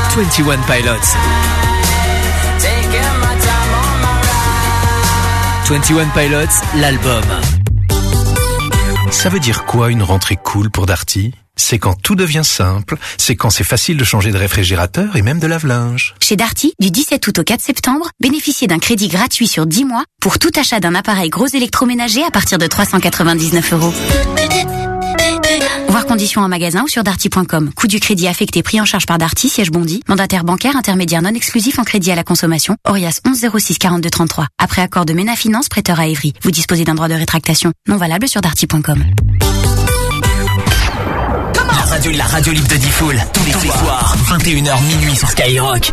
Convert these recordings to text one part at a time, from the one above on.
21 Pilots. 21 Pilots, l'album. Ça veut dire quoi une rentrée cool pour Darty ? C'est quand tout devient simple, c'est quand c'est facile de changer de réfrigérateur et même de lave-linge. Chez Darty, du 17 août au 4 septembre, bénéficiez d'un crédit gratuit sur 10 mois pour tout achat d'un appareil gros électroménager à partir de 399 €. Voir conditions en magasin ou sur darty.com. Coût du crédit affecté pris en charge par Darty, siège Bondy. Mandataire bancaire intermédiaire non exclusif en crédit à la consommation. Orias 11 06 42 33. Après accord de Mena Finance, prêteur à Évry. Vous disposez d'un droit de rétractation. Non valable sur darty.com. La radio libre de Diffoul. Tous les soirs, 21h minuit sur Skyrock.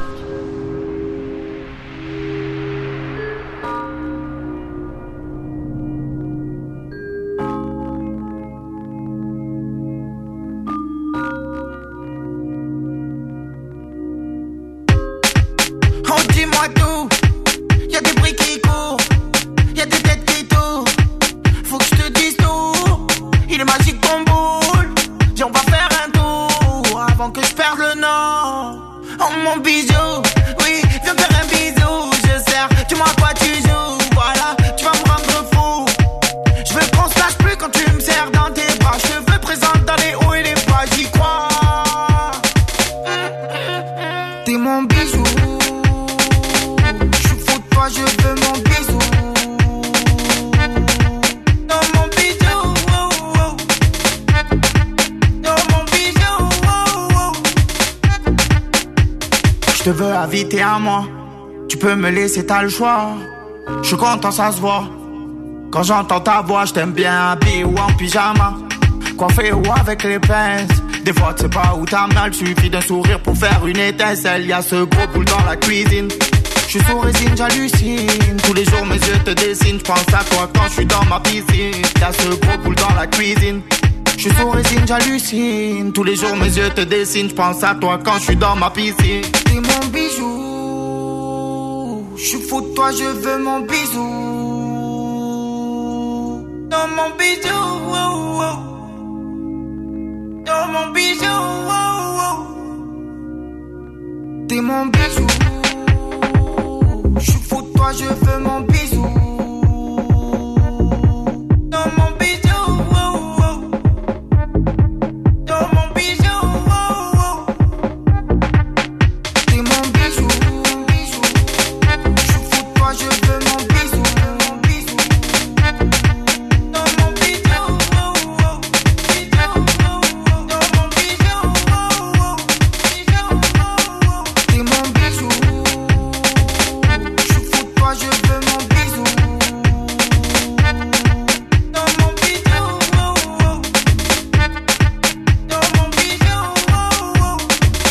Dis-moi tout, y'a des bruits qui courent, y'a des têtes qui tournent. Faut que je te dise tout, il est magique ton boule. Dis on va faire un tour avant que je perde le nord. Oh mon bijou, oui, viens faire un bisou. Je sers, dis-moi à quoi tu joues. Voilà, tu vas me rendre fou. Je veux qu'on se lâche plus quand tu me serres dans tes bras. Je veux présenter dans les hauts et les bas, j'y crois. T'es mon bijou. Je veux mon bisou. Non mon bisou, oh, oh. Non mon bisou, oh, oh. Je te veux inviter à moi. Tu peux me laisser, t'as le choix. Je suis content, ça se voit. Quand j'entends ta voix, je t'aime bien habillé ou en pyjama. Coiffé ou avec les pinces. Des fois tu sais pas où t'as mal. Suffit d'un sourire pour faire une étincelle. Y'a ce gros boule dans la cuisine. Je suis sous résine, j'hallucine. Tous les jours mes yeux te dessinent. Je pense à toi quand je suis dans ma piscine. Y'a ce gros boule dans la cuisine. Je suis sous résine, j'hallucine. Tous les jours mes yeux te dessinent. Je pense à toi quand je suis dans ma piscine. T'es mon bijou. Je suis fou de toi, je veux mon bisou. Dans mon bijou, oh, oh. Dans mon bijou, oh, oh. T'es mon bijou. Je suis fou de toi, je veux mon bisou. Dans mon bisou, oh, oh. Dans mon bisou, oh, oh. T'es mon bijou. Je suis fou de toi, je veux mon bisou. Dans mon bisou, oh, oh. Dans mon bisou, oh, oh. T'es mon bijou. Je veux mon bisou. Dans mon bisou, oh, oh. Dans mon bisou, oh, oh.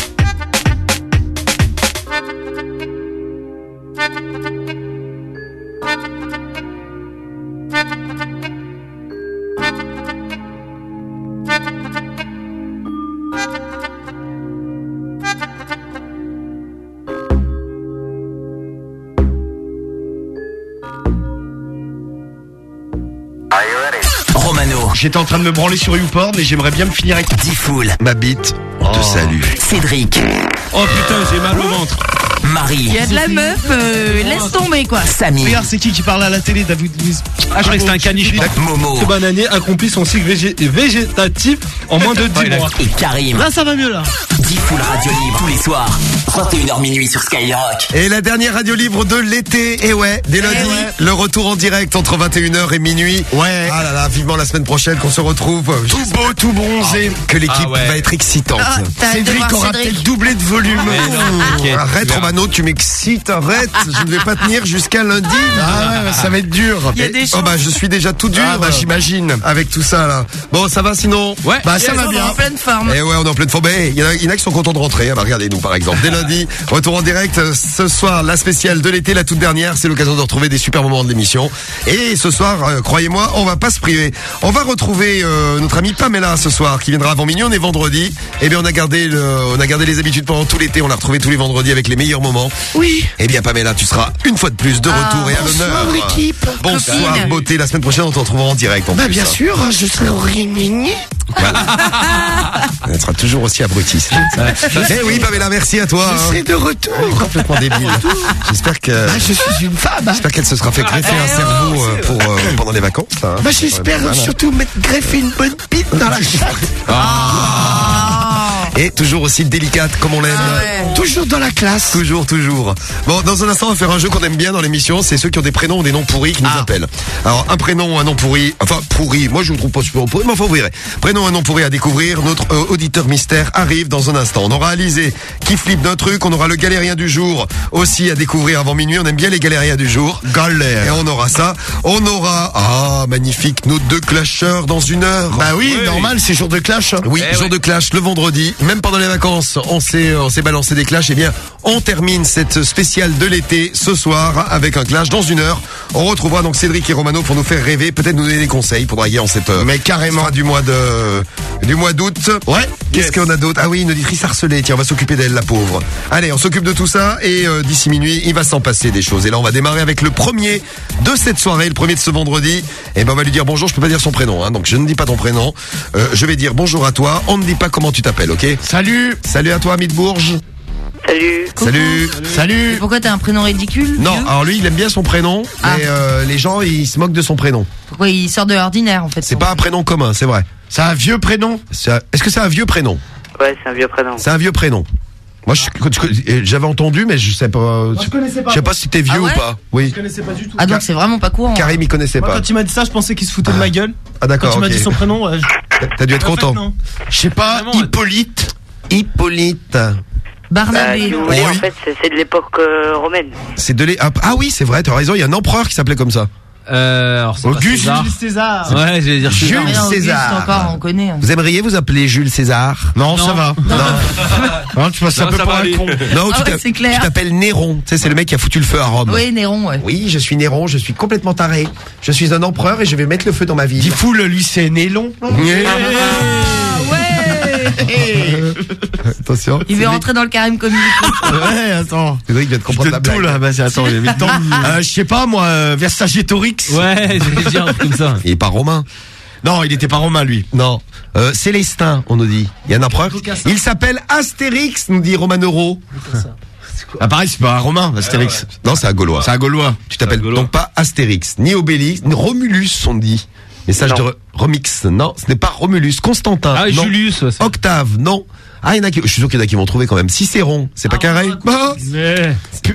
Romano. J'étais en train de me branler sur YouPorn mais j'aimerais bien me finir avec Diffoul. ma bite. Te salue. Cédric. Oh putain, j'ai mal au ventre. Marie. Il y a de la meuf, laisse tomber quoi. Samy. Regarde, c'est qui parle à la télé, David Luiz. Ah, je croyais que c'était un caniche. Momo. Ce bananier accomplit son cycle végétatif en moins de 10 mois. Et Karim. Là, ça va mieux là. Diffoul Radio Libre tous les soirs, 21h minuit sur Skyrock. Et la dernière radio libre de l'été, et ouais, dès lundi, le retour en direct entre 21h et minuit. Ouais. Ah là là, vivement la semaine prochaine qu'on se retrouve. Tout beau, tout bronzé. Que l'équipe va être excitante. Cédric aura peut-être doublé de volume. Arrête Romano, tu m'excites, arrête. Je ne vais pas tenir jusqu'à lundi. Ah ouais, ça va être dur. Il y a des Oh bah je suis déjà tout dur. Ah bah j'imagine. Avec tout ça là. Bon, ça va sinon? Ouais. Bah ça va On est bien. en pleine forme. Et ouais, on est en pleine forme. Il y en a qui sont contents de rentrer. Bah, regardez nous par exemple. Dès lundi, retour en direct. Ce soir, la spéciale de l'été, la toute dernière. C'est l'occasion de retrouver des super moments de l'émission. Et ce soir, croyez-moi, on va pas se priver. On va retrouver notre amie Pamela ce soir, qui viendra avant minuit. On est vendredi. Et bien bien, on a gardé les habitudes pendant tout l'été. On l'a retrouvé tous les vendredis avec les meilleurs moments. Oui. Eh bien, Pamela, tu seras une fois de plus de retour et à l'honneur. Bonsoir l'équipe. Bonsoir, Copine. beauté. La semaine prochaine, on te retrouvera en direct. En plus, Bien sûr, je serai au Rimini. Elle sera toujours aussi abrutie. Eh oui, Pamela, merci à toi. C'est de retour. Complètement débile. J'espère que. Je suis une femme. J'espère qu'elle se sera fait greffer un cerveau pendant les vacances. Hein. J'espère surtout mettre greffer une bonne bite dans la chatte. Et toujours aussi délicate comme on l'aime. Toujours dans la classe. Toujours. Bon, dans un instant, on va faire un jeu qu'on aime bien dans l'émission. C'est ceux qui ont des prénoms ou des noms pourris qui nous appellent. Alors, un prénom ou un nom pourri. Enfin, pourri. Moi, je ne trouve pas super pourri, mais enfin, vous verrez. Prénom ou un nom pourri à découvrir. Notre auditeur mystère arrive dans un instant. On aura Alizé qui flippe d'un truc. On aura le galérien du jour aussi à découvrir avant minuit. On aime bien les galériens du jour. Galère. Et on aura ça. On aura, magnifique, nos 2 clasheurs dans 1 heure. Bah oui, normal, c'est jour de clash. Oui, jour de clash le vendredi. Même pendant les vacances, on s'est balancé des clashs. Eh bien, on termine cette spéciale de l'été ce soir avec un clash dans 1 heure. On retrouvera donc Cédric et Romano pour nous faire rêver, peut-être nous donner des conseils pour draguer en cette Mais carrément fin du mois d'août. Ouais. Qu'est-ce qu'on a d'autre? Ah oui, une auditrice harcelée. Tiens, on va s'occuper d'elle, la pauvre. Allez, on s'occupe de tout ça et d'ici minuit, il va s'en passer des choses. Et là, on va démarrer avec le premier de cette soirée, le premier de ce vendredi. Et ben, on va lui dire bonjour. Je peux pas dire son prénom, hein, donc je ne dis pas ton prénom. Je vais dire bonjour à toi. On ne dit pas comment tu t'appelles, ok? Salut à toi, ami de Bourges. Salut. Et pourquoi t'as un prénom ridicule? Non, vieux alors lui, il aime bien son prénom, mais les gens, ils se moquent de son prénom. Pourquoi il sort de l'ordinaire en fait? C'est pas un prénom commun, c'est vrai. C'est un vieux prénom. Est-ce que c'est un vieux prénom? Ouais, c'est un vieux prénom. C'est un vieux prénom. Moi, j'avais entendu, mais je sais pas. Je connaissais pas. Je sais pas si c'était vieux ouais ou pas. Oui. Je connaissais pas du tout. Ah donc c'est vraiment pas courant. Karim, il connaissait Moi, pas. quand tu m'as dit ça, je pensais qu'il se foutait de ma gueule. Ah d'accord. Quand tu m'as ok. dit son prénom, ouais, T'as dû être En fait, content. non. Je sais pas, Vraiment, Hippolyte. Hippolyte. Barnabé. Si vous voulez, Oui. en fait, c'est de l'époque romaine. C'est de Ah oui, c'est vrai. T'as raison. Il y a un empereur qui s'appelait comme ça. Alors c'est Auguste. pas César. Jules César. Ouais, j'allais dire César. Jules Mais non, Auguste, César. encore, on connaît. Vous aimeriez vous appeler Jules César? Non, ça va. Non, tu passes un Non, peu ça pour va un aller. con. Non, Ah ouais, c'est clair. tu t'appelles Néron. Tu sais, c'est le mec qui a foutu le feu à Rome. Oui, Néron, ouais. Oui, je suis Néron, je suis complètement taré. Je suis un empereur et je vais mettre le feu dans ma ville. Diffoul, lui, c'est Nélon. Attention. Il veut rentrer dans le Karim Community. Ouais, attends. Cédric vient de comprendre la blague. Tout là, vas-y, attends, j'ai mis le temps. Je sais pas, moi, Vercingétorix. Ouais, j'allais dire un truc comme ça. Il est pas romain. Non, il était pas romain, lui. Non. Célestin, on nous dit. Il y a un empereur. Il s'appelle Astérix, nous dit Roman Euro. Ah, pareil, c'est pas un romain, Astérix. Non, c'est un Gaulois. C'est un Gaulois. Tu t'appelles C'est un Gaulois. donc pas Astérix, ni Obélix, ni Romulus, on dit. Message Non. de remix. Non, ce n'est pas Romulus. Constantin. Ah, non. Julius. Ouais, c'est- Octave, non. Ah, il y en a qui, je suis sûr qu'il y en a qui vont trouver quand même. Cicéron, c'est pas carré. Ah, Mais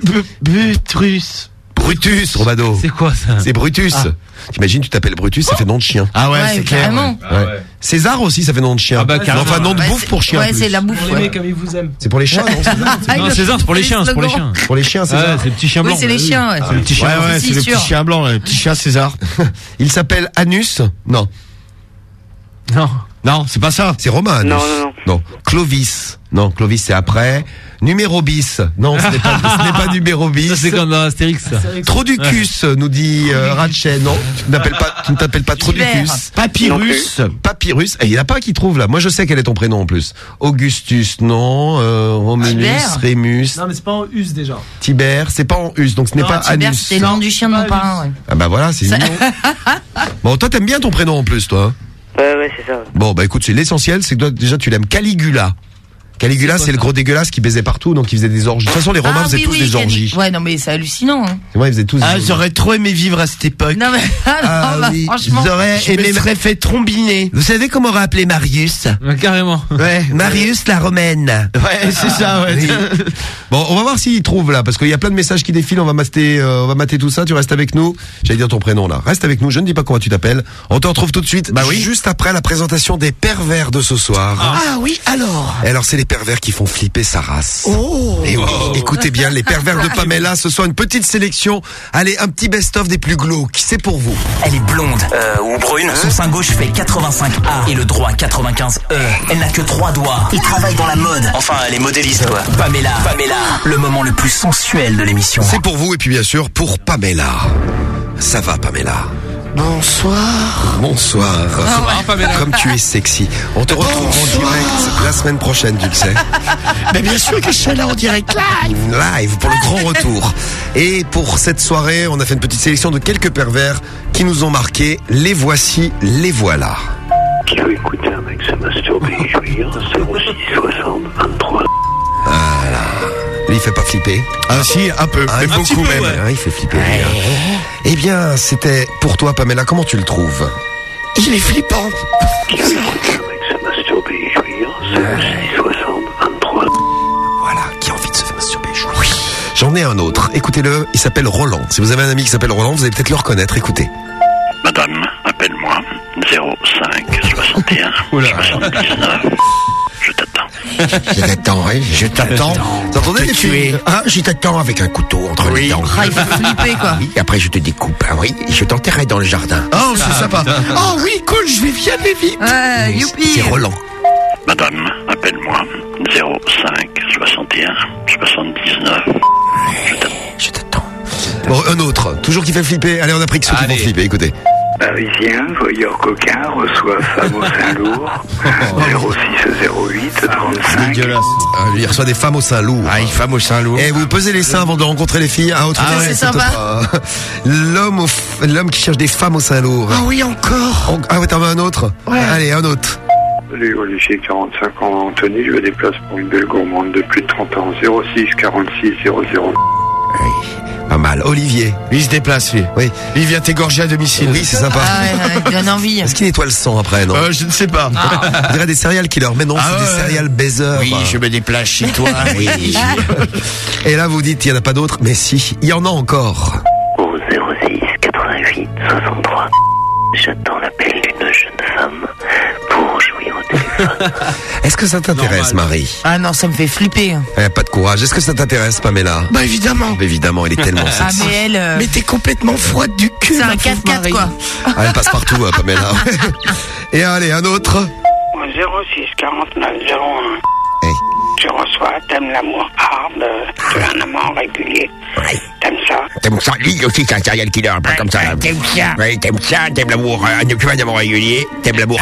Butrus. Brutus, Romano. c'est quoi ça? C'est Brutus. T'imagines, tu t'appelles Brutus, ça fait nom de chien. Ah ouais, Ouais, c'est clair. carrément. Ouais. César aussi, ça fait nom de chien. Ah bah, carrément. Enfin, nom de Ouais, bouffe c'est- pour chien. en Ouais, plus. c'est la bouffe. Vous l'aimez Ouais. comme il vous aime. C'est pour les chiens, non César Ah, Non, il César, c'est pour les chiens, c'est pour les slogan. chiens. Pour les chiens, Ouais, César. c'est le petit chien blanc. Oui, c'est les chiens, ouais. C'est le petit chien Ouais, blanc. ouais, Si, c'est le sûr. petit chien blanc, le petit chien César. Il s'appelle Anus. Non, Non. Non, c'est pas ça. c'est Romain Anus. Non. Clovis. Non, Clovis c'est après. Numéro bis. Non, ce n'est pas numéro bis. Ça, c'est comme dans Astérix, ça. Troducus, nous dit Ratchet. Non, tu ne t'appelles pas Troducus. Papyrus. Papyrus. Et il n'y en a pas qui trouve là. Moi, je sais quel est ton prénom en plus. Augustus, non. Romulus, Tibère. Rémus, Non, mais c'est pas en us déjà. Tibère. C'est pas en us, donc ce n'est Non, pas Tibère, Anus. c'était le nom du chien de mon parrain, ouais. Ah bah voilà, c'est mignon. Bon, toi, t'aimes bien ton prénom en plus, toi. Ouais, c'est ça. Bon, bah écoute, c'est l'essentiel, c'est que toi, déjà, tu l'aimes. Caligula. Caligula, c'est le gros dégueulasse qui baisait partout, donc il faisait des orgies. De toute façon, les Romains Ah, faisaient oui, tous oui, des orgies. Ouais, non, mais c'est hallucinant, hein. C'est vrai, ils faisaient tous des Ah, orgies. j'aurais trop aimé vivre à cette époque. Non, mais, Ah bah, oui, franchement. j'aurais Je me serais fait trombiner. Vous savez comment on aurait appelé Marius? Ouais, carrément. Ouais, Marius la Romaine. Ouais, c'est ça, ouais. Oui. Bon, on va voir s'il trouve là, parce qu'il y a plein de messages qui défilent. On va mater tout ça. Tu restes avec nous. J'allais dire ton prénom là. Reste avec nous. Je ne dis pas comment tu t'appelles. On te retrouve tout de suite. Bah oui. Juste après la présentation des pervers de ce soir. Ah oui, alors. Et alors, c'est les pervers qui font flipper sa race. Oh. Et oui, écoutez bien, les pervers de Pamela, ce soir une petite sélection. Allez, un petit best-of des plus glauques. C'est pour vous. Elle est blonde ou brune. Son sein gauche fait 85A et le droit 95E. Elle n'a que 3 doigts et travaille dans la mode. Enfin, elle est modéliste, quoi. Pamela, le moment le plus sensuel de l'émission. C'est pour vous et puis bien sûr pour Pamela. Ça va, Pamela? Bonsoir. Bonsoir. Bonsoir, Pamela. Comme tu es sexy. On te retrouve en direct la semaine prochaine, tu le sais. Mais bien sûr que je suis là en direct live. Live pour le grand retour. Et pour cette soirée, on a fait une petite sélection de quelques pervers qui nous ont marqué. Les voici, les voilà. Qui veut écouter un mec se masturber et jouir 06 60 23. Voilà. Lui, il fait pas flipper. Ah si, un peu. Mais un petit beaucoup peu, même. ouais. Ah, il fait flipper. lui, hein. Eh bien, c'était pour toi, Pamela. Comment tu le trouves? Il est flippant. Qui veut écouter un mec se masturber et jouir 06 60 23. Voilà, qui a envie de se faire masturber. Oui. J'en ai un autre. Écoutez-le. Il s'appelle Roland. Si vous avez un ami qui s'appelle Roland, vous allez peut-être le reconnaître. Écoutez. Madame, appelle-moi 05 61 79. Je t'attends. Je t'attends, oui. Je t'attends. Vous entendez les filles? Ah, je t'attends avec un couteau entre les dents. Ah, il fait flipper, quoi. Oui, après je te découpe, hein, oui, et je t'enterrerai dans le jardin. Oh, c'est sympa. Oh oui, cool, je vais bien aller vite. Ouais, youpi. C'est Roland. Madame, appelle-moi 05 61 79. Je t'attends. Bon, un autre. Toujours qui fait flipper. Allez, on a pris que ceux qui Allez. font flipper. Écoutez. Parisien, voyeur coquin, reçoit femme au sein lourd. 06 08 35. Dégueulasse. Ah, lui, il reçoit des femmes au sein lourd. Ah, une femme au sein lourd. Et vous pesez les seins avant de rencontrer les filles. Ah, autre Ah ouais, c'est sympa. L'homme qui cherche des femmes au sein lourd. Ah oui, encore. Ah ouais, t'en veux un autre? Ouais. Allez, un autre. Salut Olivier, 45 ans, Anthony, je me déplace pour une belle gourmande de plus de 30 ans. 06 46 00. Pas mal. Olivier. Lui, il se déplace, lui. Oui. Lui, il vient t'égorger à domicile. Oui, c'est sympa. Ah ouais, ouais, donne envie. Est-ce qu'il nettoie le sang après, non? Je ne sais pas. On dirait des serial killers, mais non, Ah c'est ouais. des serial baisers. Oui, je me déplace chez toi. Oui. Et là, vous dites, il n'y en a pas d'autres, mais si, il y en a encore. Au 06 88 63. J'attends l'appel d'une jeune femme pour jouir au téléphone. Est-ce que ça t'intéresse, Normal. Marie? Ah non, ça me fait flipper. Pas de courage. Est-ce que ça t'intéresse, Pamela? Bah évidemment. Évidemment, il est tellement Ah, sexy. mais elle, Mais t'es complètement froide du cul. c'est ma un pauvre 4x4, Marie. quoi. Ah, elle passe partout, hein, Pamela. Et allez, un autre. Au 06 49 01. Hey. Je reçois, t'aimes l'amour hard, tu as un amant régulier. T'aimes ça? T'aimes ça? Lui aussi, c'est un serial killer, pas comme ça. T'aimes ça? Oui, t'aimes ça, t'aimes l'amour, tu vas d'amour régulier, t'aimes l'amour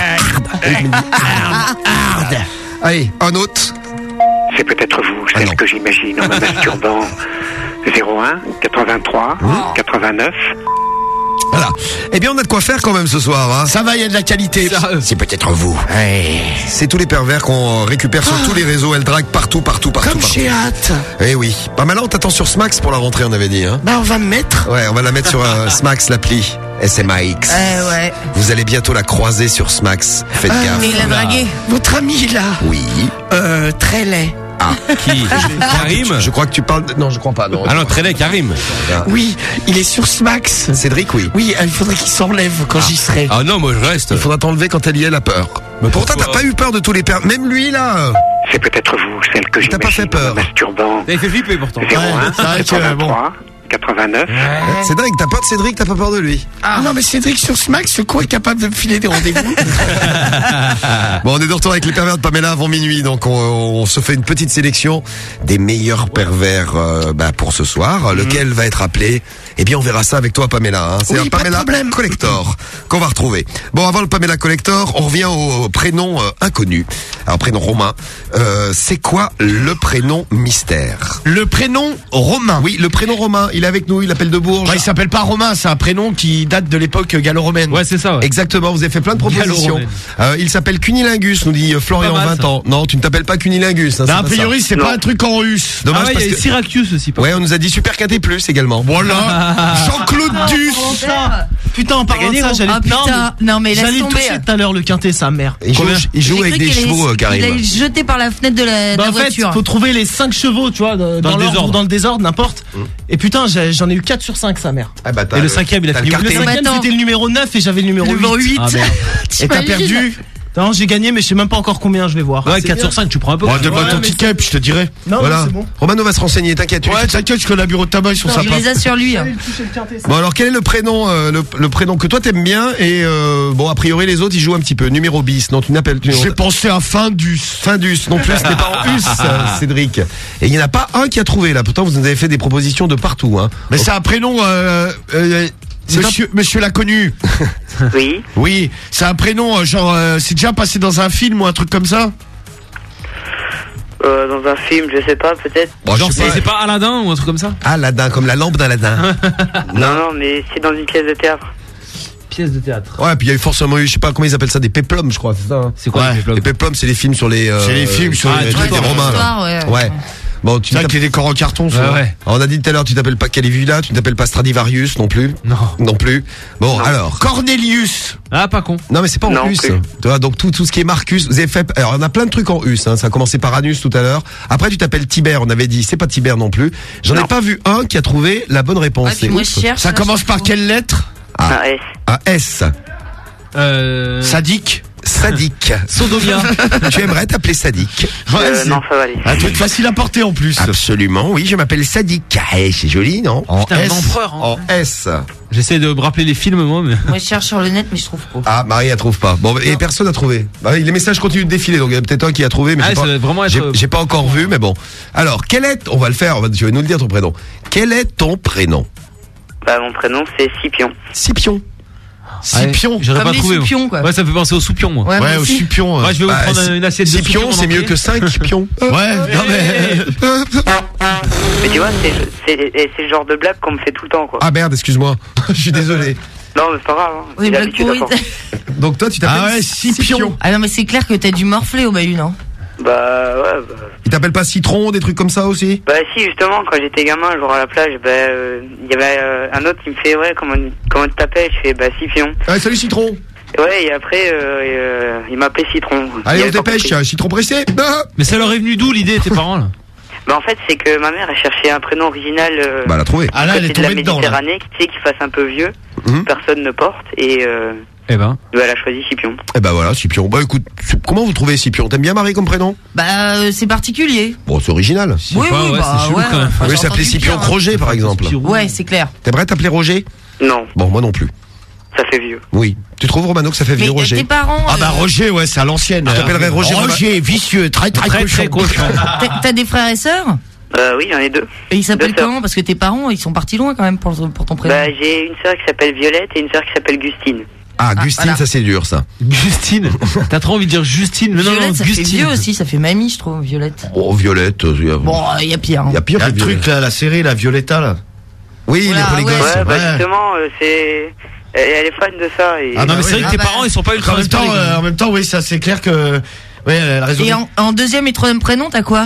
hard. Allez, un autre. C'est peut-être vous, Ah celle non. que j'imagine en me masturbant. 01 83 89. Voilà. Eh bien, on a de quoi faire quand même ce soir, hein. Ça va, il y a de la qualité. C'est peut-être vous. C'est tous les pervers qu'on récupère sur tous les réseaux. Elles draguent partout. Comme partout. chez Hâte. Eh oui. Pas mal, on t'attend sur Smax pour la rentrée, on avait dit, hein. Bah, on va me mettre. Ouais, on va la mettre sur Smax, l'appli. SMAX. Ouais. Vous allez bientôt la croiser sur Smax. Faites gaffe. Et il a dragué. Votre ami, là. Oui. Très laid. Qui? Karim? Je crois que tu parles de... Non, je crois pas, non. Ah non, très laid, Karim. Oui, il est sur Smax. Cédric, oui. Oui, il faudrait qu'il s'enlève quand j'y serai. Ah non, moi je reste. Il faudra t'enlever quand elle y est, la peur. Mais pourtant, t'as pas eu peur de tous les pervers. Même lui, là. C'est peut-être vous, celle que T'as pas fait j'imagine en peur. me masturbant. Il fait flipper pourtant. 01 c'est vrai que, bon. 83 89. Cédric, t'as peur de Cédric, t'as pas peur de lui. Non, mais Cédric sur Smax, ce con est capable de me filer des rendez-vous. Bon, on est de retour avec les pervers de Pamela avant minuit, donc on se fait une petite sélection des meilleurs pervers pour ce soir. Lequel va être appelé? Eh bien, on verra ça avec toi, Pamela. Hein. C'est Oui, un pas de Pamela problème. Collector qu'on va retrouver. Bon, avant le Pamela Collector, on revient au prénom inconnu. Alors, prénom romain. C'est quoi le prénom mystère? Le prénom Romain. Oui, le prénom romain. Il est avec nous, il appelle de Bourges. Ouais, il s'appelle pas Romain, c'est un prénom qui date de l'époque gallo-romaine. Ouais, c'est ça, ouais. Exactement, vous avez fait plein de propositions. Il s'appelle Cunilingus, nous dit Florian, Pas mal, 20 ça. ans. Non, tu ne t'appelles pas Cunilingus. Hein, Bah, c'est a pas priori, ça. c'est pas un truc en russe. Dommage Ah ouais, parce il y a que... Syracuse aussi. Ouais, on nous a dit Super Quintet Plus également. Voilà. Jean-Claude Duss. Putain, en parlant de ça, j'allais Ah putain, non mais laisse j'allais le tomber. toucher tout à l'heure, le quintet, sa mère. Il joue, il joue J'ai avec cru des qu'il chevaux, allait- Karim. Il allait jeter par la fenêtre de la Bah en fait, voiture. faut trouver les 5 chevaux, tu vois, dans le l'ordre désordre. ou dans le désordre, n'importe. Et putain, j'en ai eu 4 sur 5, sa mère. Ah bah, t'as Et le cinquième, il a t'as fini le où? Le quartier. Bah, 5ème, attends. c'était le numéro 9 et j'avais le numéro 8. Numéro 8. Ah merde. Et t'as T'imagines perdu? Non, j'ai gagné, mais je sais même pas encore combien je vais voir. Ouais, C'est 4 bien. sur 5, tu prends un peu. Bon, donne-moi Ouais, ton mais ticket, puis je te dirai. Non, Voilà. mais c'est bon. Romano va se renseigner, t'inquiète. Ouais, t'inquiète, je connais un bureau de tabac, ils sont Il sympas. les a sur lui. hein. J'allais le toucher le quintet, ça. Bon alors quel est le prénom le prénom que toi t'aimes bien et bon a priori les autres ils jouent un petit peu. Numéro bis, non tu n'appelles tu J'ai pensé à Findus. Findus non plus, ce n'est pas en us Cédric. Et il n'y en a pas un qui a trouvé là. Pourtant vous nous avez fait des propositions de partout hein. Mais c'est un prénom, Monsieur l'a connu. Oui. Oui, c'est un prénom, genre, c'est déjà passé dans un film ou un truc comme ça? Dans un film, je sais pas, peut-être. Bon, genre, c'est pas Aladdin ou un truc comme ça? Aladdin, comme la lampe d'Aladdin. Non, mais c'est dans une pièce de théâtre. Pièce de théâtre. Ouais, puis il y a eu forcément eu, je sais pas comment ils appellent ça, des péplums, je crois, c'est ça. Hein. C'est quoi les péplums? Les péplums, c'est les films sur les. C'est les films sur les trucs des Romains. Là. Ouais. Bon, tu qu'il y a des corps en carton, ouais. Alors, on a dit tout à l'heure, tu t'appelles pas Caligula, tu t'appelles pas Stradivarius non plus. Non plus. Bon, non. Alors. Cornelius. Ah, pas con. Non, mais c'est pas en us. Tu vois, donc tout ce qui est Marcus, vous avez fait, alors, on a plein de trucs en us, hein. Ça a commencé par Anus tout à l'heure. Après, tu t'appelles Tibère, on avait dit, c'est pas Tibère non plus. J'en ai pas vu un qui a trouvé la bonne réponse. Ah, moi, je cherche, ça commence par quelle lettre? Un S. Un S. Sadique. Sadique. Sodomia. Tu aimerais t'appeler Sadique? Non, ça va aller. Un truc facile à porter en plus. Absolument, oui, je m'appelle Sadique. C'est joli, non? En S. Empereur, hein. En S. J'essaie de me rappeler les films, moi, mais. Moi, je cherche sur le net, mais je trouve pas. Ah, Marie, elle trouve pas. Bon, et personne n'a trouvé. Bah, les messages continuent de défiler, donc il y a peut-être un qui a trouvé, mais j'ai pas encore vu, mais bon. Alors, on va le faire, tu vas nous le dire ton prénom. Quel est ton prénom? Bah, mon prénom, c'est Scipion. Scipion. Scipion, j'aurais pas trouvé. Soupions, quoi. Ouais, ça me fait penser au soupion, moi. Ouais, au Scipion. Ouais, je vais vous prendre une assiette de Scipion, c'est mieux que 5 pions. Ouais, non mais. Mais tu vois, c'est le genre de blague qu'on me fait tout le temps, quoi. Ah merde, excuse-moi. Je suis désolé. Non, mais c'est pas grave. Hein. Oui, blague pourrie. Donc toi, tu t'appelles Scipion. Ah non, mais c'est clair que t'as dû morfler au bahut, non? Bah ouais. Il t'appelle pas Citron, des trucs comme ça aussi? Bah si, justement, quand j'étais gamin, genre à la plage, il y avait un autre qui me fait, ouais, comment tu t'appelles? Je fais, bah Scipion. Ah, salut Citron. Ouais, et après, il m'appelait Citron. Allez, on se dépêche, Citron pressé. Mais ça leur est venu d'où l'idée, tes parents, là? Bah en fait, c'est que ma mère a cherché un prénom original. Bah elle a trouvé. Ah là, elle est de la tombée dedans. Méditerranée, tu sais, qui fasse un peu vieux. Personne ne porte, et eh ben. Elle a choisi Scipion. Eh ben voilà, Scipion. Bah écoute, comment vous trouvez Scipion? T'aimes bien Marie comme prénom? Bah c'est particulier. Bon, c'est original. Oui, oui, bah ouais. Oui, s'appeler Scipion Roger par exemple. Ouais, c'est clair. T'aimerais t'appeler Roger? Non. Bon, moi non plus. Ça fait vieux. Oui. Tu trouves, Romano, que ça fait vieux, Roger? Tes parents. Ah bah Roger, ouais, c'est à l'ancienne. Je t'appellerais Roger. Roger, vicieux, très cochon. T'as des frères et sœurs? Oui, j'en ai 2. Et ils s'appellent comment? Parce que tes parents, ils sont partis loin quand même pour ton prénom. Bah j'ai une sœur qui s'appelle Violette et une sœur qui s'appelle Gustine. Ah, Gustine, voilà. Ça c'est dur, ça. Gustine. T'as trop envie de dire Justine, mais Violette, non, ça Gustine. fait vieux aussi, ça fait mamie, je trouve, Violette. Oh, Violette. Bon, il y a pire. Il y a pire. Il y a le truc là, la série, la Violetta là. Oui, voilà, pour les gosses. Ouais, bah justement, elle est fan de ça. Et... Ah non, mais c'est vrai que tes parents, ils sont pas ultra en même temps, oui, ça c'est clair que. Ouais, elle a raison. Et en deuxième et troisième prénom, t'as quoi?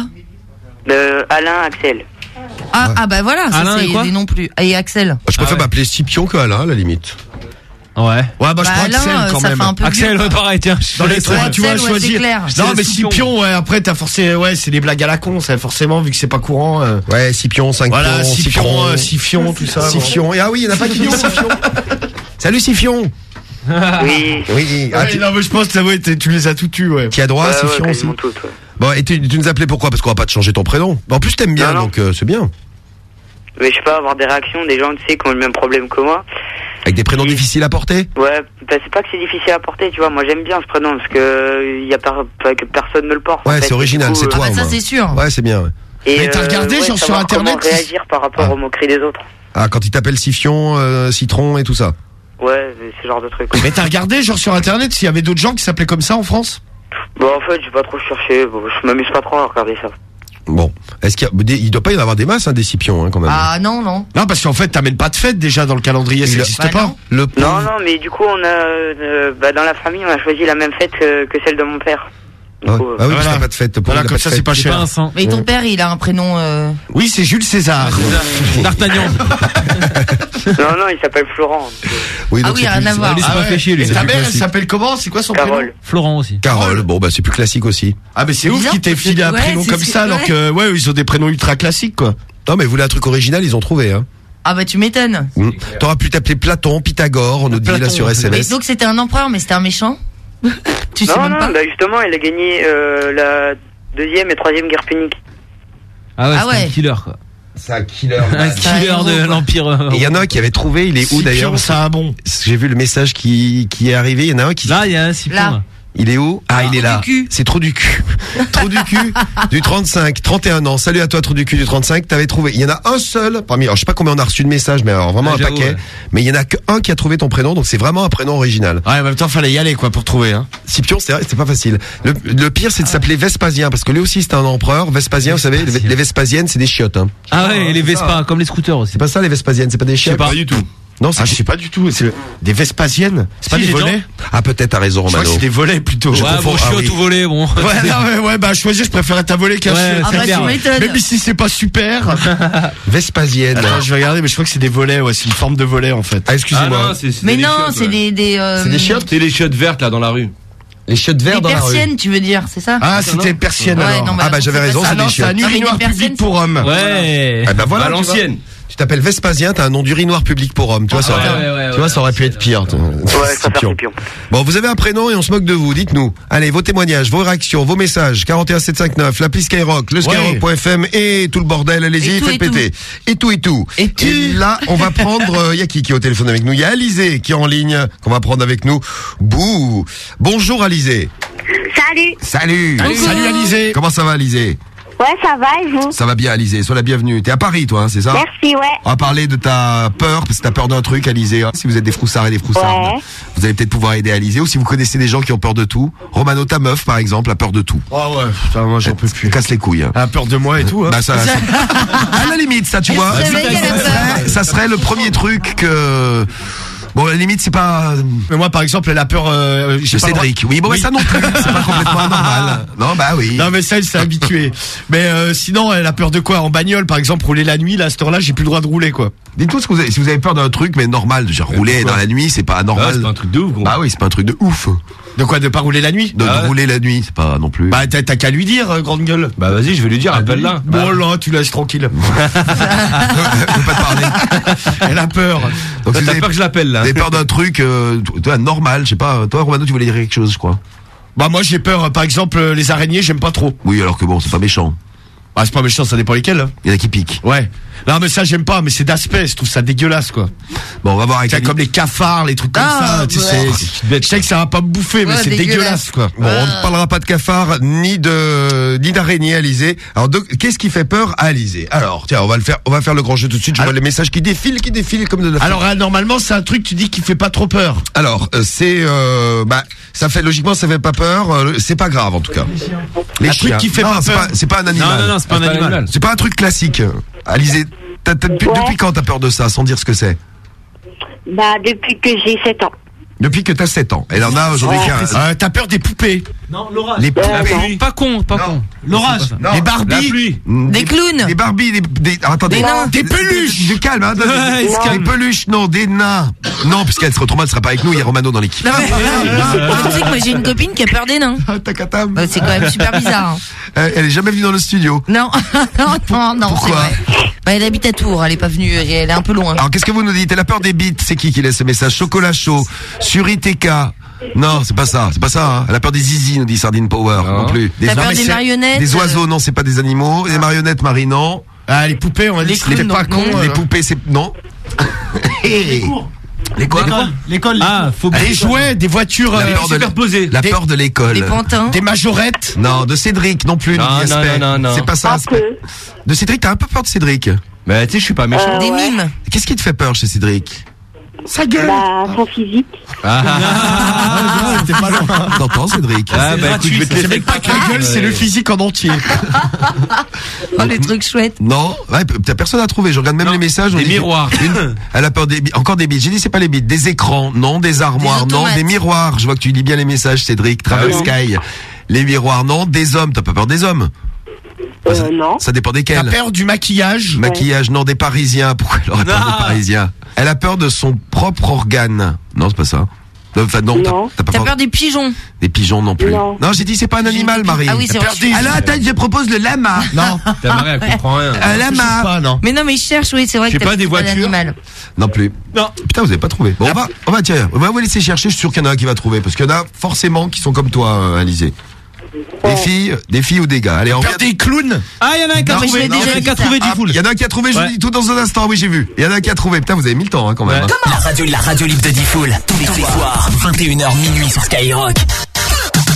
Alain, Axel. Ah bah voilà, ça Alain c'est des noms plus. Et Axel. Je préfère m'appeler Scipion que Alain, à la limite. Ouais. Ouais, bah je crois Alain, Axel quand ça même. fait un peu Axel, vieux, pareil, tiens. Dans les trois, tu vois, choisir. Non, mais Scipion. Scipion, ouais, après t'as forcément, ouais, c'est des blagues à la con, ça, forcément, vu que c'est pas courant. Ouais, Scipion, 5 voilà, pions, Scipion, Sifion, tout ça. Sifion. Et ah oui, il y en a pas qui disent Sifion. Salut Sifion. Oui. Oui. Ah, non, mais je pense que ouais, tu les as tout tués, ouais. Qui a droit, Sifion aussi. Bon, et tu nous appelais pourquoi? Parce qu'on va pas te changer ton prénom. En plus, t'aimes bien, donc c'est bien. Mais je sais pas, avoir des réactions des gens, tu sais, qui ont le même problème que moi. Avec des prénoms difficiles à porter? Ouais, bah, c'est pas que c'est difficile à porter, tu vois. Moi, j'aime bien ce prénom parce que que personne ne le porte. Ouais, c'est original, c'est toi. Ah bah ça, c'est sûr. Ouais, c'est bien. Ouais. Et t'as regardé, genre sur Internet? Comment réagir par rapport aux moqueries des autres. Ah, quand ils t'appellent Sifion, Citron et tout ça. Ouais, c'est ce genre de truc. Mais t'as regardé, genre sur Internet, s'il y avait d'autres gens qui s'appelaient comme ça en France? Bon, en fait, j'ai pas trop cherché. Bon, je m'amuse pas trop à regarder ça. Bon, est-ce il doit pas y en avoir des masses, hein, des Scipions, hein, quand même. Ah non. Non, parce qu'en fait, t'amènes pas de fête déjà dans le calendrier, ça n'existe pas. Non. Non, mais du coup, on a, dans la famille, on a choisi la même fête que celle de mon père. Ah oui, parce qu'il n'y a pas de fête. Voilà, comme ça, c'est pas cher. Mais ton père, il a un prénom. Oui, c'est Jules César. D'Artagnan. Non, il s'appelle Florent. Oui, ah oui, rien à voir. Et ta mère, elle s'appelle comment? C'est quoi son prénom? Florent aussi. Carole, bon, bah, c'est plus classique aussi. Ah, mais c'est ouf qu'ils t'aient filé un prénom comme ça, alors que, ouais, ils ont des prénoms ultra classiques, quoi. Non, mais vous voulez un truc original, ils ont trouvé, hein. Ah bah tu m'étonnes. T'aurais pu t'appeler Platon, Pythagore, on nous dit là sur SMS. Et donc c'était un empereur, mais c'était un méchant? Tu sais même pas? Bah justement, il a gagné la 2e et 3e guerre punique. Ah ouais, c'est un killer, quoi. C'est un killer. Un killer de l'Empire. Et il y en a un qui avait trouvé, il est où d'ailleurs? C'est un bon. J'ai vu le message qui est arrivé, il y en a un qui... Là, il y a un Scipion. Il est où? Ah, il est là. C'est Trou du cul. Trou du cul du 35, 31 ans. Salut à toi, Trou du cul du 35. T'avais trouvé. Il y en a un seul parmi. Alors, je sais pas combien on a reçu de messages, mais alors vraiment un paquet. Ouais. Mais il y en a qu'un qui a trouvé ton prénom, donc c'est vraiment un prénom original. Ouais, en même temps, fallait y aller, quoi, pour trouver, hein. Scipion, c'était pas facile. Le pire, c'est de s'appeler Vespasien, parce que lui aussi, c'était un empereur. Vespasien, vous savez, les Vespasiennes, c'est des chiottes, hein. Ah ouais, et les Vespa, comme les scooters aussi. C'est pas ça, les Vespasiennes, c'est pas des chiottes. Je sais pas du tout. Non, je sais pas du tout. C'est des Vespasiennes. C'est pas des volets. Ah, peut-être, t'as raison, Romano. Je crois que c'est des volets plutôt. Ouais, bon, chiotte ou volet, bon. Ouais, bah, choisir, je préfère ta volée qu'un chiotte. Même si c'est pas super. Vespasienne. Alors, je vais regarder, mais je crois que c'est des volets, ouais, c'est une forme de volet, en fait. Ah, excusez-moi. Mais non, c'est des C'est des chiottes? C'est les chiottes vertes, là, dans la rue. Les chiottes vertes dans la rue. Les persiennes, tu veux dire, c'est ça? Ah, c'était persiennes, alors. Ah, bah, j'avais raison, c'est des chiottes. C'est un urinoir public pour hommes. Ouais. Ah, bah, voilà. À l'ancienne. Tu t'appelles Vespasien, t'as un nom d'urinoir public pour homme. Tu vois, ça aurait pu être pire. Ouais, ça fait pion. Bon, vous avez un prénom et on se moque de vous. Dites-nous. Allez, vos témoignages, vos réactions, vos messages. 41759, l'appli Skyrock, le Skyrock.fm et tout le bordel. Allez-y, faites péter. Et tout. Et là, on va prendre, y a qui est au téléphone avec nous? Il y a Alizé qui est en ligne, qu'on va prendre avec nous. Bouh. Bonjour, Alizé. Salut. Salut, Alizé. Comment ça va, Alizé? Ouais, ça va, et vous? Ça va bien, Alizé. Sois la bienvenue. T'es à Paris, toi, hein, c'est ça? Merci, ouais. On va parler de ta peur, parce que t'as peur d'un truc, Alizé. Hein. Si vous êtes des froussards et des froussardes, vous allez peut-être pouvoir aider Alizé. Ou si vous connaissez des gens qui ont peur de tout. Romano, ta meuf, par exemple, a peur de tout. Ah ouais, putain, moi j'en peux plus. Casse les couilles. Hein. Elle a peur de moi et tout. Hein. Bah ça à la limite, ça, tu vois. Ça serait le premier truc que... Bon, à la limite, c'est pas... Mais moi, par exemple, elle a peur... Cédric. Oui, bon, mais ça non plus. C'est pas complètement anormal. Non, bah oui. Non, mais ça, elle s'est habituée. Mais sinon, elle a peur de quoi? En bagnole, par exemple, rouler la nuit, là, à cette heure-là, j'ai plus le droit de rouler, quoi. Dites-tout ce que si vous avez peur d'un truc, mais normal, genre rouler dans la nuit, c'est pas anormal. C'est pas un truc de ouf, gros. Bah oui, c'est pas un truc de ouf. De quoi? De pas rouler la nuit? De rouler la nuit, c'est pas non plus. Bah t'as qu'à lui dire, grande gueule. Bah vas-y, je vais lui dire, appelle-la. Bon là, tu laisses tranquille. Je veux pas te parler. Elle a peur. Donc t'as peur que je l'appelle là. Vous avez peur d'un truc normal, je sais pas. Toi, Romano, tu voulais dire quelque chose, je crois. Bah moi j'ai peur, par exemple, les araignées, j'aime pas trop. Oui, alors que bon, c'est pas méchant. Ah, c'est pas méchant, ça dépend lesquels. Hein. Il y en a qui piquent. Ouais. Non, mais ça, j'aime pas, mais c'est d'aspect, je trouve ça dégueulasse, quoi. Bon, on va voir avec c'est comme les cafards, les trucs comme ça, tu sais. Je sais que ça va pas me bouffer, mais c'est dégueulasse, quoi. Bon, on ne parlera pas de cafards, ni d'araignées, Alizé. Alors, qu'est-ce qui fait peur à Alizé? Alors, tiens, on va faire le grand jeu tout de suite. Je vois les messages qui défilent comme de la fille. Alors, normalement, c'est un truc, tu dis, qui fait pas trop peur. Alors, ça fait, logiquement, ça fait pas peur, c'est pas grave, en tout cas. Les chiens. Qui fait pas peur. C'est pas un animal. Non, c'est pas un animal. C'est pas un truc classique. Alizé, depuis quand t'as peur de ça, sans dire ce que c'est? Bah, depuis que j'ai 7 ans. Depuis que t'as 7 ans. Elle en a aujourd'hui 15. T'as peur des poupées? Non, l'orage. Les poupées. Pas con. L'orage. Les Barbies. Des clowns. Des Barbies, attendez. Des peluches. Du calme, hein. Des peluches, non, des nains. Non, puisqu'elle serait trop mal, elle serait pas avec nous, il y a Romano dans l'équipe. Non, tu sais que moi j'ai une copine qui a peur des nains. T'as qu'à c'est quand même super bizarre. Elle est jamais venue dans le studio. Non. Pourquoi? Elle habite à Tours, elle est pas venue, elle est un peu loin. Alors qu'est-ce que vous nous dites? Elle a peur des bites, c'est qui laisse ce message? Chocolat chaud, sur ITK. Non, c'est pas ça, hein. Elle a peur des zizi, nous dit Sardine Power, non plus. T'as peur des marionnettes? Des oiseaux, non, c'est pas des animaux. Des marionnettes, Marie, non. Ah, les poupées, on a dit que c'était pas con. Les poupées, c'est, non. Les quoi? L'école. Ah, faut les jouets, des voitures superposées. La peur de l'école. Des pantins. Des majorettes. Non, de Cédric non plus. Non. C'est pas ça. De Cédric, t'as un peu peur de Cédric? Mais tu sais, je suis pas méchant. Des mimes. Qu'est-ce qui te fait peur chez Cédric? Sa gueule. Bah, son physique. T'es pas loin. T'entends, Cédric? Ah, bah écoute, je vais te laisser. C'est pas que la gueule, c'est le physique en entier. Oh, les trucs chouettes. Non, ouais, personne n'a trouvé. Je regarde même les messages. Des miroirs. Elle a peur encore des bites. J'ai dit c'est pas les bites. Des écrans, non. Des armoires, non. Des miroirs. Je vois que tu lis bien les messages, Cédric. Travel Sky. Les miroirs, non. Des hommes. T'as pas peur des hommes? Non. Ça dépend desquels. T'as peur du maquillage? Maquillage, non. Des Parisiens. Pourquoi elle aurait peur des Parisiens? Elle a peur de son propre organe. Non, c'est pas ça. Enfin, non. T'as peur des pigeons? Des pigeons non plus. Non, j'ai dit c'est pas un animal, Marie. Ah oui, c'est vrai. Alors attends, je propose le lama. Non. Ta Marie, elle comprend rien. Un lama. Pas, non. Mais non, mais je cherche, oui, c'est vrai que t'as pas des voitures. Non plus. Non. Putain, vous avez pas trouvé. Bon, on va vous laisser chercher. Je suis sûr qu'il y en a un qui va trouver, parce qu'il y en a forcément qui sont comme toi, Alizé. Des filles ou des gars. Allez, on regarde des clowns. Ah, il y en a un qui a trouvé. Il y en a un qui a trouvé, je vous dis tout dans un instant. Oui, j'ai vu. Il y en a un qui a trouvé. Putain, vous avez mis le temps, hein, quand même. La radio libre de Diffoul, tous les soirs, 21h minuit sur Skyrock.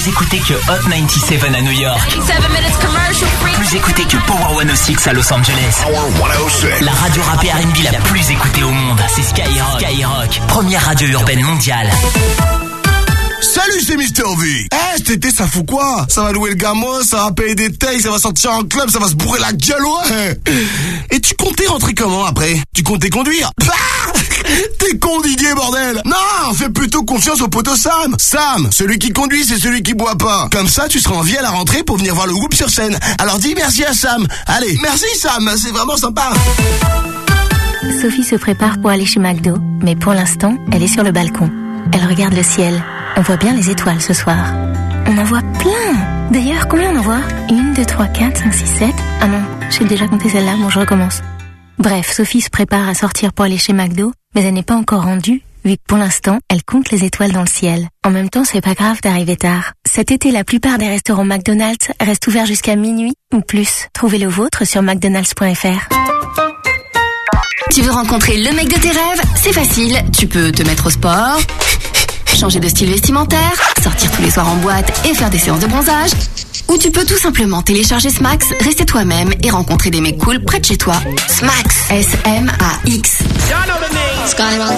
Plus écouté que Hot 97 à New York. Plus écouté que Power 106 à Los Angeles. La radio rap et R&B la plus écoutée au monde, c'est Skyrock. Skyrock, première radio urbaine mondiale. Salut, c'est Mister V. Cet été, ça fout quoi? Ça va louer le gamos, ça va payer des tailles, ça va sortir en club, ça va se bourrer la gueule, ouais. Et tu comptais rentrer comment après? Tu comptais conduire? T'es con, Didier, bordel. Non, fais plutôt confiance au poteau Sam. Sam, celui qui conduit, c'est celui qui boit pas. Comme ça, tu seras en vie à la rentrée pour venir voir le groupe sur scène. Alors dis merci à Sam. Allez, merci Sam, c'est vraiment sympa. Sophie se prépare pour aller chez McDo, mais pour l'instant, elle est sur le balcon. Elle regarde le ciel. On voit bien les étoiles ce soir. On en voit plein. D'ailleurs, combien on en voit? 1, 2, 3, 4, 5, 6, 7. Ah non, j'ai déjà compté celle-là, bon je recommence. Bref, Sophie se prépare à sortir pour aller chez McDo, mais elle n'est pas encore rendue, vu que pour l'instant, elle compte les étoiles dans le ciel. En même temps, c'est pas grave d'arriver tard. Cet été, la plupart des restaurants McDonald's restent ouverts jusqu'à minuit ou plus. Trouvez le vôtre sur mcdonalds.fr. Tu veux rencontrer le mec de tes rêves? C'est facile, tu peux te mettre au sport, changer de style vestimentaire, sortir tous les soirs en boîte et faire des séances de bronzage. Ou tu peux tout simplement télécharger Smax, rester toi-même et rencontrer des mecs cool près de chez toi. Smax, S-M-A-X. Skyrock.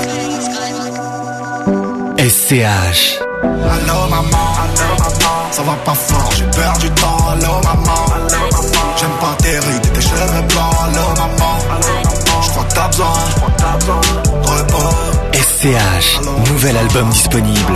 SCH. Allô maman, ça va pas fort, j'ai peur du temps. Allô maman, j'aime pas tes rides et tes cheveux blancs. Allô maman, je crois que t'as besoin de repos. SCH, nouvel album disponible.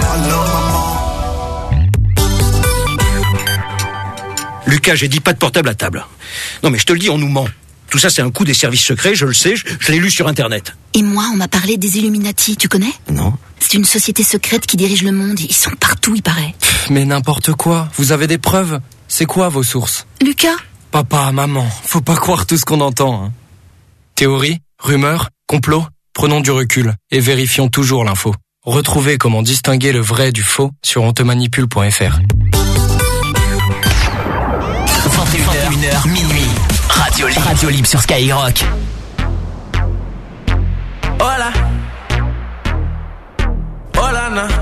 Lucas, j'ai dit pas de portable à table. Non mais je te le dis, on nous ment. Tout ça c'est un coup des services secrets, je le sais, je l'ai lu sur internet. Et moi, on m'a parlé des Illuminati, tu connais? Non. C'est une société secrète qui dirige le monde, ils sont partout, il paraît. Mais n'importe quoi, vous avez des preuves? C'est quoi vos sources? Lucas? Papa, maman, faut pas croire tout ce qu'on entend. Hein. Théorie, rumeurs, complot, prenons du recul et vérifions toujours l'info. Retrouvez comment distinguer le vrai du faux sur ontemanipule.fr. 21h, minuit. Radio libre sur Skyrock. Hola. Hola, na.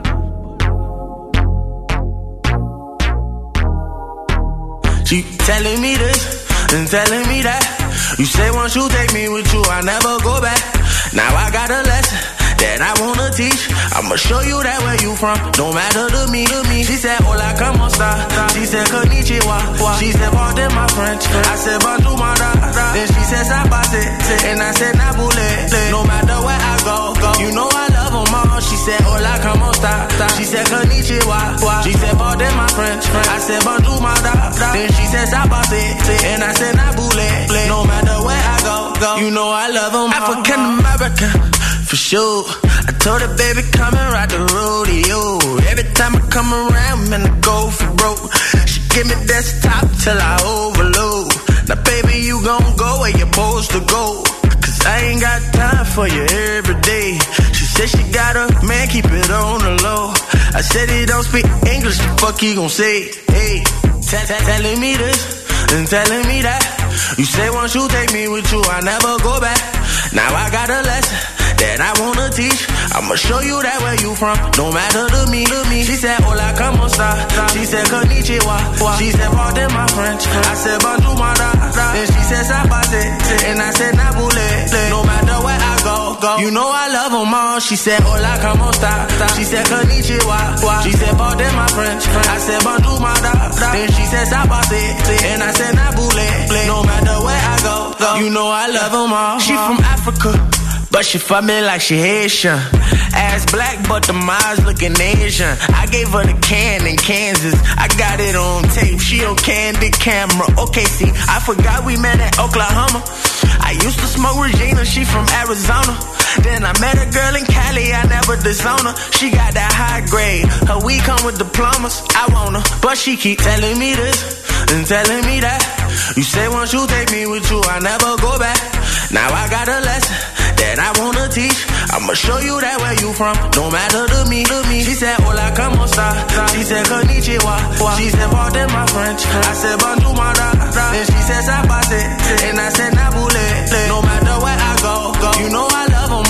She telling me this and telling me that. You say once you take me with you, I never go back. Now I got a lesson that I wanna teach. I'ma show you that where you from, no matter to me. She said, hola, como esta? She said, konnichiwa. She said, pardon my French. I said, bonjour, mada. Then she said, sabate. And I said, nabule. No matter where I go, you know I love them all. She said, hola, como esta? She said, konnichiwa. She said, pardon my French. I said, bonjour, mada. Then she said, sabate. And I said, nabule. No matter where I go, you know I love them all. African American, for sure. I told her, baby, come and ride the rodeo. Every time I come around, man, I go for broke. She give me desktop till I overload. Now, baby, you gon' go where you're supposed to go. Cause I ain't got time for you every day. She said she got a man, keep it on the low. I said he don't speak English, the fuck he gon' say? Hey, telling me this and telling me that. You say once you take me with you, I never go back. Now I got a lesson that I wanna teach. I'ma show you that where you from, no matter to me. She said, hola, como esta? She said, konnichiwa. She said, pardon my French. I said, bonjour, mada. Then she said, sabate. And I said, nabule. No matter where I go, you know I love them all. She said, hola, como esta? She said, konnichiwa. She said, pardon my French. I said, bonjour, mada. Then she said, sabate. And I said, nabule. No matter where I go, you know I love them all. She from Africa, but she fuck me like she Haitian. Ass black, but the eyes looking Asian. I gave her the can in Kansas. I got it on tape. She on candid camera. Okay, see, I forgot we met at Oklahoma. I used to smoke Regina. She from Arizona. Then I met a girl in Cali. I never disown her. She got that high grade. Her weed come with diplomas. I want her, but she keep telling me this and telling me that. You say once you take me with you, I never go back. Now I got a lesson that I wanna teach. I'ma show you that where you from, no matter to me. She said, hola, como esta? She said, konnichiwa. She said, pardon my French. I said, bonjour, mada. Then she said, sabate. And I said, nabule. No matter where I go, you know I love them all. She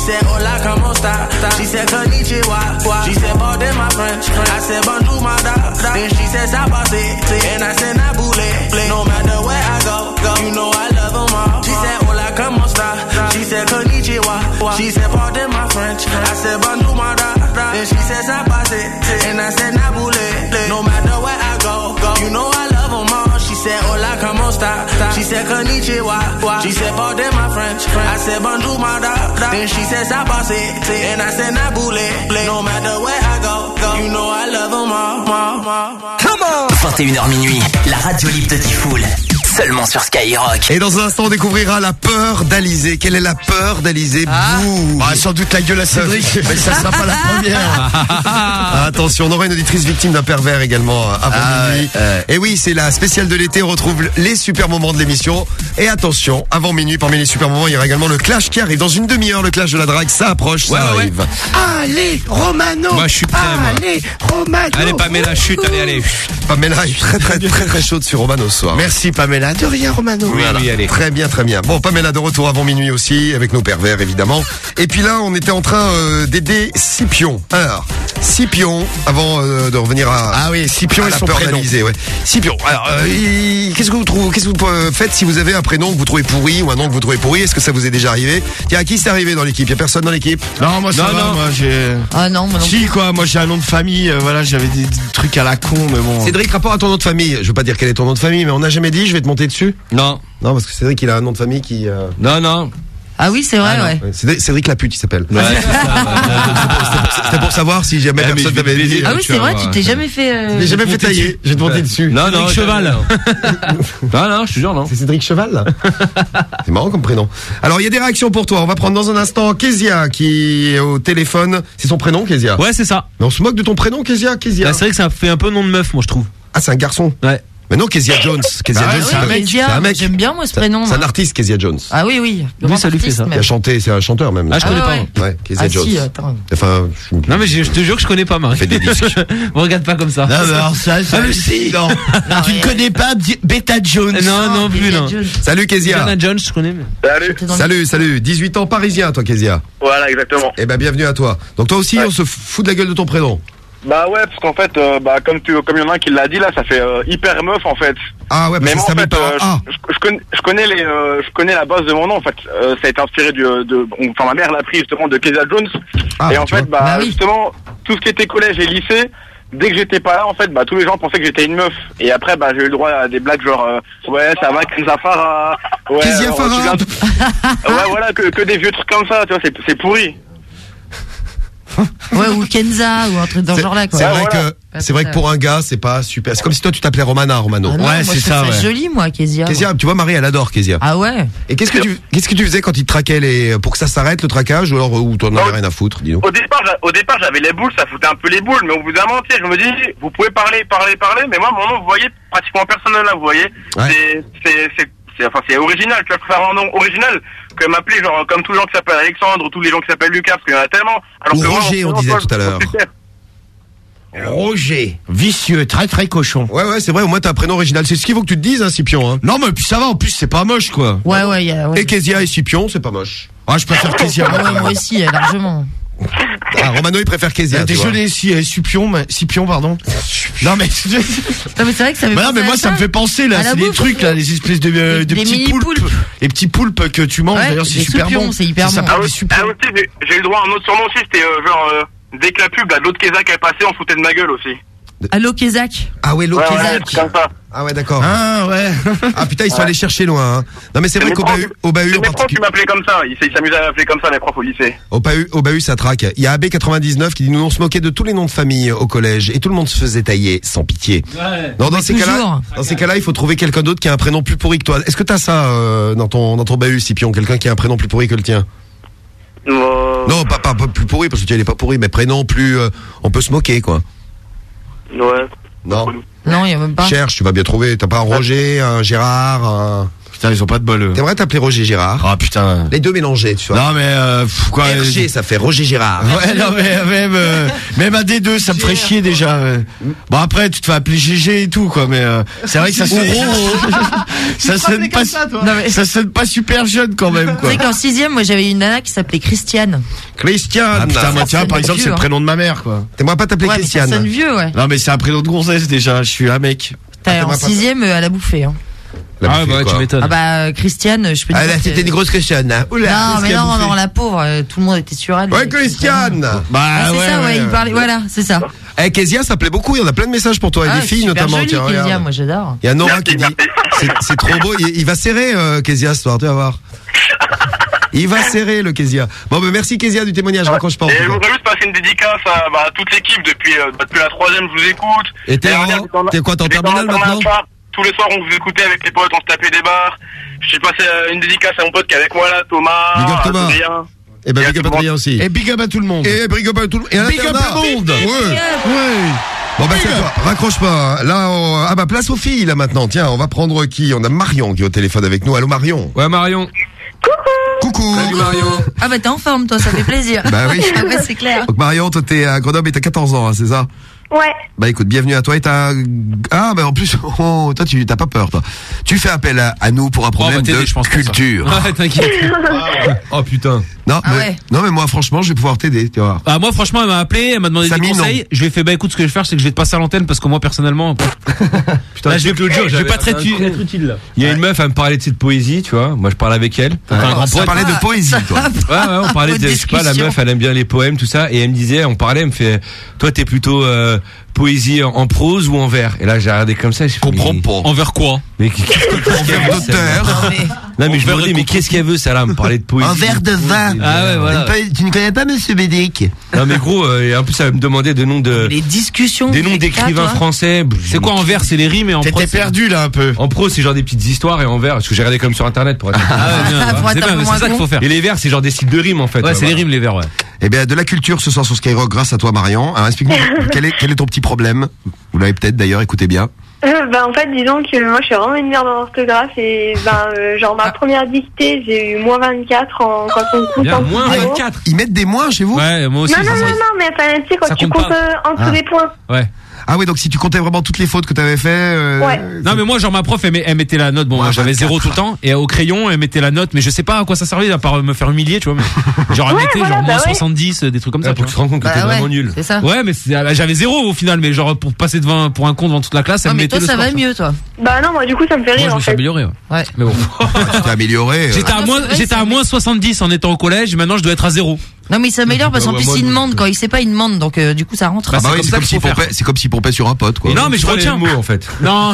said, hola, como esta? She said, konnichiwa. She said, pardon my French. I said, bonjour, my da. Then she said, sabase. And I said, nabule. No matter where I go, you know I love them all. She said, hola, como esta? She said, konnichiwa. She said, pardon my French. I said, bonjour, my da. Then she said, sabase. And I said, nabule. No matter where I go, you know I love them all. She said, hola, como esta? She said, konnichiwa. She said, pardon my French. I said, bonjour, my da. Then she said, sabase. And I said, nabule. No matter where I go, you know I love them all. Come on! 21h minuit, la radio libre de Tifoul. Seulement sur Skyrock. Et dans un instant, on découvrira la peur d'Alizé. Quelle est la peur d'Alizé? Sans doute la gueule à Cédric, mais ça sera pas la première. Attention, on aura une auditrice victime d'un pervers également avant minuit. Et oui, c'est la spéciale de l'été. On retrouve les super moments de l'émission. Et attention, avant minuit, parmi les super moments, il y aura également le clash qui arrive dans une demi-heure. Le clash de la drague, ça approche, ça arrive. Allez, Romano. Moi, je suis prêt, moi. Allez, Romano. Allez, Pamela, chute, allez. Pamela est très chaude sur Romano ce soir. Merci, Pamela. De rien, Romano. Oui, oui, allez. Très bien. Bon, Pamela de retour avant minuit aussi, avec nos pervers, évidemment. Et puis là, on était en train d'aider Scipion. Alors, Scipion, avant de revenir à... Scipion et son prénom. Ouais. Scipion. Alors, qu'est-ce que vous faites si vous avez un prénom que vous trouvez pourri ou un nom que vous trouvez pourri? Est-ce que ça vous est déjà arrivé? Tiens, à qui c'est arrivé dans l'équipe? Il y a personne dans l'équipe? Non, moi ça va, moi j'ai... Ah non, moi non. Si, quoi, moi j'ai un nom de famille, voilà, j'avais des trucs à la con, mais bon... Cédric, rapport à ton nom de famille, je veux pas dire quel est ton nom de famille, mais on n'a jamais dit, je vais te monter dessus? Non. Non, parce que Cédric, il a un nom de famille qui... Non. Ah oui, c'est vrai, ouais. Cédric la pute, il s'appelle. Ouais, C'était pour savoir si jamais personne t'avait dit. Ah oui, c'est vrai, tu t'es jamais fait... Je l'ai jamais fait tailler, je vais te monter dessus. Non, Cédric Cheval. Non, je te jure, non. C'est Cédric Cheval, là. C'est marrant comme prénom. Alors, il y a des réactions pour toi. On va prendre dans un instant Kezia qui est au téléphone. C'est son prénom, Kezia? Ouais, c'est ça. Mais on se moque de ton prénom, Kezia? Bah, c'est vrai que ça fait un peu nom de meuf, moi, je trouve. Ah, c'est un garçon? Ouais. Mais non, Kezia Jones. Kezia Jones, c'est un mec. C'est un mec. J'aime bien, moi, ce prénom. C'est un artiste, Kezia Jones. Ah oui. Lui, ça lui fait ça. Il a chanté, c'est un chanteur même. Ah, je connais pas. Ouais, Kezia Jones. Si, attends. Enfin, non, mais je te jure que je connais pas, moi. Il fait des disques. On regarde pas comme ça. Non, mais alors ça, si. Non. Tu ne connais pas Beta Jones? Non plus, non. Salut, Kezia. Beta Jones, je connais. Salut. 18 ans, parisien, toi, Kezia. Voilà, exactement. Eh ben, bienvenue à toi. Donc, toi aussi, on se fout de la gueule de ton prénom. Bah ouais, parce qu'en fait, comme il y en a un qui l'a dit là, ça fait hyper meuf en fait. Ah ouais, parce mais que moi, ça en fait, je connais la base de mon nom en fait. Ça a été inspiré enfin ma mère l'a pris justement de Kezia Jones. Et en fait, justement, tout ce qui était collège et lycée, dès que j'étais pas là, en fait, tous les gens pensaient que j'étais une meuf. Et après, j'ai eu le droit à des blagues genre, ouais, ça va, Kenza Farah. Ouais, Kezia Farah. Ouais, voilà, que des vieux trucs comme ça, tu vois, c'est pourri. Ouais, ou Kenza, ou un truc dans ce genre là, quoi. C'est vrai que pour un gars, c'est pas super. C'est comme si toi tu t'appelais Romano. Ah non, ouais, c'est ça. C'est joli, moi, Kezia. Kezia, tu vois, Marie, elle adore Kezia. Ah ouais. Et qu'est-ce que tu faisais quand il te traquait pour que ça s'arrête le traquage, ou alors où t'en avais rien à foutre, dis-nous? Au départ, j'avais les boules, ça foutait un peu les boules, mais au bout d'un moment, je me dis, vous pouvez parler, mais moi, mon nom, vous voyez, pratiquement personne là, vous voyez. Ouais. C'est original, tu vas préférer un nom original que m'appeler genre comme tous les gens qui s'appellent Alexandre ou tous les gens qui s'appellent Lucas, parce qu'il y en a tellement. Alors ou Roger, on disait tout à l'heure. Roger, vicieux, très très cochon. Ouais, c'est vrai, au moins t'as un prénom original. C'est ce qu'il faut que tu te dises, hein, Scipion. Hein. Non, mais puis ça va, en plus c'est pas moche, quoi. Ouais. Et Kezia et Scipion, c'est pas moche. Ah, je préfère Kezia. Moi aussi, largement. Ah, Romano, il préfère Kezia. Désolé, Scipion, pardon. Non, mais c'est vrai que ça me fait mais moi, ça me fait penser, là, c'est des trucs, là, les espèces de petits poulpes. Les petits poulpes que tu manges, d'ailleurs, c'est super bon. C'est hyper bon. Aussi, j'ai eu le droit à un autre surnom aussi, c'était genre, dès que la pub, l'autre Kezak est passé, on foutait de ma gueule aussi. Allô, Kezak. Ah ouais, l'autre Kezak. Ah ouais, d'accord. Ah ouais. Ah putain, ils sont allés chercher loin. Hein. Non mais c'est vrai qu'au bahut en particulier. Les profs qui m'appelaient comme ça, ils s'amusaient à m'appeler comme ça, les profs au lycée. Au bahut, ça traque. Il y a AB99 qui dit nous on se moquait de tous les noms de famille au collège et tout le monde se faisait tailler sans pitié. Ouais. Non, dans ces cas-là, il faut trouver quelqu'un d'autre qui a un prénom plus pourri que toi. Est-ce que t'as ça dans ton bahut, Scipion, quelqu'un qui a un prénom plus pourri que le tien? Non, pas plus pourri parce que tu n'es pas pourri, mais prénom plus on peut se moquer quoi. Ouais. Non, il y a même pas. Cherche, tu vas bien trouver. T'as pas un Roger, un Gérard, Putain, ils ont pas de bol. T'aimerais t'appeler Roger Girard? Ah putain. Les deux mélangés, tu vois. Non mais quoi RG, ça fait Roger Girard. Ouais, non mais même à D2, ça me ferait chier déjà. Bon après, tu te fais appeler GG et tout quoi, mais c'est vrai que ça sonne pas ça sonne pas super jeune quand même quoi. Tu sais qu'en 6e, moi j'avais une nana qui s'appelait Christiane. Christiane. Ah putain, moi tiens par exemple, c'est le prénom de ma mère quoi. T'aimerais pas t'appeler Christiane? Ça sonne vieux, ouais. Non mais c'est un prénom de gonzesse déjà, je suis un mec. En 6e, elle a bouffé hein. Ah bah tu m'étonnes. Ah bah Christiane, je peux dire. Ah là, c'était une grosse Christiane. Hein. Oula, non mais non, la pauvre, tout le monde était sur elle. Ouais, Christiane. Bah c'est ça, ouais, il parlait. Voilà, c'est ça. Eh, Kezia, ça plaît beaucoup. Il y en a plein de messages pour toi, et des filles notamment. Joli, tiens, Kezia, moi j'adore. Il y a Nora qui dit, c'est trop beau. Il va serrer Kezia ce soir, tu vas voir. Il va serrer le Kezia. Bon, ben merci Kezia du témoignage. Raccroche pas. Et je voudrais juste passer une dédicace à toute l'équipe depuis la 3e. Je vous écoute. Et t'es quoi, t'es en terminale maintenant? Tous les soirs, on vous écoutait avec les potes, on se tapait des bars. J'ai passé une dédicace à mon pote qui est avec moi là, Thomas. Big up Thomas. Et ben big up à Adrien aussi. Et big up à tout le monde. Et big up à tout le monde. Et big up à le monde. Ouais. Bon bah c'est toi, raccroche pas. Là, place aux filles là maintenant. Tiens, on va prendre qui? On a Marion qui est au téléphone avec nous. Allô Marion. Ouais Marion. Coucou. Salut Marion. Ah bah t'es en forme toi, ça fait plaisir. Bah oui. Ah ouais, c'est clair. Donc Marion, toi t'es à Grenoble et t'as 14 ans, hein, c'est ça? Ouais. Bah écoute, bienvenue à toi et bah en plus, toi tu t'as pas peur toi. Tu fais appel à nous pour un problème de culture. Ouais, t'inquiète. Oh putain. Non, mais moi franchement, je vais pouvoir t'aider, tu vois. Ah moi franchement, elle m'a appelé, elle m'a demandé des conseils. Je lui ai fait écoute, ce que je vais faire, c'est que je vais te passer à l'antenne parce que moi personnellement, putain, là, je vais pas être utile là. Il y a une meuf, elle me parlait de cette poésie, tu vois. Moi je parle avec elle. On parlait de poésie, toi. Ouais, on parlait de, je sais pas, la meuf, elle aime bien les poèmes, tout ça, et elle me disait, on parlait, elle me fait, toi t'es plutôt poésie en prose ou en vers? Et là j'ai regardé comme ça, je comprends pas. En vers quoi? Mais en vers d'auteur. Non mais je me dis mais qu'est-ce qu'elle veut ça là, me parler de poésie? Un verre de vin. Ah ouais voilà. Tu ne connais pas Monsieur Bédic? Non mais gros, et en plus elle me demandait des noms les discussions, des noms d'écrivains français. C'est quoi en vers? C'est les rimes, et en prose. T'étais perdu là un peu. En prose c'est genre des petites histoires, et en vers parce que j'ai regardé comme sur internet pour être. C'est ça qu'il faut faire. Et les vers c'est genre des styles de rimes en fait. Ouais, c'est les rimes les vers, ouais. Eh bien de la culture ce soir sur Skyrock grâce à toi Marion. Alors explique-nous quel est ton petit problème? Vous l'avez peut-être d'ailleurs, écoutez bien. En fait, disons que moi je suis vraiment une merde en orthographe et genre ma première dictée, j'ai eu -24 quand on compte en moins 24. Ils mettent des moins chez vous? Ouais, moi aussi. Non, mais tu sais quand tu comptes en dessous des points. Ouais. Ah oui, donc si tu comptais vraiment toutes les fautes que t'avais fait. Ouais. Non mais moi genre ma prof elle mettait la note, bon moi, j'avais 0 tout le temps, et au crayon elle mettait la note, mais je sais pas à quoi ça servait à part me faire humilier, tu vois, mais genre elle mettait genre moins 70, des trucs comme ça pour que tu te rends compte que t'es vraiment nul. C'est ça. Ouais, mais j'avais 0 au final, mais genre pour passer pour un con devant toute la classe, elle me mettait le score. Mais toi ça va mieux toi. Bah non, moi du coup ça me fait rire. Moi je me suis amélioré. Ouais. Mais bon. Tu t'es amélioré. J'étais à moins 70 en étant au collège, maintenant je dois être à 0. Non mais il s'améliore parce qu'en plus il demande, quand il sait pas il demande, donc du coup ça rentre. Bah oui, c'est comme s'il pompait sur un pote quoi. Non mais je retiens le mot en fait.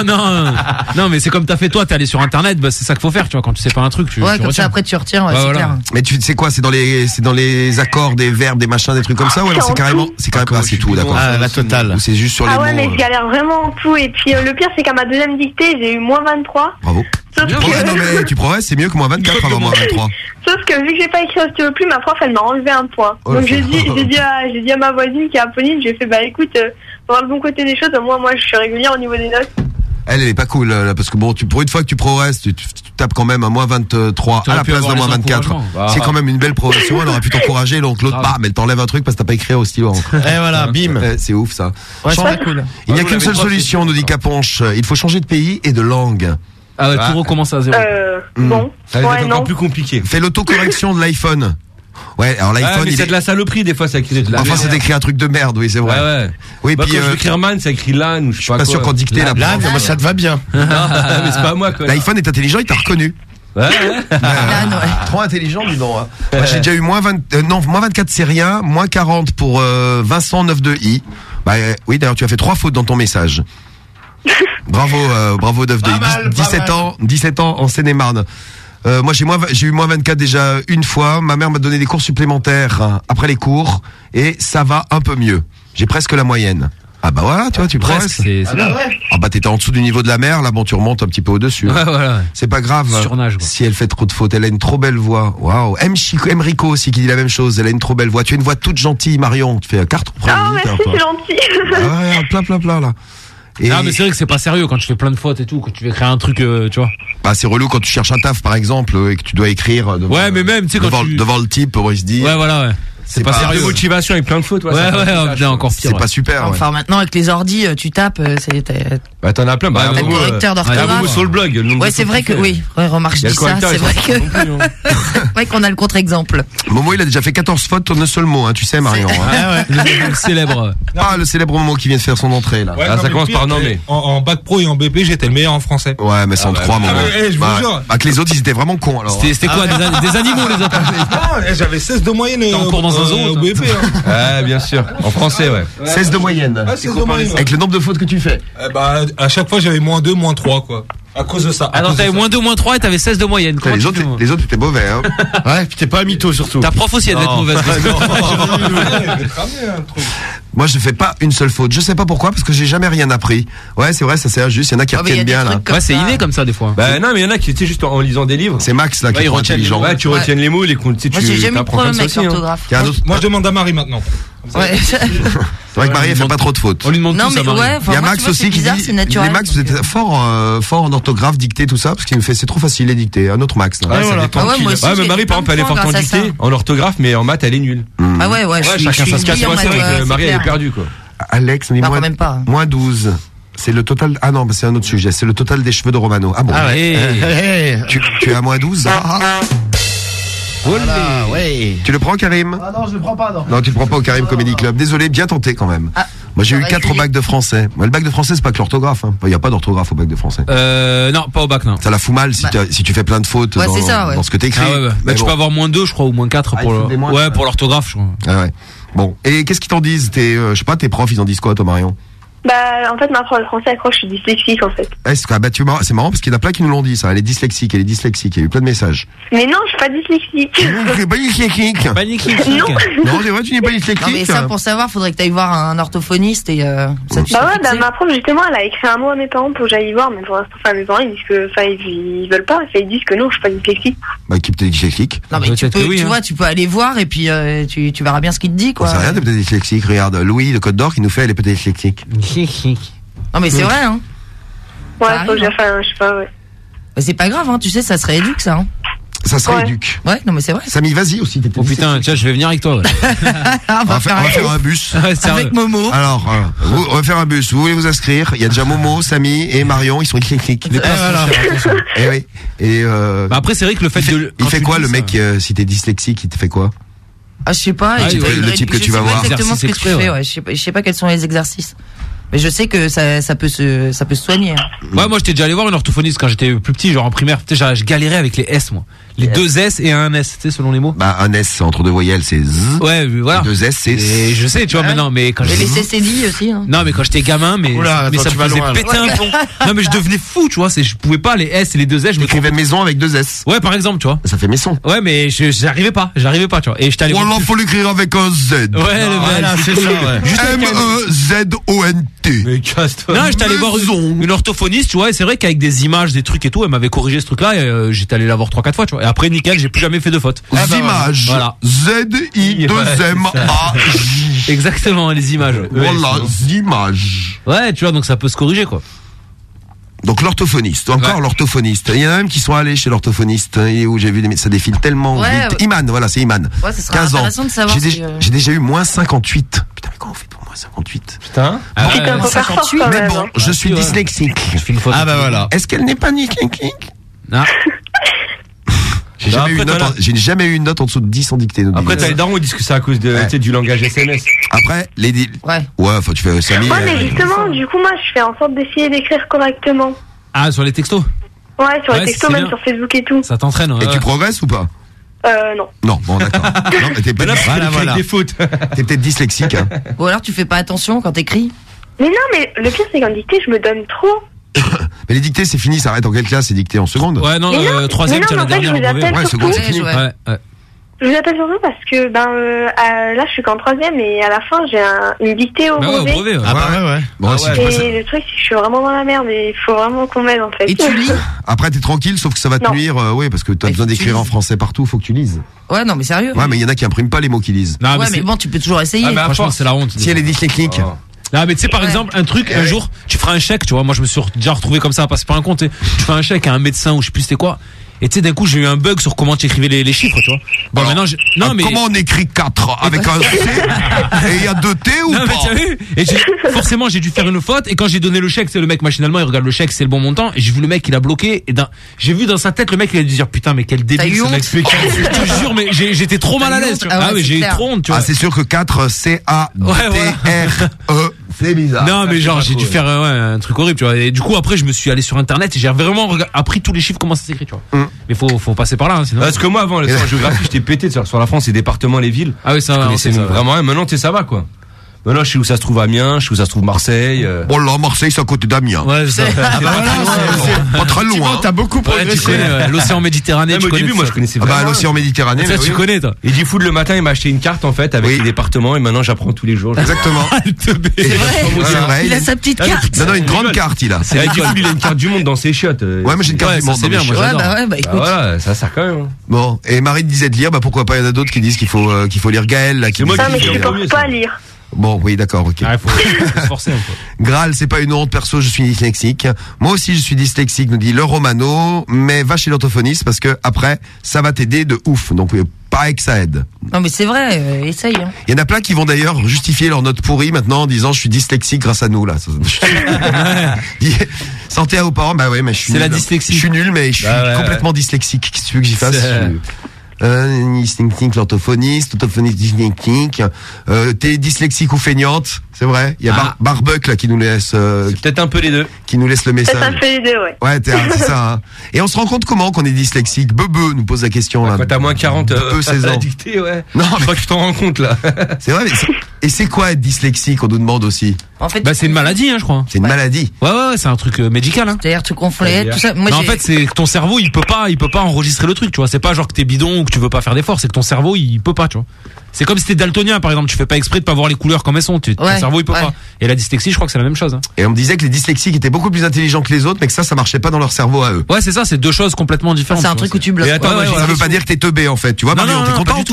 Non mais c'est comme t'as fait toi, t'es allé sur internet, bah c'est ça qu'il faut faire, tu vois, quand tu sais pas un truc, tu comme ça après tu retiens, c'est clair. Mais tu sais quoi, c'est dans les accords des verbes, des machins, des trucs comme ça, ou alors c'est carrément c'est tout, d'accord. Ah la totale. Ou c'est juste sur les mots. Ah ouais, mais je galère vraiment tout, et puis le pire c'est qu'à ma deuxième dictée, j'ai eu -23. Bravo. Non mais tu progresses, c'est mieux que -24 avant -23. Sauf que vu que j'ai pas écrit au stylo plume, ma prof elle m'a enlevé un point. Donc j'ai dit à ma voisine qui est Apolline, j'ai fait écoute, pour voir le bon côté des choses, au moins moi je suis régulière au niveau des notes. Elle est pas cool là, parce que bon, pour une fois que tu progresses, tu tapes quand même à -23 à la place d'un -24. C'est quand même une belle progression. Elle aurait pu t'encourager, donc l'autre mais elle t'enlève un truc parce que t'as pas écrit au stylo. Et voilà, bim. C'est ouf ça. Ouais, c'est cool. Il n'y a qu'une seule solution, nous dit Caponche. Il faut changer de pays et de langue. Ah ouais, tout recommence à 0. Bon. Ça va être encore plus compliqué. Fais l'autocorrection de l'iPhone. Ouais, alors l'iPhone mais c'est de la saloperie des fois, ça écrit de la Enfin, c'est écrit un truc de merde, oui, c'est vrai. Ouais. Oui, puis quand je veux écrire man, ça écrit LAN ou je sais pas quoi. Pas sûr qu'en dictée la LAN, moi ça te va bien. Mais c'est pas moi quoi. L'iPhone est intelligent, il t'a reconnu. Ouais. Trop intelligent, dis donc. Moi, j'ai déjà eu -24 c'est rien, -40 pour Vincent 92i. Bah oui, d'ailleurs tu as fait 3 fautes dans ton message. Bravo 92i. 17 ans en Seine-et-Marne. Moi j'ai eu -24 déjà une fois. Ma mère m'a donné des cours supplémentaires après les cours et ça va un peu mieux. J'ai presque la moyenne. Ah bah voilà, tu vois, tu progresses. Ah bah t'étais en dessous du niveau de la mer, là bon tu remontes un petit peu au-dessus. Ouais, voilà. C'est pas grave. Surnage, quoi. Si elle fait trop de fautes, elle a une trop belle voix. Waouh. Rico aussi qui dit la même chose, elle a une trop belle voix. Tu as une voix toute gentille, Marion. Tu fais carte. Ah merci, c'est gentil. Ah ouais, plein là. Non, mais c'est vrai que c'est pas sérieux quand tu fais plein de fautes et tout, quand tu veux créer un truc, tu vois. Bah, c'est relou quand tu cherches un taf, par exemple, et que tu dois écrire devant, ouais, mais même, tu sais, devant le type pour se dire. Ouais, voilà, ouais. C'est pas sérieux. De motivation avec plein de fautes, ouais, encore pire. C'est pas super, ouais. Enfin, maintenant, avec les ordis, tu tapes, bah, t'en as plein, t'as le correcteur d'orthographe. Sur le blog. Ouais, c'est vrai que, oui. Remarque, je dis ça, c'est vrai que, c'est vrai qu'on a le contre-exemple. Momo, il a déjà fait 14 fautes en un seul mot, hein, tu sais, Marion. Ouais. Le célèbre. Ah, le célèbre Momo qui vient de faire son entrée, là. Ouais, ça commence par nommer. En bac pro et en BP, j'étais le meilleur en français. Ouais, mais sans 3 Momo. Je vous jure. Bah, que les autres, ils étaient vraiment cons, alors. C'était quoi, des animaux, les autres? Non, j'avais 16 de moyenne. Encore dans un zoo, au BP, Ouais, bien sûr. En français, ouais. 16 de moyenne. Ouais, 16 de moyenne. Avec le nombre de fautes que tu fais. Bah, à chaque fois, j'avais -2, -3, quoi. À cause de ça. Ah non, t'avais -2, -3 et t'avais 16 de moyenne. Les autres étaient mauvais, hein. Ouais, puis t'es pas un mytho, surtout. Ta prof aussi, elle devait être mauvaise. Moi, je fais pas une seule faute. Je sais pas pourquoi, parce que j'ai jamais rien appris. Ouais, c'est vrai, ça c'est injuste. Il y en a qui retiennent bien, là. Ouais, c'est inné comme ça, des fois. Bah, non, mais il y en a qui, tu sais, juste en lisant des livres. C'est Max, là, qui est intelligent. Ouais, tu retiens les mots, les comptes, tu sais, moi, j'ai jamais eu de problème avec l'orthographe. Moi, je demande à Marie maintenant. Ouais. C'est vrai que Marie, elle fait pas trop de fautes. On lui demande non, tout ça, mais ouais, il y a Max aussi qui dit, mais Max, vous êtes fort en orthographe, dictée, tout ça, parce qu'il me fait, c'est trop facile les dicter. Un autre Max, là. Ouais, mais Marie, par exemple, elle est forte en dictée, en orthographe, mais en maths, elle est nulle. Ah ouais, chacun sa casse. C'est vrai que Marie, elle est perdue, quoi. Alex, mais moins 12. C'est le total. Ah non, c'est un autre sujet. C'est le total des cheveux de Romano. Ah bon. Ah ouais. Tu es à -12. Voilà, ouais. Tu le prends, Karim? Ah non, je le prends pas, non. Non, tu le prends pas au Karim Comedy Club. Désolé, bien tenté quand même. Moi, j'ai eu 4 bacs de français. Moi, le bac de français, c'est pas que l'orthographe. Il y a pas d'orthographe au bac de français. Non, pas au bac, non. Ça la fout mal si tu fais plein de fautes dans ce que t'écris. Ah ouais. Bah, tu peux avoir -2, je crois, ou -4 pour l'orthographe, je crois. Ah ouais. Bon. Et qu'est-ce qu'ils t'en disent? Je sais pas, tes profs, ils en disent quoi, toi, Marion? Bah, en fait, ma prof de français, elle croit que je suis dyslexique, en fait. C'est marrant parce qu'il y en a plein qui nous l'ont dit, ça. Elle est dyslexique, il y a eu plein de messages. Mais non, je suis pas dyslexique. Tu n'es pas dyslexique. Non, c'est vrai, tu n'es pas dyslexique. Non, mais ça, pour savoir, faudrait que tu ailles voir un orthophoniste et, ça te ma prof, justement, elle a écrit un mot à mes parents pour que j'aille y voir, mais pour l'instant, mes parents, ils disent que, ils veulent pas, ils disent que non, je suis pas dyslexique. Bah, qui peut-être dyslexique? Non, mais tu vois, tu peux aller voir et puis, tu verras bien ce qu'il te dit, quoi. C'est rien, t'es peut-être dyslexique. Regarde, Louis, de Côte d'Or, qui nous fait, elle est peut-être dyslexique. Non, mais c'est vrai, hein. Ouais, faut que je sais pas, ouais. Bah, c'est pas grave, hein, tu sais, ça se rééduque, ça, hein. Ça se rééduque. Ouais, non, mais c'est vrai. Samy, vas-y aussi. Oh putain, tiens, je vais venir avec toi. Ouais. on va faire un bus. Avec Momo. Alors, on va faire un bus. Vous voulez vous inscrire? Il y a déjà Momo, Samy et Marion. Ils sont dyslexiques. Et oui. Et bah après, c'est vrai que le fait de. Il fait quoi, le mec, si t'es dyslexique, il te fait quoi? Ah, je sais pas. Le type que tu vas voir. Exactement ce que tu fais, ouais. Je sais pas quels sont les exercices. Mais je sais que ça peut se soigner. Ouais, moi j'étais déjà allé voir une orthophoniste quand j'étais plus petit, genre en primaire. Tu sais, je galérais avec les S, moi. Les 2 S et un S, tu sais, selon les mots. Bah, un S entre 2 voyelles, c'est Z. Ouais, voilà. 2 S, c'est. Et je sais, tu vois, maintenant, mais quand et les CCD aussi, hein. Non, mais quand j'étais gamin, ça me faisait péter un plomb. Non, mais je devenais fou, tu vois, je pouvais pas, les S et les 2 S, je m'écrivais maison avec 2 S. Ouais, par exemple, tu vois. Ça fait maison. Ouais, mais j'arrivais pas, tu vois. Et j'étais allé voir. Faut l'écrire avec un Z. Ouais, c'est ça, ouais. M-E-Z-O-N-T. Mais casse-toi. Non, j'étais allé voir une orthophoniste, tu vois, et c'est vrai qu'avec des images, des trucs et tout, elle m'avait corrigé ce truc-là, et j'étais allé la voir 3-4 fois, tu vois. Et après, nickel, j'ai plus jamais fait de faute. Images. Voilà. Z-I-2-M-A. Exactement, les images. Voilà, images. Ouais, tu vois, donc ça peut se corriger, quoi. Donc l'orthophoniste, l'orthophoniste. Il y en a même qui sont allés chez l'orthophoniste, où j'ai vu ça défile tellement vite. Iman, voilà, c'est Iman. Ouais, ça serait intéressant de savoir. J'ai déjà eu -58. Putain, mais comment on fait pour -58? Putain. Mais bon, je suis dyslexique. Ah bah voilà. Est-ce qu'elle n'est pas dyslexique? Non. J'ai jamais eu une note en dessous de 10 en dictée. Après, t'as les darons, ils disent que c'est à cause du langage SMS. Après, ouais, faut tu fais Samy. Ouais, mais justement, du coup, moi, je fais en sorte d'essayer d'écrire correctement. Ah, sur les textos? Ouais, sur les textos, même sur Facebook et tout. Ça t'entraîne, ouais. Et tu progresses ou pas? Non. Non, bon, d'accord. Non, mais t'es peut-être des fautes. T'es peut-être dyslexique, hein. Ou alors tu fais pas attention quand t'écris. Mais non, mais le pire, c'est qu'en dictée, je me donne trop. Mais les dictées, c'est fini, ça arrête en quelle classe? C'est dicté en seconde? Ouais, non, troisième, tu as la dernière en brevet. Ouais, seconde, c'est fini. Ouais. Je vous appelle surtout parce que, là, je suis qu'en 3e et à la fin, j'ai une dictée au brevet. Ah bah ouais. Bon, et le truc, c'est que je suis vraiment dans la merde et il faut vraiment qu'on m'aide, en fait. Et tu lis? Après, t'es tranquille, sauf que ça va te nuire, oui, parce que t'as besoin d'écrire en français partout, faut que tu lises. Ouais, non, mais sérieux. Ouais, mais il y en a qui impriment pas les mots qu'ils lisent. Ouais, mais bon, tu peux toujours essayer. Franchement, c'est la honte. Si elle est dyslexique. Ah mais tu sais par exemple un truc un jour tu feras un chèque, tu vois, moi je me suis déjà retrouvé comme ça à passer par un compte, tu fais un chèque à un médecin ou je sais plus c'était quoi. Et tu sais d'un coup j'ai eu un bug sur comment tu écrivais les chiffres, tu vois. Bon alors, maintenant mais comment on écrit 4 avec un C et il y a 2 T ou non, pas mais vu et forcément j'ai dû faire une faute et quand j'ai donné le chèque, c'est le mec machinalement il regarde le chèque, c'est le bon montant et j'ai vu le mec il a bloqué et j'ai vu dans sa tête le mec il a dû dire putain mais quel débile ce mec. Je te jure mais j'étais trop mal à l'aise. Ah mais j'ai eu trop honte, tu vois. Ah c'est sûr que 4 C A D R E c'est bizarre. Non mais genre j'ai dû faire un truc horrible, tu vois. Et du coup après je me suis allé sur internet et j'ai vraiment appris tous les chiffres comment ça s'écrit, tu vois. Mais faut passer par là hein, sinon. Parce que moi avant la géographie j'étais pété sur la France, les départements, les villes. Ah oui ça va. C'est vraiment maintenant tu sais ça va quoi. Maintenant je sais où ça se trouve Amiens, je sais où ça se trouve Marseille. Bon là Marseille c'est à côté d'Amiens. Ouais c'est pas très loin. T'as beaucoup progressé. Tu connais l'océan Méditerranée. Au début moi je connaissais pas. L'océan Méditerranée. Ça tu connais toi. Et Food le matin il m'a acheté une carte en fait avec les départements et maintenant j'apprends tous les jours. Exactement. C'est vrai. Il a sa petite carte. Non une grande carte il a. Food il a une carte du monde dans ses chiottes. Ouais mais j'ai une carte du monde. C'est bien moi j'adore. Écoute. Voilà ça sert quand même. Bon et Marie disait de lire, bah pourquoi pas, il y en a d'autres qui disent qu'il faut lire Gaël là qui. Ça mais je supporte pas lire. Bon, oui, d'accord, ok. Ah, faut se forcer un peu. Graal, c'est pas une honte, perso, je suis dyslexique. Moi aussi, je suis dyslexique, nous dit le Romano, mais va chez l'orthophoniste parce que après, ça va t'aider de ouf. Donc, pareil que ça aide. Non, mais c'est vrai, essaye. Hein. Il y en a plein qui vont d'ailleurs justifier leur note pourrie maintenant en disant je suis dyslexique grâce à nous, là. Santé à vos parents, bah ouais, mais je suis nul. C'est la dyslexie. Je suis nul, mais je suis complètement dyslexique. Qu'est-ce que tu veux que j'y fasse? L'orthophoniste dyslexique. T'es dyslexique ou feignante, c'est vrai. Il y a Barbuck là qui nous laisse. C'est peut-être un peu les deux. Qui nous laisse le message. C'est un peu les deux, ouais. Ouais, c'est ça. Hein. Et on se rend compte comment qu'on est dyslexique. Bebe nous pose la question là. Quand t'as moins 40 16 ans. Dictée, ouais. Non, je crois que tu t'en rends compte là. C'est vrai. Et c'est quoi être dyslexique? On nous demande aussi. En fait, bah c'est une maladie, hein, je crois. C'est une maladie. Ouais, c'est un truc médical. Hein. C'est-à-dire tu confonds tout ça. Moi, en fait, c'est que ton cerveau, il peut pas enregistrer le truc, tu vois. C'est pas genre que t'es bidon ou que tu veux pas faire d'efforts, c'est que ton cerveau, il peut pas, tu vois. C'est comme si t'es daltonien, par exemple, tu fais pas exprès de pas voir les couleurs comme elles sont, ton cerveau il peut pas. Et la dyslexie, je crois que c'est la même chose. Hein. Et on me disait que les dyslexiques étaient beaucoup plus intelligents que les autres, mais que ça marchait pas dans leur cerveau à eux. Ouais, c'est ça, c'est deux choses complètement différentes. C'est un truc où tu bloques. Et attends, ça veut pas dire que t'es teubé en fait, tu vois, Marion, t'es contente?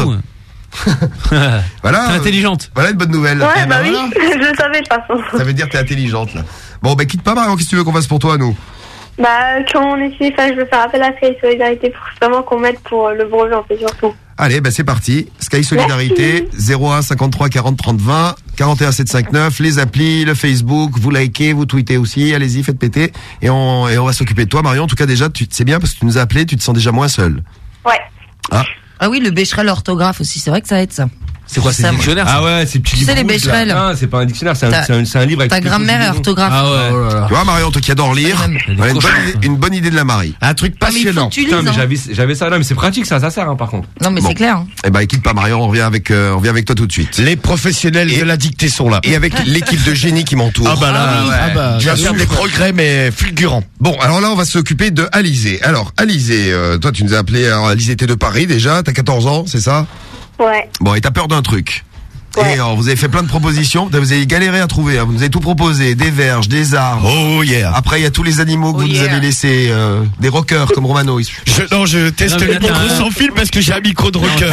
Voilà. T'es intelligente. Voilà une bonne nouvelle. Ouais, bah oui, je le savais de toute façon. Ça veut dire que t'es intelligente là. Bon, bah quitte pas Marion, qu'est-ce que tu veux qu'on fasse pour toi, nous? Bah, quand on essaie, je veux faire appel à Sky Solidarité pour justement qu'on m'aide pour le brevet en fait surtout. Allez, bah c'est parti. Sky Solidarité, 01 53 40 30 20, 41 759, les applis, le Facebook, vous likez, vous tweetez aussi, allez-y, faites péter. Et on va s'occuper de toi, Marion. En tout cas, déjà, c'est bien parce que tu nous as appelé, tu te sens déjà moins seul. Ouais. Ah oui, le Becherel orthographe aussi, c'est vrai que ça aide ça. C'est quoi, c'est un dictionnaire? Ah ouais, c'est petit livre. Tu sais les Becherel. Ah, c'est pas un dictionnaire, c'est un livre avec ta grammaire et orthographe. Ah ouais. Tu vois, Marion, toi qui adore lire, une bonne idée de la Marie. Un truc passionnant. Putain, mais j'avais ça là, mais c'est pratique ça sert par contre. Non mais c'est clair. Eh ben, quitte pas Marion, on revient avec toi tout de suite. Les professionnels de la dictée sont là. Et avec l'équipe de génie qui m'entoure. Ah bah là, bien sûr, des progrès mais fulgurants. Bon, alors là, on va s'occuper de Alizé. Alors, Alizé, toi tu nous as appelé, alors Alizé t'es de Paris déjà, t'as 14 ans, c'est ça? Ouais. Bon, et t'as peur d'un truc. Ouais. Et alors, vous avez fait plein de propositions, vous avez galéré à trouver, hein. Vous nous avez tout proposé, des verges, des arbres. Oh yeah. Après, il y a tous les animaux que vous nous avez laissés, des rockers comme Romano. Je teste les micros sans fil parce que j'ai un micro de rocker.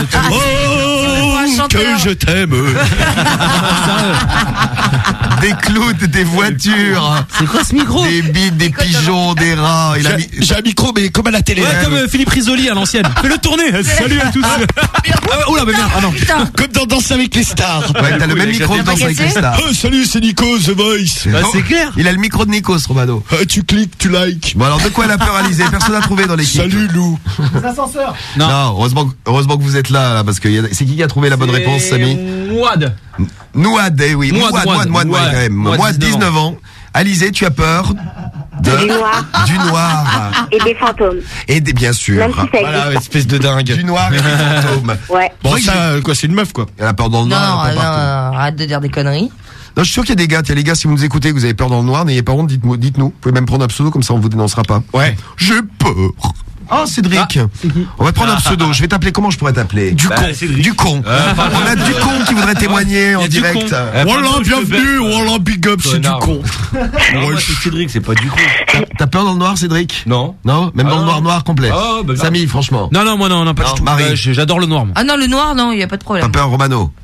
Que je t'aime. Des clowns, des voitures. C'est quoi ce micro? Des bites, des pigeons, des rats. J'ai un micro mais comme à la télé. Ouais, comme Philippe Risoli à l'ancienne. Fais-le tourner. Salut à tous. Oula, mais merde. Ah non. Comme dans Danse avec les stars. Ouais, t'as le même micro de Danse avec les stars. Salut, c'est Nico, The Voice. Bah, c'est clair. Il a le micro de Nikos, Romano. Tu cliques, tu likes. Bon, alors de quoi elle a peur, Alizé? Personne n'a trouvé dans l'équipe. Salut, Lou. Les ascenseurs. Non, heureusement que vous êtes là, parce que c'est qui a trouvé la bonne réponse, Samy? Nouad, eh oui. Nouad, quand même. Moi, 19 ans. Alizé, tu as peur du noir. Et des fantômes. Et bien sûr. Même si ça existe. Voilà, espèce de dingue. Du noir et des fantômes. Ouais. Bon, ça, quoi, c'est une meuf, quoi. Elle a peur dans le noir. Non, arrête de dire des conneries. Non, je suis sûr qu'il y a des gars. Il y a les gars, si vous nous écoutez, que vous avez peur dans le noir, n'ayez pas honte, dites-nous. Vous pouvez même prendre un pseudo, comme ça on vous dénoncera pas. Ouais. J'ai peur. Oh, Cédric. On va te prendre un pseudo. Je vais t'appeler. Comment je pourrais t'appeler? Du con. Du con. On a du con qui voudrait témoigner en direct. Voilà, bienvenue. Voilà, big up, c'est du con. Moi, c'est Cédric, c'est pas du con. T'as peur dans le noir, Cédric? Non. Non? Même dans le noir complet? Samy, franchement. Non, moi, non, pas du tout. Marie. J'adore le noir, moi. Ah non, le noir, non, y a pas de problème. T'as peur, Romano?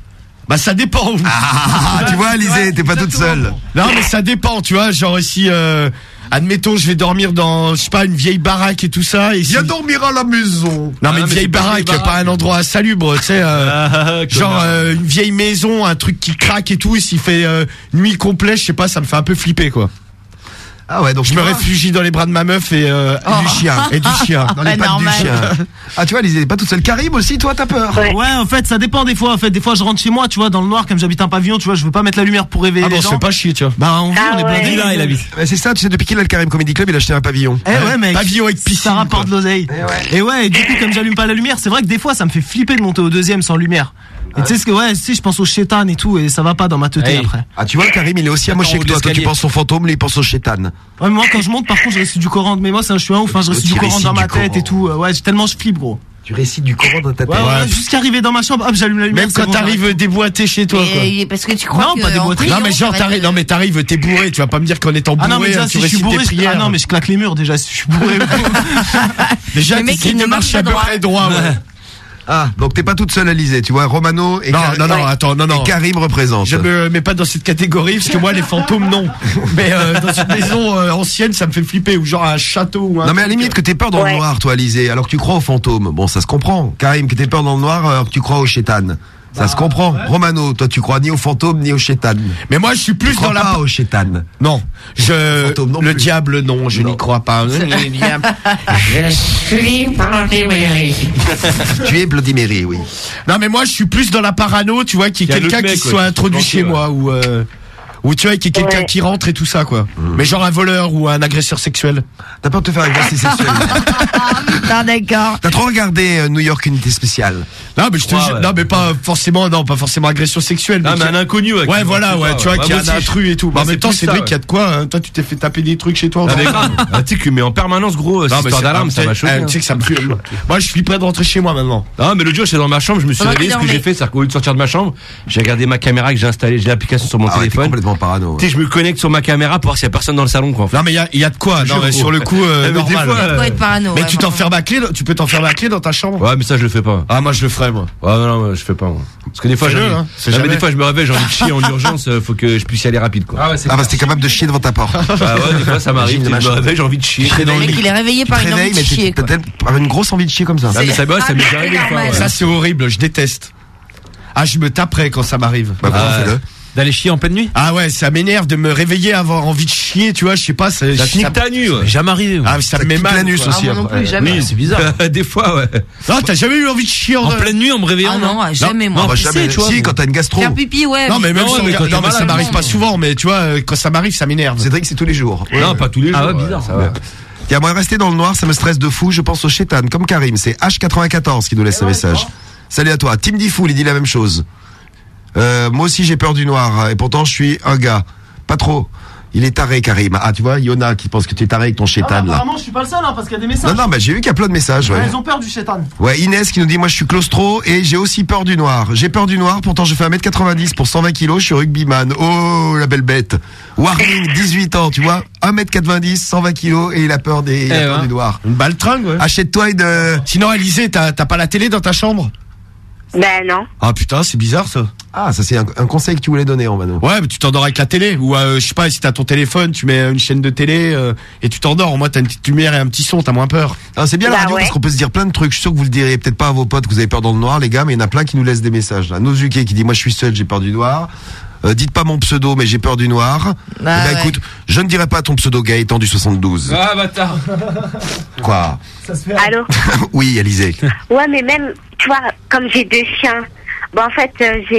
Bah ça dépend. Tu vois, Alizé, t'es pas toute seule. Non mais ça dépend, tu vois, genre si admettons je vais dormir dans, je sais pas, une vieille baraque et tout ça. Viens dormir à la maison. Non mais une vieille baraque, pas un endroit insalubre, tu sais, genre une vieille maison, un truc qui craque et tout, et s'il fait nuit complète, je sais pas, ça me fait un peu flipper quoi. Ah ouais, donc je me réfugie dans les bras de ma meuf et du chien. Et du chien. Dans les pattes du chien. Ah tu vois, Alizé, pas toute seule. Karim aussi, toi t'as peur? Ouais, en fait, ça dépend des fois. En fait, des fois, je rentre chez moi, tu vois, dans le noir, comme j'habite un pavillon, tu vois, je veux pas mettre la lumière pour réveiller les gens. Ah bon, c'est pas chier, tu vois. Bah, on vit, on est blindés. Là, il habite. C'est ça, tu sais, depuis qu'il a le Karim Comedy Club, il a acheté un pavillon. Ouais, mec. Pavillon avec piscine. Ça rapporte de l'oseille. Et ouais, et du coup, comme j'allume pas la lumière, c'est vrai que des fois, ça me fait flipper de monter au deuxième sans lumière. Et tu sais ce que, je pense au chétan et tout, et ça va pas dans ma tête après. Ah, tu vois, Karim, il est aussi amoché que toi. Toi, tu penses au fantôme, lui, il pense au chétan. Ouais, mais moi, quand je monte, par contre, je récite du Coran. Mais moi, je suis un ouf, je récite du Coran dans ma tête et tout. Ouais, tellement je flippe, gros. Tu récites du Coran dans ta tête. Ouais, jusqu'à arriver dans ma chambre, hop, j'allume la lumière. Même quand t'arrives déboîté chez toi, quoi. Parce que tu crois non, que pas déboîté. Non, mais genre, t'arrives, t'es bourré, tu vas pas me dire qu'en étant bourré, ah non, mais déjà, tu si je suis bourré, prières. ah non, mais je claque les murs, déjà, si je suis bourré. Déjà, tu ne marches à peu près droit, ouais. Ah, donc t'es pas toute seule, Alizé, tu vois, Romano et attends, et Karim représente. Je me mets pas dans cette catégorie, parce que moi, les fantômes, non. Mais dans une maison ancienne, ça me fait flipper, ou genre un château ou un... Non, mais à la limite que t'aies peur dans le noir, toi, Alizé, alors que tu crois aux fantômes. Bon, ça se comprend. Karim, que t'aies peur dans le noir, alors que tu crois au chétan. Ça se comprend. Ouais. Romano, toi, tu crois ni aux fantômes, ni au chétan. Mais moi, je suis plus dans pas au chétan. Non. Le diable, non, je n'y crois pas. Je suis Bloody Mary. Tu es Bloody Mary, oui. Non, mais moi, je suis plus dans la parano, tu vois, qu'il y ait quelqu'un qui soit introduit chez moi, ou tu vois, qu'il y ait quelqu'un qui rentre et tout ça, quoi. Mais genre un voleur ou un agresseur sexuel. T'as peur de te faire agresser sexuel? Putain, d'accord. T'as trop regardé New York Unité Spéciale? Non, mais je te jure, non, mais pas forcément agression sexuelle. Non, mais un inconnu, ouais, voilà, ouais, tu vois, qui a un intrus et tout. En même temps, c'est vrai qu'il y a de quoi, toi, tu t'es fait taper des trucs chez toi. Tu sais que, mais en permanence, gros, cette histoire d'alarme, ça m'a choqué. Tu sais que ça me fait, moi, je suis prêt de rentrer chez moi maintenant. Non, mais l'autre jour, j'étais dans ma chambre, je me suis réveillé, ce que j'ai fait, c'est qu'au lieu de sortir de ma chambre, j'ai regardé ma caméra que j'ai installée, j'ai l'application sur mon téléphone. Complètement parano. Tu sais, je me connecte sur ma caméra pour voir s'il y a personne dans le salon, quoi. Non, mais il y a de quoi, non, mais sur le coup, normal. Être parano, mais tu t'enfermes à clé, tu peux t'enfermer à clé dans ta chambre? Ouais, mais ça, je le fais pas. Ah, moi, je le ferais, moi. Ouais, non, je fais pas, moi. Parce que des fois, des fois, je me réveille, j'ai envie de chier en urgence, faut que je puisse y aller rapide, quoi. Ah, bah, t'es capable de chier devant ta porte. Bah ouais, des fois, ça m'arrive, je me réveille, j'ai envie de chier. Le mec, il est réveillé par une envie de chier, quoi. Peut-être par une grosse envie de chier comme ça. Ah, mais ça m'est déjà arrivé une fois. Ça, c'est horrible, je déteste. Ah, je me taperais quand ça m'arrive. Bah, fais-le. D'aller chier en pleine nuit? Ah ouais, ça m'énerve de me réveiller, avoir envie de chier, tu vois, je sais pas, ça nique ta nuit, ouais. Jamais arrivé. Ah, ça me met mal. l'anus aussi. Moi non plus, jamais. Oui, c'est bizarre. Des fois, ouais. Non, t'as jamais eu envie de chier en pleine nuit en me réveillant? Ah non, jamais, moi. Non, jamais. Si, quand t'as une gastro. Faire pipi, ouais. Non, mais même ça m'arrive pas souvent, mais tu vois, quand ça m'arrive, ça m'énerve. C'est vrai que c'est tous les jours. Non, pas tous les jours. Ah ouais, bizarre, ça va. Tiens, moi, rester dans le noir, ça me stresse de fou, je pense au chétan, comme Karim. C'est H94 qui nous laisse un message. Salut à toi. Tim Diffoul, il dit la même chose. Moi aussi j'ai peur du noir et pourtant je suis un gars. Pas trop. Il est taré, Karim. Ah, tu vois, Yona qui pense que tu es taré avec ton chétan, là. Apparemment, je suis pas le seul, hein, parce qu'il y a des messages. Non, bah j'ai vu qu'il y a plein de messages, ouais. Ils ont peur du chétan. Ouais, Inès qui nous dit, moi je suis claustro et j'ai aussi peur du noir. J'ai peur du noir, pourtant je fais 1m90 pour 120 kilos, je suis rugbyman. Oh, la belle bête. Warning, 18 ans, tu vois, 1m90, 120 kilos et il a peur du noir. Une baltringue, ouais. Achète-toi une... Sinon, Alizé, t'as pas la télé dans ta chambre? Ben non. Ah putain, c'est bizarre ça. Ah, ça c'est un conseil que tu voulais donner, Romano. Ouais, mais tu t'endors avec la télé. Ou je sais pas, si t'as ton téléphone, tu mets une chaîne de télé et tu t'endors. Au moins t'as une petite lumière et un petit son, t'as moins peur. Ah, c'est bien la radio parce qu'on peut se dire plein de trucs. Je suis sûr que vous le direz peut-être pas à vos potes que vous avez peur dans le noir, les gars, mais il y en a plein qui nous laissent des messages là. Nozuke qui dit moi je suis seul, j'ai peur du noir. Dites pas mon pseudo, mais j'ai peur du noir. Écoute, je ne dirai pas ton pseudo Gaëtan du 72. Ah, bâtard. Quoi? Ça se fait. Allô? Oui, Alizé. Ouais, mais même, tu vois, comme j'ai 2 chiens, bon, en fait,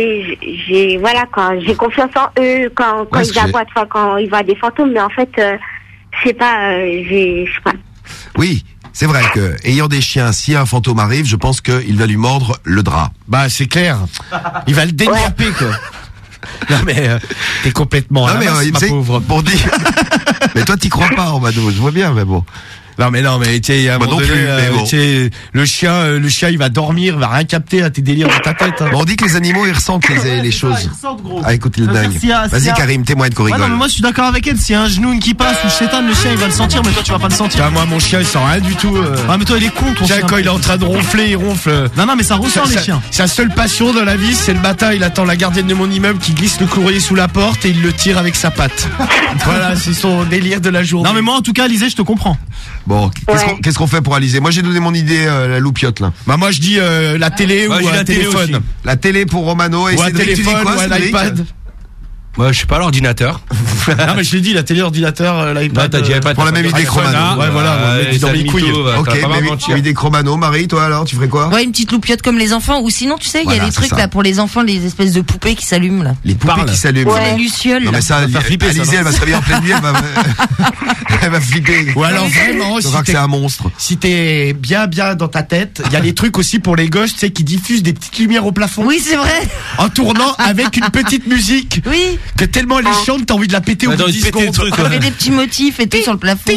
j'ai confiance en eux quand ils aboient, quand ils voient des fantômes, mais en fait, je sais pas, je sais pas. Oui. C'est vrai que, ayant des chiens, si un fantôme arrive, je pense qu'il va lui mordre le drap. Bah, c'est clair. Il va le déniapper, quoi. Non mais t'es complètement ma pauvre. Pour dire. Mais toi t'y crois pas, Romano, je vois bien, mais bon. Non mais tu sais, à un moment non donné, plus, mais bon. tu sais, le chien il va dormir, il va rien capter à tes délires dans ta tête. Hein. Bon, on dit que les animaux ils ressentent les choses. Ils ressentent, gros. Ah écoute le dingue. Vas-y Karim, témoigne qu'on rigole. Ouais, non, mais moi je suis d'accord avec elle. S'il y a un genou qui passe ou chétan, le chien il va le sentir, mais toi tu vas pas le sentir. Moi mon chien il sent rien du tout. Ah mais toi il est con ton chien. Quand il est en train de ronfler, il ronfle. Non mais ça ressent les chiens. Sa seule passion dans la vie, c'est le matin, il attend la gardienne de mon immeuble qui glisse le courrier sous la porte et il le tire avec sa patte. Voilà, c'est son délire de la journée. Non mais moi en tout cas Alizé, je te comprends. Bon, qu'est-ce qu'on fait pour Alizé? Moi j'ai donné mon idée, la loupiote là. Bah moi je dis la télé ou un téléphone. La télé pour Romano et ou un téléphone ou un iPad. Moi, je sais pas, l'ordinateur. Non, mais je l'ai dit, la télé, ordinateur, l'iPad. Non, t'as dit iPad. Pour la même idée que Romano. Ouais, voilà, dans les couilles. Ok, même idée que Romano. Marie, toi alors, tu ferais quoi? Ouais, une petite loupiote comme les enfants. Ou sinon, tu sais, il y a les trucs là pour les enfants, les espèces de poupées qui s'allument là. Les poupées qui s'allument. Ouais. Les lucioles. Non, mais ça va faire flipper. Alizé, elle va se réveiller en pleine nuit, elle va flipper. Ou alors vraiment, si c'est un monstre. Si t'es bien dans ta tête, il y a les trucs aussi pour les gosses, tu sais, qui diffusent des petites lumières au plafond. Oui, c'est vrai. En tournant avec une petite musique. Oui. Que tellement elle est chiante, t'as envie de la péter au bout de 10 secondes. On fait des petits motifs et tout sur le plafond.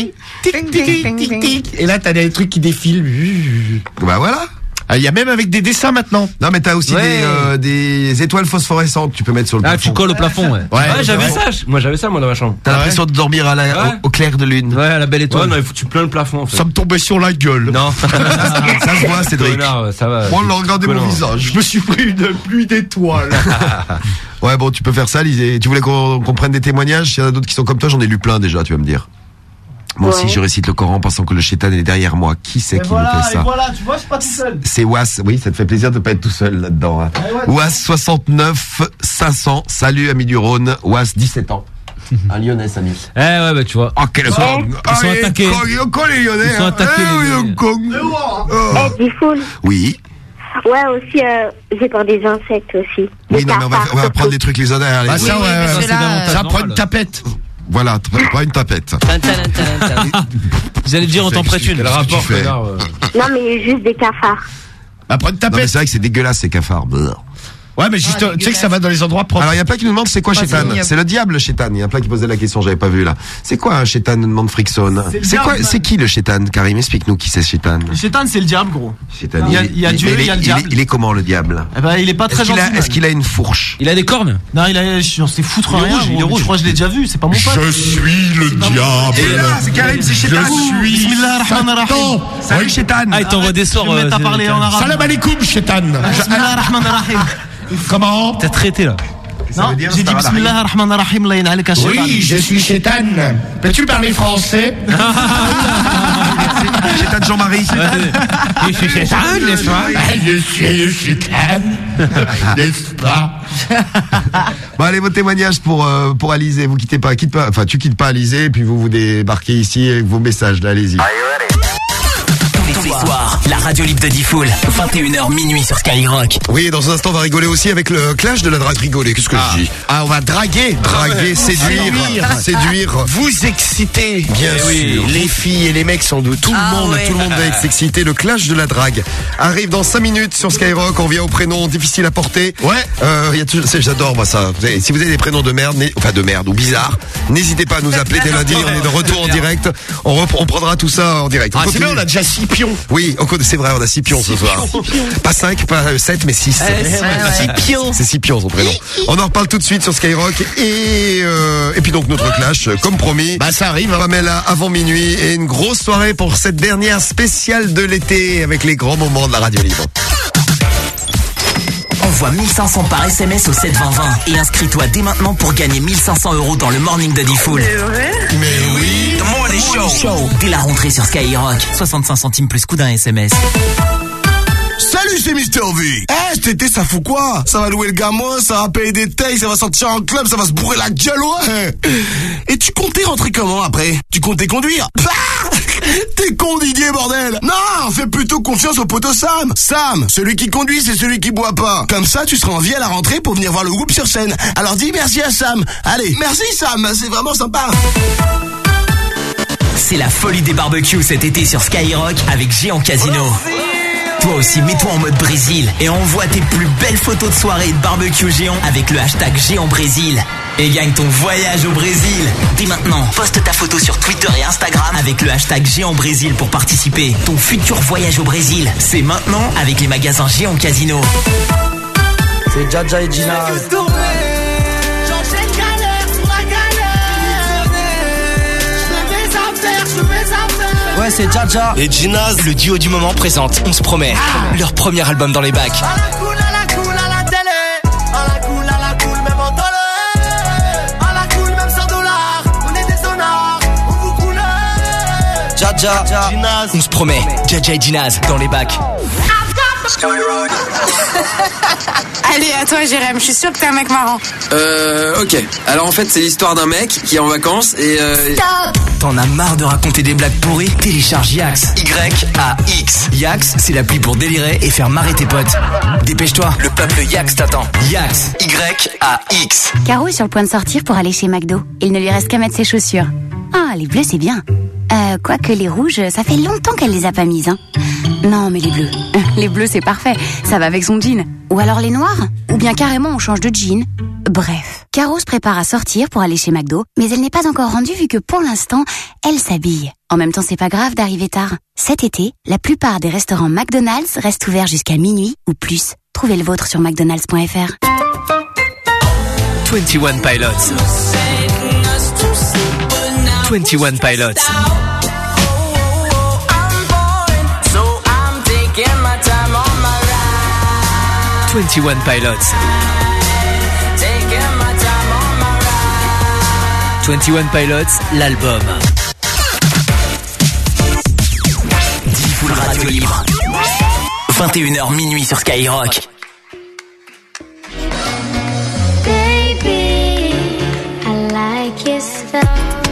Et là, t'as des trucs qui défilent. Bah voilà. Il y a même avec des dessins maintenant. Non mais t'as aussi des étoiles phosphorescentes que tu peux mettre sur le plafond. Ah, tu colles au plafond, ouais. J'avais ça. Moi j'avais ça moi dans ma chambre. T'as l'impression de dormir au clair de lune. Ouais, à la belle étoile. Ouais, non, il faut que tu plein le plafond. En fait. Ça me tombait sur la gueule. Non. Ça se voit, Cédric. Ça va. Moi, on regardé mon visage. Je me suis pris une pluie d'étoiles. Ouais, bon, tu peux faire ça, Lisée. Tu voulais qu'on prenne des témoignages? S'il y en a d'autres qui sont comme toi, j'en ai lu plein déjà, tu vas me dire. Moi aussi, je récite le Coran pensant que le shaitan est derrière moi. Qui c'est qui me fait ça? Et voilà, tu vois, je suis pas tout seul. C'est Was. Oui, ça te fait plaisir de pas être tout seul là-dedans. Hein. Was 69 500. Salut, ami du Rhône. Was 17 ans. Un Lyonnais, salut. Ouais, bah tu vois. Oh, quel sort. Ils sont attaqués. Les Lyonnais. Ils sont attaqués. Oui. Ouais, aussi, j'ai peur des insectes aussi. Oui, non, mais on va prendre des trucs les odeurs. Bah ça, ça prend une tapette. Voilà, pas une tapette. Vous allez dire, on t'en prête une. Quel rapport, Non, mais juste des cafards. Bah, prends une tapette. C'est vrai que c'est dégueulasse, ces cafards. Ouais, mais juste, tu sais que ça va dans les endroits propres. Alors, il y a plein qui nous demandent c'est quoi Chétan? C'est le diable, le Chétan. Il y a plein qui posaient la question, j'avais pas vu là. C'est quoi un Chétan? Demande Frickson. C'est qui le Chétan? Karim, explique-nous qui c'est Chétan. Le Chétan, c'est le diable, gros. Chétan. Il y a Dieu, il y a le diable. Il est comment le diable? Eh ben, il est pas très gentil. Est-ce qu'il a une fourche? Il a des cornes? Non, on sait foutre rien. Il est rouge. Je crois que je l'ai déjà vu, c'est pas mon pote. Je suis le diable. C'est Karim, c'est Chétan. Je suis Bismillahirrahmanirrahim. Salut Chétan. Ah, il t'envoie des sorts. T'as parlé en arabe. Salam alaikum, Chétan. Bismillahirrahmanirrahim. Comment? T'as traité là. Non, j'ai dit Bismillahirrahmanirrahim, la ilaha illallah. Oui, je suis Chétan. Peux-tu parler français? Chétan Jean-Marie. Je suis Chétan, n'est-ce pas? Je suis Chétan. N'est-ce pas? Bon, allez, vos témoignages pour Alizé. Vous quittez pas. Enfin, tu quittes pas Alizé, et puis vous débarquez ici avec vos messages, là, allez-y. Tous les soirs, la radio libre de Diffoul, 21h minuit sur Skyrock. Oui, et dans un instant, on va rigoler aussi avec le clash de la drague rigolée. Qu'est-ce que je dis? Ah, on va draguer. Séduire. Vous exciter. Bien sûr. Les filles et les mecs sont de tout le monde va s'exciter. Le clash de la drague arrive dans 5 minutes sur Skyrock. On vient au prénom difficile à porter. Ouais. J'adore moi ça. Si vous avez des prénoms de merde, ou bizarres, n'hésitez pas à nous appeler dès lundi. On est de retour en direct. On prendra tout ça en direct. C'est bien, on a déjà 6 pions. Oui, c'est vrai, on a 6 pions ce soir. Pas 5, pas 7, mais 6. 6 pions. C'est 6 pions son prénom. On en reparle tout de suite sur Skyrock. Et puis donc notre clash, comme promis. Bah ça arrive. Pamela avant minuit et une grosse soirée pour cette dernière spéciale de l'été avec les grands moments de la radio libre. Envoie 1500 par SMS au 72020 et inscris-toi dès maintenant pour gagner 1500 € dans le morning de Diffoul. Mais oui. The Morning Show. Dès la rentrée sur Skyrock. 65 centimes plus coût d'un SMS. Salut, c'est Mister V. Cet été, ça fout quoi? Ça va louer le gamin, ça va payer des tailles, ça va sortir en club, ça va se bourrer la gueule, ouais. Et tu comptais rentrer comment après? Tu comptais conduire? T'es con, Didier, bordel. Non, fais plutôt confiance au poteau Sam. Sam, celui qui conduit, c'est celui qui boit pas. Comme ça, tu seras en vie à la rentrée pour venir voir le groupe sur scène. Alors dis merci à Sam. Allez, merci Sam, c'est vraiment sympa. C'est la folie des barbecues cet été sur Skyrock avec Géant Casino. Toi aussi, mets-toi en mode Brésil et envoie tes plus belles photos de soirée et de barbecue géant avec le hashtag Géant Brésil. et gagne ton voyage au Brésil. Dès maintenant, poste ta photo sur Twitter et Instagram avec le hashtag Géant Brésil pour participer. Ton futur voyage au Brésil, c'est maintenant avec les magasins Géant Casino. C'est Jaja et Gina. Ouais, c'est Jaja et Ginaz. Le duo du moment présente On se promet, leur premier album dans les bacs. Jaja, Ginaz. On se promet, Jaja et Ginaz dans les bacs. Allez, à toi Jérém, je suis sûr que t'es un mec marrant. Ok. Alors en fait, c'est l'histoire d'un mec qui est en vacances et Stop. T'en as marre de raconter des blagues pourries? Télécharge Yax. Y-A-X. Yax, c'est l'appli pour délirer et faire marrer tes potes. Dépêche-toi, le peuple Yax t'attend. Yax. Y-A-X. Caro est sur le point de sortir pour aller chez McDo. Il ne lui reste qu'à mettre ses chaussures. Ah, les bleus, c'est bien. Quoique les rouges, ça fait longtemps qu'elle les a pas mises, hein. Non, mais les bleus. Les bleus, c'est parfait. Ça va avec son jean. Ou alors les noirs. Ou bien carrément, on change de jean. Bref. Caro se prépare à sortir pour aller chez McDo, mais elle n'est pas encore rendue vu que pour l'instant, elle s'habille. En même temps, c'est pas grave d'arriver tard. Cet été, la plupart des restaurants McDonald's restent ouverts jusqu'à minuit ou plus. Trouvez le vôtre sur mcdonalds.fr. 21 Pilots. 21 Pilots. 21 Pilots. 21 Pilots, l'album. 10 full radio libre. 21h minuit sur Skyrock. Baby, I like your stuff.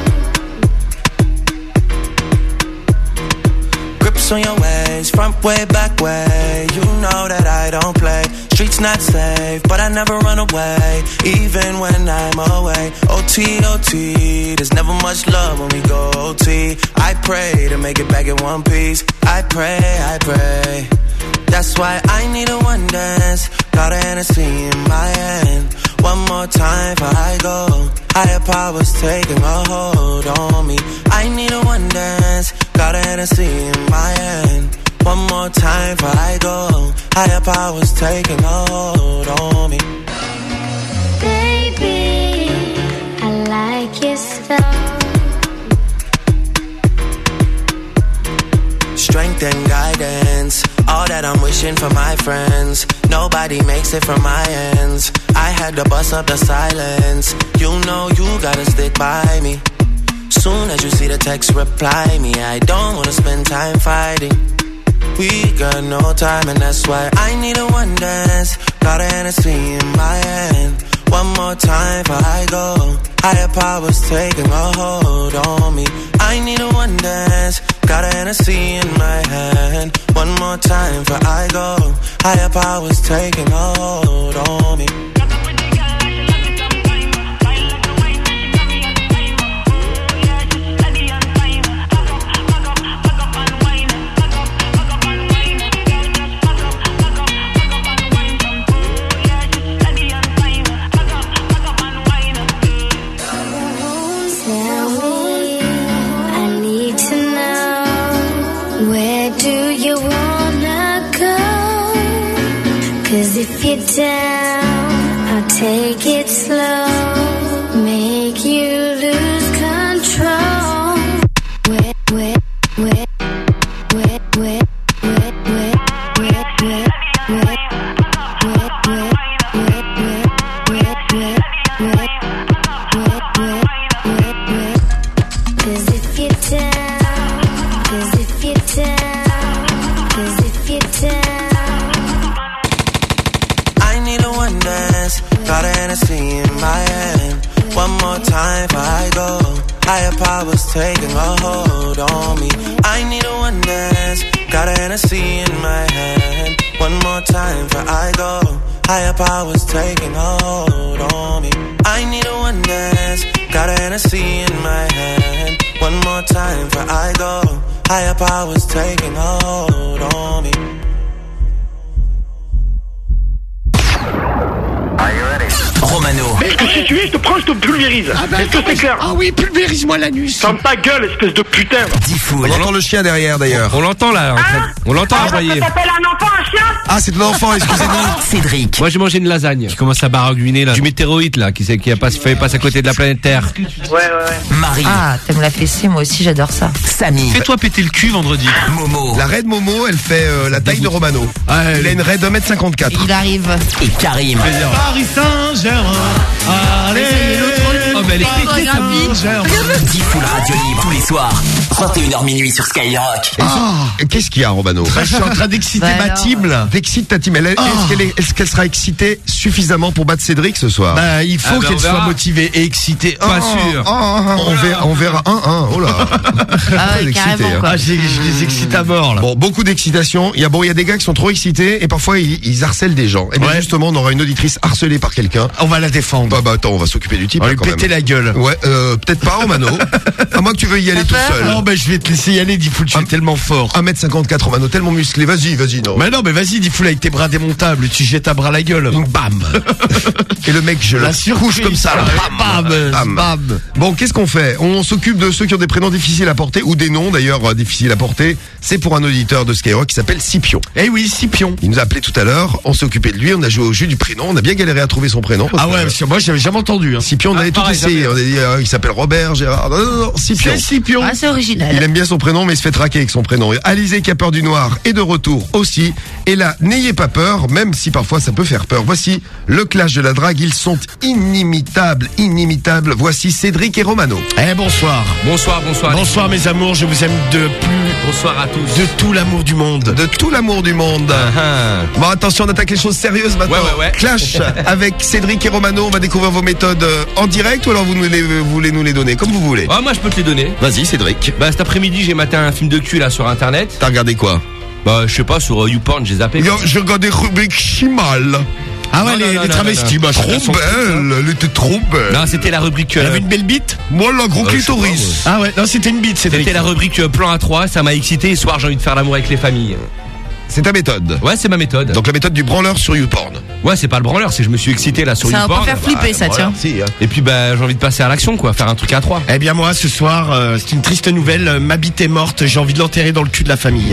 Grips on your ways, front way, back way. You know that I don't play. Streets not safe, but I never run away, even when I'm away. OT, OT, there's never much love when we go OT. I pray to make it back in one piece. I pray. That's why I need a one dance. Got a Hennessy in my hand. One more time before I go. Higher powers taking a hold on me. I need a one dance. Got a Hennessy in my hand. One more time before I go. Higher powers taking a hold on me. Baby, I like your stuff. Strength and guidance, all that I'm wishing for my friends. Nobody makes it from my ends. I had to bust up the silence. You know you gotta stick by me. Soon as you see the text, reply me. I don't wanna spend time fighting. We got no time and that's why I need a one dance. Got a Hennessy in my hand. One more time before I go. Higher powers taking a hold on me. I need a one dance. Got a Hennessy in my hand. One more time before I go. Higher powers taking a hold on me. If you're down, I'll take it slow, make you lose control. Cause if you're down, cause if you're down, cause if you're down. Got a Hennessy in my hand. One more time before I go. Higher powers taking a hold on me. I need a one dance. Got a Hennessy in my hand. One more time before I go. Higher powers taking a hold on me. I need a one dance. Got a Hennessy in my hand. One more time before I go. Higher powers taking a hold on me. Are you ready? Romano. Est-ce que si tu es, je te prends, je te pulvérise. Est-ce que c'est clair? Ah oui, pulvérise-moi l'anus. Ferme ta gueule, espèce de putain. On entend le chien derrière d'ailleurs. On l'entend là. On l'entend envoyer. Ça s'appelle un enfant, un chien? Ah, c'est ton enfant, excusez-moi. Cédric. Moi j'ai mangé une lasagne. Qui commence à baragouiner là. Du météorite là, qui passe à côté de la planète Terre. Ouais. Marie. Ah, t'aimes la fessée, moi aussi j'adore ça. Samy. Fais-toi péter le cul vendredi. Momo. La raid Momo, elle fait la taille de Romano. Il a une raid de 1m54. Il arrive. Et Karim. Paris Saint-Germain. Allez, oh, mais elle est pétée, Diffoul Radio Libre tous les soirs. 21h minuit sur Skyrock. Qu'est-ce qu'il y a, Romano? Je suis en train d'exciter ma team là. T'excites ta team. Est-ce qu'elle sera excitée suffisamment pour battre Cédric ce soir? Bah, il faut qu'elle soit motivée et excitée. Pas sûr. On verra 1-1. Oh là. Ah ouais, carrément, quoi. Je les excite à mort là. Bon, beaucoup d'excitation. Il y a des gars qui sont trop excités et parfois ils harcèlent des gens. Et bien justement, on aura une auditrice harcelée par quelqu'un. On va la défendre. Bah attends, on va s'occuper du type. On va lui péter la gueule. Ouais, peut-être pas, Romano. À moins que tu veuilles y aller tout seul. Non, bah je vais te laisser y aller, Diffoul, tu es tellement fort. 1m54, Romano, tellement musclé. Vas-y, non. Mais non, mais vas-y, Diffoul, avec tes bras démontables, tu jettes à bras la gueule. Bam. Et le mec, je le couche comme ça. Bam. Bon, qu'est-ce qu'on fait? On s'occupe de ceux qui ont des prénoms difficiles à porter, ou des noms d'ailleurs difficiles à porter. C'est pour un auditeur de Skyrock qui s'appelle Scipion. Eh oui, Scipion. Il nous a appelé tout à l'heure, on s'est occupé de lui, on a joué au jeu du prénom, on a bien galéré à trouver son prénom. Ah ouais, parce que moi j'avais jamais entendu. Scipion, on avait tout essayé. On a dit, il s'appelle Robert, Gérard. Non, Scipion. C'est Scipion. Ah, c'est original. Il aime bien son prénom, mais il se fait traquer avec son prénom. Alizé qui a peur du noir est de retour aussi. Et là, n'ayez pas peur, même si parfois ça peut faire peur. Voici le clash de la drague, ils sont inimitables. Voici Cédric et Romano. Bonsoir. Bonsoir mes amours, je vous aime de plus. Bonsoir à tous. De tout l'amour du monde. Bon, attention, on attaque les choses sérieuses maintenant. Ouais. Clash avec Cédric et Romano. On va découvrir vos méthodes en direct ou alors vous voulez nous les donner comme vous voulez. Moi je peux te les donner. Vas-y, Cédric. Bah cet après-midi j'ai maté un film de cul là sur internet. T'as regardé quoi? Bah je sais pas, sur YouPorn j'ai zappé. J'ai regardé Rubik Chimal. Ah ouais, les travestis, bah, trop belle, elle était trop belle. Non, c'était la rubrique. Elle avait une belle bite. Moi, la gros clitoris. Ah ouais, non, c'était une bite, c'était la rubrique plan A3, ça m'a excité. Ce soir, j'ai envie de faire l'amour avec les familles. C'est ta méthode? Ouais, c'est ma méthode. Donc la méthode du branleur sur YouPorn. Ouais, c'est pas le branleur, c'est je me suis excité là sur YouPorn. Ça va pas faire flipper ça, tiens. Et puis bah j'ai envie de passer à l'action quoi, faire un truc à 3. Eh bien moi ce soir, c'est une triste nouvelle, ma bite est morte, j'ai envie de l'enterrer dans le cul de la famille.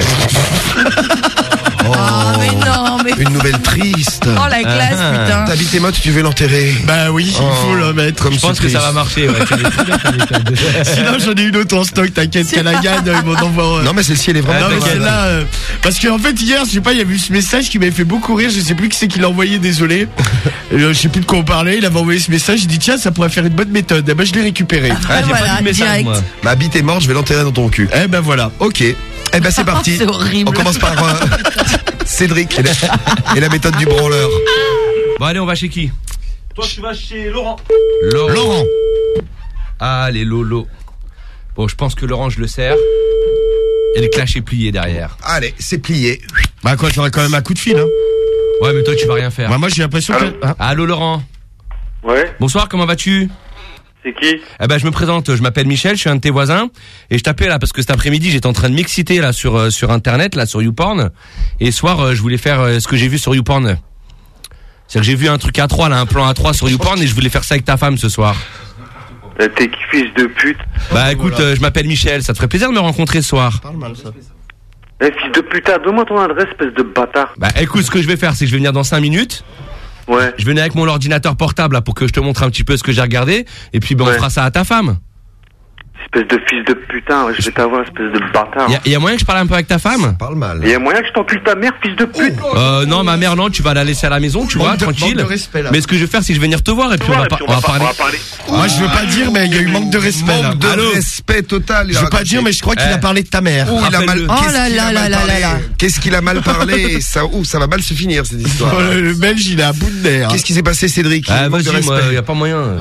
Mais non, mais... Une nouvelle triste. Oh la classe, putain. Ta bite est morte, tu veux l'enterrer? Bah oui, il faut le mettre. Comme je pense que ça va marcher, ouais. Sinon j'en ai une autre en stock, t'inquiète, Calagan, ils m'en envoient. Non mais celle-ci elle est vraiment celle-là, parce qu'en fait hier, je sais pas, il y a eu ce message qui m'avait fait beaucoup rire, je sais plus qui c'est qui l'a envoyé, désolé. Je sais plus de quoi on parlait, il avait envoyé ce message, j'ai dit tiens, ça pourrait faire une bonne méthode. Eh ben je l'ai récupéré. J'ai pas de message, moi. Ma bite est morte, je vais l'enterrer dans ton cul. Eh ben voilà. Ok. Eh ben c'est parti. C'est horrible. On commence par Cédric et la méthode du branleur. Bon allez, on va chez qui? Toi tu vas chez Laurent. Laurent. Allez Lolo. Bon, je pense que Laurent je le sers. Et le clash est plié derrière. Allez, c'est plié. Bah quoi, j'aurais quand même un coup de fil hein. Ouais mais toi tu vas rien faire. Bah moi j'ai l'impression que... Allô Laurent. Ouais. Bonsoir, comment vas-tu? C'est qui? Eh ben je me présente, je m'appelle Michel, je suis un de tes voisins et je t'appelais là parce que cet après-midi j'étais en train de m'exciter là sur internet là sur YouPorn et ce soir je voulais faire ce que j'ai vu sur YouPorn. C'est-à-dire que j'ai vu un truc A3 là, un plan A3 sur YouPorn et je voulais faire ça avec ta femme ce soir. T'es qui fils de pute? Bah écoute, je m'appelle Michel, ça te ferait plaisir de me rencontrer ce soir. Parle mal ça. Fils de putain, donne-moi ton adresse, espèce de bâtard. Bah écoute, ce que je vais faire, c'est que je vais venir dans 5 minutes. Ouais. Je venais avec mon ordinateur portable là pour que je te montre un petit peu ce que j'ai regardé et puis on fera ça à ta femme. Espèce de fils de putain, je vais t'avoir, espèce de bâtard. Y a moyen que je parle un peu avec ta femme? Parle mal. Y a moyen que je t'encule ta mère, fils de pute? Non, ma mère non, tu vas la laisser à la maison, tu vois, tranquille. Manque de respect, là. Mais ce que je vais faire, c'est que je vais venir te voir et puis on va parler. Moi je veux pas dire, mais il y a eu manque de respect là. Manque de respect total. Je veux pas dire, mais je crois qu'il a parlé de ta mère. Il a mal. Oh là là là là là. Qu'est-ce qu'il a mal parlé? Ça va mal se finir cette histoire. Le Belge, il est à bout de nerfs. Qu'est-ce qui s'est passé, Cédric? Vas-y, moi, y a pas moyen.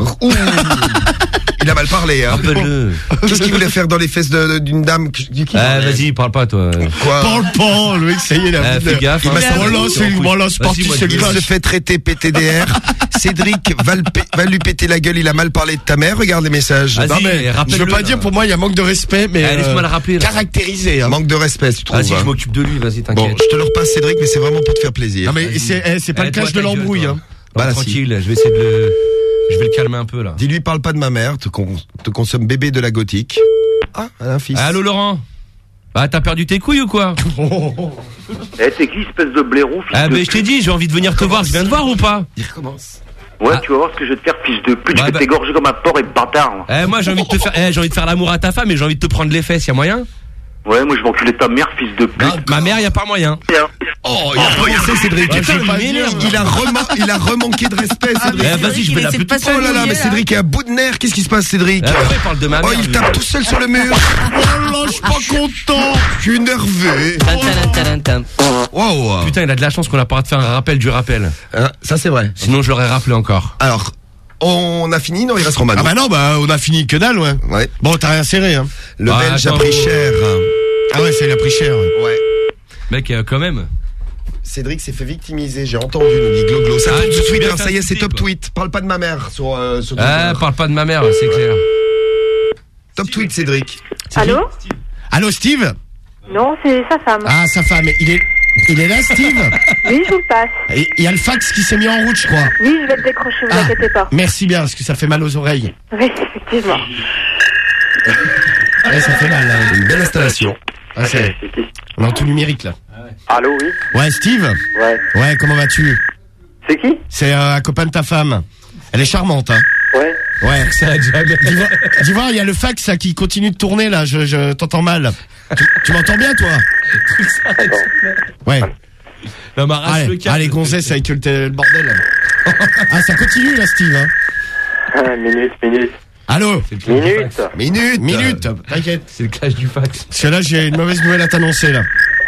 Il a mal parlé, hein. Rappelle-le. Qu'est-ce qu'il voulait faire dans les fesses d'une dame? Vas-y, parle pas, toi. Quoi? Parle pas, le mec, ça y est, là. Fais gaffe. Il se fait traiter PTDR. Cédric va lui péter la gueule, il a mal parlé de ta mère. Regarde les messages. Non, mais je veux pas dire, pour moi, il y a manque de respect, mais. Laisse-moi le rappeler. Caractérisé, hein. Manque de respect, tu trouves. Vas-y, je m'occupe de lui, vas-y, t'inquiète. Bon, je te le repasse, Cédric, mais c'est vraiment pour te faire plaisir. Non, mais c'est pas le clash de l'embrouille, hein. Bah là, tranquille, je vais essayer je vais le calmer un peu là. Dis-lui, parle pas de ma mère, te consomme bébé de la gothique. Ah, elle a un fils. Allô Laurent. Ah, t'as perdu tes couilles ou quoi? C'est qui, espèce de blaireau, fils de... mais je t'ai dit, j'ai envie de venir te voir, tu viens de voir ou pas? Il recommence. Ouais, tu vas voir ce que je vais te faire, fils de pute, je vais t'égorger comme un porc et bâtard. Moi j'ai envie de faire l'amour à ta femme et j'ai envie de te prendre les fesses, y'a moyen? Ouais, moi je vais enculer ta mère, fils de pute. Non, ma mère, y a pas moyen. Oh, il a commencé, Cédric. Il a remanqué de respect, Cédric. Vas-y, je vais l'appeler tout de suite. Oh là là, mais Cédric est à bout de nerfs. Qu'est-ce qui se passe, Cédric? Il parle de ma mère. Oh, il tape tout seul sur le mur. Oh là, je suis pas content. Je suis énervé. Wow. Putain, il a de la chance qu'on a pas de faire un rappel du rappel. Ça, c'est vrai. Sinon, je l'aurais rappelé encore. Alors. On a fini, non, il reste Romano. Ah bah non, on a fini que dalle, ouais. Bon, t'as rien serré, hein. Le Belge a pris cher. Ah ouais, ça il a pris cher. Ouais. Mec, quand même. Cédric s'est fait victimiser, j'ai entendu, nous dit Gloglo. Ça tombe tout de suite, ça y est, c'est top tweet. Parle pas de ma mère sur parle pas de ma mère, c'est clair. Top tweet, Cédric. Allô? Allô, Steve? Non, c'est sa femme. Ah, sa femme, il est là, Steve? Oui, je vous le passe. Il y a le fax qui s'est mis en route, je crois. Oui, je vais le décrocher, vous inquiétez pas. Merci bien, parce que ça fait mal aux oreilles. Oui, effectivement. Ouais, ça fait mal, là. Une belle installation. Ah, on est en tout numérique, là. Allô, oui? Ouais, Steve? Ouais. Ouais, comment vas-tu? C'est qui? C'est un copain de ta femme. Elle est charmante, hein. Ouais. Ouais. Dis voir, il y a le fax là, qui continue de tourner, là. Je t'entends mal. Tu m'entends bien, toi? Ouais. Non, allez, gonzesse avec le bordel. Ah, ça continue, là, Steve, hein. Minute. Allô? Minute. T'inquiète. C'est le clash du fax. Parce que là, j'ai une mauvaise nouvelle à t'annoncer, là.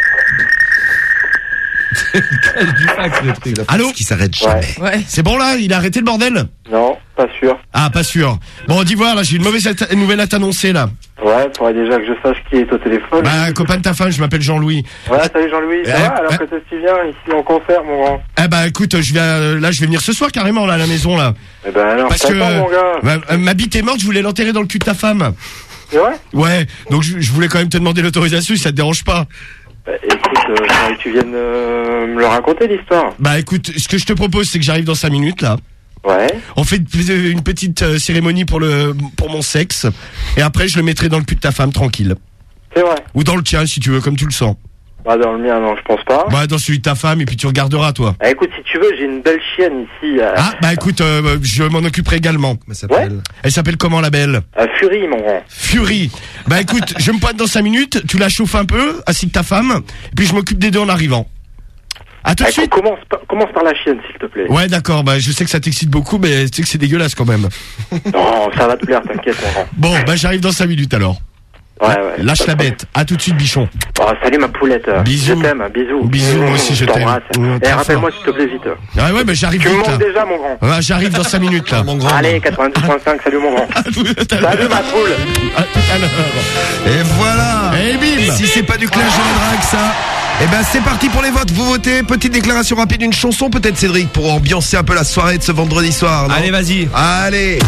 C'est le clash du fax, le truc. Allô? Qui s'arrête jamais. Ouais. C'est bon, là? Il a arrêté le bordel? Non, pas sûr. Ah, pas sûr. Bon, dis voir, là, j'ai une mauvaise nouvelle à t'annoncer, là. Ouais, faudrait déjà que je sache qui est au téléphone. Bah, copain de ta femme, je m'appelle Jean-Louis. Ouais, salut Jean-Louis, ça va? Alors que tu viens ici en concert, mon grand? Eh bah, écoute, je vais venir ce soir carrément, là, à la maison, là. Eh ben alors, parce que mon gars. Ma bite est morte, je voulais l'enterrer dans le cul de ta femme. C'est vrai? Ouais, donc je voulais quand même te demander l'autorisation, si ça te dérange pas. Bah, écoute, que tu viennes me le raconter, l'histoire. Bah, écoute, ce que je te propose, c'est que j'arrive dans 5 minutes, là. Ouais. On fait une petite cérémonie pour mon sexe, et après je le mettrai dans le cul de ta femme tranquille. C'est vrai. Ou dans le tien si tu veux, comme tu le sens. Bah dans le mien non, je pense pas. Bah dans celui de ta femme et puis tu regarderas toi. Ah, écoute, si tu veux, j'ai une belle chienne ici. Ah bah écoute, je m'en occuperai également. Ouais. Elle s'appelle comment la belle? Fury mon grand. Fury. Bah écoute, je me pointe dans 5 minutes, tu la chauffes un peu, ainsi que ta femme, et puis je m'occupe des deux en arrivant. À tout de suite. Commence par la chienne, s'il te plaît. Ouais, d'accord. Bah, je sais que ça t'excite beaucoup, mais tu sais que c'est dégueulasse quand même. Non, ça va te plaire, t'inquiète, mon grand. Bon, bah, j'arrive dans 5 minutes alors. Ouais. Lâche la bête. À tout de suite, bichon. Oh, salut ma poulette. Bisous. Je t'aime, bisous. Bisous, moi aussi je t'aime. Et rappelle-moi, s'il te plaît, vite. Ah ouais, bah, j'arrive vite. Tu me là. manques déjà, mon grand. Ouais, j'arrive dans 5 minutes là, mon grand. Allez, 92.5, salut mon grand. Salut ma poule. À tout à l'heure. Et voilà. Et bim. Si c'est pas du clash de la drague, ça. Eh ben c'est parti pour les votes, vous votez. Petite déclaration rapide d'une chanson peut-être, Cédric, pour ambiancer un peu la soirée de ce vendredi soir, non? Allez, vas-y. Allez.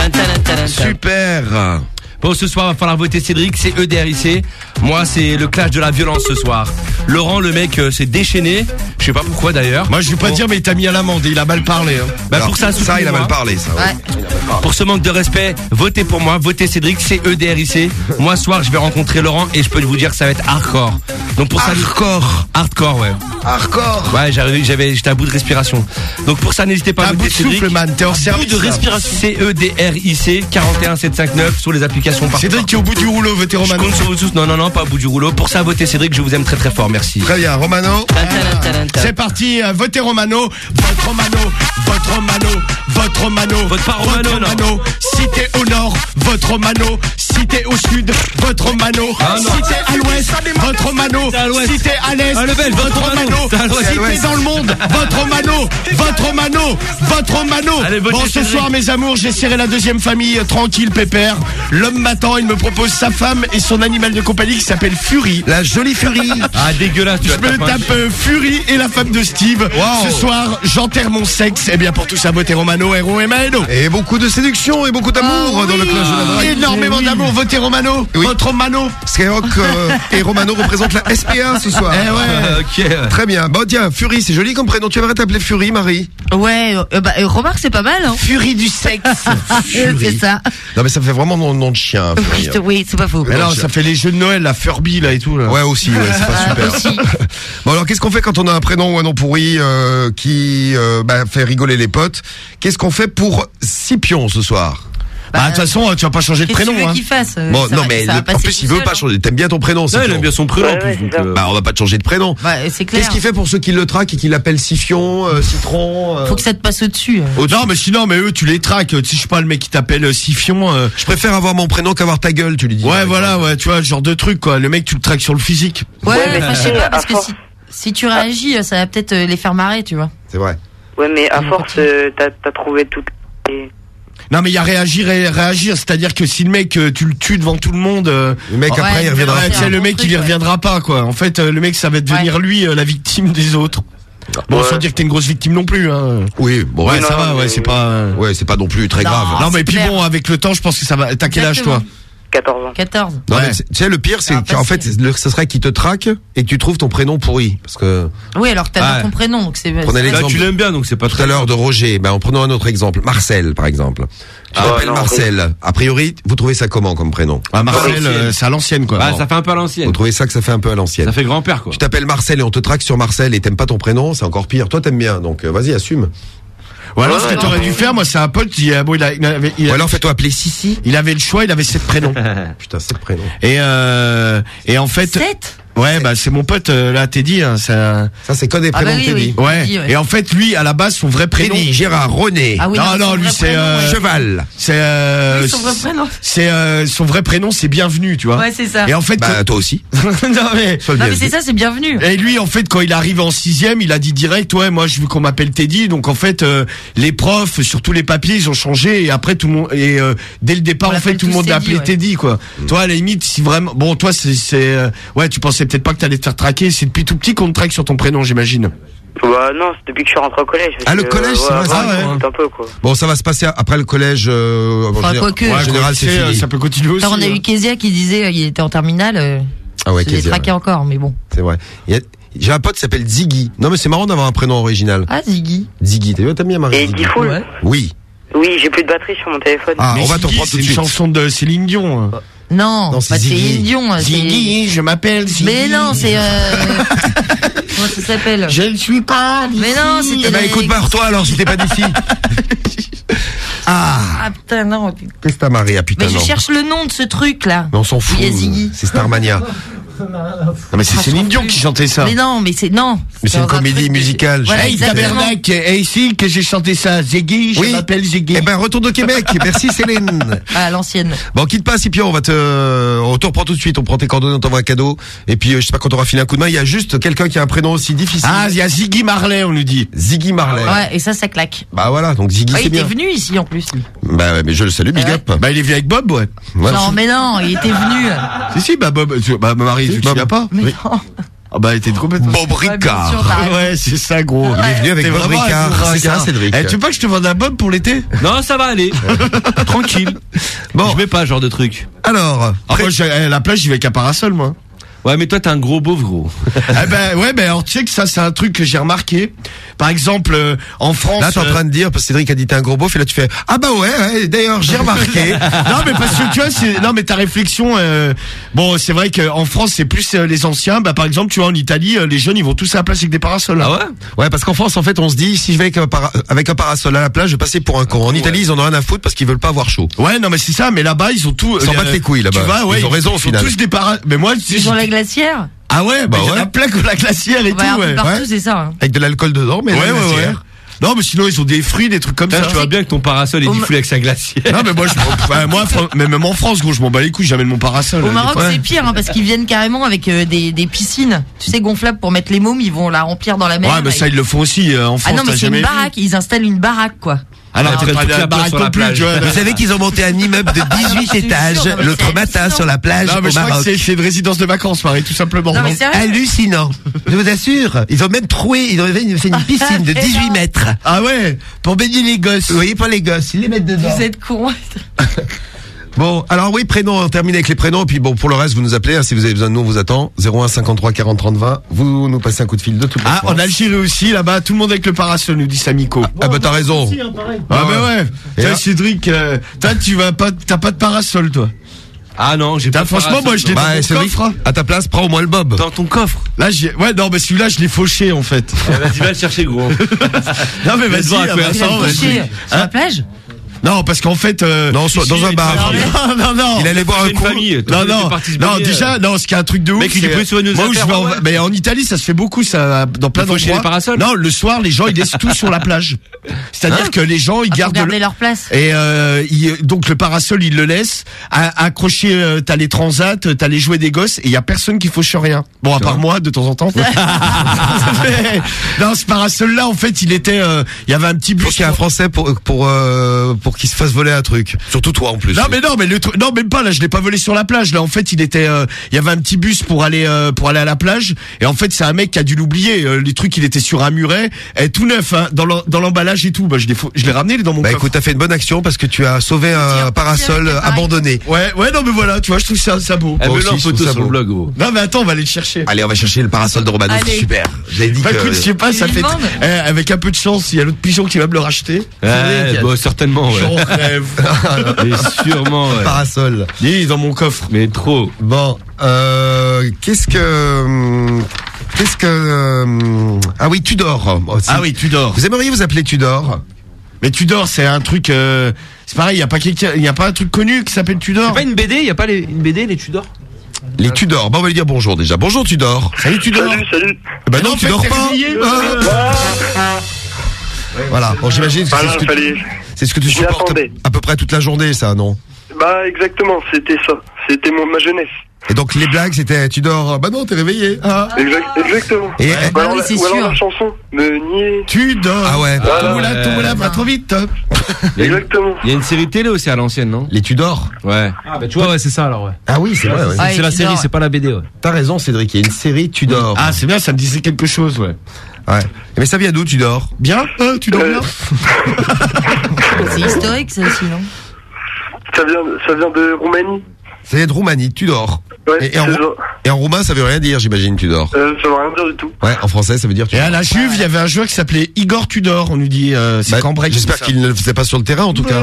Super. Bon, ce soir, va falloir voter Cédric, c'est EDRIC. Moi, c'est le clash de la violence ce soir. Laurent, le mec, s'est déchaîné. Je sais pas pourquoi d'ailleurs. Moi, je vais pas dire, mais il t'a mis à l'amende et il a mal parlé. Hein. Bah, alors, pour ça, il a mal parlé, ça. Ouais. Pour ce manque de respect, votez pour moi, votez Cédric, c'est EDRIC. Moi, ce soir, je vais rencontrer Laurent et je peux vous dire que ça va être hardcore. Donc pour hardcore, ouais. Hardcore. Ouais, j'étais à bout de respiration. Donc pour ça, n'hésitez pas à voter Cédric. Souffle, man. T'es en service de respiration. CEDRIC 41759 sur les applications partout. Cédric qui est au bout du rouleau, votez Romano. Non, pas au bout du rouleau. Pour ça, votez Cédric, je vous aime très très fort, merci. Très bien, Romano. C'est parti, votez Romano. Vote Romano. Vote Romano. Vote Romano. Vote pas Romano, vote Romano. Si t'es au nord, vote Romano. Si t'es au sud, vote Romano. Si t'es à l'ouest, vote Romano. Si t'es à l'est, vote Romano. Si t'es dans le monde, vote Romano. Vote Romano. Vote Romano. Bon, ce soir, mes amours, j'ai serré la deuxième famille, tranquille, pépère. L'homme m'attend, il me propose sa femme et son animal de compagnie qui s'appelle Fury. La jolie Fury. Ah, dégueulasse, tu Je me tape Fury et la femme de Steve. Wow. Ce soir, j'enterre mon sexe. Eh bien, pour tout ça, votez Romano, R-O-M-A-N-O. Et beaucoup de séduction et beaucoup d'amour dans le clash de la drague. Énormément d'amour, votez Romano. Oui. Votre Romano. Skyrock et Romano représentent la SPA ce soir. Eh ouais. Ok. Très bien. bien. Bon, tiens, Fury, c'est joli comme prénom. Tu aimerais t'appeler Fury, Marie? Ouais, remarque, c'est pas mal, hein. Fury du sexe. C'est ça. Non, mais ça fait vraiment nom de chien, Fury. Oui, c'est pas faux. Mais non, ça fait les jeux de Noël, la Furby, là, et tout, là. Ouais, aussi, ouais, c'est pas super. Aussi. Bon, alors, qu'est-ce qu'on fait quand on a un prénom ou un nom pourri, qui, fait rigoler les potes? Qu'est-ce qu'on fait pour Scipion ce soir? Bah, de toute façon, tu vas pas changer de prénom, tu veux hein. qu'il fasse, Bon, non, mais en plus, il veut pas changer. T'aimes bien ton prénom, Ouais, il aime bien son prénom, en plus. Donc, bah, on va pas te changer de prénom. Bah, c'est clair. Qu'est-ce qu'il fait pour ceux qui le traquent et qui l'appellent Sifion, Citron? Faut que ça te passe au-dessus. Non, mais sinon, eux, tu les traques. Si je sais pas, le mec qui t'appelle Sifion. Je préfère avoir mon prénom qu'avoir ta gueule, tu lui dis. Ouais, voilà, ouais, tu vois, ce genre de truc, quoi. Le mec, tu le traques sur le physique. Ouais, mais je sais pas, parce que si tu réagis, ça va peut-être les faire marrer, tu vois. C'est vrai. Ouais, mais à force, t'as trouvé toutes les... Non, mais il y a réagir et réagir, c'est-à-dire que si le mec tu le tues devant tout le monde, le mec après il reviendra. Ouais, c'est le mec il y reviendra pas, quoi. En fait, le mec ça va devenir lui la victime des autres. Bon, sans dire que t'es une grosse victime non plus, hein. Oui, bon, ouais, ça va, ouais, c'est pas. Ouais, c'est pas non plus très grave. Non, mais puis bon, avec le temps, je pense que ça va. T'as quel âge, toi? 14 ans. 14. Non, mais tu sais, le pire, c'est qu'en fait, ce serait qu'il te traque et que tu trouves ton prénom pourri. Parce que. Oui, alors t'as bien ton prénom, donc c'est. Prenez l'exemple. Tu l'aimes bien, donc c'est pas tout à l'heure de Roger. Ben, en prenant un autre exemple. Marcel, par exemple. Tu t'appelles Marcel. A priori, vous trouvez ça comment comme prénom? Ah, Marcel, c'est à l'ancienne, quoi. Ah, ça fait un peu à l'ancienne. Vous trouvez ça que ça fait un peu à l'ancienne? Ça fait grand-père, quoi. Tu t'appelles Marcel et on te traque sur Marcel et t'aimes pas ton prénom, c'est encore pire. Toi, t'aimes bien, donc vas-y, assume. Voilà, ce que t'aurais dû faire, moi, c'est un pote qui, bon, ou alors fais-toi appeler Sissi. Il avait le choix, il avait 7 prénoms. Putain, 7 prénoms. Et en fait. 7? Ouais, bah, c'est mon pote, là, Teddy, hein, ça c'est que des prénoms de Teddy. Oui. Ouais. Et en fait, lui, à la base, son vrai prénom. Teddy, Gérard, René. Ah oui, non, lui, c'est, Cheval. C'est, son vrai prénom. C'est, son vrai prénom, c'est Bienvenu, tu vois. Ouais, c'est ça. Et en fait. Bah, toi aussi. non, mais c'est ça, c'est Bienvenu. Et lui, en fait, quand il arrive en 6ème, il a dit direct, ouais, moi, je veux qu'on m'appelle Teddy. Donc, en fait, les profs, sur tous les papiers, ils ont changé. Et après, tout le monde, dès le départ, en fait, tout le monde l'a appelé Teddy, quoi. Toi, à la limite, si vraiment, bon, toi, ouais, tu pensais peut-être pas que t'allais te faire traquer. C'est depuis tout petit qu'on te traque sur ton prénom, j'imagine. Bah non, c'est depuis que je suis rentré au collège. Ah, le collège, c'est vrai, ça, ouais. Un peu, quoi. Bon, ça va se passer après le collège. En général, c'est fini. Ça peut continuer aussi. Alors, on a eu Kezia qui disait qu'il était en terminale. Ah ouais, Kezia. Il est traqué encore, mais bon. C'est vrai. J'ai un pote qui s'appelle Ziggy. Non, mais c'est marrant d'avoir un prénom original. Ah, Ziggy. Ziggy, t'aimes bien, Marie? Et Ziggy Fool? Oui. Oui, j'ai plus de batterie sur mon téléphone. Ah, on va t'en prendre tout de suite. C'est une chanson de Céline Dion. Non, c'est Céline Dion. Ziggy, je m'appelle Ziggy. Mais non, c'est comment ça s'appelle? Je ne suis pas d'ici. Mais non, c'était. Bah écoute, barre-toi alors si t'es pas d'ici. Ah putain, non. Qu'est-ce que t'as, Marie? Ah putain, mais non. je cherche le nom de ce truc là. Mais on s'en fout. C'est Starmania. Non, mais c'est Céline Dion qui chantait ça. Mais non, mais c'est non. Mais c'est une comédie musicale. Voilà, hey, tabernacle, et ici que j'ai chanté ça, Ziggy, je m'appelle Ziggy. Eh ben, retourne au Québec. Merci Céline. À l'ancienne. Bon, quitte pas, Scipion, on te reprend tout de suite, on prend tes coordonnées, on t'envoie un cadeau. Et puis, je sais pas quand on aura filé un coup de main, il y a juste quelqu'un qui a un prénom aussi difficile. Ah, il y a Ziggy Marley, on nous dit. Ziggy Marley. Ouais, et ça claque. Bah voilà, donc Ziggy, c'est bien. Il était venu ici, en plus. Bah ouais, mais je le salue, big up. Bah, il est venu avec Bob, ouais. Non, mais non, il était venu. Si, bah, Bob, Marie, tu te souviens pas? Mais non. Ah bah, il était complètement... Bob Ricard. Ouais, c'est ça, gros. Il est venu avec Bob Ricard. C'est ça, Cédric. Tu veux pas que je te vende un Bob pour l'été? Non, ça va aller. Tranquille. Bon. Je mets pas ce genre de truc. Alors. Moi, à la plage, j'y vais avec un parasol, moi. Ouais, mais toi, t'es un gros beauf, gros. Eh ben, ouais, ben, alors, tu sais que ça, c'est un truc que j'ai remarqué. Par exemple, en France. Là, t'es en train de dire, parce que Cédric a dit t'es un gros beauf, et là, tu fais, ah bah ouais, d'ailleurs, j'ai remarqué. Non, mais parce que tu vois, non, mais ta réflexion, bon, c'est vrai qu'en France, c'est plus les anciens. Bah, par exemple, tu vois, en Italie, les jeunes, ils vont tous à la plage avec des parasols. Ah ouais? Ouais, parce qu'en France, en fait, on se dit, si je vais avec un parasol à la plage, je vais passer pour un con. En Italie, ils en ont rien à foutre parce qu'ils veulent pas avoir chaud. Ouais, non, mais c'est ça, mais là-bas, ils ont tout. Ils s'en battent les couilles, là-bas. Tu vois, ouais. Ils ont raison, au final. Ils ont tous des mais moi, ils ont la glacière. Ah ouais, bah il y en a plein comme la glacière et tout, ouais. Partout, c'est ça. Hein. Avec de l'alcool dedans, mais ouais. Non, mais sinon ils ont des fruits, des trucs comme ça. Tu vois bien que ton parasol est diffus avec sa glacière. Non, mais moi, même en France, gros, je m'en bats les couilles, j'amène mon parasol. Au Maroc, c'est pire, hein, parce qu'ils viennent carrément avec des piscines, tu sais, gonflables pour mettre les mômes, ils vont la remplir dans la mer. Ouais, mais ça, ils le font aussi en France. Ah non, mais c'est une baraque, ils installent une baraque, quoi. Ah non, t'es pas de la baraque non plus, tu vois. Vous savez qu'ils ont monté un immeuble de 18 étages l'autre matin sur la plage au Maroc. Je crois que c'est une résidence de vacances, Marie, tout simplement. Non, mais sérieux. Hallucinant. Je vous assure. Ils ont même troué, ils ont fait une piscine de 18 mètres. Ah ouais? Pour baigner les gosses. Oui, pour les gosses. Ils les mettent dedans. Vous êtes cons. Bon, alors oui, prénom, on termine avec les prénoms, et puis bon, pour le reste, vous nous appelez, hein, si vous avez besoin de nous, on vous attend. 01 53 40 30 20. Vous nous passez un coup de fil de toute façon. Ah, en Algérie aussi, là-bas, tout le monde avec le parasol, nous dit Samico. Ah bah t'as raison. Aussi, hein, pareil. Ah mais ouais. Toi, Cédric, toi, t'as pas de parasol, toi. Ah non, j'ai pas. Franchement, moi, je l'ai dans mon coffre. À ta place, prends au moins le bob. Dans ton coffre. Là, ouais, non, mais celui-là, je l'ai fauché, en fait. Vas-y, va le chercher, gros. Non, mais vas-y, Sur la plage? Non, parce qu'en fait, non, dans un bar. Non. Il allait boire un coup. Non, déjà, non, ce qui est un truc de ouf. Mec, il est plus sur une mais en Italie, ça se fait beaucoup, ça, dans plein d'endroits. Les parasols. Non, le soir, les gens, ils laissent tout sur la plage. C'est-à-dire que les gens, ils gardent leur place. Et donc le parasol, ils le laissent. Accroché, t'as les transats, t'as les jouets des gosses, et il y a personne qui fauche rien. Bon, à part moi, de temps en temps. Non, ce parasol-là, en fait, il était, il y avait un petit bus. Faut qu'il y ait un Français pour qu'il se fasse voler un truc. Surtout toi en plus. Non mais le truc, non même pas là, je l'ai pas volé sur la plage. Là en fait, il était, il y avait un petit bus pour aller à la plage. Et en fait, c'est un mec qui a dû l'oublier. Les trucs, il était sur un muret, tout neuf, hein, dans l'emballage et tout. Bah je l'ai ramené dans mon coffre. Écoute, t'as fait une bonne action parce que tu as sauvé un parasol abandonné. Ouais, non mais voilà, tu vois, je trouve ça beau. Elle me lance photo sur le blog. Gros. Non mais attends, on va aller le chercher. Allez, on va chercher le parasol de Romano. Super. J'avais dit que. Écoute, je sais pas, ça fait. Avec un peu de chance, il y a l'autre pigeon qui va me le racheter. Certainement. J'en rêve. Mais sûrement, ouais. Parasol. Il est dans mon coffre. Mais trop. Bon, qu'est-ce que ah oui, Tudor. Aussi. Ah oui, Tudor. Vous aimeriez vous appeler Tudor? Mais Tudor, c'est un truc, c'est pareil, il y a pas un truc connu qui s'appelle Tudor. C'est pas une BD, il y a pas une BD, les Tudors? Les Tudors. Bon, on va lui dire bonjour déjà. Bonjour Tudor. Salut Tudor. Salut. Bah non, tu dors pas. Voilà. Bon, j'imagine que c'est ce que tu supportes à peu près toute la journée, ça, non? Bah exactement, c'était ça. C'était ma jeunesse. Et donc les blagues, c'était tu dors. Bah non, t'es réveillé. Ah. Exactement. Et ou alors la chanson, me nier. Tu dors. Ah ouais. Tombe là, va trop vite. Exactement. Il y a une série télé aussi à l'ancienne, non? Les Tudors. Ouais. Ah bah tu vois, ouais, c'est ça alors. Ouais. Ah oui, c'est vrai. Ouais. C'est la série, c'est pas la BD. Ouais. T'as raison, Cédric. Il y a une série Tudors. Ah c'est bien, ça me disait quelque chose, ouais. Ouais. Mais ça vient d'où, Tudor? Bien. Tu dors bien. C'est historique, ça aussi, non? Ça vient de Roumanie. Ça vient de Roumanie, Tudor. Ouais, et en roumain, ça veut rien dire, j'imagine, Tudor. Ça veut rien dire du tout. Ouais, en français, ça veut dire Tudor. Et à la Juve, il y avait un joueur qui s'appelait Igor Tudor, on nous dit, c'est Cambrai. J'espère qu'il ne le faisait pas sur le terrain, en tout cas.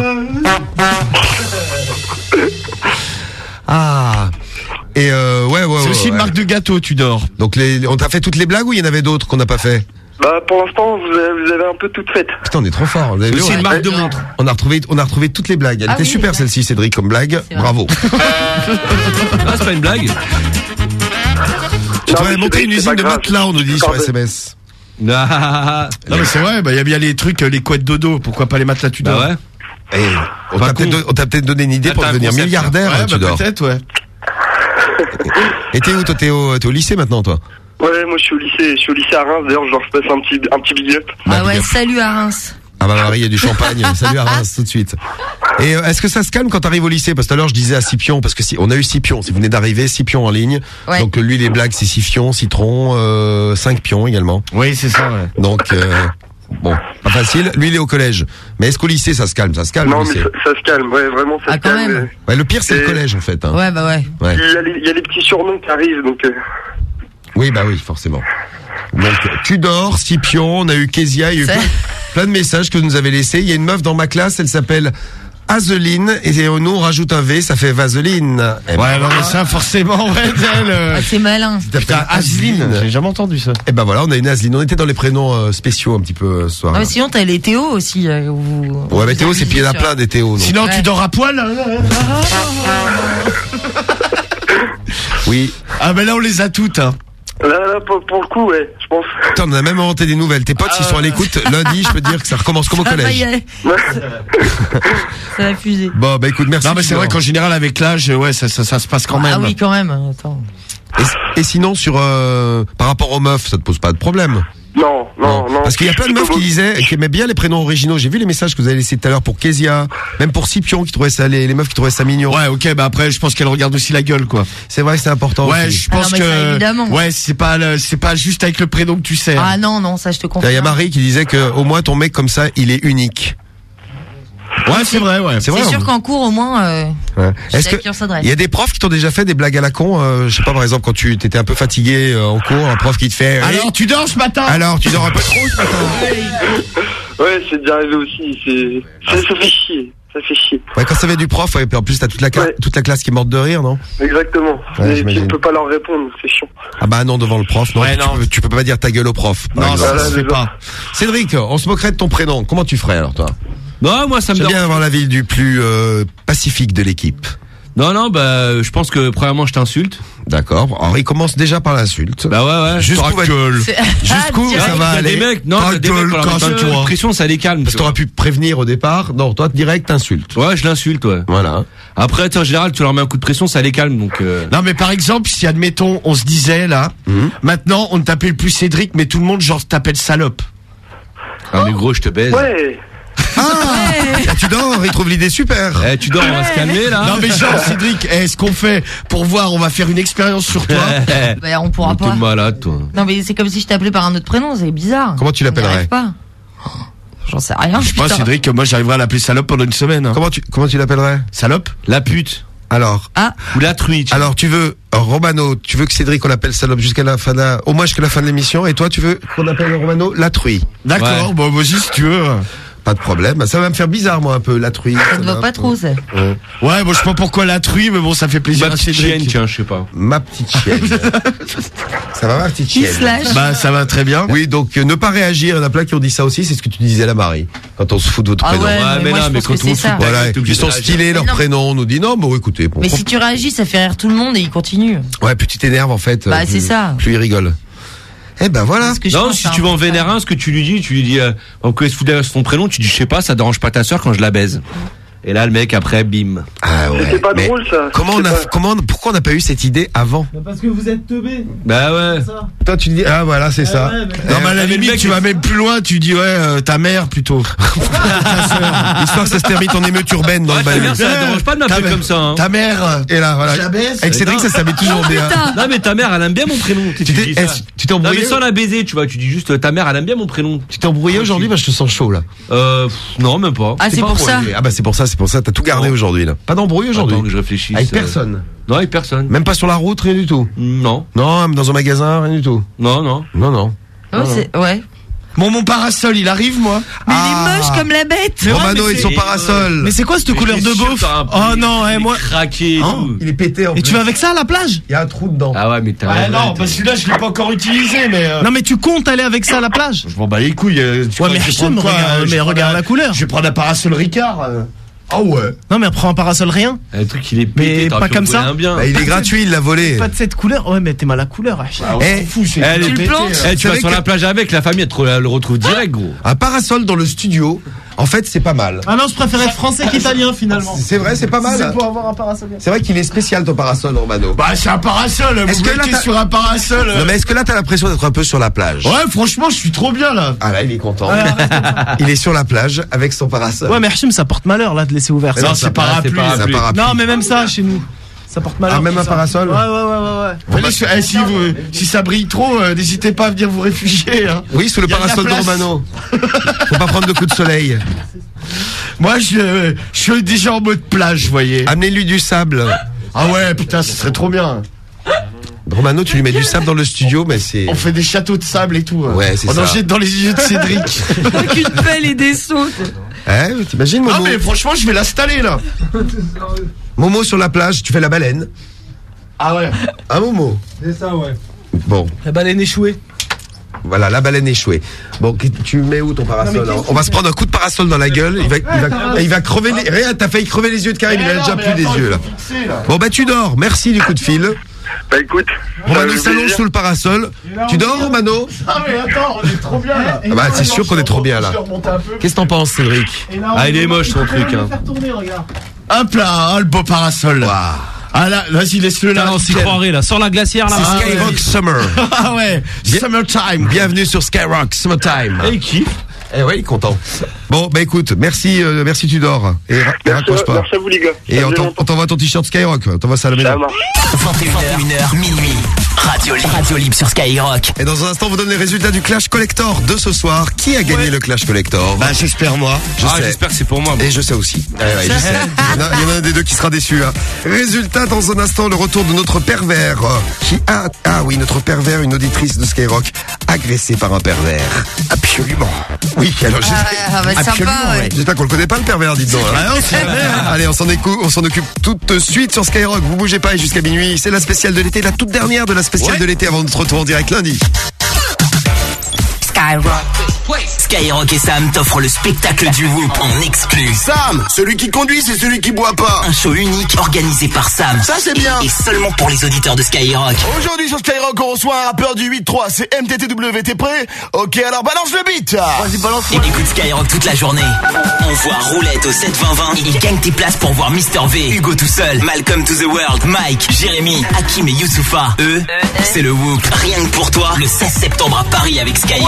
Ah. Et ouais. C'est aussi une marque de gâteau, Tudor. Donc on t'a fait toutes les blagues ou il y en avait d'autres qu'on n'a pas fait? Bah pour l'instant vous avez un peu toutes faites. Putain, on est trop fort. C'est aussi une marque de montre. On a retrouvé toutes les blagues. Elle était super celle-ci, Cédric, comme blague. Bravo. Ah, c'est pas une blague. Tu devrais monter une usine de matelas, on nous dit sur SMS. Non mais c'est vrai, il y a bien les trucs, les couettes dodo. Pourquoi pas les matelas Tudor? Bah ouais. On t'a peut-être donné une idée pour devenir milliardaire, Tudor. Peut-être, ouais. Et t'es où, toi? T'es au lycée maintenant, toi? Ouais, moi je suis au lycée à Reims. D'ailleurs, je leur passe un petit big up. Ah ouais, salut à Reims. Ah bah Marie, il y a du champagne. Salut à Reims tout de suite. Et est-ce que ça se calme quand t'arrives au lycée? Parce que tout à l'heure je disais à Scipion, parce que on a eu Scipion. Si vous venez d'arriver, Scipion en ligne. Ouais. Donc lui les blagues c'est Scipion, Citron, 5 pions également. Oui c'est ça. Ouais. Donc bon, pas facile. Lui il est au collège. Mais est-ce qu'au lycée ça se calme? Ça se calme? Non mais ça se calme. Ouais vraiment ça se calme. Même. Ouais, le pire c'est le collège en fait. Hein. Ouais bah ouais. Il y a les petits surnoms qui arrivent donc. Oui, bah oui, forcément. Donc, Tudor, Scipion, on a eu Kezia, il y a eu plein de messages que vous nous avez laissés. Il y a une meuf dans ma classe, elle s'appelle Azeline, et nous on rajoute un V, ça fait Vaseline. Ouais, non mais ça, forcément, ouais, c'est malin. Putain, Azeline, j'ai jamais entendu ça. Et ben voilà, on a une Azeline. On était dans les prénoms spéciaux un petit peu ce soir. Ah, mais sinon, t'as les Théo aussi. Ouais, mais Théo, c'est pied à plein des Théo. Sinon, tu dors à poil. Oui. Ah, mais là, on les a toutes, hein. Là, pour le coup, ouais, je pense. Putain, on a même inventé des nouvelles. Tes potes, s'ils sont à l'écoute, lundi, je peux te dire que ça recommence comme au collège. Ça va fuser. Bon, bah écoute, merci. Non, mais c'est vrai qu'en général, avec l'âge, ouais, ça se passe quand même. Ah oui, quand même. Attends. Et sinon, par rapport aux meufs, ça te pose pas de problème? Non. Parce qu'il y a plein de meufs qui aimaient bien les prénoms originaux. J'ai vu les messages que vous avez laissés tout à l'heure pour Kezia, même pour Scipion qui trouvait ça, les meufs qui trouvaient ça mignon. Ouais, ok, bah après, je pense qu'elles regardent aussi la gueule, quoi. C'est vrai que c'est important. Ouais, aussi. je pense que. Ça, évidemment. Ouais, c'est pas juste avec le prénom que tu sais. Ah non, ça je te confirme. Il y a Marie qui disait que au moins ton mec comme ça, il est unique. Ouais, c'est vrai, ouais. C'est sûr qu'en cours, au moins, Est-ce que il y a des profs qui t'ont déjà fait des blagues à la con, je sais pas, par exemple, quand tu t'étais un peu fatigué en cours, un prof qui te fait alors tu dors ce matin? Alors tu dors un peu trop ce matin? Ouais, c'est déjà arrivé aussi, ça fait chier. Ça fait chier. Ouais, quand ça vient du prof, ouais, et puis en plus t'as toute la classe qui est morte de rire, non? Exactement. Ouais, et tu ne peux pas leur répondre, c'est chiant. Ah bah non, devant le prof, non. Ouais, tu peux pas dire ta gueule au prof. Non, ça se fait pas. Cédric, on se moquerait de ton prénom. Comment tu ferais alors toi? Non, moi ça me dérange. J'aime bien avoir la vie du plus pacifique de l'équipe. Non, bah, je pense que premièrement je t'insulte. D'accord. Alors il commence déjà par l'insulte. Bah ouais. Jusqu'où ça va aller? Des mecs, non, des mecs, quand tu as pression, ça les calme. Parce que t'aurais pu prévenir au départ. Non, toi direct t'insultes. Ouais, je l'insulte, ouais. Voilà. Après, en général, tu leur mets un coup de pression, ça les calme, donc. Non, mais par exemple, si admettons, on se disait là, maintenant on ne t'appelle plus Cédric, mais tout le monde genre t'appelle salope. Ah mais gros, je te baise. Ouais. Tu dors, il trouve l'idée super. Tu dors, on va se calmer là. Non mais genre Cédric, ce qu'on fait pour voir, on va faire une expérience sur toi. Bah, on pourra pas. T'es malade toi. Non mais c'est comme si je t'appelais par un autre prénom, c'est bizarre. Comment tu l'appellerais? Pas. J'en sais rien. Je sais pas Cédric, moi j'arriverai à l'appeler salope pendant une semaine. Comment tu l'appellerais? Salope? La pute. Alors. Ou la truie. Alors tu veux Romano, tu veux que Cédric on l'appelle salope jusqu'à la fin au moins jusqu'à la fin de l'émission, et toi tu veux qu'on appelle Romano la truie. D'accord, bon vas-y si tu veux. Pas de problème. Ça va me faire bizarre, moi, un peu, la truie. Ça ne va pas trop, ça. Ouais, bon, je sais pas pourquoi la truie, mais bon, ça fait plaisir à Cédric. Ma petite chienne, tiens, je sais pas. Ma petite chienne. Ça va, ma petite chienne? Bah, ça va très bien. Oui, donc, ne pas réagir. Il y en a plein qui ont dit ça aussi. C'est ce que tu disais à la Marie. Quand on se fout de votre prénom. Ouais, mais là, mais quand on se fout, voilà, ils sont stylés, leur prénom. On nous dit non, bon, écoutez. Mais si tu réagis, ça fait rire tout le monde et ils continuent. Ouais, plus tu t'énerves, en fait. Bah, c'est ça. Plus ils rigolent. Eh ben voilà. Non, si tu vas en vénérer un, ce que tu lui dis, quand il se fout derrière son prénom, tu dis, je sais pas, ça dérange pas ta sœur quand je la baise. Et là, le mec, après, bim. Ah ouais. C'est pas drôle, ça. Pourquoi on n'a pas eu cette idée avant? Parce que vous êtes teubés. Bah ouais. Toi, tu dis, ah voilà, c'est ça. Ouais, non, mais à la limite, tu vas même plus loin, tu dis, ta mère, plutôt. Histoire que ça se termine en émeute urbaine dans le ta mère, ça ne dérange pas de m'appeler comme ça, hein. Ta mère. Et là, voilà. Je la baise. Avec Cédric, ça s'habille toujours bien. Non, mais ta mère, elle aime bien mon prénom. Tu t'es embrouillé? Non, mais sans la baiser, tu vois, tu dis juste, ta mère, elle aime bien mon prénom. Tu t'es embrouillé aujourd'hui? Bah, je te sens chaud, là. Non, même pas. Ah, c'est pour ça. Ah, bah, c'est pour ça, t'as tout gardé aujourd'hui, là. Pas d'embrouille aujourd'hui? Attends que je réfléchisse. Avec personne? Non, avec personne. Même pas sur la route, rien du tout? Non. Non, même dans un magasin, rien du tout? Non. Ouais. Bon, mon parasol, il arrive, moi. Mais il est moche comme la bête. Romano et son parasol. Mais c'est quoi cette couleur de beauf? Oh non, moi. Craqué. Il est pété en plus. Et tu vas avec ça à la plage? Il y a un trou dedans. Ah ouais, mais t'as. Ah non, parce que celui-là, je l'ai pas encore utilisé, mais. Non, mais tu comptes aller avec ça à la plage? Je m'en bats les couilles. Ouais, mais regarde la couleur. Je vais prendre un parasol Ricard. Ah ouais. Non, mais prends un parasol rien. Le truc, il est pété. Mais pas comme ça. Bah, il est gratuit, il l'a volé. Pas de cette couleur. Ouais, mais t'es mal à couleur. Tu vas sur la plage avec la famille, elle le retrouve direct, gros. Un parasol dans le studio. En fait, c'est pas mal. Ah non, je préfère être français qu'italien finalement. C'est vrai, c'est pas mal. C'est pour avoir un parasol. C'est vrai qu'il est spécial ton parasol, Romano. Bah, c'est un parasol. Est-ce que là, t'es sur un parasol? Non, mais est-ce que là, t'as l'impression d'être un peu sur la plage? Ouais, franchement, je suis trop bien là. Ah là, il est content. Il est sur la plage avec son parasol. Ouais, mais Hachim, ça porte malheur là de laisser ouvert. Non, c'est parapluie. Non, mais même ça chez nous. Ça porte malheur. Ah, même un parasol? Ouais. Si ça brille trop, n'hésitez pas à venir vous réfugier. Hein. Oui, sous le parasol de Romano. Faut pas prendre de coups de soleil. Moi, je suis déjà en mode plage, vous voyez. Amenez-lui du sable. Ah ouais, putain, ce serait trop bien. Romano, tu lui mets du sable dans le studio, mais c'est... On fait des châteaux de sable et tout. Ouais, c'est ça. On en jette dans les yeux de Cédric. Avec une pelle et des sauts. T'imagines, Momo? Ah, mais franchement, je vais l'installer, là. Momo sur la plage, tu fais la baleine. Ah ouais. Ah, Momo. C'est ça, ouais. Bon. La baleine échouée. Voilà, la baleine échouée. Bon, tu mets où ton parasol? On va se prendre un coup de parasol dans la gueule. Il va crever les... Rien, t'as failli crever les yeux de Karim, il a déjà plus des yeux, là. Bon, bah, tu dors. Merci du coup de fil. Bah, écoute. Romano s'allonge sous le parasol. Tu dors, Romano? Ah, mais attends, on est trop bien, là. Ah bah, c'est sûr qu'on est trop bien, là. Qu'est-ce que t'en penses, Cédric? Ah, il est moche, ton truc, hein. Hop là, le beau parasol. Waouh. Ah là, vas-y, laisse-le là. On s'y croirait là. Sors la glacière là. C'est Skyrock Summer. Ah ouais, Summertime. Bienvenue sur Skyrock Summertime. Et il kiffe. Eh ouais, il est content. Bon, bah écoute, merci Tudor. Et raccroche pas. Merci à vous les gars. Et on t'envoie ton t-shirt Skyrock. On t'envoie ça à la maison. 21h, minuit. Radio Libre sur Skyrock. Et dans un instant, on vous donne les résultats du Clash Collector de ce soir. Qui a gagné le Clash Collector? Bah, j'espère moi. J'espère que c'est pour moi. Et je sais aussi. Je sais. Il y en a un des deux qui sera déçu. Hein. Résultat dans un instant, le retour de notre pervers. Notre pervers, une auditrice de Skyrock, agressée par un pervers. Absolument. Oui, alors absolument. Ouais. J'espère qu'on le connaît pas le pervers, dites donc. Allez, on s'en occupe tout de suite sur Skyrock. Vous bougez pas et jusqu'à minuit. C'est la spéciale de l'été, la toute dernière de la spéciale de l'été avant notre retour en direct lundi. Skyrock et Sam t'offrent le spectacle du Whoop en exclu. Sam, celui qui conduit, c'est celui qui boit pas. Un show unique organisé par Sam. Ça c'est bien. Et seulement pour les auditeurs de Skyrock. Aujourd'hui sur Skyrock, on reçoit un rappeur du 8-3, c'est MTTW, t'es prêt? Ok, alors balance le beat. Vas-y, balance. Et écoute Skyrock toute la journée. Envoie roulette au 7-20-20. Il gagne tes places pour voir Mr V, Hugo tout seul, Malcolm to the World, Mike, Jérémy, Hakim et Youssoufa. C'est le Whoop. Rien que pour toi, le 16 septembre à Paris avec Skyrock.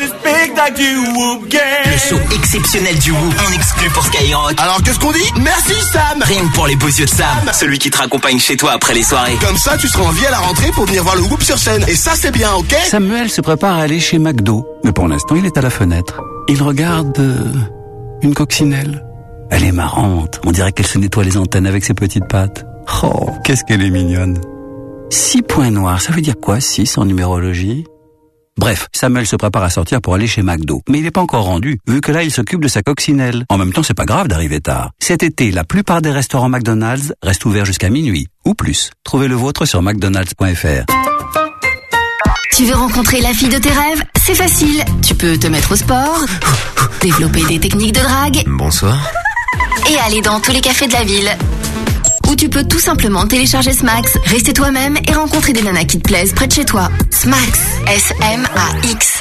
Le show exceptionnel du Whoop en exclu pour Skyrock. Alors qu'est-ce qu'on dit? Merci Sam. Rien que pour les beaux yeux de Sam, celui qui te raccompagne chez toi après les soirées. Comme ça tu seras en vie à la rentrée pour venir voir le Whoop sur scène. Et ça c'est bien, ok? Samuel se prépare à aller chez McDo, mais pour l'instant il est à la fenêtre. Il regarde une coccinelle. Elle est marrante, on dirait qu'elle se nettoie les antennes avec ses petites pattes. Oh, qu'est-ce qu'elle est mignonne. 6 points noirs, ça veut dire quoi 6 en numérologie? Bref, Samuel se prépare à sortir pour aller chez McDo. Mais il n'est pas encore rendu, vu que là, il s'occupe de sa coccinelle. En même temps, c'est pas grave d'arriver tard. Cet été, la plupart des restaurants McDonald's restent ouverts jusqu'à minuit, ou plus. Trouvez le vôtre sur mcdonalds.fr. Tu veux rencontrer la fille de tes rêves? C'est facile. Tu peux te mettre au sport, développer des techniques de drague. Bonsoir. Et aller dans tous les cafés de la ville. Ou tu peux tout simplement télécharger Smax, rester toi-même et rencontrer des nanas qui te plaisent près de chez toi. Smax, S-M-A-X.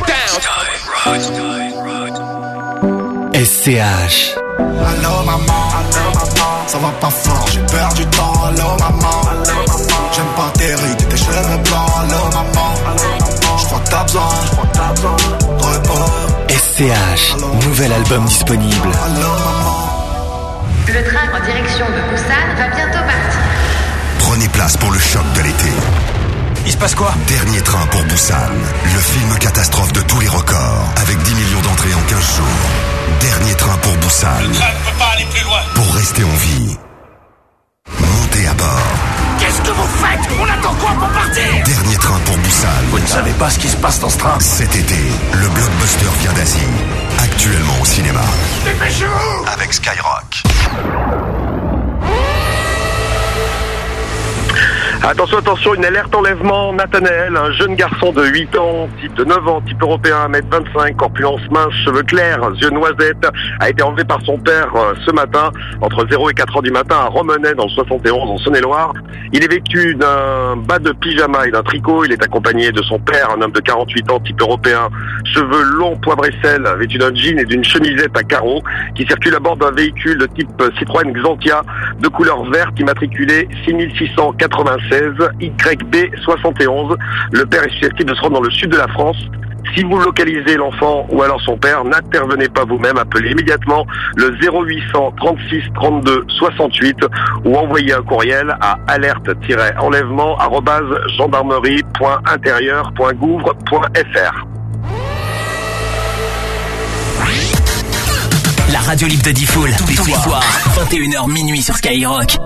SCH. Allô maman, ça va pas fort, j'ai perdu du temps. Allô maman, j'aime pas tes rides, tes cheveux blancs. Allô maman, j'crois que t'as besoin de repos. SCH, nouvel album disponible. Allô maman. Le train en direction de Busan va bientôt partir. Prenez place pour le choc de l'été. Il se passe quoi? Dernier train pour Busan. Le film catastrophe de tous les records. Avec 10 millions d'entrées en 15 jours. Dernier train pour Busan. Le train ne peut pas aller plus loin. Pour rester en vie. Montez à bord. Qu'est-ce que vous faites? On attend quoi pour partir? Dernier train pour Busan. Vous ne savez pas ce qui se passe dans ce train. Cet été, le blockbuster vient d'Asie. Actuellement au cinéma. Dépêchez-vous! Avec Skyrock. Attention, une alerte enlèvement. Nathanaël, un jeune garçon de 8 ans, type de 9 ans, type européen, 1m25, corpulence mince, cheveux clairs, yeux noisettes, a été enlevé par son père ce matin, entre 0 et 4 heures du matin, à Romenay, dans le 71, en Saône-et-Loire. Il est vêtu d'un bas de pyjama et d'un tricot. Il est accompagné de son père, un homme de 48 ans, type européen, cheveux longs, poivre et sel, vêtu d'un jean et d'une chemisette à carreaux, qui circule à bord d'un véhicule de type Citroën Xantia, de couleur verte, immatriculé 6696 YB71. Le père est susceptible de se rendre dans le sud de la France. Si vous localisez l'enfant ou alors son père, n'intervenez pas vous-même, appelez immédiatement le 0800 36 32 68 ou envoyez un courriel à alerte-gendarmerie.intérieur.gouv.fr. La radio libre de Diffoul, tous les soirs, 21h minuit sur Skyrock.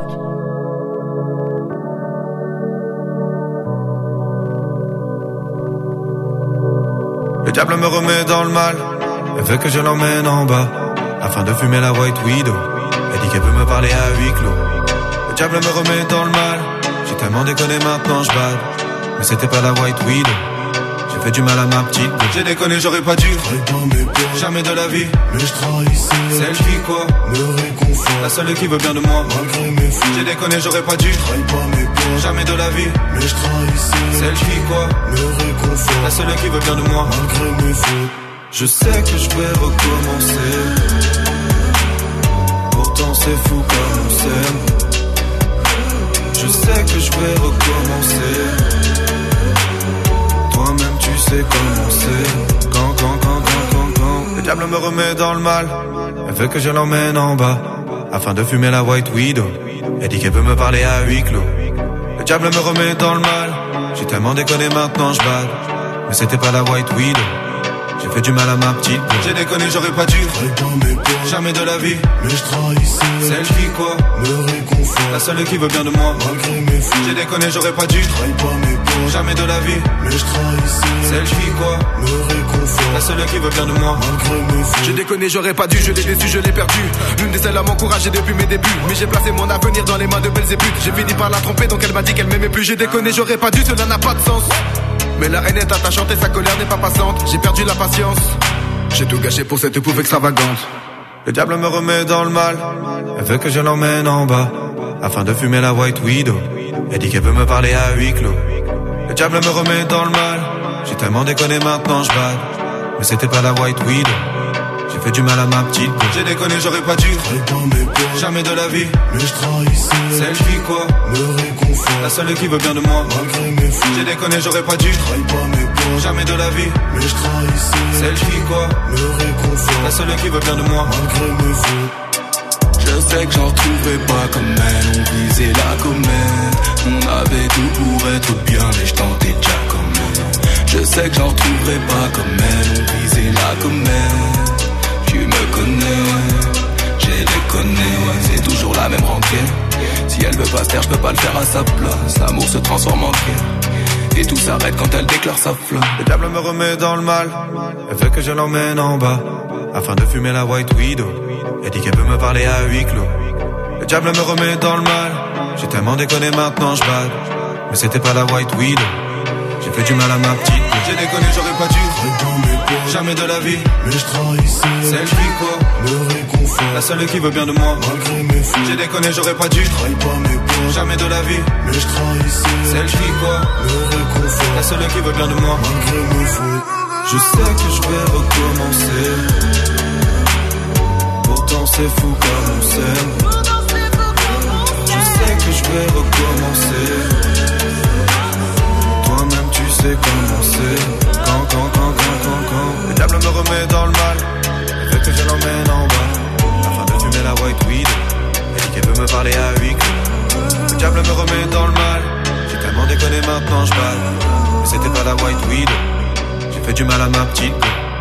Le diable me remet dans le mal, elle veut que je l'emmène en bas, afin de fumer la White Widow. Elle dit qu'elle peut me parler à huis clos. Le diable me remet dans le mal, j'ai tellement déconné maintenant je bade, mais c'était pas la White Widow. J'ai fait du mal à ma petite, j'ai déconné, j'aurais pas dû. Jamais de la vie, mais je trahissais. Celle qui quoi me réconfort, la seule qui veut bien de moi. Malgré mes fautes, j'ai déconné, j'aurais pas dû. Jamais de la vie, mais je trahissais. Celle qui quoi me réconfort, la seule qui veut bien de moi. Malgré mes fautes, je sais que je vais recommencer. Pourtant c'est fou comme on s'aime. Je sais que je vais recommencer. Toi-même tu sais comment c'est. Quand Le diable me remet dans le mal. Elle veut que je l'emmène en bas afin de fumer la White Widow. Elle dit qu'elle peut me parler à huis clos. Le diable me remet dans le mal. J'ai tellement déconné, maintenant je bade. Mais c'était pas la White Widow. J'ai fait du mal à ma petite. J'ai déconné, j'aurais pas dû. Jamais de la vie. Mais je trahissais. Celle qui quoi me réconfort. La seule qui veut bien de moi. Malgré mes fautes. J'ai déconné, j'aurais pas dû. Jamais de la vie. Mais je trahissais. Celle qui quoi me réconfort. La seule qui veut bien de moi. Malgré mes fautes. J'ai déconné, j'aurais pas dû. Je l'ai déçu, je l'ai perdu. L'une des seules à m'encourager depuis mes débuts. Mais j'ai placé mon avenir dans les mains de Belzébuth. J'ai fini par la tromper, donc elle m'a dit qu'elle m'aimait plus. J'ai déconné, j'aurais pas dû, cela n'a pas de sens. Mais la haine est attachante et sa colère n'est pas passante. J'ai perdu la patience. J'ai tout gâché pour cette pouffe extravagante. Le diable me remet dans le mal. Elle veut que je l'emmène en bas afin de fumer la White Widow. Elle dit qu'elle veut me parler à huis clos. Le diable me remet dans le mal. J'ai tellement déconné, maintenant je bade. Mais c'était pas la White Widow. J'ai fait du mal à ma petite. J'ai déconné, j'aurais pas dû. Jamais de la vie. Mais je trahissais. Celle qui quoi me réconfort. La seule qui veut bien de moi. Malgré mes fautes. J'ai déconné, j'aurais pas dû. Jamais de la vie. Mais je trahissais. Celle qui quoi me réconfort. La seule qui veut bien de moi. Malgré mes fautes. Je sais que j'en retrouverai pas comme elle. On visait la comète. On avait tout pour être bien, mais je tentais déjà comme elle. Je sais que j'en retrouverai pas comme elle. On visait la comète. Tu me connais, j'ai déconné, c'est toujours la même rengaine. Si elle veut pas se taire, je peux pas le faire à sa place. L'amour se transforme en guerre, et tout s'arrête quand elle déclare sa flamme. Le diable me remet dans le mal, elle veut que je l'emmène en bas afin de fumer la White Widow. Elle dit qu'elle peut me parler à huis clos. Le diable me remet dans le mal, j'ai tellement déconné, maintenant je bade. Mais c'était pas la White Widow. J'ai fait du mal à ma petite. J'ai déconné, j'aurais pas dû. Jamais de la vie. Mais je trahissais. Celle qui quoi me réconfort. La seule qui veut bien de moi. Malgré mes fautes. J'ai déconné, j'aurais pas dû. Jamais de la vie. Mais je trahissais. Celle qui quoi me réconfort. La seule qui veut bien de moi. Malgré mes fautes. Je sais que je vais recommencer. Pourtant c'est fou comme on s'aime. Je sais que je vais recommencer. Tu sais comment c'est. Quand le diable me remet dans le mal. Elle veut que je l'emmène en bas afin de fumer la White Widow. Elle dit qu'elle veut me parler à huis clos. Le diable me remet dans le mal. J'ai tellement déconné, maintenant je bade. Mais c'était pas la White Widow. J'ai fait du mal à ma petite.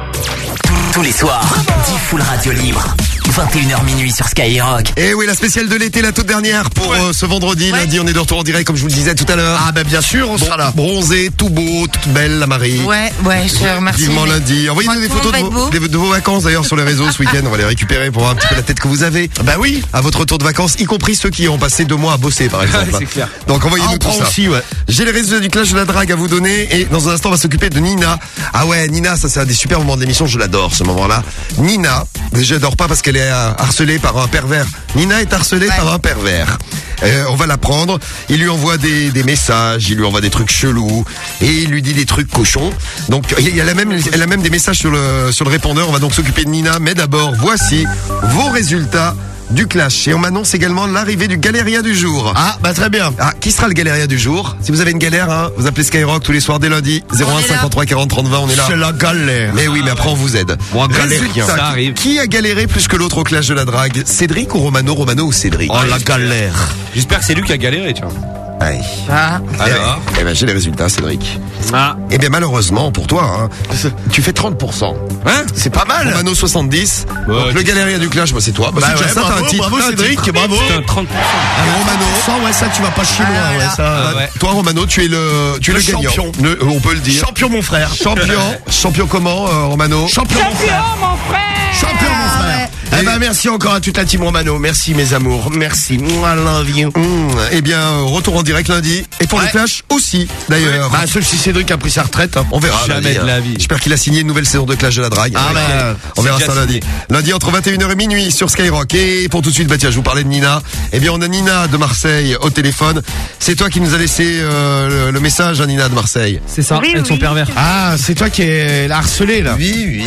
Tous les soirs, 10 full radio libre. 21h minuit sur Skyrock. Et oui, la spéciale de l'été, la toute dernière pour ce vendredi. Lundi, on est de retour en direct, comme je vous le disais tout à l'heure. Ah, ben bien sûr, on sera là. Bronzé, tout beau, toute belle, la Marie. Ouais, je te remercie. Vivement lundi. Envoyez-nous des photos de vos vacances d'ailleurs sur les réseaux ce week-end. On va les récupérer pour voir un petit peu la tête que vous avez. Bah oui. À votre retour de vacances, y compris ceux qui ont passé 2 mois à bosser, par exemple. C'est clair. Donc envoyez-nous tout ça. Aussi, ouais. J'ai les résultats du clash de la drague à vous donner et dans un instant, on va s'occuper de Nina. Ah ouais, Nina, ça c'est un des super moments de l'émission. Je l'adore, ce moment-là. Nina, j'adore pas parce qu'elle est harcelée par un pervers. Nina est harcelée par un pervers. On va la prendre. Il lui envoie des messages, il lui envoie des trucs chelous et il lui dit des trucs cochons. Donc elle a même des messages sur le répondeur. On va donc s'occuper de Nina. Mais d'abord, voici vos résultats du clash. Et on m'annonce également l'arrivée du galérien du jour. Ah, bah très bien. Ah, qui sera le galérien du jour? Si vous avez une galère, hein, vous appelez Skyrock tous les soirs dès lundi. 01 53 40 30 20, on est là. C'est la galère. Mais oui, mais après on vous aide. Moi, galérien. Ça arrive. Qui a galéré plus que l'autre au clash de la drague? Cédric ou Romano? Romano ou Cédric? Oh, la galère. J'espère que c'est lui qui a galéré, tiens. Aïe. Alors. Eh ben, j'ai les résultats, Cédric. Ah. Eh bien, malheureusement, pour toi, hein, tu fais 30%. Hein? C'est pas mal. Romano 70. Donc, le galérien du clash, bah, c'est toi. Bah, c'est ça, t'as un titre. Bravo, Cédric, bravo. Putain, 30%. Et Romano. Ouais, ça, tu vas pas chier loin, ouais, ça. Ouais. Toi, Romano, tu es le gagnant. Champion. On peut le dire. Champion, mon frère. Champion comment, Romano? Champion, mon frère. Champion, mon frère. Eh ben, merci encore à toute la team Romano. Merci, mes amours. Merci. I love you. Eh bien, retour en direct lundi. Et pour le clash aussi, d'ailleurs. Bah, sauf si Cédric a pris sa retraite. Hein. On verra. Jamais de la vie. J'espère qu'il a signé une nouvelle saison de clash de la drague. Ah, bah, on verra ça lundi. Lundi entre 21h et minuit sur Skyrock. Et pour tout de suite, bah, tiens, je vous parlais de Nina. Eh bien, on a Nina de Marseille au téléphone. C'est toi qui nous as laissé le message, hein, Nina de Marseille. C'est ça, avec son pervers. Ah, c'est toi qui est harcelé, là. Oui.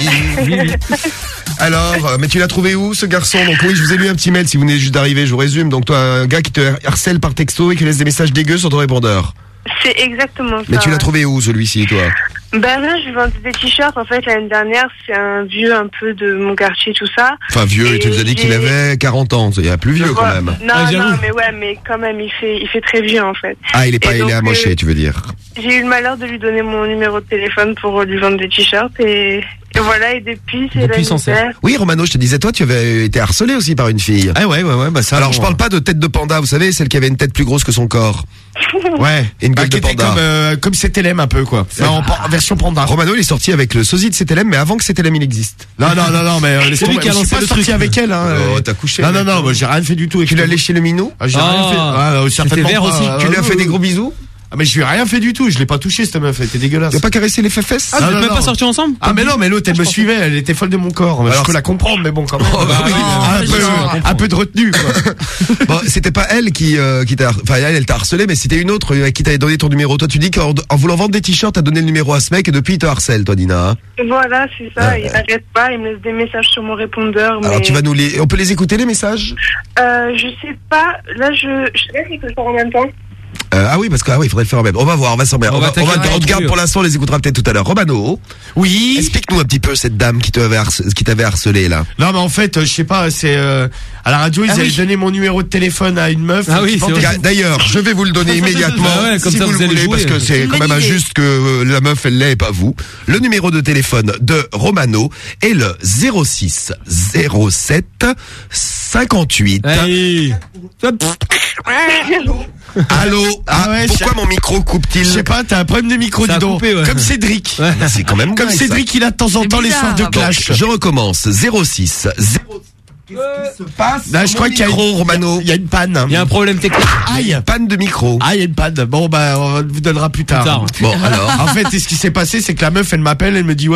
Alors, mais tu l'as trouvé où, ce garçon? Donc oui, je vous ai lu un petit mail si vous venez juste d'arriver, je vous résume. Donc toi, un gars qui te harcèle par texto et qui laisse des messages dégueux sur ton répondeur. C'est exactement ça. Mais tu l'as trouvé où, celui-ci, toi? Ben là, je vendais des t-shirts. En fait, l'année dernière, c'est un vieux un peu de mon quartier, tout ça. Enfin, vieux, et tu nous as dit qu'il avait 40 ans. Il y a plus vieux quand même. Non, mais quand même, il fait très vieux, en fait. Ah, il est amoché, tu veux dire. J'ai eu le malheur de lui donner mon numéro de téléphone pour lui vendre des t-shirts et voilà, et depuis, c'est la misère. Oui, Romano, je te disais, toi, tu avais été harcelé aussi par une fille. Ah ouais, bah ça. Alors, je parle pas de tête de panda, vous savez, celle qui avait une tête plus grosse que son corps. Ouais. Et une gueule de panda. Comme CTLM un peu, quoi. En version panda. Romano, il est sorti avec le sosie de CTLM, mais avant que CTLM il existe. Non, mais c'est lui qui a lancé le truc avec elle, hein. Oh, t'as couché. Non, moi, j'ai rien fait du tout. Tu l'as léché le minou? J'ai rien fait. Certainement vert aussi. Tu lui as fait des gros bisous? Ah mais je lui ai rien fait du tout, je l'ai pas touché cette meuf, elle était dégueulasse. Tu as pas caressé les fesses? Ah, vous êtes même pas sortis ensemble? Ah mais non, mais l'autre elle me suivait, elle était folle de mon corps. Alors, je peux la comprendre, mais bon quand même. Un peu de retenue quoi. Bon, c'était pas elle qui t'a, enfin elle t'a harcelé, mais c'était une autre qui t'avait donné ton numéro. Toi tu dis qu'en voulant vendre des t-shirts, t'as donné le numéro à ce mec et depuis il te harcèle, toi Dina. Voilà, c'est ça, il arrête pas, il me laisse des messages sur mon répondeur. Alors tu vas on peut les écouter les messages? Je sais pas, là je sais pas si je le fais en même temps. Ah oui, parce que il faudrait le faire en même. On va voir, on va s'en mettre. On te garde pour l'instant, on les écoutera peut-être tout à l'heure. Romano. Oui. Explique-nous un petit peu cette dame qui t'avait harcelé là. Non, mais en fait, je sais pas, c'est à la radio, ils avaient donné mon numéro de téléphone à une meuf. Ah oui, d'ailleurs, je vais vous le donner immédiatement comme si ça, vous le voulez, parce que c'est quand même injuste que la meuf elle l'ait et pas vous. Le numéro de téléphone de Romano est le 06 07 58. Allô. Pourquoi mon micro coupe-t-il? Je sais pas, t'as un problème de micro, dis donc. Comme Cédric. C'est quand même comme Cédric, il a de temps en temps les soirs de clash. Je recommence. 06 Qu'est-ce qui se passe? Là, je crois qu'il y a Romano. Il y a une panne. Il y a un problème technique. Aïe, panne de micro. Ah, il y a une panne. Bon, on vous donnera plus tard. Bon, alors. En fait, ce qui s'est passé, c'est que la meuf, elle m'appelle, elle me dit,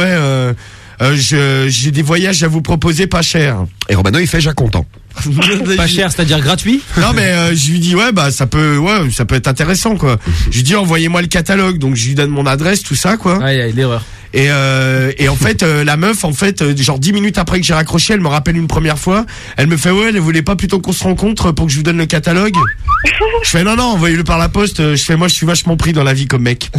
j'ai des voyages à vous proposer pas cher. Et Romano, il fait Jacques Content. Pas cher, c'est-à-dire gratuit? Non, mais je lui dis ça peut être intéressant quoi. Je lui dis envoyez-moi le catalogue, donc je lui donne mon adresse, tout ça quoi. Ah, il y a l'erreur. Et en fait la meuf genre 10 minutes après que j'ai raccroché, elle me rappelle une première fois, elle me fait elle voulait pas plutôt qu'on se rencontre pour que je vous donne le catalogue. Je fais non, envoyez-le par la poste. Je fais moi je suis vachement pris dans la vie comme mec.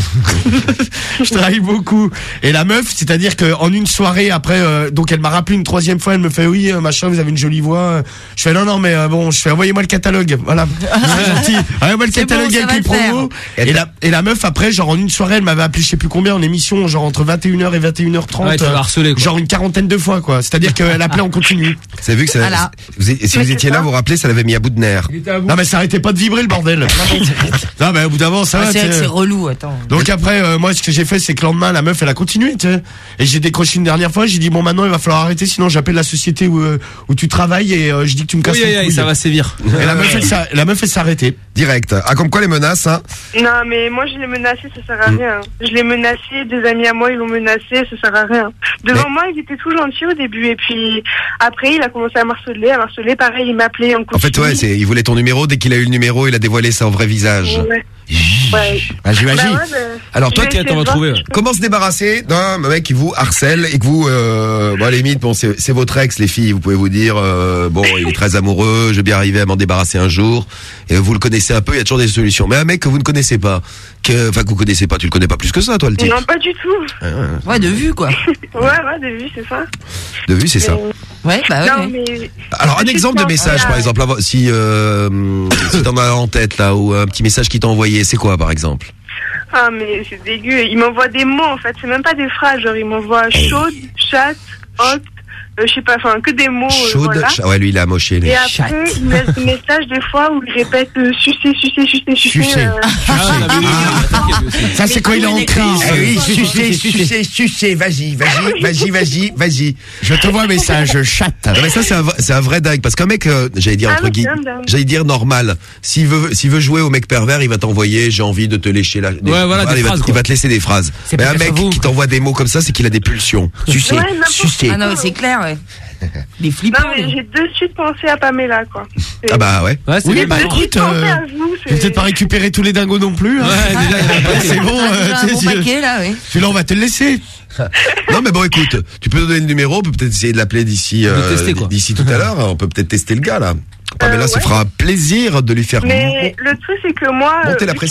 Je travaille beaucoup. Et la meuf, c'est-à-dire que en une soirée après donc elle m'a rappelé une troisième fois, elle me fait oui machin, vous avez une jolie voix. Je fais non mais bon, je fais envoyez-moi le catalogue. Voilà. C'est gentil. Envoyez-moi le catalogue avec les promos. Et la meuf après genre en une soirée, elle m'avait appelé je sais plus combien en émission, genre entre 21h et 21h30. Ouais, tu l'as harcelé, quoi. Genre une quarantaine de fois quoi. C'est-à-dire qu'elle appelait en continu. Vous avez vu que ça si vous étiez là, vous vous rappelez, ça l'avait mis à bout de nerfs. Non mais ça arrêtait pas de vibrer le bordel. Non mais au bout d'un moment ça va. C'est vrai que c'est relou, attends. Donc après moi ce que j'ai fait c'est que le lendemain la meuf elle a continué, tu sais. Et j'ai décroché une dernière fois, j'ai dit bon maintenant il va falloir arrêter sinon j'appelle la société où tu travailles et je dis que tu me casses les couilles. Ça va sévir. Et la meuf elle s'est arrêtée. Direct. Ah comme quoi les menaces hein? Non mais moi je l'ai menacé, ça sert à rien. Je l'ai menacé, des amis à moi ils l'ont menacé, ça sert à rien. Devant moi il était tout gentil au début et puis après il a commencé à marceler, pareil il m'appelait en continu. En fait il voulait ton numéro, dès qu'il a eu le numéro il a dévoilé son vrai visage. Ouais. J'imagine. Alors toi t'en vas trouver. Comment se débarrasser d'un mec qui vous harcèle et que vous à la limite c'est votre ex les filles, vous pouvez vous dire il est très amoureux, je vais bien arriver à m'en débarrasser un jour et vous le connaissez un peu, il y a toujours des solutions. Mais un mec que vous ne connaissez pas, que vous connaissez pas, tu le connais pas plus que ça toi le type? Non pas du tout. Ouais de vue quoi. Ouais de vue c'est ça. De vue c'est ça. Ouais bah ouais. Non, mais... Alors un exemple de message par exemple, si t'en as en tête là ou un petit message qui t'a envoyé, c'est quoi par exemple? Ah mais c'est dégueu, il m'envoie des mots en fait, c'est même pas des phrases, genre il m'envoie chaude, chatte, hot, je sais pas, enfin que des mots. Chaude, voilà. Ouais lui il a moché les et après il me laisse des messages des fois où il répète sucer. Ça c'est quand il est en crise. Oui, sucer, vas-y. Je te vois un message, chatte. Non, mais ça c'est un vrai dingue parce qu'un mec j'allais dire normal, s'il veut jouer au mec pervers, il va t'envoyer j'ai envie de te lécher la il va te laisser des phrases. Mais un mec qui t'envoie des mots comme ça, c'est qu'il a des pulsions. Sucer. Ah non, c'est clair ouais. Les flippants. Non mais j'ai de suite pensé à Pamela quoi. Ah bah ouais. Oui bah écoute, je vais peut-être pas récupérer tous les dingos non plus. C'est bon. Celui-là on va te le laisser. Non mais bon écoute, tu peux donner le numéro, on peut peut-être essayer de l'appeler d'ici tout à l'heure, on peut peut-être tester le gars là. Pamela se fera un plaisir de lui faire. Mais le truc, c'est que moi,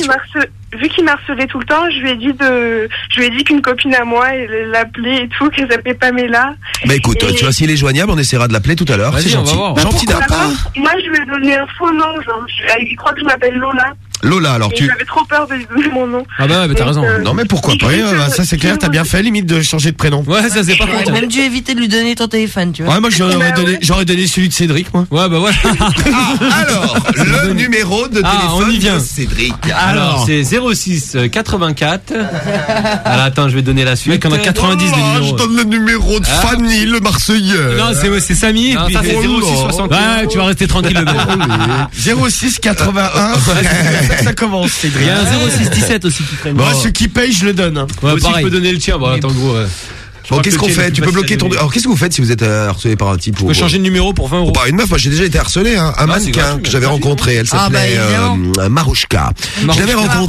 vu qu'il m'harcelait tout le temps, je lui ai dit qu'une copine à moi, elle l'appelait et tout, qu'elle s'appelait Pamela. Bah écoute, tu vois, s'il est joignable, on essaiera de l'appeler tout à l'heure. C'est gentil. Gentil d'avoir. Moi, je lui ai donné un faux nom, genre, il croit que je m'appelle Lola. Lola, alors tu. J'avais trop peur de lui donner mon nom. Ah bah ouais, t'as raison. Non mais pourquoi pas. Ça c'est clair, t'as bien fait, limite de changer de prénom. Ouais, ça c'est pas con. T'aurais même dû éviter de lui donner ton téléphone, tu vois. Ouais, moi j'aurais donné celui de Cédric, moi. Ouais, bah ouais. Alors, le numéro de téléphone de Cédric. Alors, c'est 06 84. Alors attends, je vais donner la suite. Mec, on a 90 de numéros. Je donne le numéro de Fanny, le Marseillais. Non, c'est Samy. Non, ça c'est 06 61. Ouais, tu vas rester tranquille le mec. 06 81. Ça commence, Cédric. Il y a un 06 17 aussi qui traîne. Moi, ce qui paye, je le donne. Ouais, aussi, je peux donner le tien. Bon, attends, gros. Bon, qu'est-ce qu'on fait? Tu peux bloquer ton. Alors, qu'est-ce que vous faites si vous êtes harcelé par un type? Tu peux changer de numéro pour 20 €. Par une meuf, moi j'ai déjà été harcelé, hein. Un mannequin que j'avais rencontré, elle s'appelait Marouchka. Je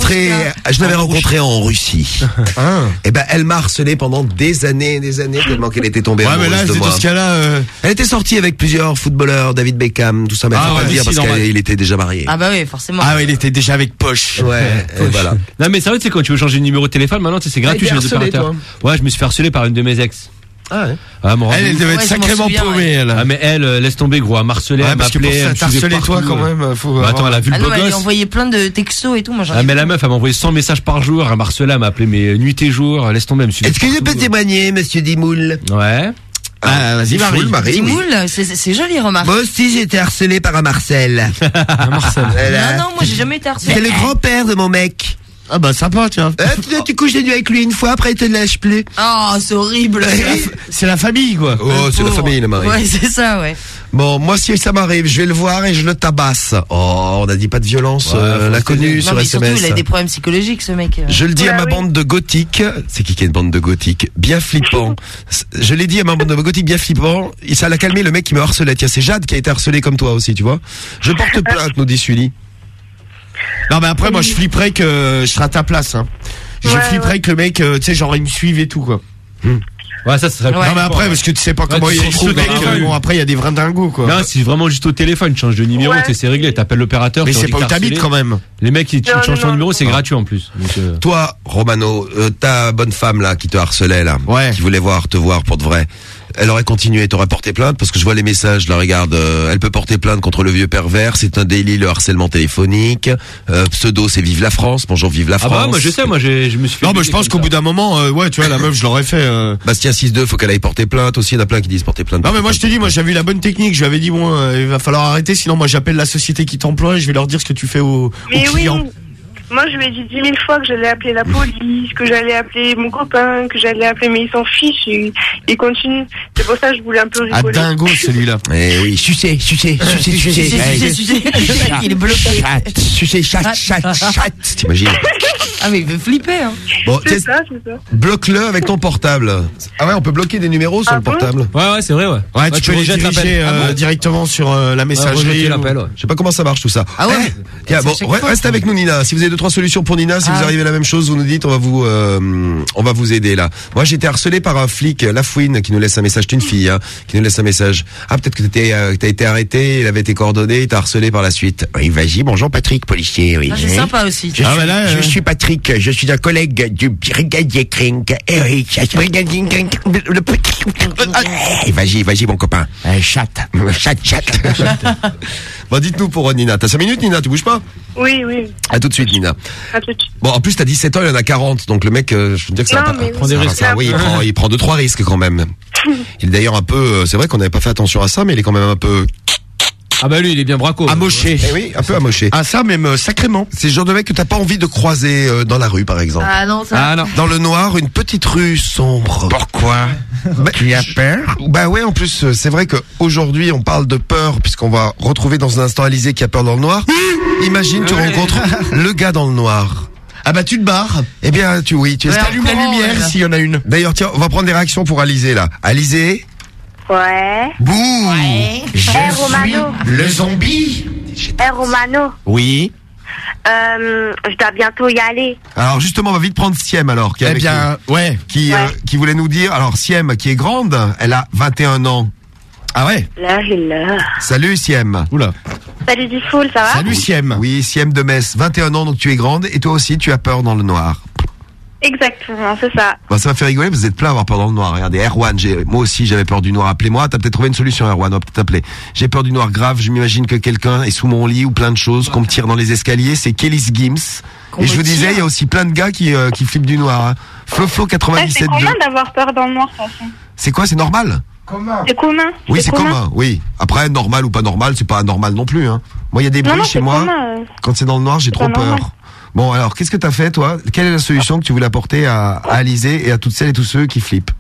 l'avais rencontré en Russie. Et ben, elle m'a harcelé pendant des années tellement qu'elle était tombée amoureuse de moi. Dans ce cas-là, elle était sortie avec plusieurs footballeurs, David Beckham, tout ça, mais faut pas le dire parce qu'il était déjà marié. Ah bah oui, forcément. Ah ouais, il était déjà avec Poche. Ouais, voilà. Non mais c'est vrai, tu sais, quand tu veux changer de numéro de téléphone, maintenant c'est gratuit chez les opérateurs. Ouais, je me suis fait harceler par une de mes ex. Ah ouais. Elle devait être sacrément paumée, elle. Ah mais elle, laisse tomber gros, à Marseillais, elle m'appelait, elle harcelé toi quand même. Attends, elle a vu le beau gosse. Elle envoyait plein de textos et tout, moi. Ah mais la meuf, elle m'a envoyé 100 messages par jour, elle m'harcelait, elle m'appelait mes nuits et jours, laisse tomber, monsieur. Est-ce que je peux témoigner, monsieur Dimoul? Ouais. Ah, vas-y, Marie. Dimoul, c'est joli, remarque. Moi aussi, j'ai été harcelé par un Marcel. Marcel. Non, moi j'ai jamais été harcelé. C'est le grand-père de mon mec. Ah bah sympa, tiens. Tu couches des nuits avec lui une fois, après il te lâche plus. Oh, c'est horrible. C'est la famille, quoi. Oh, c'est la famille, la Marie. Ouais, c'est ça, ouais. Bon, moi si ça m'arrive, je vais le voir et je le tabasse. Oh, on a dit pas de violence, l'inconnu sur SMS. Surtout, il a des problèmes psychologiques, ce mec. Je le dis à ma bande de gothiques. C'est qui est une bande de gothiques? Bien flippant. Je l'ai dit à ma bande de gothiques bien flippant. Ça l'a calmé le mec qui me harcelait. Tiens, c'est Jade qui a été harcelé comme toi aussi, tu vois. Je porte plainte, nous dit Sully. Non mais après moi je flipperais que je serais à ta place, hein. Je flipperais que le mec, tu sais, genre il me suive et tout, quoi. Ouais, ça serait. Non mais après parce que tu sais pas comment il est, le mec. Bon après il y a des vrais dingos, quoi. Non, c'est vraiment juste au téléphone, tu changes de numéro, c'est réglé, t'appelles l'opérateur. Mais c'est pas où t'habites quand même. Les mecs qui changent ton numéro, c'est gratuit en plus. Toi, Romano, ta bonne femme là qui te harcelait là, qui voulait te voir pour de vrai. Elle aurait continué, t'aurais porté plainte parce que je vois les messages, je la regarde, elle peut porter plainte contre le vieux pervers, c'est un délit le harcèlement téléphonique, pseudo c'est Vive la France, bonjour Vive la France. Ah bah moi je sais, moi je me suis fait. Non mais je pense qu'au bout d'un moment, ouais tu vois la meuf je l'aurais fait. Bastien 6-2, faut qu'elle aille porter plainte aussi, il y en a plein qui disent porter plainte. Non mais moi je te dis, moi j'avais eu la bonne technique, je lui avais dit bon il va falloir arrêter sinon moi j'appelle la société qui t'emploie et je vais leur dire ce que tu fais aux clients. Oui. Moi, je lui ai dit 10 000 fois que j'allais appeler la police, que j'allais appeler mon copain, que j'allais appeler, mais il s'en fiche, il continue. C'est pour ça que je voulais un peu rigoler. Ah, dingo, celui-là. Eh oui, sucé. Il est bloqué. Sucé, chat. T'imagines? Ah, mais il veut flipper, hein. Bon, c'est ça. Bloque-le avec ton portable. Ah ouais, on peut bloquer des numéros sur le portable. Ouais, c'est vrai, ouais. Ouais, tu peux les diriger directement sur la messagerie. Je sais pas comment ça marche tout ça. Ah ouais. Tiens, bon, reste avec nous, Nina. Si vous avez 2-3 solutions pour Nina, si vous arrivez à la même chose, vous nous dites, on va vous aider là. Moi, j'ai été harcelé par un flic, Lafouine, qui nous laisse un message. C'est une fille, hein, qui nous laisse un message. Ah, peut-être que t'as été arrêté, il avait été coordonné, il t'a harcelé par la suite. Oui, vas-y, bonjour Patrick, policier. Oui. Ah, c'est sympa aussi. Je suis Patrick, je suis un collègue du brigadier Krink. Eh oui, brigadier Krink. Vas-y, mon copain. Chat. Bon, dites-nous pour Nina. T'as 5 minutes, Nina, tu bouges pas? Oui. À tout de suite, Nina. À tout de suite. Bon, en plus, t'as 17 ans, il y en a 40. Donc, le mec, je veux dire que ça prend des risques. Oui, il prend 2-3 risques quand même. Il est d'ailleurs un peu, c'est vrai qu'on n'avait pas fait attention à ça, mais il est quand même un peu... Ah bah lui, il est bien braco. Amoché. Eh oui, un peu amoché. Ah ça, même sacrément. C'est le genre de mec que t'as pas envie de croiser dans la rue, par exemple. Ah non, ça. Dans le noir, une petite rue sombre. Pourquoi? Tu as peur? Bah ouais, en plus, c'est vrai qu'aujourd'hui, on parle de peur, puisqu'on va retrouver dans un instant Alizé qui a peur dans le noir. Imagine, tu rencontres le gars dans le noir. Ah bah tu te barres. Eh bien, tu allumes la lumière s'il y en a une. D'ailleurs, tiens, on va prendre des réactions pour Alizé, là. Alizé? Ouais. Bouh. Ouais. Romano. Le zombie. Romano. Oui. Je dois bientôt y aller. Alors justement, on va vite prendre Siem alors. Qui qui voulait nous dire. Alors Siem, qui est grande, elle a 21 ans. Ah ouais. Là. Salut Siem. Oula. Salut Diffoul, ça va? Salut Siem. Oui, Siem de Metz, 21 ans, donc tu es grande et toi aussi tu as peur dans le noir. Exactement, c'est ça. Bah, ça m'a fait rigoler, vous êtes plein à avoir peur dans le noir. Regardez, Erwan, moi aussi j'avais peur du noir. Appelez-moi, t'as peut-être trouvé une solution Erwan, on va peut-être appeler. J'ai peur du noir grave, je m'imagine que quelqu'un est sous mon lit ou plein de choses, qu'on me tire dans les escaliers, c'est Kelly's Gims. Et je vous disais, il y a aussi plein de gars qui flippent du noir. Hein. Flo 97 c'est commun d'avoir peur dans le noir, de toute façon. C'est quoi, c'est normal? C'est commun. Oui, c'est commun, oui. Après, normal ou pas normal, c'est pas anormal non plus. Hein. Moi, il y a des bruits chez moi. Quand c'est dans le noir, j'ai trop peur. Bon, alors, qu'est-ce que t'as fait, toi? Quelle est la solution que tu voulais apporter à Alizé et à toutes celles et tous ceux qui flippent?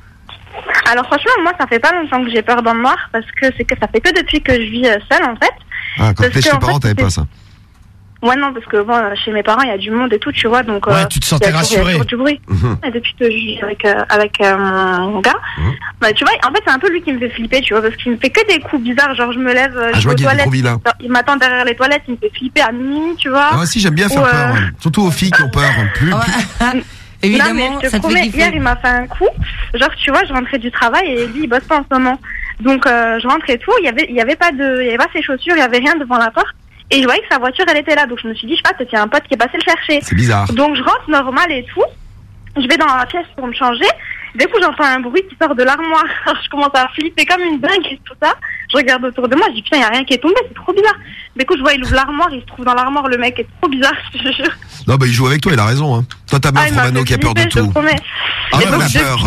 Alors, franchement, moi, ça fait pas longtemps que j'ai peur dans le noir, parce que ça fait que depuis que je vis seule, en fait. Ah, quand t'étais chez tes parents, t'avais pas ça? Ouais, non, parce que bon, chez mes parents, il y a du monde et tout, tu vois, donc. Ouais, tu te sentais rassurée. Il y a toujours du bruit. Et depuis que je vis avec mon gars, bah, tu vois, en fait, c'est un peu lui qui me fait flipper, tu vois, parce qu'il me fait que des coups bizarres, genre je me lève, je vais aux toilettes, il m'attend derrière les toilettes, il me fait flipper à minuit, tu vois. Ah, si, j'aime bien faire peur, surtout aux filles qui ont peur. Évidemment, non, mais je ça te te fait promets, kiffer. hier, il m'a fait un coup, genre, tu vois, je rentrais du travail et lui, il bosse pas en ce moment. Donc, je rentrais et tout, il y avait pas ses chaussures, il y avait rien devant la porte. Et je voyais que sa voiture, elle était là. Donc, je me suis dit, je sais pas, peut-être il y a un pote qui est passé le chercher. C'est bizarre. Donc, je rentre normal et tout. Je vais dans la pièce pour me changer. Dès que j'entends un bruit qui sort de l'armoire, je commence à flipper comme une dingue et tout ça. Je regarde autour de moi, je dis, putain, il y a rien qui est tombé, c'est trop bizarre. Du coup, je vois, il ouvre l'armoire, il se trouve dans l'armoire, le mec est trop bizarre, je te jure. Non, bah, il joue avec toi, il a raison, hein. Toi, ta meuf, Romano, qui a peur de tout. Ah, et, ouais, donc, elle a peur.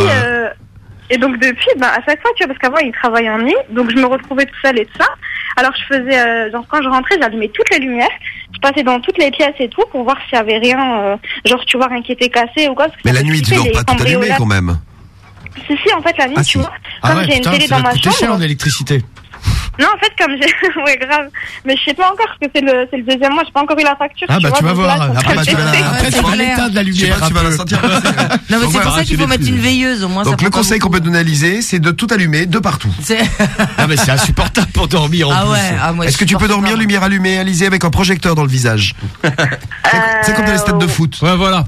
et donc, depuis, à chaque fois, tu vois, parce qu'avant, il travaillait en nuit, donc je me retrouvais tout seul et tout ça. Alors, je faisais, genre, quand je rentrais, j'allumais toutes les lumières. Je passais dans toutes les pièces et tout pour voir s'il y avait rien, genre, tu vois, rien qui était cassé ou quoi. Mais la nuit, tu dors pas tout allumé, quand même. Si, en fait, la nuit, tu vois, comme j'ai une télé dans ma chambre. C'est cher en électricité. Non, en fait, comme j'ai, ouais, grave. Mais je sais pas encore, parce que c'est le deuxième mois, j'ai pas encore eu la facture. Ah, bah, tu vas voir. Après, tu vas voir l'état de la lumière. Tu vas la sentir. Non, mais c'est pour ça qu'il faut mettre une veilleuse, au moins. Donc, le conseil qu'on peut donner à Alizé, c'est de tout allumer de partout. Ah, mais c'est insupportable pour dormir en plus. Est-ce que tu peux dormir lumière allumée, Alizé, avec un projecteur dans le visage? C'est comme dans les stades de foot. Ouais, voilà.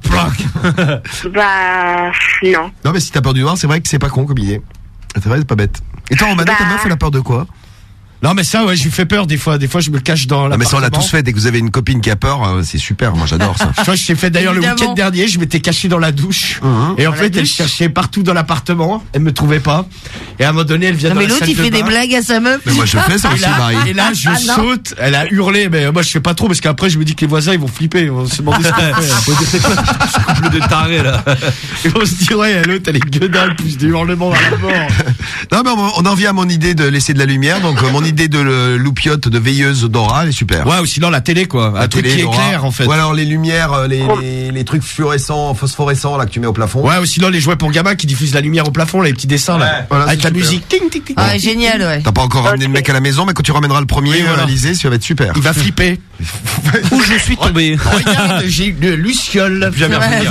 Bah, non. Non, mais si t'as peur du noir, c'est vrai que c'est pas con comme idée. C'est vrai, c'est pas bête. Et toi, Romano, ta meuf, elle a peur de quoi? Non, mais ça, ouais, je lui fais peur des fois. Des fois, je me cache dans la. Mais ça, on l'a tous fait. Dès que vous avez une copine qui a peur, c'est super. Moi, j'adore ça. Tu vois, je t'ai fait d'ailleurs le week-end dernier. Je m'étais caché dans la douche. Et en fait, elle cherchait partout dans l'appartement. Elle me trouvait pas. Et à un moment donné, elle vient dans la salle de bain. Mais l'autre, il fait des blagues à sa meuf. Mais moi, je fais ça aussi, Marie. Et là, je saute. Elle a hurlé. Mais moi, je fais pas trop parce qu'après, je me dis que les voisins, ils vont flipper. On se demander ce qu'on fait. C'est quoi ce couple de tarés, là? Ils vont se dire, ouais, l'autre, elle est gueudale, plus des hurlements dans la mort. Non, mais on en vient à mon idée de laisser de la lumière. Donc, mon idée de loupiote de veilleuse Dora, elle est super. Ouais, ou sinon la télé, quoi. Un truc qui éclaire, en fait. Ou alors les lumières, les trucs fluorescents, phosphorescents, là, que tu mets au plafond. Ouais, ou sinon les jouets pour gamins qui diffusent la lumière au plafond, les petits dessins, là. Voilà, avec la musique. Ting, ting, ting. Ah, génial, ouais. T'as pas encore ramené le mec à la maison, mais quand tu ramèneras le premier, Alizé, ça va être super. Il va flipper. Où je suis tombé. Regarde, j'ai une luciole. Jamais revenir.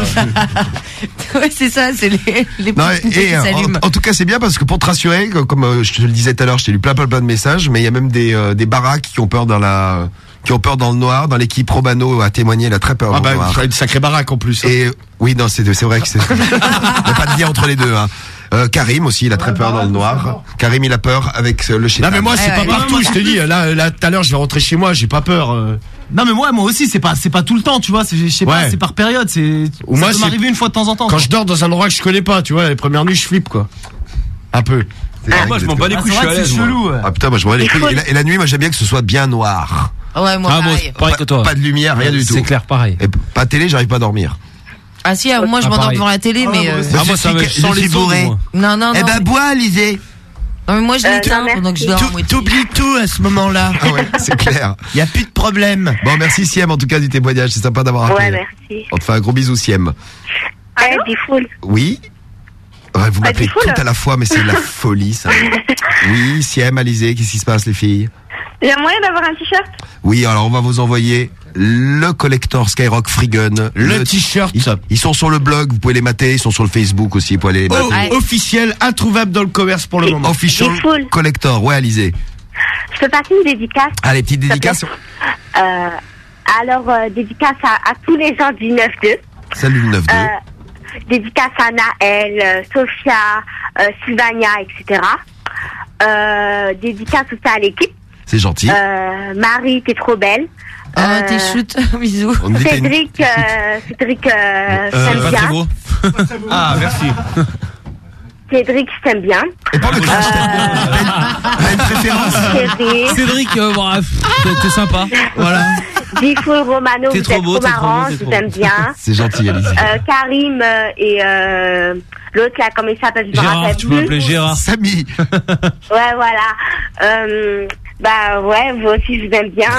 Ouais, c'est ça, c'est les petits qui s'allument. En tout cas, c'est bien parce que pour te rassurer, comme je te le disais tout à l'heure, je t'ai lu plein de messages, mais il y a même des baraques qui ont peur dans le noir. Dans l'équipe Romano a témoigné, il a très peur dans le noir. Une sacrée baraque en plus. Et oui, non, c'est vrai que c'est. Il n'y a pas de lien entre les deux. Hein. Karim aussi, il a très peur dans le noir. Karim, il a peur avec le chétan. Non, mais moi, c'est pas partout, je te dis. Là, tout à l'heure, je vais rentrer chez moi, j'ai pas peur. Non, mais moi aussi, c'est pas tout le temps, tu vois. Je sais pas, c'est par période. Ça peut m'arriver une fois de temps en temps. Quand je dors dans un endroit que je connais pas, tu vois, les premières nuits, je flippe, quoi. Un peu. Moi, je m'en bats les couilles, je suis à l'aise. Ah putain, moi, je m'en bats les couilles. Et la nuit, moi, j'aime bien que ce soit bien noir. Ouais, moi, pareil que toi. Pas de lumière, rien du tout. C'est clair, pareil. Et pas de télé, j'arrive pas à dormir. Ah si, moi je m'endors devant la télé, mais... moi ça me sent les bourrés. Non. Eh ben, bois, Alizé. Non, mais moi je l'éteins pendant que je dors. T'oublies tout à ce moment-là. Ah ouais, c'est clair. Y a plus de problème. Bon, merci Siem en tout cas du témoignage, c'est sympa d'avoir appelé. Ouais, merci. On te fait un gros bisou Siem. Diffoul. Oui. Ouais, vous m'appelez tout à la fois, mais c'est de la folie ça. Oui, Siem, Alizé, qu'est-ce qui se passe les filles? Il y a moyen d'avoir un t-shirt? Oui, alors on va vous envoyer le collector Skyrock Free Gun. Le t-shirt. Ils sont sur le blog, vous pouvez les mater, ils sont sur le Facebook aussi, vous pouvez aller les mater. Officiel, introuvable dans le commerce pour le moment. Official collector, ouais Alizé. Je peux passer une dédicace? Allez, petite dédicace. Alors, dédicace à tous les gens du 9-2. Salut le 9-2. Dédicace à Naël, Sophia, Sylvania, etc. Dédicace aussi à l'équipe. C'est gentil. Marie, t'es trop belle. T'es chute, bisous. Cédric, t'aimes pas bien. très beau. Ah, merci. Cédric, je t'aime bien. Et pour le crash, t'as une préférence? Cédric, bref, t'es sympa. Voilà. Diffoul Romano, T'es vous trop êtes beau, trop t'es trop marrant, beau, t'es je trop t'aime beau. bien. C'est gentil, Alizé. Karim et l'autre là, comment il s'appelle, je me Gérard, rappelle tu peux plus. m'appeler Gérard. Samy. Ouais, voilà. Bah ouais, vous aussi je vous aime bien.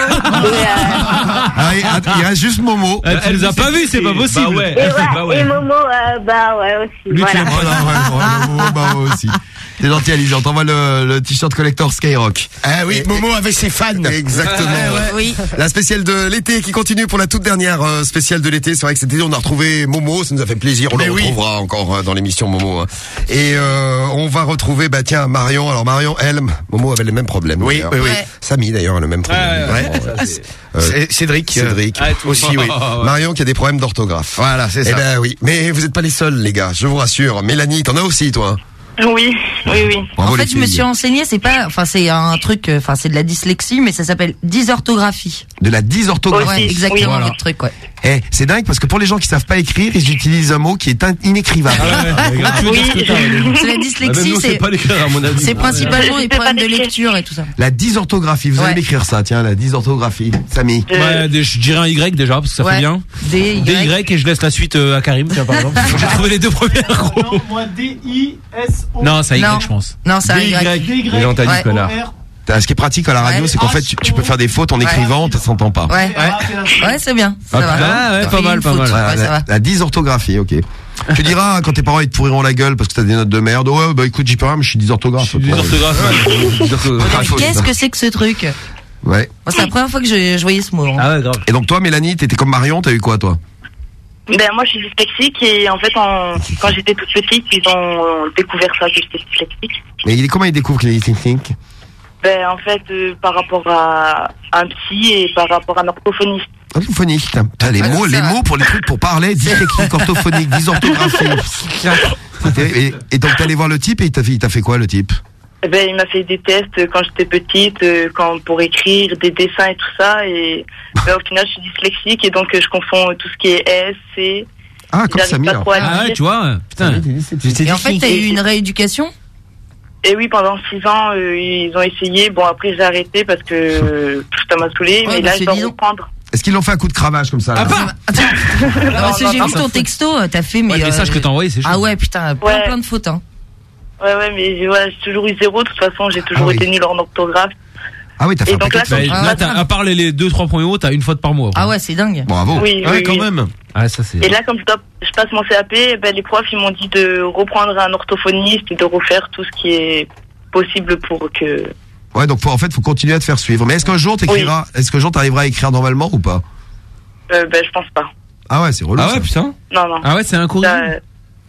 Il reste juste Momo. Elle nous a pas vu, c'est pas possible. Bah ouais. Et Momo, bah ouais aussi. Lui, tu voilà. Voilà, Momo, bah aussi. C'est gentil, Alizé. On t'envoie le t-shirt collector Skyrock. Ah oui, Momo avec ses fans. Exactement. Oui. La spéciale de l'été qui continue pour la toute dernière spéciale de l'été. C'est vrai que cet été, on a retrouvé Momo. Ça nous a fait plaisir. On le retrouvera encore dans l'émission Momo. Hein. Et on va retrouver, bah tiens, Marion. Alors Marion, elle, Momo avait les mêmes problèmes. Oui, d'ailleurs. oui, oui. Samy d'ailleurs a le même problème. Cédric. Cédric aussi, oui. Marion qui a des problèmes d'orthographe. Voilà, c'est ça. Eh ben oui. Mais vous êtes pas les seuls, les gars. Je vous rassure. Mélanie, t'en as aussi, toi. Oui. Bravo, En fait, les je me filles. suis renseignée, c'est un truc, c'est de la dyslexie, mais ça s'appelle dysorthographie. De la dysorthographie. Ouais, exactement, Voilà. votre truc, ouais. Eh, c'est dingue parce que pour les gens qui savent pas écrire, ils utilisent un mot qui est inécrivable. C'est la dyslexie, c'est principalement les problèmes de lecture et tout ça. La dysorthographie, vous allez m'écrire ça, tiens, la dysorthographie. Samy. Ouais, je dirais un Y déjà, parce que ça fait bien. DY. DY et je laisse la suite à Karim, tiens, par exemple. J'ai trouvé les deux premières, gros. Non, moi, D-I-S-O. Non, c'est Non. Y, je pense. Non, c'est un Y. Les gens t'as dit, connard. Ce qui est pratique à la radio, c'est qu'en fait, tu peux faire des fautes en écrivant, ça s'entend pas. Ouais, c'est bien. Ça va. Ouais, pas mal, pas mal. Voilà, ça va. la dysorthographie, ok. Tu diras quand tes parents ils te pourriront la gueule parce que t'as des notes de merde. Ouais, bah écoute, j'y peux rien, mais je suis dysorthographe. Qu'est-ce que c'est que ce truc? Ouais. Moi, c'est la première fois que je voyais ce mot. Ah ouais, grave. Et donc toi, Mélanie, t'étais comme Marion, t'as eu quoi, toi? Ben moi je suis dyslexique et en fait quand j'étais toute petite ils ont découvert ça que j'étais dyslexique. Mais comment ils découvrent qu'il est dyslexique? Ben en fait par rapport à un psy et par rapport à un orthophoniste. Orthophonique. T'as les mots pour les trucs pour parler, dyslexique, orthophonique, dysorthographie. Et donc t'es allé voir le type et il t'a fait quoi le type? Ben il m'a fait des tests quand j'étais petite, pour écrire des dessins et tout ça et ben, au final je suis dyslexique et donc je confonds tout ce qui est S, C. Ah comme Samy. Ah ouais, tu vois, putain. Et en fait, t'as eu une rééducation? Et oui, pendant 6 ans, ils ont essayé. Bon, après, j'ai arrêté parce que ça m'a saoulé. Ouais, mais bah, là, ils vont reprendre. Est-ce qu'ils l'ont fait un coup de cravache comme ça là? Parce que j'ai vu ton texto, t'as fait, mais. Ouais, le message que t'as envoyé, c'est chaud. Ah ouais, putain, plein de fautes, hein. Ouais, mais j'ai toujours eu 0. De toute façon, j'ai toujours été nul en orthographe. Ah oui, t'as fait un paquet de fautes. Là, à part les 2-3 premiers mots, t'as une faute par mois. Ah ouais, c'est dingue. Bravo. Oui, quand oui. même. Ah, ça c'est. Et là, comme je passe mon CAP, ben, les profs, ils m'ont dit de reprendre un orthophoniste et de refaire tout ce qui est possible pour que... Ouais, donc en fait, faut continuer à te faire suivre. Mais est-ce qu'un jour t'écriras, est-ce qu'un jour t'arriveras à écrire normalement ou pas? Ben, je pense pas. Ah ouais, c'est relou. Ah ouais, putain. Non. Ah ouais, c'est incorrigible.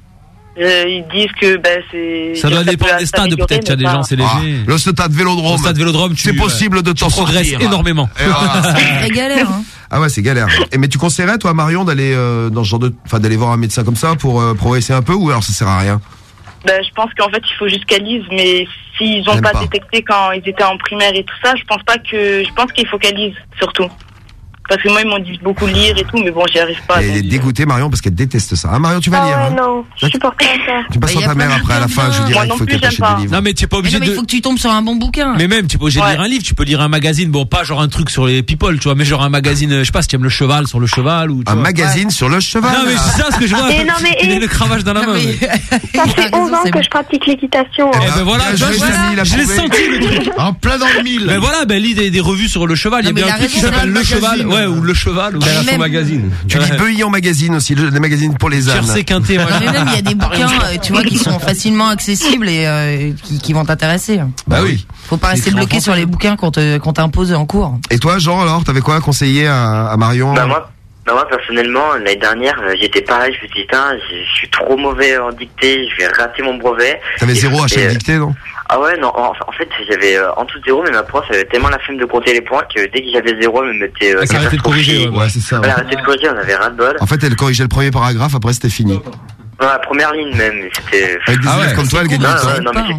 Ils disent que ben c'est. Ça doit dépendre des stades, peut-être. Il y a des gens, c'est léger. Le stade Vélodrome. Le stade Vélodrome, c'est possible de t'en sortir. Tu progresses énormément. C'est galère, hein. Ah ouais, c'est galère. Mais tu conseillerais, toi, Marion, d'aller dans ce genre d'aller voir un médecin comme ça pour progresser un peu, ou alors ça sert à rien? Ben, je pense qu'en fait, il faut juste qu'elle lise, mais s'ils n'ont pas détecté quand ils étaient en primaire et tout ça, je pense qu'il faut qu'elle lise, surtout. Parce que moi, ils m'ont dit beaucoup lire et tout, mais bon, j'y arrive pas. Elle est dégoûtée, Marion, parce qu'elle déteste ça. Hein, Marion, tu vas lire, hein? Non, je supporte pas ça. Tu passes à ta mère après, à la fin, je dirais qu'il faut qu'elle t'achète des livres. Non, mais tu es pas obligé de. Il faut que tu tombes sur un bon bouquin. Mais même, tu es pas obligé de lire un livre, tu peux lire un magazine, bon, pas genre un truc sur les people, tu vois, mais genre un magazine, je sais pas, si tu aimes le cheval, sur le cheval, ou. Un magazine sur le cheval? Non, mais c'est ça ce que je vois. Il a le cravache dans la main. Ça fait 11 ans que je pratique l'équitation. Eh ben voilà, je l'ai senti le truc. En plein dans le mille. Mais voilà, lis des revues sur le cheval, il y a bien un truc qui s'appelle Le Cheval, ouais, ou Le Cheval, ou son magazine. Tu lis Beuillant magazine aussi, les magazines pour les ânes. Chercé Quintet, voilà. Mais même, il y a des bouquins, tu vois, qui sont facilement accessibles et qui vont t'intéresser. Bah oui. Faut pas rester bloqué sur les bouquins qu'on t'impose en cours. Et toi, Jean, alors, t'avais quoi à conseiller à Marion? Moi, personnellement, l'année dernière, j'étais pareil, je me suis dit, je suis trop mauvais en dictée, je vais rater mon brevet. T'avais 0 à chaque dictée, non? Ah ouais, non, en fait, j'avais en tout 0, mais ma prof avait tellement la flemme de compter les points que dès que j'avais 0, elle me mettait... Elle arrêtait de corriger, ouais, c'est ça. Elle arrêtait de corriger, on avait ras de bol. En fait, elle corrigeait le premier paragraphe, après c'était fini. Ouais, la première ligne même, c'était... Avec des élèves comme toi, elle gagnait du temps. Non, mais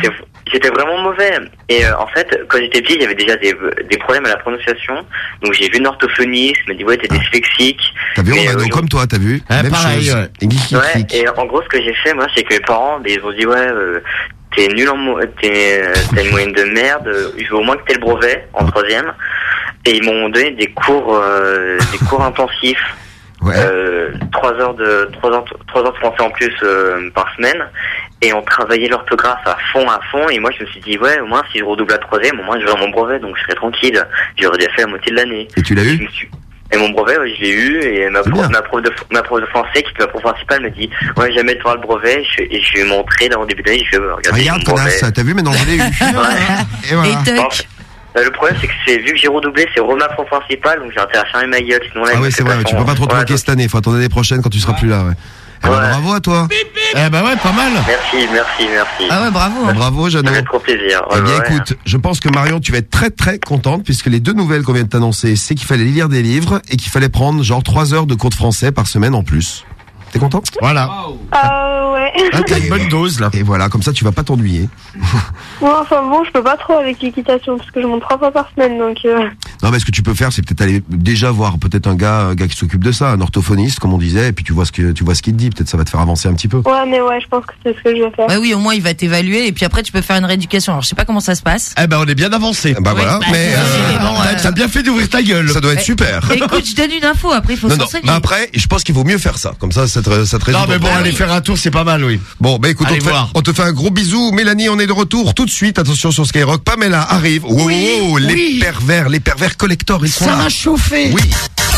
J'étais vraiment mauvais. Et en fait, quand j'étais petit, j'avais déjà des problèmes à la prononciation. Donc j'ai vu une orthophoniste, il m'a dit ouais, t'es dyslexique. T'as vu, Romano, comme toi, t'as vu? Même pareil, chose. Ouais, et en gros, ce que j'ai fait, moi, c'est que mes parents, ils ont dit ouais, t'es nul t'as une moyenne de merde, il faut au moins que t'aies le brevet en 3e. Et ils m'ont donné des cours intensifs. Ouais. 3 heures de français en plus par semaine, et on travaillait l'orthographe à fond, et moi je me suis dit ouais, au moins si je redouble la 3e, au moins j'aurai mon brevet, donc je serai tranquille, j'aurais déjà fait la moitié de l'année. Et tu l'as eu? Et mon brevet, ouais, je l'ai eu, et ma prof de français, qui est ma prof principale, me dit ouais, jamais tu auras le brevet, et je lui ai montré dans le début d'année, je lui ai dit regarde connasse, t'as vu, maintenant je l'ai eu. Ouais. Et voilà. Le problème, c'est que vu que j'ai redoublé, c'est ma prof principale, donc j'ai intérêt à fermer ma gueule, sinon là. Ah ouais, c'est vrai, tu peux pas trop te moquer cette année, faut attendre l'année prochaine quand tu seras plus là, ouais. Eh ben, bravo à toi. Eh ben ouais, pas mal. Merci. Ah ouais, bravo. Bravo, Jeannot. Ça fait trop plaisir. Eh bien, écoute, je pense que Marion, tu vas être très très contente, puisque les 2 nouvelles qu'on vient de t'annoncer, c'est qu'il fallait lire des livres et qu'il fallait prendre genre 3 heures de cours de français par semaine en plus. T'es content? Voilà. Ouais. Ah, t'as une bonne dose là. Et voilà, comme ça tu vas pas t'ennuyer. Ouais, enfin bon, je peux pas trop avec l'équitation parce que je monte 3 fois par semaine, donc. Non, mais ce que tu peux faire, c'est peut-être aller déjà voir peut-être un gars qui s'occupe de ça, un orthophoniste comme on disait, et puis tu vois ce qu'il te dit. Peut-être ça va te faire avancer un petit peu. Ouais, mais ouais, je pense que c'est ce que je vais faire. Ouais, oui, au moins il va t'évaluer et puis après tu peux faire une rééducation. Alors je sais pas comment ça se passe. Eh ben on est bien avancé. Bah oui, voilà, mais t'as bien fait d'ouvrir ta gueule. Ça doit être super. Écoute, je donne une info. Après il faut s'enseigner. Mais après, je pense qu'il vaut mieux faire ça. Comme ça te résout. Non, mais bon, aller faire un tour, c'est pas mal, oui. Bon, bah écoute, on te fait un gros bisou. Mélanie, on est de retour tout de suite. Attention sur Skyrock. Pamela arrive. Les pervers collectors, ils sont là. Ça m'a chauffé. Oui.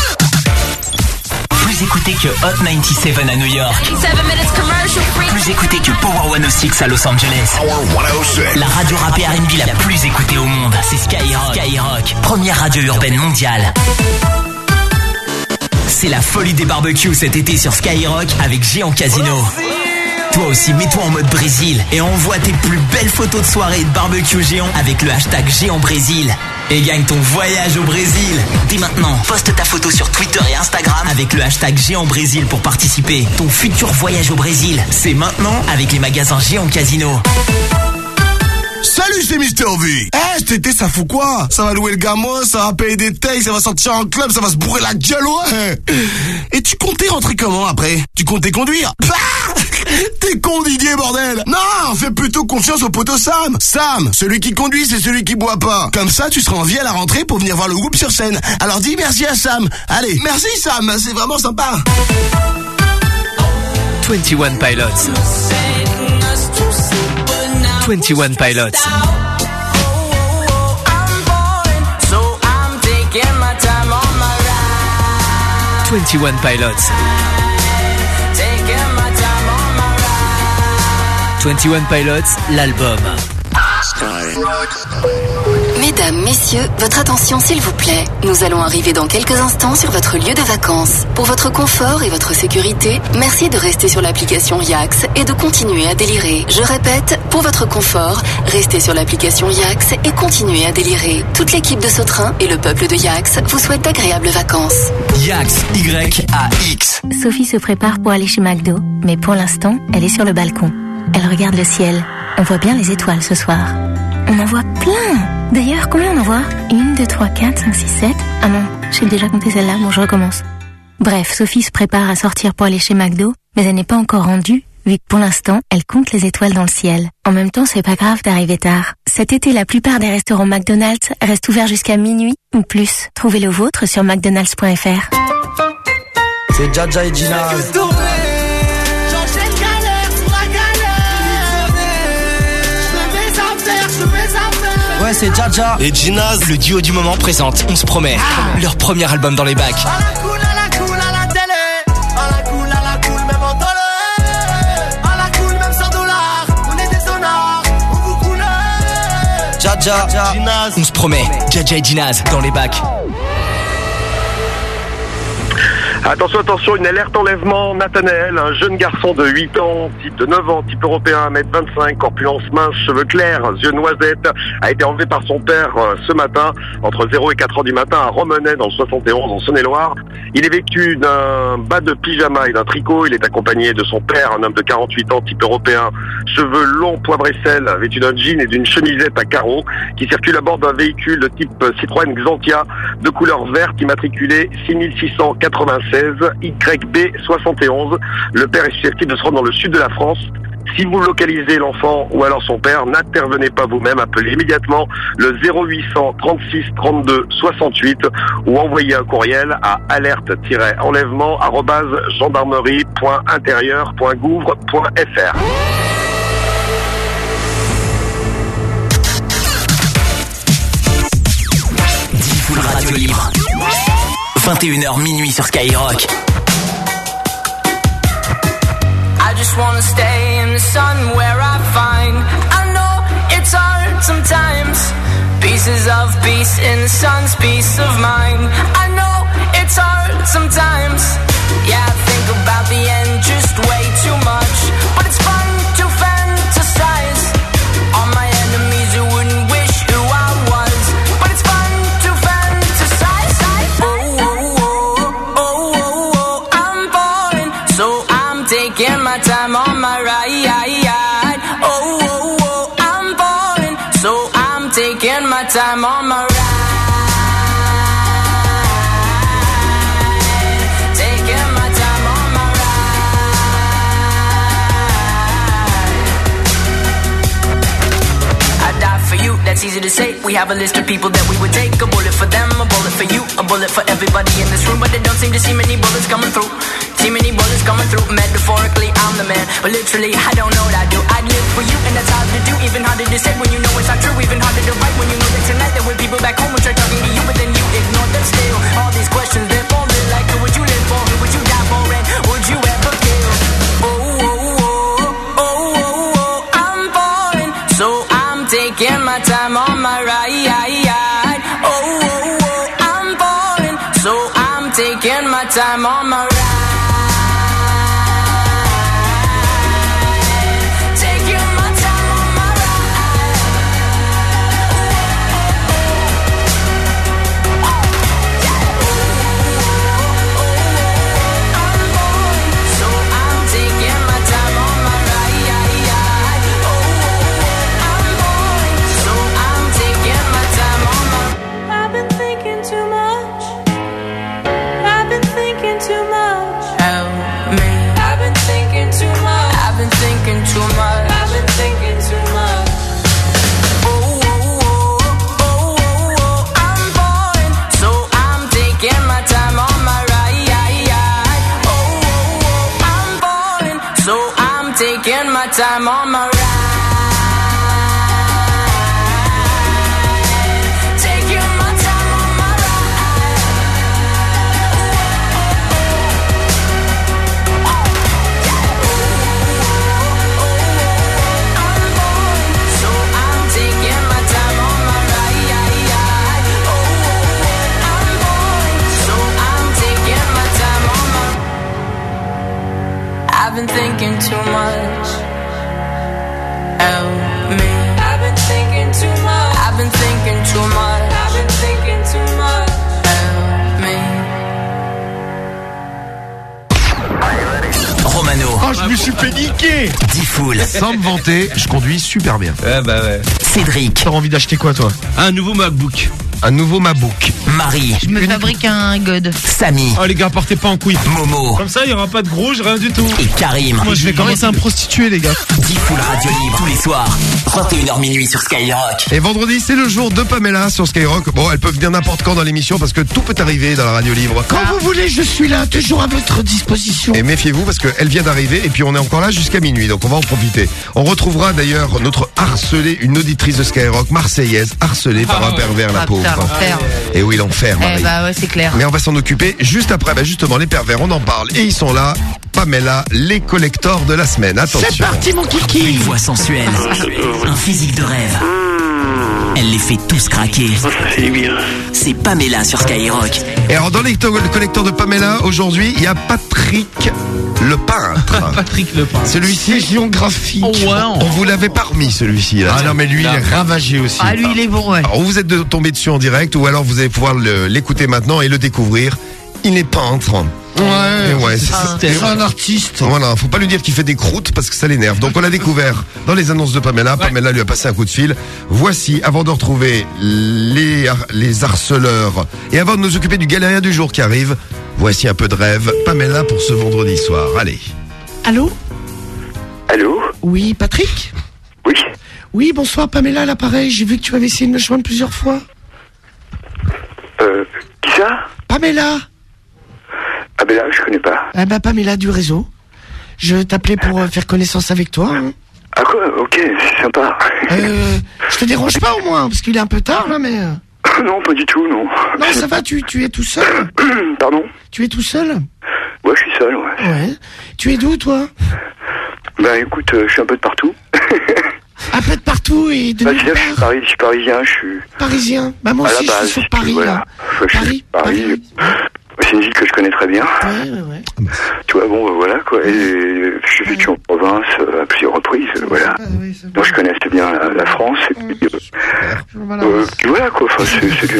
Plus écouté que Hot 97 à New York. Plus écoutée que Power 106 à Los Angeles. La radio rap et R&B la plus écoutée au monde, c'est Skyrock. Première radio urbaine mondiale. C'est la folie des barbecues cet été sur Skyrock avec Géant Casino. Toi aussi, mets-toi en mode Brésil et envoie tes plus belles photos de soirée de barbecue géant avec le hashtag Géant Brésil. Et gagne ton voyage au Brésil. Dès maintenant, poste ta photo sur Twitter et Instagram avec le hashtag Géant Brésil pour participer. Ton futur voyage au Brésil, c'est maintenant avec les magasins Géant Casino. Salut, c'est Mister V. Cet été, ça fout quoi? Ça va louer le gamos, ça va payer des takes, ça va sortir en club, ça va se bourrer la gueule, ouais. Et tu comptais rentrer comment après? Tu comptais conduire? T'es con, Didier, bordel. Non, fais plutôt confiance au poteau Sam. Sam, celui qui conduit, c'est celui qui boit pas. Comme ça, tu seras en vie à la rentrée pour venir voir le groupe sur scène. Alors dis merci à Sam. Allez, merci Sam, c'est vraiment sympa. 21 Pilots. 21 Pilots. 21 Pilots. 21 Pilots, l'album. Mesdames, messieurs, votre attention s'il vous plaît. Nous allons arriver dans quelques instants sur votre lieu de vacances. Pour votre confort et votre sécurité, merci de rester sur l'application Yax et de continuer à délirer. Je répète, pour votre confort, restez sur l'application Yax et continuez à délirer. Toute l'équipe de Sautrin et le peuple de Yax vous souhaitent d'agréables vacances. Yax, Y-A-X. Sophie se prépare pour aller chez McDo, mais pour l'instant, elle est sur le balcon. Elle regarde le ciel. On voit bien les étoiles ce soir. On en voit plein. D'ailleurs, combien on en voit? 1, 2, 3, 4, 5, 6, 7. Ah non, j'ai déjà compté celle-là, bon je recommence. Bref, Sophie se prépare à sortir pour aller chez McDo, mais elle n'est pas encore rendue, vu que pour l'instant, elle compte les étoiles dans le ciel. En même temps, c'est pas grave d'arriver tard. Cet été, la plupart des restaurants McDonald's restent ouverts jusqu'à minuit ou plus. Trouvez le vôtre sur mcdonalds.fr. C'est Jaja et Gina. Ouais, c'est Jaja et Ginaz. Le duo du moment présente On se promet, leur premier album dans les bacs. À la cool, à la télé. À la cool, même en dollars. À la cool, même $100. On est des sonars, on vous coule. Jaja, Ginaz. On se promet, Jaja et Ginaz dans les bacs. Attention, attention, une alerte enlèvement. Nathanaël, un jeune garçon de 8 ans, type de 9 ans, type européen, 1m25, corpulence mince, cheveux clairs, yeux noisettes, a été enlevé par son père ce matin, entre 0 et 4 heures du matin, à Romenay, dans le 71, en Saône-et-Loire. Il est vêtu d'un bas de pyjama et d'un tricot. Il est accompagné de son père, un homme de 48 ans, type européen, cheveux longs, poivre et sel, vêtu d'un jean et d'une chemisette à carreaux, qui circule à bord d'un véhicule de type Citroën Xantia, de couleur verte, immatriculé 6696 YB 71. Le père est susceptible de se rendre dans le sud de la France. Si vous localisez l'enfant ou alors son père, n'intervenez pas vous-même, appelez immédiatement le 0800 36 32 68 ou envoyez un courriel à alerte-enlèvement@gendarmerie.intérieur.gouv.fr. Diffoul Radio Libre. 21h minuit sur Skyrock. I just wanna stay in the sun where I find. I know it's hard sometimes. Pieces of peace in the sun's peace of mind. I know it's hard sometimes. Yeah, I think about the end just way too much. But it's fun to fantasize. All my enemies who wouldn't wish who I was. But it's fun to fantasize. Oh, oh, oh, oh, oh, oh, I'm falling, so I'm taking my time on my ride. Oh, oh, oh, I'm falling, so I'm taking my time on my ride. Taking my time on my ride. I die for you, that's easy to say. We have a list of people that we would take. A bullet for them, a bullet for you, a bullet for everybody in this room. But there don't seem to see many bullets coming through. See many bullets coming through. Metaphorically, I'm the man, but literally, I don't know what I do. I'd live for you, and that's hard to do. Even harder to say when you know it's not true. Even harder to write when you know that tonight there were people back home who tried talking to you, but then you ignore them still. All these questions, they're forming like, who would you live for? Who would you die for? And would you ever kill? Oh, oh, oh, oh, oh, oh, I'm falling, so I'm taking my time on my ride. Oh, oh, oh, I'm falling, so I'm taking my time on my ride. Taking my time on my ride. Taking my time on my ride. I'm falling, so I'm taking my time on my ride. I'm falling, so I'm taking my time on my ride. I've been thinking too much. I've been thinking too much. I've been thinking too much. I've been thinking too much. Romano. Oh, je me suis fait niquer. Diffoul. Sans me vanter, je conduis super bien. Ouais, bah ouais. Cédric. T'as envie d'acheter quoi, toi? Un nouveau MacBook. Un nouveau MacBook. Marie. Je me fabrique un God. Samy. Oh les gars, partez pas en couille. Momo. Comme ça, il y aura pas de grouge, rien du tout. Et Karim. Moi, je vais commencer à me prostituer, les gars. Diffoul Radio Libre tous les soirs. 21h minuit sur Skyrock. Et vendredi, c'est le jour de Pamela sur Skyrock. Bon, elles peuvent venir n'importe quand dans l'émission parce que tout peut arriver dans la radio libre. Quand vous voulez, je suis là, toujours à votre disposition. Et méfiez-vous parce qu'elle vient d'arriver et puis on est encore là jusqu'à minuit, donc on va en profiter. On retrouvera d'ailleurs notre harcelée, une auditrice de Skyrock marseillaise, harcelée par un pervers, la pauvre. Et oui, l'enfer, Marie. Eh bah ouais, c'est clair. Mais on va s'en occuper juste après. Bah justement, les pervers, on en parle. Et ils sont là. Pamela, les collectors de la semaine. Attention. C'est parti, mon kiki. Une voix sensuelle. Un physique de rêve. Elle les fait tous craquer. C'est bien. C'est Pamela sur Skyrock. Et alors, dans le collecteur de Pamela, aujourd'hui, il y a Patrick le peintre. Patrick le peintre. Celui-ci, géographique. Oh, ouais. On vous l'avait pas remis, celui-ci. Là. Ah non, mais lui, il est ravagé aussi. Ah, lui, il est bon, ouais. Alors, vous êtes tombé dessus en direct, ou alors vous allez pouvoir l'écouter maintenant et le découvrir. Il est peintre. Ouais, c'est un artiste. Voilà, faut pas lui dire qu'il fait des croûtes parce que ça l'énerve. Donc on l'a découvert dans les annonces de Pamela. Pamela lui a passé un coup de fil. Voici, avant de retrouver les harceleurs et avant de nous occuper du galérien du jour qui arrive, voici un peu de rêve. Pamela pour ce vendredi soir. Allez. Allô? Allô? Oui, Patrick? Oui. Oui, bonsoir Pamela, à l'appareil. J'ai vu que tu avais essayé de me joindre plusieurs fois. Qui ça? Pamela. Ah ben là, je connais pas. Ah bah Pamela du réseau. Je t'appelais pour faire connaissance avec toi. Hein. Ah quoi? Ok, c'est sympa. Je te dérange pas au moins, parce qu'il est un peu tard là, mais... Non, pas du tout, non. Non, ça va, tu es tout seul? Pardon? Tu es tout seul? Ouais, je suis seul, ouais. Ouais. Tu es d'où, toi? Ben écoute, je suis un peu de partout. Un peu de partout et de nulle part. Je suis parisien, je suis... Parisien? Bah moi aussi, je suis sur Paris, voilà. là. Paris. C'est une ville que je connais très bien. Ouais. Tu vois, bon, voilà, quoi. Et j'ai vécu en province à plusieurs reprises, voilà. Donc je connais bien la France. Et puis, puis voilà, quoi. Enfin, c'est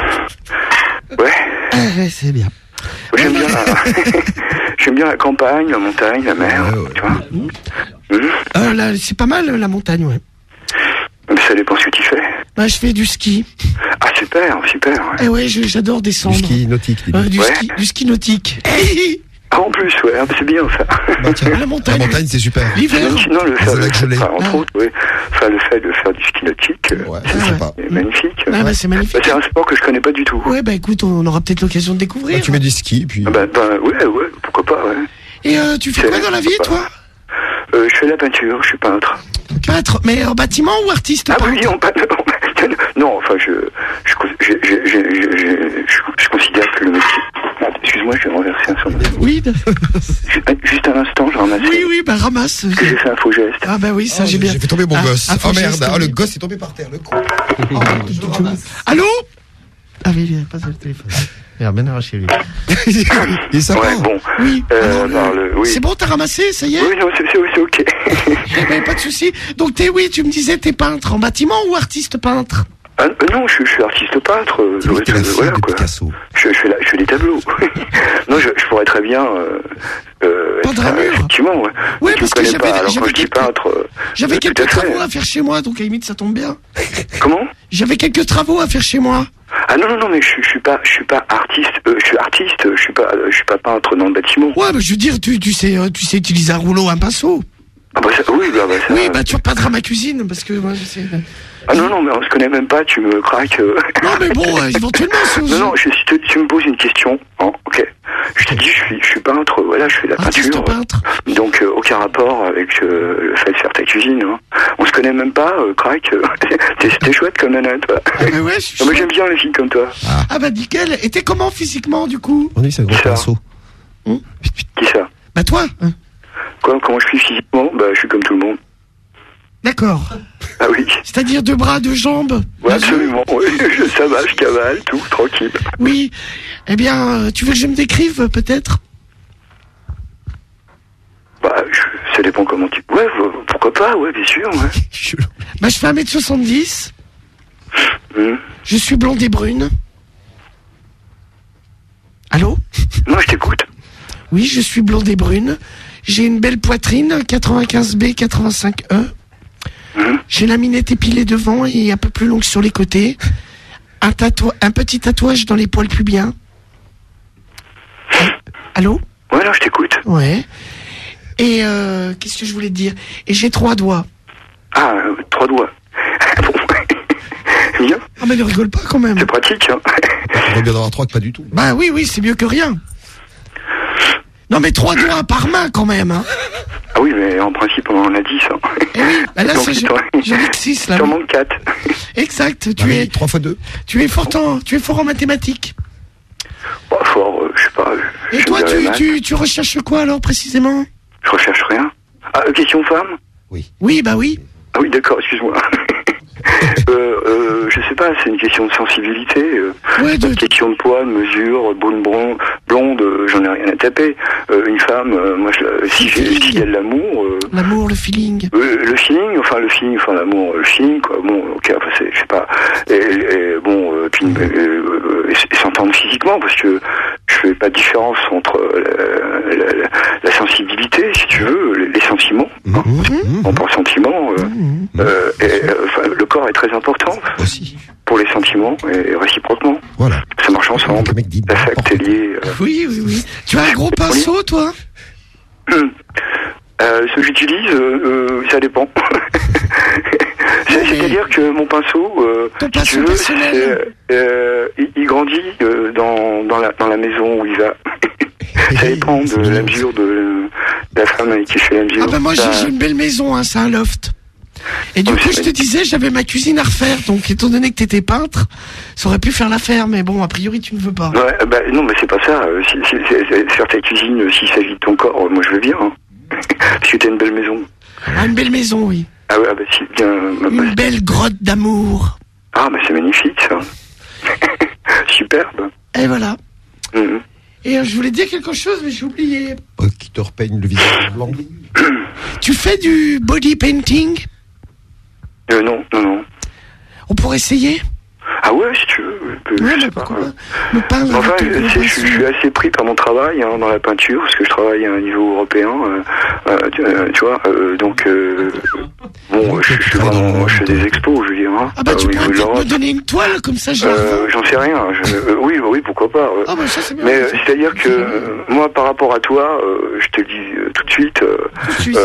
Ouais, c'est bien. J'aime bien j'aime bien la campagne, la montagne, la mer, tu vois. Là, c'est pas mal, la montagne, ouais. Mais ça dépend ce que tu fais. Bah, je fais du ski. Ah, super. Ouais. Eh ouais, j'adore descendre. Du ski nautique. Du ski nautique. Ah, en plus, ouais, c'est bien ça. La montagne. La montagne, c'est super. L'hiver. Non, le fait entre autres, oui. Enfin, le fait de faire du ski nautique, c'est magnifique. Ah, bah, c'est magnifique. C'est un sport que je connais pas du tout. Ouais, bah écoute, on aura peut-être l'occasion de découvrir. Tu mets du ski, puis... Ouais, pourquoi pas, ouais. Et tu fais quoi dans la vie, toi? Je fais de la peinture, je suis peintre. Peintre, mais en bâtiment ou artiste? Ah oui, non, enfin, je considère que le métier... Excuse-moi, je vais renverser un son. Oui. Juste un instant, je ramasse. Oui, bah ramasse. Parce que j'ai fait un faux geste. Ah bah oui, ça j'ai bien. J'ai fait tomber mon gosse. Un Oh merde, geste, le gosse est tombé par terre, le con. Allô? Ah oui, il passe le téléphone. Il a bien arraché lui. Il est sympa. Ouais, bon. Oui. Oui. C'est bon, t'as ramassé, ça y est? Oui, non, c'est ok. Pas de souci. Donc tu me disais, t'es peintre en bâtiment ou artiste peintre? Non, je suis artiste peintre. Voilà, quoi. Picasso. Je fais des tableaux. Non, je pourrais très bien. Effectivement, ouais. Ouais, parce que j'avais quelques tout à fait. travaux à faire chez moi, donc à la limite ça tombe bien. Comment? J'avais quelques travaux à faire chez moi. Ah non, mais je suis pas artiste. Je suis artiste. Je suis pas peintre dans le bâtiment. Ouais, bah je veux dire, tu sais utiliser un rouleau, un pinceau. Ah bah ça, oui, ça. Oui, bah tu repeindras ma cuisine parce que moi je sais. Ah non, mais on se connaît même pas, tu me craques. Non, mais bon, éventuellement, si on Non, si tu me poses une question, ok. Je te dis, je suis peintre, voilà, je fais de la peinture. Peintre. Donc, aucun rapport avec le fait de faire ta cuisine. Hein. On se connaît même pas, craque. T'es chouette comme nana, toi. Ah, mais ouais, moi, j'aime bien les filles comme toi. Ah bah nickel. Et t'es comment physiquement, du coup? On dit c'est un gros pinceau. Qui ça? Bah toi. Comment je suis physiquement? Bah, je suis comme tout le monde. D'accord. Ah oui. C'est-à-dire 2 bras, 2 jambes? Ouais, absolument, oui. Ça va, je cavale, tout, tranquille. Oui. Eh bien, tu veux que je me décrive, peut-être? Bah, ça dépend comment tu... Ouais, pourquoi pas, ouais, bien sûr, ouais. Bah, je fais 1m70. Je suis blonde et brune. Allô? Non, je t'écoute. Oui, je suis blonde et brune. J'ai une belle poitrine, 95B, 85E. J'ai la minette épilée devant et un peu plus longue sur les côtés. Un petit tatouage dans les poils pubiens. Allô? Ouais, non, je t'écoute. Ouais. Et qu'est-ce que je voulais te dire? Et j'ai 3 doigts. Ah, 3 doigts. Bien. Ah, mais ne rigole pas quand même. C'est pratique, hein. On va bien avoir 3 que pas du tout. Bah oui, c'est mieux que rien. Non, mais 3 doigts par main quand même, hein. Ah oui, mais en principe, on en a 10, hein. Eh oui, bah là, j'en ai que 6, là. T'en manques 4. Exact, tu es... 3 x 2. Tu es fort en mathématiques. Bah, fort, je sais pas. Et toi, tu recherches quoi, alors, précisément? Je recherche rien. Ah, question femme? Oui. Oui, bah oui. Ah oui, d'accord, excuse-moi. pas, c'est une question de sensibilité. Une question de poids, de mesure, blonde, j'en ai rien à taper. Une femme, moi, s'il y a de l'amour... l'amour, le feeling. Le feeling, l'amour, le feeling, quoi. Bon, ok, enfin, je sais pas. Puis s'entendre physiquement, parce que je fais pas de différence entre la sensibilité, si tu veux, les sentiments. On pense sentiment. Le corps est très important pour les sentiments et réciproquement. Voilà. Ça marche ensemble. L'affect est lié. Oui. Tu as un gros pinceau, toi? Ce que j'utilise, ça dépend. C'est-à-dire que mon pinceau, si tu veux, il grandit dans la maison où il va. Ça dépend de la mesure de la femme avec qui je fais la mesure. Ah ben moi j'ai une belle maison, c'est un loft. Et du coup je te disais, j'avais ma cuisine à refaire, donc étant donné que t'étais peintre, ça aurait pu faire l'affaire, mais bon, a priori tu ne veux pas. Ouais, non mais c'est pas ça, faire ta cuisine, s'il s'agit de ton corps, moi je veux bien. Parce que t'as une belle maison. Ah, une belle maison, oui. Ah ouais, c'est bien. Une belle grotte d'amour. Ah, c'est magnifique, ça. Superbe. Et voilà. Et je voulais dire quelque chose, mais j'ai oublié. Qui te repeigne le visage blanc. Tu fais du body painting? Non. On pourrait essayer? Ah ouais, si tu veux. Pourquoi pas. Enfin, je suis assez pris par mon travail dans la peinture, parce que je travaille à un niveau européen, tu vois, donc je suis vraiment, je fais des expos, je veux dire. Ah bah tu pourrais peut-être me donner une toile, comme ça je la revends. J'en sais rien, oui, pourquoi pas. Ah bah ça c'est bien. Mais c'est-à-dire que moi, par rapport à toi, je te dis tout de suite, oui,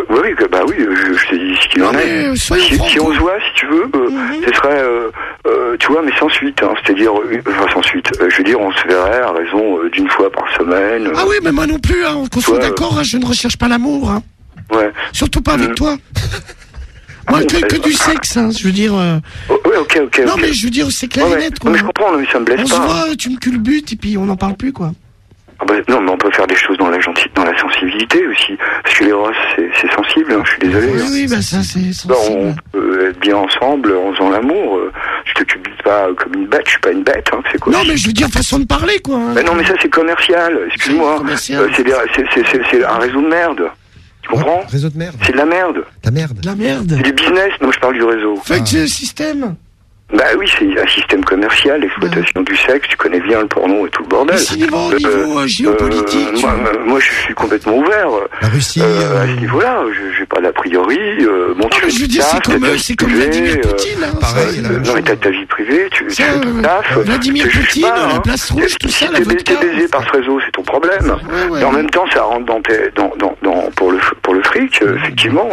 je te dis ce qu'il en est. Si on se voit, si tu veux, ce serait, tu vois, mais sans suite, c'est-à-dire, sans suite, je veux dire, on se verrait à raison d'une fois par semaine. Ah oui, mais moi non plus, qu'on soit d'accord, je ne recherche pas l'amour. Ouais. Surtout pas avec toi. Moi, que du sexe, je veux dire. Ouais, ok. Non, mais je veux dire, c'est clair et net, quoi. Mais je comprends, mais ça me blesse pas. On se voit, tu me culbutes, et puis on n'en parle plus, quoi. Non, mais on peut faire des choses dans la gentillesse, dans la sensibilité aussi. Parce que les roses, c'est sensible, je suis désolé. Oui, ça c'est sensible. On peut être bien ensemble en faisant l'amour. Je te culbute pas comme une bête, je suis pas une bête, c'est quoi. Non, mais je veux dire façon de parler, quoi. Non, mais ça c'est commercial, excuse-moi. C'est un réseau de merde. Tu comprends? Réseau de merde. C'est de la merde. La merde. C'est du business, non, je parle du réseau. Fait que système. Bah oui, c'est un système commercial, l'exploitation du sexe, tu connais bien le porno et tout le bordel. Mais niveau géopolitique. Moi, je suis complètement ouvert. La Russie. À ce niveau-là, j'ai pas d'a priori. Je veux dire, c'est comme Vladimir Poutine. Pareil. Non, mais t'as ta vie privée, tu taffes. Vladimir Poutine, la place rouge, tout ça, la vodka. T'es baisé par ce réseau, c'est ton problème. Et en même temps, ça rentre pour le fric, effectivement.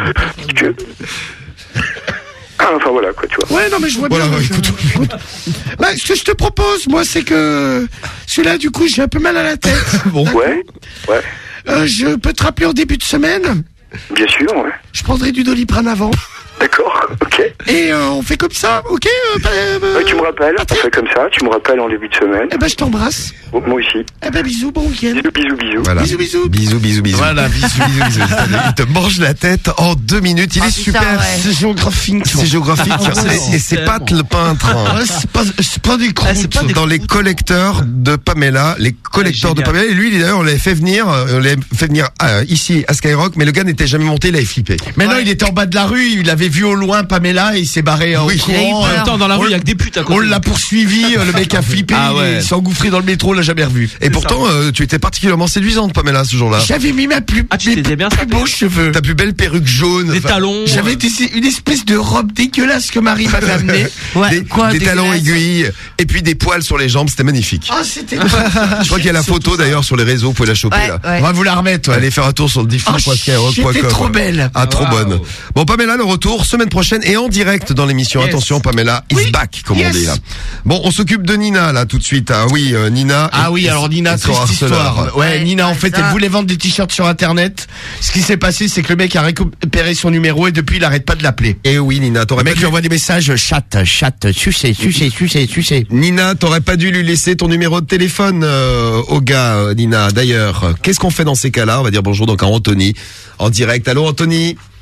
Enfin voilà quoi, tu vois. Ouais, non mais je vois bien. Écoute. Ce que je te propose, moi, c'est que celui-là, du coup, j'ai un peu mal à la tête. Bon. Ouais. Je peux te rappeler en début de semaine? Bien sûr, ouais. Je prendrai du Doliprane avant. D'accord, ok. Et on fait comme ça, ok? Tu me rappelles, on fait comme ça, tu me rappelles en début de semaine. Eh ben, je t'embrasse. Moi aussi. Eh ben, bisous, bon week-end. Bisous. Voilà. Bisous. Voilà, bisous. Il te mange la tête en 2 minutes. Il est super. C'est géographique. C'est géographique. Et c'est pas le peintre. C'est pas des croûtes. Dans les collecteurs de Pamela, et lui, d'ailleurs, on l'avait fait venir ici à Skyrock, mais le gars n'était jamais monté, il avait flippé. Mais non, il était en bas de la rue, il avait vu au loin Pamela et il s'est barré en courant. En même temps, dans la rue, il y a que des putes à côté. On l'a poursuivi, le mec a flippé, il s'est engouffré dans le métro, on l'a jamais revu. Et pourtant, tu étais particulièrement séduisante, Pamela, ce jour-là. J'avais mis mes plus beaux cheveux. Ta plus belle perruque jaune. Des talons. J'avais une espèce de robe dégueulasse que Marie m'avait amenée. Des talons aiguilles, et puis des poils sur les jambes, c'était magnifique. Ah, c'était Je crois qu'il y a la photo d'ailleurs sur les réseaux, vous pouvez la choper là. On va vous la remettre. Allez faire un tour sur le diffusion.skyrock.com. J'étais trop belle. Ah, trop bonne. Bon, Pamela, le retour semaine prochaine et en direct dans l'émission. Attention, Pamela is back, comme on dit là. Bon, on s'occupe de Nina là tout de suite. Ah oui, Nina. Ah oui, alors Nina, triste histoire. Ouais, Nina, en fait, elle voulait vendre des t-shirts sur Internet. Ce qui s'est passé, c'est que le mec a récupéré son numéro et depuis, il arrête pas de l'appeler. Et oui, Nina, le mec lui envoie des messages, chat, sucez. Nina, t'aurais pas dû lui laisser ton numéro de téléphone au gars, Nina. D'ailleurs, qu'est-ce qu'on fait dans ces cas-là? On va dire bonjour donc à Anthony en direct. Allô, Anthony?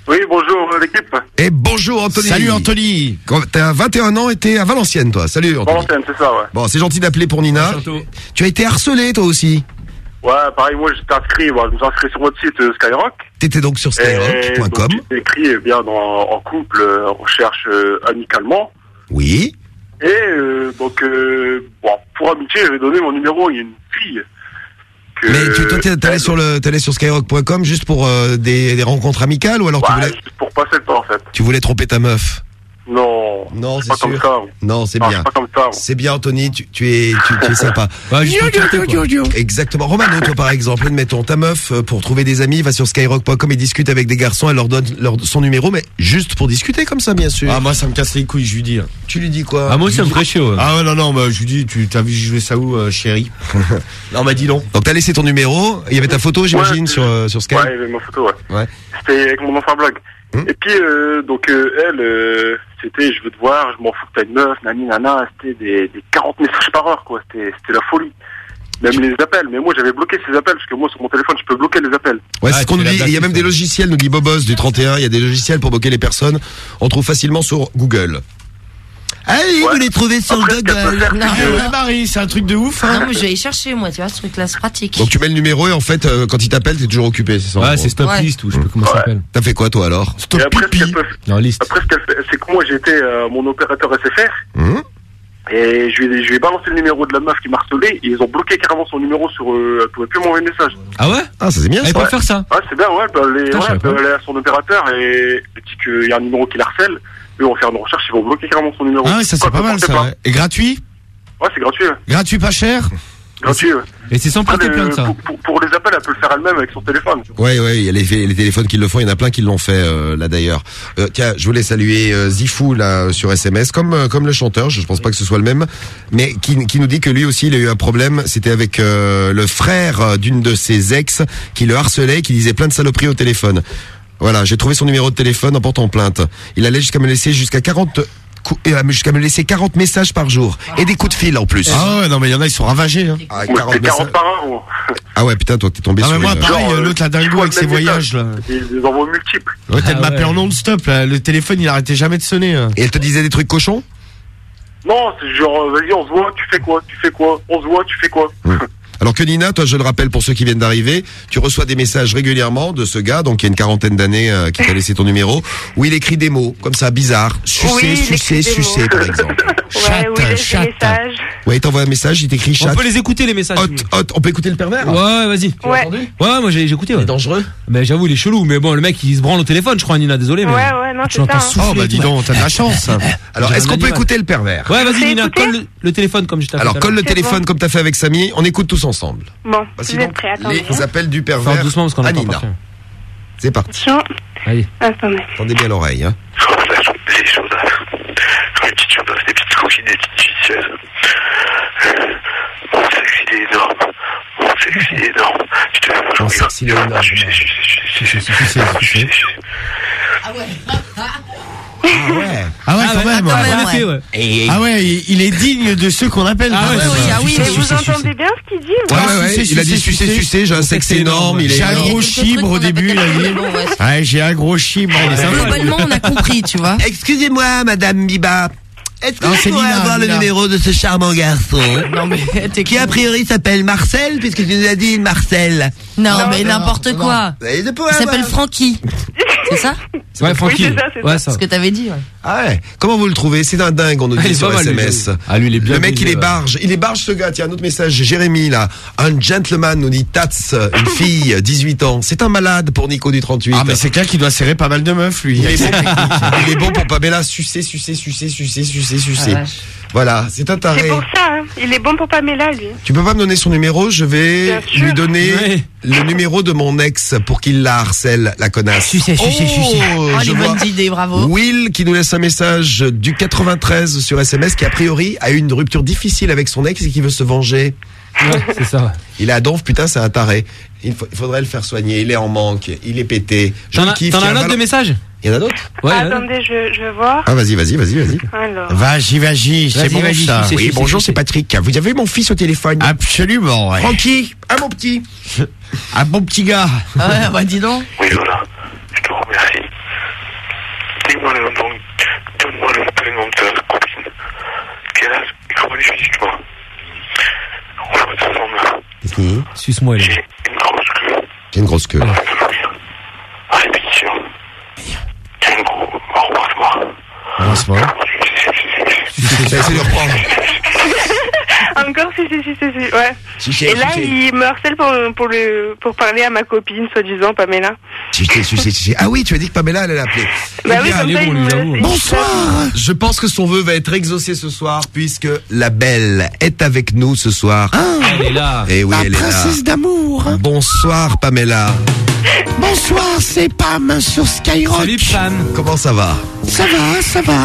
Oui, bonjour l'équipe. Et bonjour Anthony. Salut Anthony. T'as 21 ans et t'es à Valenciennes, toi. Salut Anthony. Valenciennes, c'est ça, ouais. Bon, c'est gentil d'appeler pour Nina. Tu as été harcelé, toi aussi? Ouais, pareil, moi j'étais inscrit, je me suis inscrit sur votre site Skyrock. T'étais donc sur skyrock.com. J'ai écrit bien en couple, on cherche amicalement. Oui. Et pour amitié, j'avais donné mon numéro, il y a une fille. Mais t'allais sur skyrock.com juste pour des rencontres amicales ou alors tu voulais... juste pour passer le temps en fait. Tu voulais tromper ta meuf? Non, c'est pas sûr. comme ça. Non, c'est Non, bien. c'est pas comme ça. C'est bien, Anthony, tu es sympa. Exactement. Romano, toi, par exemple, admettons, ta meuf, pour trouver des amis, va sur skyrock.com et discute avec des garçons, elle leur donne son numéro, mais juste pour discuter comme ça, bien sûr. Ah, moi, ça me casse les couilles, je lui dis. Tu lui dis quoi? Ah, moi, ça me ferait chaud. Ah, ouais, non, bah, je lui dis, t'as vu jouer ça où, chérie? Non, bah, dis non. Donc, t'as laissé ton numéro, il y avait ta photo, j'imagine, sur Skype? Ouais, il y avait ma photo, ouais. C'était avec mon ancien blog. Et puis, elle, c'était, je veux te voir, je m'en fous que t'as une meuf, nani, nana, c'était des 40 messages par heure, quoi. C'était la folie. Même les appels. Mais moi, j'avais bloqué ces appels, parce que moi, sur mon téléphone, je peux bloquer les appels. Ouais, c'est ce qu'on nous dit. Il y a même des logiciels, nous dit Bobos du 31, il y a des logiciels pour bloquer les personnes. On trouve facilement sur Google. Allez, vous les trouvez sur Google. Marie, c'est un truc de ouf, hein. Non, mais je vais y chercher, moi, tu vois, ce truc-là, c'est pratique. Donc tu mets le numéro et en fait, quand il t'appelle, t'es toujours occupé, c'est ça? Ouais, c'est Stop List ou je sais pas comment ça s'appelle. T'as fait quoi, toi, alors? Stop Pipi. Non, liste. Après, ce qu'elle fait, c'est que moi, j'ai été mon opérateur SFR. Et je lui ai balancé le numéro de la meuf qui m'a harcelé et ils ont bloqué carrément son numéro sur... elle pouvait plus m'envoyer de message. Ah ouais? Ah, ça c'est bien, ça. Elle peut faire ça? Ouais, c'est bien, ouais. Elle peut aller à son opérateur et elle dit qu'il y a un numéro qui la harcèle. Eux vont faire une recherche, ils vont bloquer carrément son numéro. Ah ouais, ça c'est pas mal, ça. Et gratuit? Ouais, c'est gratuit. Ouais. Gratuit, pas cher? Gratuit, ouais. Et c'est sans porter plainte, ça. Pour les appels, elle peut le faire elle-même avec son téléphone. Ouais, il y a les téléphones qui le font, il y en a plein qui l'ont fait, là d'ailleurs. Tiens, je voulais saluer Zifou, là, sur SMS, comme le chanteur, je pense pas que ce soit le même, mais qui nous dit que lui aussi, il a eu un problème, c'était avec le frère d'une de ses ex, qui le harcelait, qui disait plein de saloperies au téléphone. Voilà, j'ai trouvé son numéro de téléphone en portant plainte. Il allait jusqu'à me laisser 40 messages par jour. Et des coups de fil en plus. Ah ouais, non mais il y en a, ils sont ravagés. Hein. Ah, 40 par heure. Ah ouais, putain, toi t'es tombé sur mais moi, pareil, l'autre la dingo avec ses voyages là. Des envois multiples. Ouais, t'as de m'appeler en non-stop là. Le téléphone il arrêtait jamais de sonner. Et elle te disait des trucs cochons? Non, c'est genre, vas-y, on se voit, tu fais quoi? On se voit, tu fais quoi? Alors que Nina, toi, je le rappelle pour ceux qui viennent d'arriver, tu reçois des messages régulièrement de ce gars, donc il y a une quarantaine d'années, qui t'a laissé ton numéro, où il écrit des mots, comme ça, bizarres. Sucer, par exemple. Chatte. Ouais, il t'envoie un message, il t'écrit chatte. On peut les écouter, les messages. On peut écouter le pervers? Ouais, vas-y. Ouais. Ouais, moi j'ai écouté. Il est dangereux? Mais j'avoue, il est chelou, mais bon, le mec, il se branle au téléphone, je crois, Nina, désolé, mais. Ouais, non, c'est ça. Oh, bah dis donc, t'as de la chance. Alors, est-ce qu'on peut écouter le pervers? Ouais, vas-y, Nina, colle le téléphone comme je t'ai fait. Alors, colle le téléphone comme t'as fait avec Samy, on écoute tous ensemble. Bon, voici vous êtes donc prêts, attendez. les appels du pervers. Faire doucement parce qu'on à entend Nina. pas. C'est parti. Allez. Attendez. Tendez bien l'oreille, hein. Des petites choses, des petites coquilles, des petites ficelles. Mon sexe, il est énorme. Je te fais Mon sexe, il est énorme. Ah ouais, quand même. Ah ouais, il est digne de ceux qu'on appelle. Mais vous entendez bien ce qu'il dit? Ouais, il a dit sucer, j'ai un sexe énorme. J'ai un gros chibre au début, il a dit. Ouais, j'ai un gros chibre. Globalement, on a compris, tu vois. Excusez-moi, Madame Biba. Est-ce que je pourrais avoir le numéro de ce charmant garçon? Non, mais qui a priori s'appelle Marcel, puisque tu nous as dit Marcel. Non, mais n'importe quoi. Il s'appelle Francky. C'est ça? Ouais, Francky. Ouais, ça. Ce que t'avais dit, ouais. Ah ouais. Comment vous le trouvez? C'est un dingue, on nous dit sur SMS. Ah, lui, il est bien. Le mec, il est barge. Il est barge, ce gars. Tiens, un autre message. Jérémy, là. Un gentleman nous dit Tats, une fille, 18 ans. C'est un malade pour Nico du 38. Ah, mais c'est quelqu'un qui doit serrer pas mal de meufs, lui. Il est bon pour Pamela. Sucer. Voilà, c'est un taré. C'est pour ça, hein. Il est bon pour Pamela, lui. Tu peux pas me donner son numéro? Je vais lui donner le numéro de mon ex pour qu'il la harcèle, la connasse. Sucer. Oh, les bonnes idées, bravo. Will qui nous laisse un message du 93 sur SMS qui a priori a eu une rupture difficile avec son ex et qui veut se venger. Ouais, c'est ça. Il est à Donf, putain, c'est un taré. Il faudrait le faire soigner. Il est en manque. Il est pété. T'en as un autre de message? Il y en a d'autres? Ouais. Attendez, je vais voir. Ah, vas-y. Alors. Vas-y, c'est bon ça. Oui, bonjour, c'est Patrick. Vous avez mon fils au téléphone? Absolument, ouais. Francky, mon petit. Un bon petit gars. Ah ouais, bah dis donc. Oui, voilà. Je te remercie. Donne-moi le prénom de ta copine. Quel âge et comment elle est physiquement. On va être ensemble là. Qu'est-ce qu'il dit? Suce-moi, elle. J'ai une grosse queue. J'ai une grosse queue. À répétition. J'ai un gros embrasse-moi. Embrasse-moi. Essaye de reprendre. Encore si, ouais. Et là, il me harcèle pour parler à ma copine, soi-disant, Pamela. Ah oui, tu as dit que Pamela allait l'appeler. Bah oui, comme ça, il me... Bonsoir. Je pense que son vœu va être exaucé ce soir, puisque la belle est avec nous ce soir. Elle est là. Et oui, elle est là. La princesse d'amour. Bonsoir, Pamela. Bonsoir, c'est Pam sur Skyrock. Salut, Pam. Comment ça va? Ça va.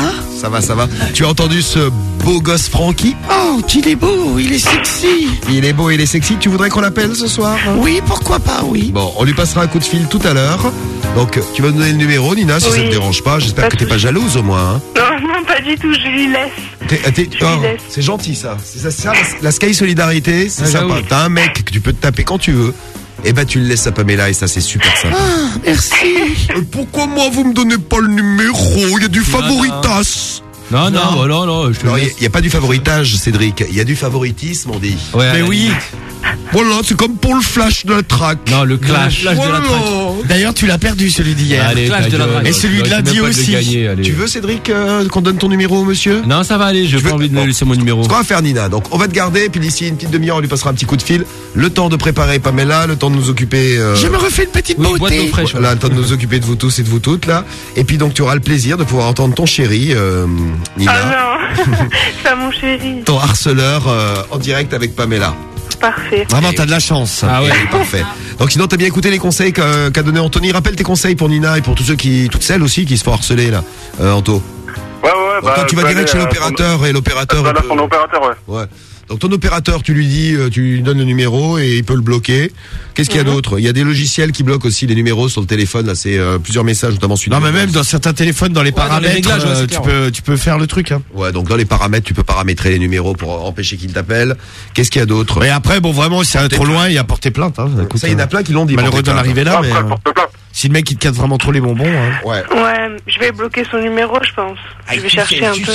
Ça va. Tu as entendu ce beau gosse Francky? Oh, qu'il est beau, il est sexy. Il est beau, il est sexy. Tu voudrais qu'on l'appelle ce soir? Oui, pourquoi pas, oui. Bon, on lui passera un coup de fil tout à l'heure. Donc, tu vas nous donner le numéro, Nina, si ça te dérange pas. J'espère que t'es pas jalouse au moins. Hein. Non, pas du tout, je lui laisse. C'est gentil ça. C'est ça, la Sky Solidarité, c'est sympa. T'as un mec que tu peux te taper quand tu veux. Eh ben tu le laisses à Pamela et ça c'est super sympa. Ah, merci. Pourquoi moi vous me donnez pas le numéro? Il y a du favoritas. Non. Il y a pas du favoritage, Cédric. Il y a du favoritisme, on dit. Ouais, mais oui. Voilà, c'est comme pour le flash de la track. Non, le clash. De la track. D'ailleurs, tu l'as perdu celui d'hier. Allez, et celui de lundi aussi. Tu veux, Cédric, qu'on donne ton numéro au monsieur? Non, ça va aller. J'ai pas envie de me laisser mon numéro. Ce qu'on va faire, Nina. Donc, on va te garder. Puis d'ici une petite demi-heure, on lui passera un petit coup de fil. Le temps de préparer Pamela, le temps de nous occuper. Je me refais une petite beauté. Voilà, le temps de nous occuper de vous tous et de vous toutes là. Et puis donc, tu auras le plaisir de pouvoir entendre ton chéri, Nina. Ah non, c'est mon chéri. Ton harceleur en direct avec Pamela. Parfait. Vraiment, t'as de la chance. Ah ouais, parfait. Donc sinon, t'as bien écouté les conseils qu'a donné Anthony. Rappelle tes conseils pour Nina et pour tous ceux toutes celles aussi qui se font harceler là, Anto. Ouais. Donc, toi, tu vas direct chez l'opérateur et l'opérateur. Voilà, son opérateur, ouais. Donc ton opérateur, tu lui donnes le numéro et il peut le bloquer. Qu'est-ce qu'il y a d'autre? Il y a des logiciels qui bloquent aussi les numéros sur le téléphone. Là, c'est plusieurs messages, notamment celui. Non, mais même dans certains téléphones, dans les paramètres, tu peux faire le truc. Hein. Ouais, donc dans les paramètres, tu peux paramétrer les numéros pour empêcher qu'ils t'appellent. Qu'est-ce qu'il y a d'autre? Et après, bon, vraiment, si ça va trop loin, il y a porté plainte. Hein. Écoute, ça, il y en a plein qui l'ont dit. Malheureux d'en arriver là, mais si le mec il te casse vraiment trop les bonbons. Hein. Ouais, je vais bloquer son numéro, je pense. Je vais chercher un peu.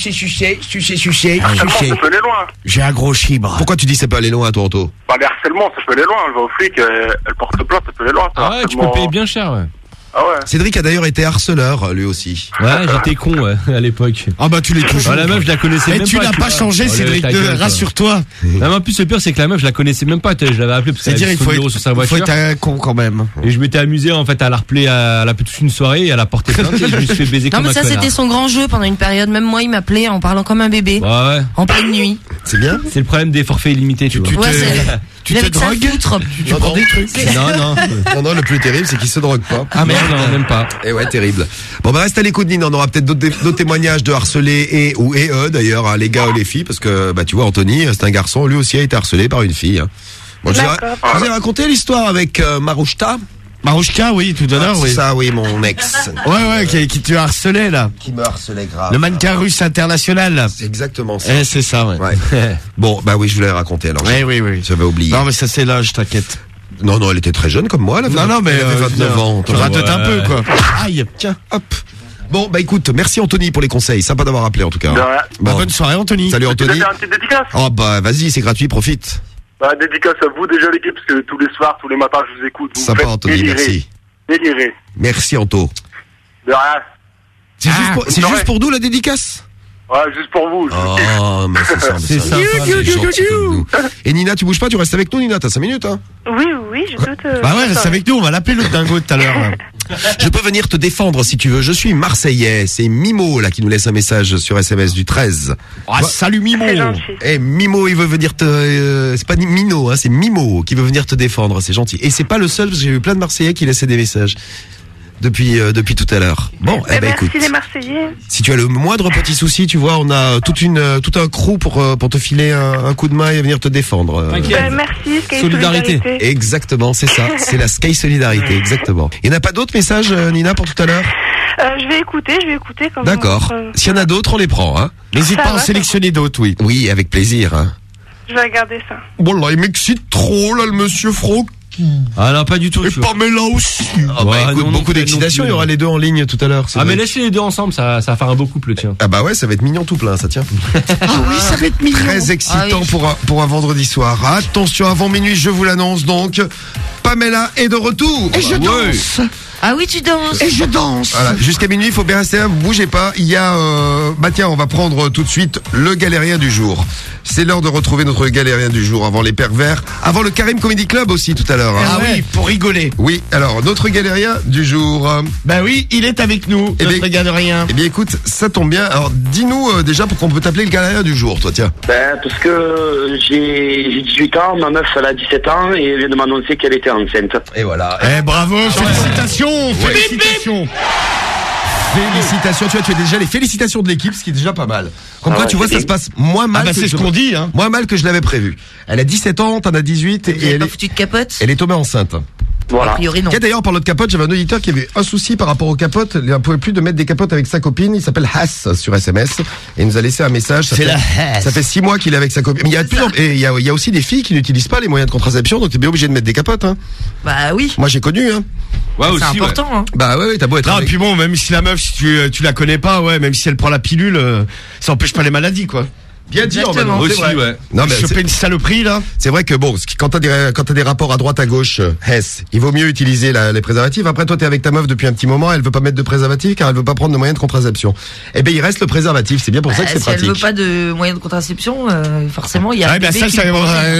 Sucé. Ça peut aller loin. J'ai un gros chibre. Pourquoi tu dis ça peut aller loin, toi, Anto? Bah, les harcèlements, ça peut aller loin. Elle va au flic, elle porte plainte, ça peut aller loin. Ah ouais, tu peux payer bien cher, ouais. Ah ouais. Cédric a d'ailleurs été harceleur, lui aussi. Ouais, j'étais con, à l'époque. Ah bah tu l'es toujours. La meuf, je la connaissais même pas. Et tu n'as pas changé, Cédric, rassure-toi. Non, mais en plus, le pire, c'est que la meuf, je la connaissais même pas. Je l'avais appelée parce qu'elle avait son numéro sur sa voiture. Il faut être un con quand même. Et je m'étais amusé, en fait, à la rappeler, à la toute une soirée et à la porter plainte et je me suis fait baiser comme un connard. Non, mais ça, c'était son grand jeu pendant une période. Même moi, il m'appelait en parlant comme un bébé. Ouais. En pleine nuit. C'est bien. C'est le problème des forfaits illimités, tu vois. Tu te drogues? Tu prends des trucs? Non, le plus terrible, c'est qu'il se drogue pas. Ah merde, non, même pas. Et ouais, terrible. Bon, bah, reste à l'écoute, Nina. On aura peut-être d'autres témoignages de harcelés et eux, d'ailleurs, hein, les gars ou les filles, parce que, bah, tu vois, Anthony, c'est un garçon, lui aussi a été harcelé par une fille, hein. Bon, je vous ai raconté l'histoire avec, Marouchka, oui, tout à l'heure, oui. C'est ça, oui, mon ex. Ouais, qui te harcelait, là. Qui me harcelait grave. Le mannequin russe international. C'est exactement ça. C'est ça, ouais. Bon, bah oui, je voulais raconter, alors. Oui. J'avais oublié. Non, mais ça, c'est l'âge, t'inquiète. Non, elle était très jeune comme moi, là. Non, mais, elle avait 29 ans. Tu radotes un peu, quoi. Aïe. Tiens, hop. Bon, bah écoute, merci Anthony pour les conseils. Sympa d'avoir appelé, en tout cas. Bon. Bonne soirée, Anthony. Salut, Anthony. Tu veux faire une petite dédicace? Oh, bah, vas-y, c'est gratuit, profite. Bah, dédicace à vous déjà, l'équipe, parce que tous les soirs, tous les matins, je vous écoute. Vous sympa, Anthony, merci. Délirer. Merci, Anto. De rien. C'est juste pour nous, la dédicace? Ouais, juste pour vous. Oh, mais c'est sympa. Et Nina, tu bouges pas, tu restes avec nous, Nina, t'as 5 minutes, hein? Oui, je doute. Bah ouais, reste avec nous, on va l'appeler le dingo tout à l'heure. Je peux venir te défendre si tu veux. Je suis Marseillais. C'est Mimo, là, qui nous laisse un message sur SMS du 13. Ah, salut Mimo. Mimo, il veut venir c'est pas Mino, hein, c'est Mimo qui veut venir te défendre. C'est gentil. Et c'est pas le seul, parce que j'ai eu plein de Marseillais qui laissaient des messages. Depuis tout à l'heure. Bon, merci écoute. les Marseillais. Si tu as le moindre petit souci, tu vois, on a tout un crew pour te filer un coup de main et venir te défendre. Merci, Sky Solidarité. Exactement, c'est ça. C'est la Sky Solidarité, exactement. Il n'y en a pas d'autres messages, Nina, pour tout à l'heure? Je vais écouter quand même. D'accord. S'il y en a d'autres, on les prend, hein. N'hésite pas à en sélectionner d'autres, oui. Oui, avec plaisir, hein. Je vais regarder ça. Bon, là, il m'excite trop, là, le monsieur Francky. Ah non, pas du tout. Et Pamela aussi. Ah bah écoute, beaucoup d'excitation, il y aura les deux en ligne tout à l'heure. Ah mais laissez les deux ensemble, ça va faire un beau couple, tiens. Ah bah ouais, ça va être mignon tout plein, ça tient. Ah oui, ça va être mignon. Très excitant pour un vendredi soir. Attention, avant minuit, je vous l'annonce donc, Pamela est de retour. Et je danse. Ah oui, tu danses. Et je danse. Voilà, jusqu'à minuit, il faut bien rester là, vous bougez pas. Il y a, bah tiens, on va prendre tout de suite le galérien du jour. C'est l'heure de retrouver notre galérien du jour avant les pervers, avant le Karim Comedy Club aussi tout à l'heure. Ah oui, pour rigoler. Oui, alors notre galérien du jour. Bah oui, il est avec nous, notre galérien. Eh bien écoute, ça tombe bien. Alors dis-nous déjà pourquoi on peut t'appeler le galérien du jour, toi, tiens. Ben parce que j'ai 18 ans, ma meuf elle a 17 ans et elle vient de m'annoncer qu'elle était enceinte. Et voilà. Eh bravo, félicitations. Félicitations. Félicitations, tu vois, tu as déjà les félicitations de l'équipe, ce qui est déjà pas mal. Comme quoi, tu vois, ça se passe moins mal. Ah bah que c'est ce qu'on dit, hein. Moins mal que je l'avais prévu. Elle a 17 ans, t'en as 18 et elle est foutu de capote. Elle est tombée enceinte. Voilà. A priori, non. Tiens, d'ailleurs, en parlant de capote, j'avais un auditeur qui avait un souci par rapport aux capotes. Il ne pouvait plus de mettre des capotes avec sa copine. Il s'appelle Hass sur SMS. Et il nous a laissé un message. C'est la Hass. Ça fait 6 mois qu'il est avec sa copine. Mais il y a de plus en... Et il y a aussi des filles qui n'utilisent pas les moyens de contraception. Donc t'es bien obligé de mettre des capotes, hein. Bah oui. Moi, j'ai connu, hein. Ouais, aussi, c'est important, hein. Bah ouais, t'as beau être Non, et avec... puis bon, même si la meuf, si tu la connais pas, ouais, même si elle prend la pilule, ça empêche pas les maladies, quoi. Bien dit, exactement. aussi, ouais. Non, mais choper une saloperie, là. C'est vrai que bon, quand t'as des rapports à droite, à gauche, il vaut mieux utiliser les préservatifs. Après, toi, t'es avec ta meuf depuis un petit moment, elle veut pas mettre de préservatif car elle veut pas prendre de moyens de contraception. Eh ben, il reste le préservatif. C'est bien pour ça que c'est si pratique. elle veut pas de moyens de contraception, forcément, il y a. Ouais, bah ça, ça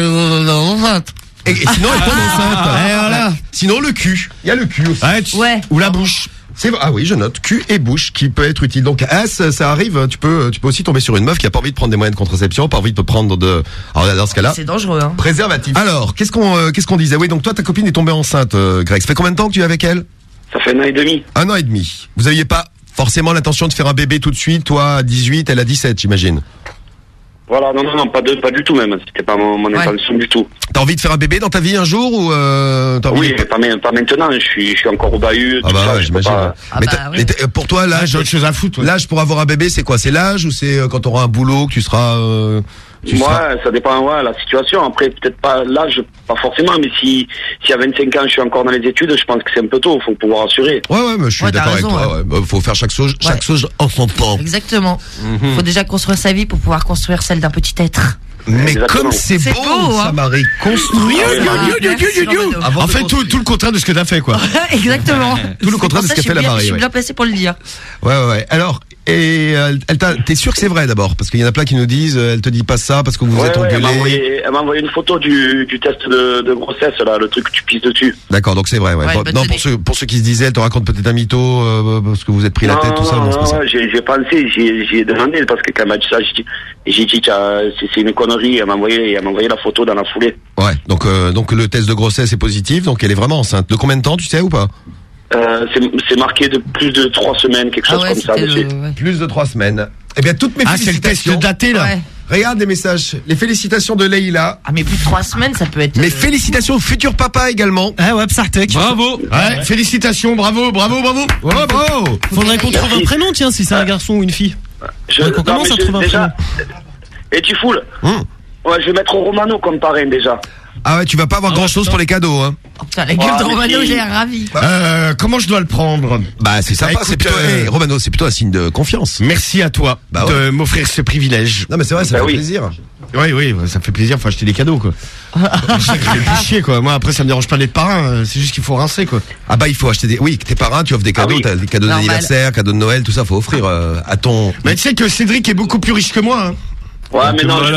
Et sinon, elle tombe enceinte. Voilà. Sinon, le cul. Il y a le cul aussi. Ouais. Ou la bouche. Ah oui, je note, cul et bouche qui peut être utile. Donc ça arrive, tu peux aussi tomber sur une meuf qui a pas envie de prendre des moyens de contraception, pas envie de prendre alors dans ce cas-là, c'est dangereux, hein. Préservatif. Alors, qu'est-ce qu'on disait? Oui, donc toi ta copine est tombée enceinte, Greg. Ça fait combien de temps que tu es avec elle? Ça fait 1 an et demi. 1 an et demi. Vous aviez pas forcément l'intention de faire un bébé tout de suite, toi à 18, elle a 17, j'imagine. Voilà, non, pas du tout même. C'était pas mon intention du tout. T'as envie de faire un bébé dans ta vie un jour ou Oui, pas maintenant. Je suis encore au bahut. Ah bah ouais, j'imagine. Mais pour toi, l'âge, j'ai autre chose à foutre. L'âge pour avoir un bébé, c'est quoi? C'est l'âge ou c'est quand t'auras un boulot que tu seras ça dépend, la situation. Après, peut-être pas l'âge, pas forcément, mais si à 25 ans, je suis encore dans les études, je pense que c'est un peu tôt, faut pouvoir assurer. Ouais, mais je suis d'accord avec toi, ouais. Faut faire chaque chose en son temps. Exactement. Faut déjà construire sa vie pour pouvoir construire celle d'un petit être. Mais comme c'est beau, ça, Marie. Construire. En fait, tout le contraire de ce que t'as fait, quoi. Exactement. Tout le contraire de ce qu'a fait la Marie. Je suis bien placé pour le dire. Ouais. Alors, t'es sûr que c'est vrai d'abord? Parce qu'il y en a plein qui nous disent, elle te dit pas ça parce que vous êtes engueulés. Elle m'a envoyé une photo du test de grossesse, là, le truc que tu pisses dessus. D'accord, donc c'est vrai, ouais. Non, pour ceux qui se disaient, elle te raconte peut-être un mytho, parce que vous êtes pris la tête, tout ça. Non, j'ai pensé, j'ai demandé, parce que quand elle m'a dit ça, j'ai dit, c'est une connerie, elle m'a envoyé la photo dans la foulée. Ouais, donc le test de grossesse est positif, donc elle est vraiment enceinte. De combien de temps, tu sais, ou pas? C'est marqué de plus de 3 semaines, quelque chose comme ça. Plus de 3 semaines. Eh bien, toutes mes félicitations. C'est le test daté, là. Ouais. Regarde les messages. Les félicitations de Leïla. Ah, mais plus de 3 semaines, ça peut être. Mes félicitations au futur papa également. Ah ouais, Psartek. Bravo. Ouais, félicitations, bravo. Bravo. Faudrait qu'on trouve un prénom, tiens, si c'est un garçon ou une fille. On commence à trouver un prénom. Et tu foules. Ouais, je vais mettre Romano comme parrain déjà. Ah ouais, tu vas pas avoir grand chose pour les cadeaux, hein. Oh, putain, la gueule de Romano, j'ai l'air ravi. Comment je dois le prendre? Bah, c'est sympa, c'est plutôt, Romano, c'est plutôt un signe de confiance. Merci à toi de m'offrir ce privilège. Non, mais c'est vrai, ça fait plaisir. Oui, ça fait plaisir, faut acheter des cadeaux, quoi. Ça fait plus chier, quoi. Moi, après, ça me dérange pas d'être parrain, c'est juste qu'il faut rincer, quoi. Ah bah, il faut acheter t'es parrain, tu offres des cadeaux, t'as des cadeaux d'anniversaire, cadeaux de Noël, tout ça, faut offrir, à ton... Mais tu sais que Cédric est beaucoup plus riche que moi, hein. Ouais, mais non,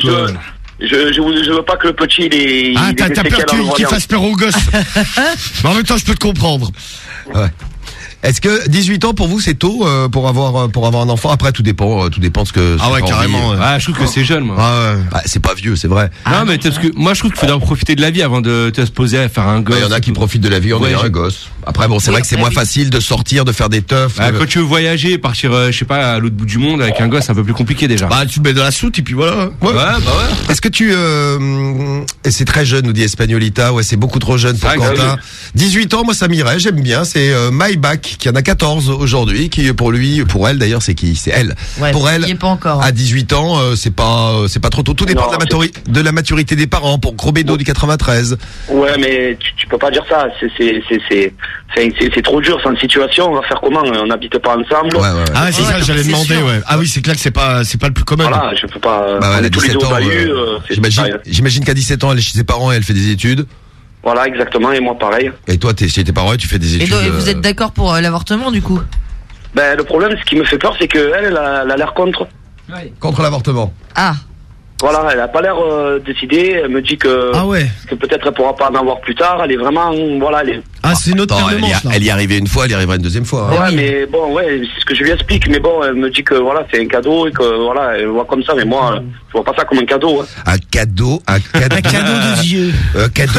je veux pas que le petit, t'as peur qu'il fasse peur aux gosses. Mais en même temps, je peux te comprendre. Ouais. Est-ce que 18 ans pour vous c'est tôt pour avoir un enfant? Après tout dépend de ce que. Ah ouais, carrément. Je trouve que c'est jeune, moi. Bah, c'est pas vieux, c'est vrai. Non, mais parce que moi je trouve qu'il faudrait profiter de la vie avant de se poser à faire un gosse. Il y en a qui profitent de la vie en ayant un gosse. Après bon, c'est vrai que c'est moins facile de sortir, de faire des teufs. Quand tu veux voyager, partir, je sais pas, à l'autre bout du monde avec un gosse, c'est un peu plus compliqué déjà. Bah tu te mets dans la soute et puis voilà. Ouais. Est-ce que tu et c'est très jeune, nous dit Espagnolita. Ouais, c'est beaucoup trop jeune pour Quentin. 18 ans, moi ça m'irait, j'aime bien. C'est Maybach Greg, qui en a 14 aujourd'hui, qui pour elle d'ailleurs, c'est elle. Ouais, pour elle, il y est pas encore. à 18 ans, c'est pas trop tôt. Tout dépend de la maturité des parents. Pour Gros Bédo du 93. Ouais, mais tu peux pas dire ça. C'est trop dur, c'est une situation. On va faire comment? On n'habite pas ensemble. Ah, c'est ça, j'allais demander. Ouais. Ah oui, c'est clair que c'est pas le plus commun. Voilà, je peux pas. Elle a 17 ans. J'imagine qu'à 17 ans, elle est chez ses parents et elle fait des études. Voilà, exactement. Et moi, pareil. Et toi, t'es chez tes parents et tu fais des études. Et vous êtes d'accord pour l'avortement, du coup? Ben, le problème, ce qui me fait peur, c'est qu'elle a l'air contre. Contre l'avortement. Ah. Voilà, elle a pas l'air décidée. Elle me dit que peut-être elle pourra pas en avoir plus tard. Elle est vraiment, voilà, c'est notre elle y est arrivée une fois, elle y arrivera une deuxième fois. Ouais, mais bon, c'est ce que je lui explique. Mais bon, elle me dit que voilà, c'est un cadeau et que voilà, elle voit comme ça. Mais moi, je vois pas ça comme un cadeau. Un cadeau de Dieu. Cadeau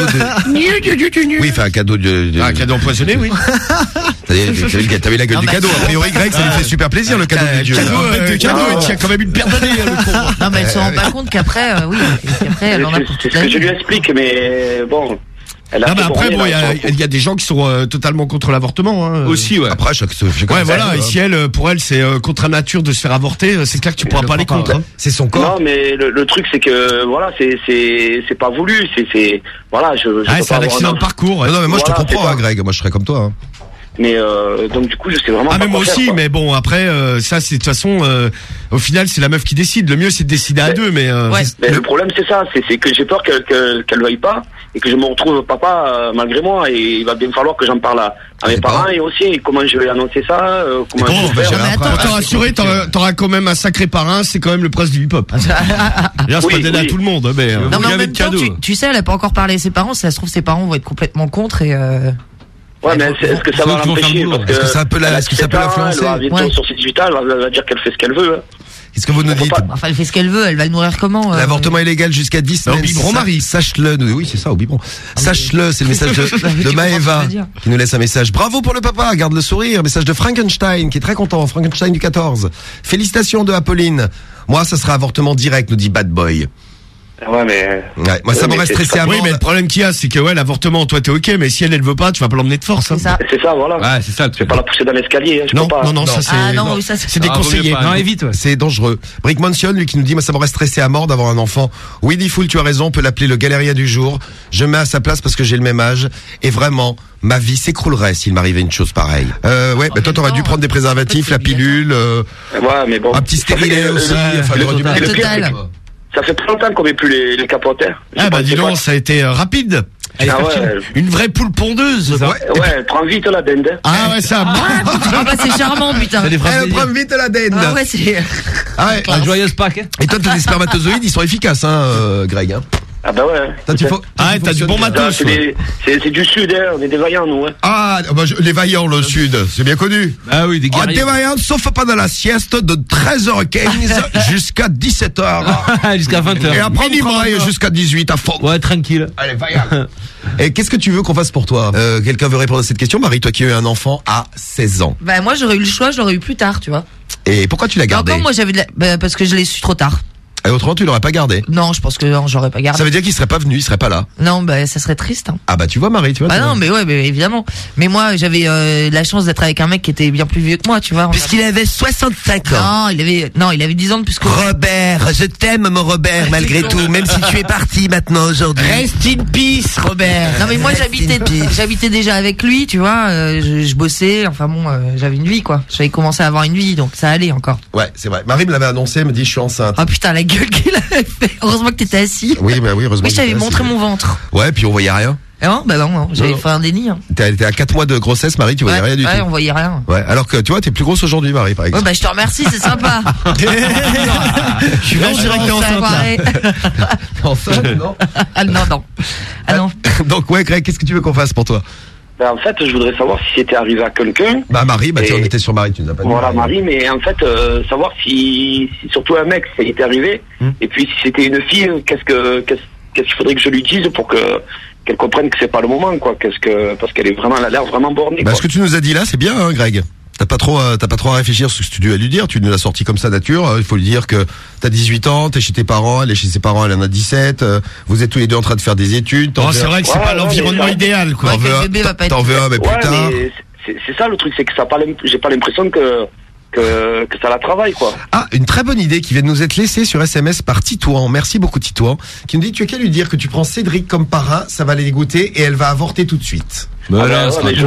de. Oui, enfin un cadeau de. Un cadeau empoisonné, oui. T'as vu la gueule du cadeau. A priori, Greg, ça lui fait super plaisir le cadeau de Dieu. Le cadeau, il tient quand même une paire d'années, le con. Non, mais elle se rend pas compte qu'après, elle en a pour toute la vie. C'est ce que je lui explique, mais bon. Après, bon, il y a des gens qui sont totalement contre l'avortement. Hein. Aussi, ouais. Après, chaque voilà. Et si pour elle, c'est contre nature de se faire avorter, c'est clair que tu pourras pas aller contre. C'est son corps. Non, mais le truc, c'est que voilà, c'est pas voulu. Voilà, c'est un accident de parcours. Non, mais moi, je te comprends, Greg. Moi, je serais comme toi. Mais donc du coup je sais vraiment pas mais moi aussi mais bon après ça c'est de toute façon au final c'est la meuf qui décide, le mieux c'est de décider à deux mais le problème c'est ça, c'est que j'ai peur qu'elle veuille pas et que je me retrouve papa malgré moi, et il va bien falloir que j'en parle à mes parents et aussi comment je vais annoncer ça, comment je vais faire. Pour te rassurer, t'auras quand même un sacré parrain, c'est quand même le prince du hip-hop. Là c'est pas donné à tout le monde mais non mais en même temps tu sais elle a pas encore parlé à ses parents, si ça se trouve ses parents vont être complètement contre et ouais, mais est-ce que ça va l'empêcher? Est-ce que ça peut l'influencer? Elle va bientôt sur ses 18 ans, elle va dire qu'elle fait ce qu'elle veut. Qu'est-ce que vous nous dites? Enfin, elle fait ce qu'elle veut, elle va le nourrir comment? L'avortement est légal jusqu'à 10 semaines. Au biberon, Marie. Sache-le. Oui, c'est ça, au biberon. Sache-le, c'est le message de Maëva qui nous laisse un message. Bravo pour le papa, garde le sourire. Message de Frankenstein qui est très content. Frankenstein du 14. Félicitations de Apolline. Moi, ça sera avortement direct, nous dit Bad Boy. Ouais, mais. Ouais, moi, ça m'aurait stressé à mort. Oui, mais le problème qu'il y a, c'est que, l'avortement, toi, t'es ok, mais si elle veut pas, tu vas pas l'emmener de force, hein. C'est ça, voilà. Ouais, c'est ça. Tu vas pas la pousser dans l'escalier, hein, non, ça, c'est. C'est déconseillé. Non, évite, c'est dangereux. Brick Mansion, lui, qui nous dit, moi, ça m'aurait stressé à mort d'avoir un enfant. Willy Fool, tu as raison, on peut l'appeler le galérien du jour. Je mets à sa place parce que j'ai le même âge. Et vraiment, ma vie s'écroulerait s'il m'arrivait une chose pareille. Toi, t'aurais dû prendre des préservatifs, la pilule, mais bon. un petit stérilet aussi, enfin, il aurait dû total. Ça fait très longtemps qu'on met plus les capotes. Dis donc, ça a été rapide. Une vraie poule pondeuse. Ouais, prends vite la dinde. Ah ouais, ça. C'est charmant, putain. Prends vite la dinde. Ah ouais, c'est. Un joyeuse Pâques. Et toi, t'as des spermatozoïdes, ils sont efficaces, Greg. Ah bah ouais. T'as du bon matos. C'est du sud, on est des vaillants, nous. Les vaillants, le sud, c'est bien connu. Ah oui, des guerriers. Des vaillants, sauf pendant la sieste de 13h15 jusqu'à 17h. Jusqu'à 20h. Et après, on travaille jusqu'à 18 à fond. Ouais, tranquille. Allez, vaillant. Et qu'est-ce que tu veux qu'on fasse pour toi? Quelqu'un veut répondre à cette question? Marie, toi qui as eu un enfant à 16 ans. Bah, moi, j'aurais eu le choix, je l'aurais eu plus tard, tu vois. Et pourquoi tu l'as gardé? Encore, moi, parce que je l'ai su trop tard. Et autrement, tu l'aurais pas gardé? Non, je pense que non, j'aurais pas gardé. Ça veut dire qu'il serait pas venu, il serait pas là? Non, ça serait triste. Hein. Ah tu vois Marie, tu vois. Non, mais évidemment. Mais moi, j'avais la chance d'être avec un mec qui était bien plus vieux que moi, tu vois. Puisqu'il avait 65 ans. Non, il avait 10 ans de plus que moi. Robert, je t'aime mon Robert malgré tout, même si tu es parti maintenant aujourd'hui. Rest in peace, Robert. Non mais moi j'habitais déjà avec lui, tu vois, je bossais, enfin bon, j'avais une vie quoi. J'avais commencé à avoir une vie, donc ça allait encore. Ouais, c'est vrai. Marie me l'avait annoncé, elle me dit je suis enceinte. Oh putain, la gueule qu'il avait fait. Heureusement que t'étais assis. Oui, heureusement. Oui, je t'avais montré mon ventre. Ouais, puis on voyait rien. Non, j'avais fait un déni. Hein. T'es à 4 mois de grossesse, Marie, tu voyais rien du tout. Ouais, on voyait rien. Ouais, alors que tu vois, t'es plus grosse aujourd'hui, Marie, par exemple. Ouais, je te remercie, c'est sympa. Je suis vachement enceinte, non? Ah non. Donc ouais, Greg, qu'est-ce que tu veux qu'on fasse pour toi? En fait, je voudrais savoir si c'était arrivé à quelqu'un. Marie, on était sur Marie, tu nous as pas dit. Voilà, Marie, mais en fait, savoir si surtout un mec, ça y était arrivé, et puis si c'était une fille, qu'est-ce qu'il faudrait que je lui dise pour qu'elle comprenne que c'est pas le moment, quoi, parce qu'elle a l'air vraiment bornée. Ce que tu nous as dit là, c'est bien, Greg. T'as pas trop à réfléchir sur ce que tu dois lui dire. Tu nous l'as sorti comme ça nature. Il faut lui dire que t'as 18 ans, t'es chez tes parents, elle est chez ses parents, elle en a 17. Vous êtes tous les deux en train de faire des études. C'est vrai que c'est pas l'environnement idéal, quoi. T'en veux un, mais plus tard. c'est ça le truc, c'est que j'ai pas l'impression que ça la travaille, quoi. Ah, une très bonne idée qui vient de nous être laissée sur SMS par Titouan. Merci beaucoup Titouan. Qui nous dit, tu as qu'à lui dire que tu prends Cédric comme parrain, ça va les dégoûter et elle va avorter tout de suite. Mais je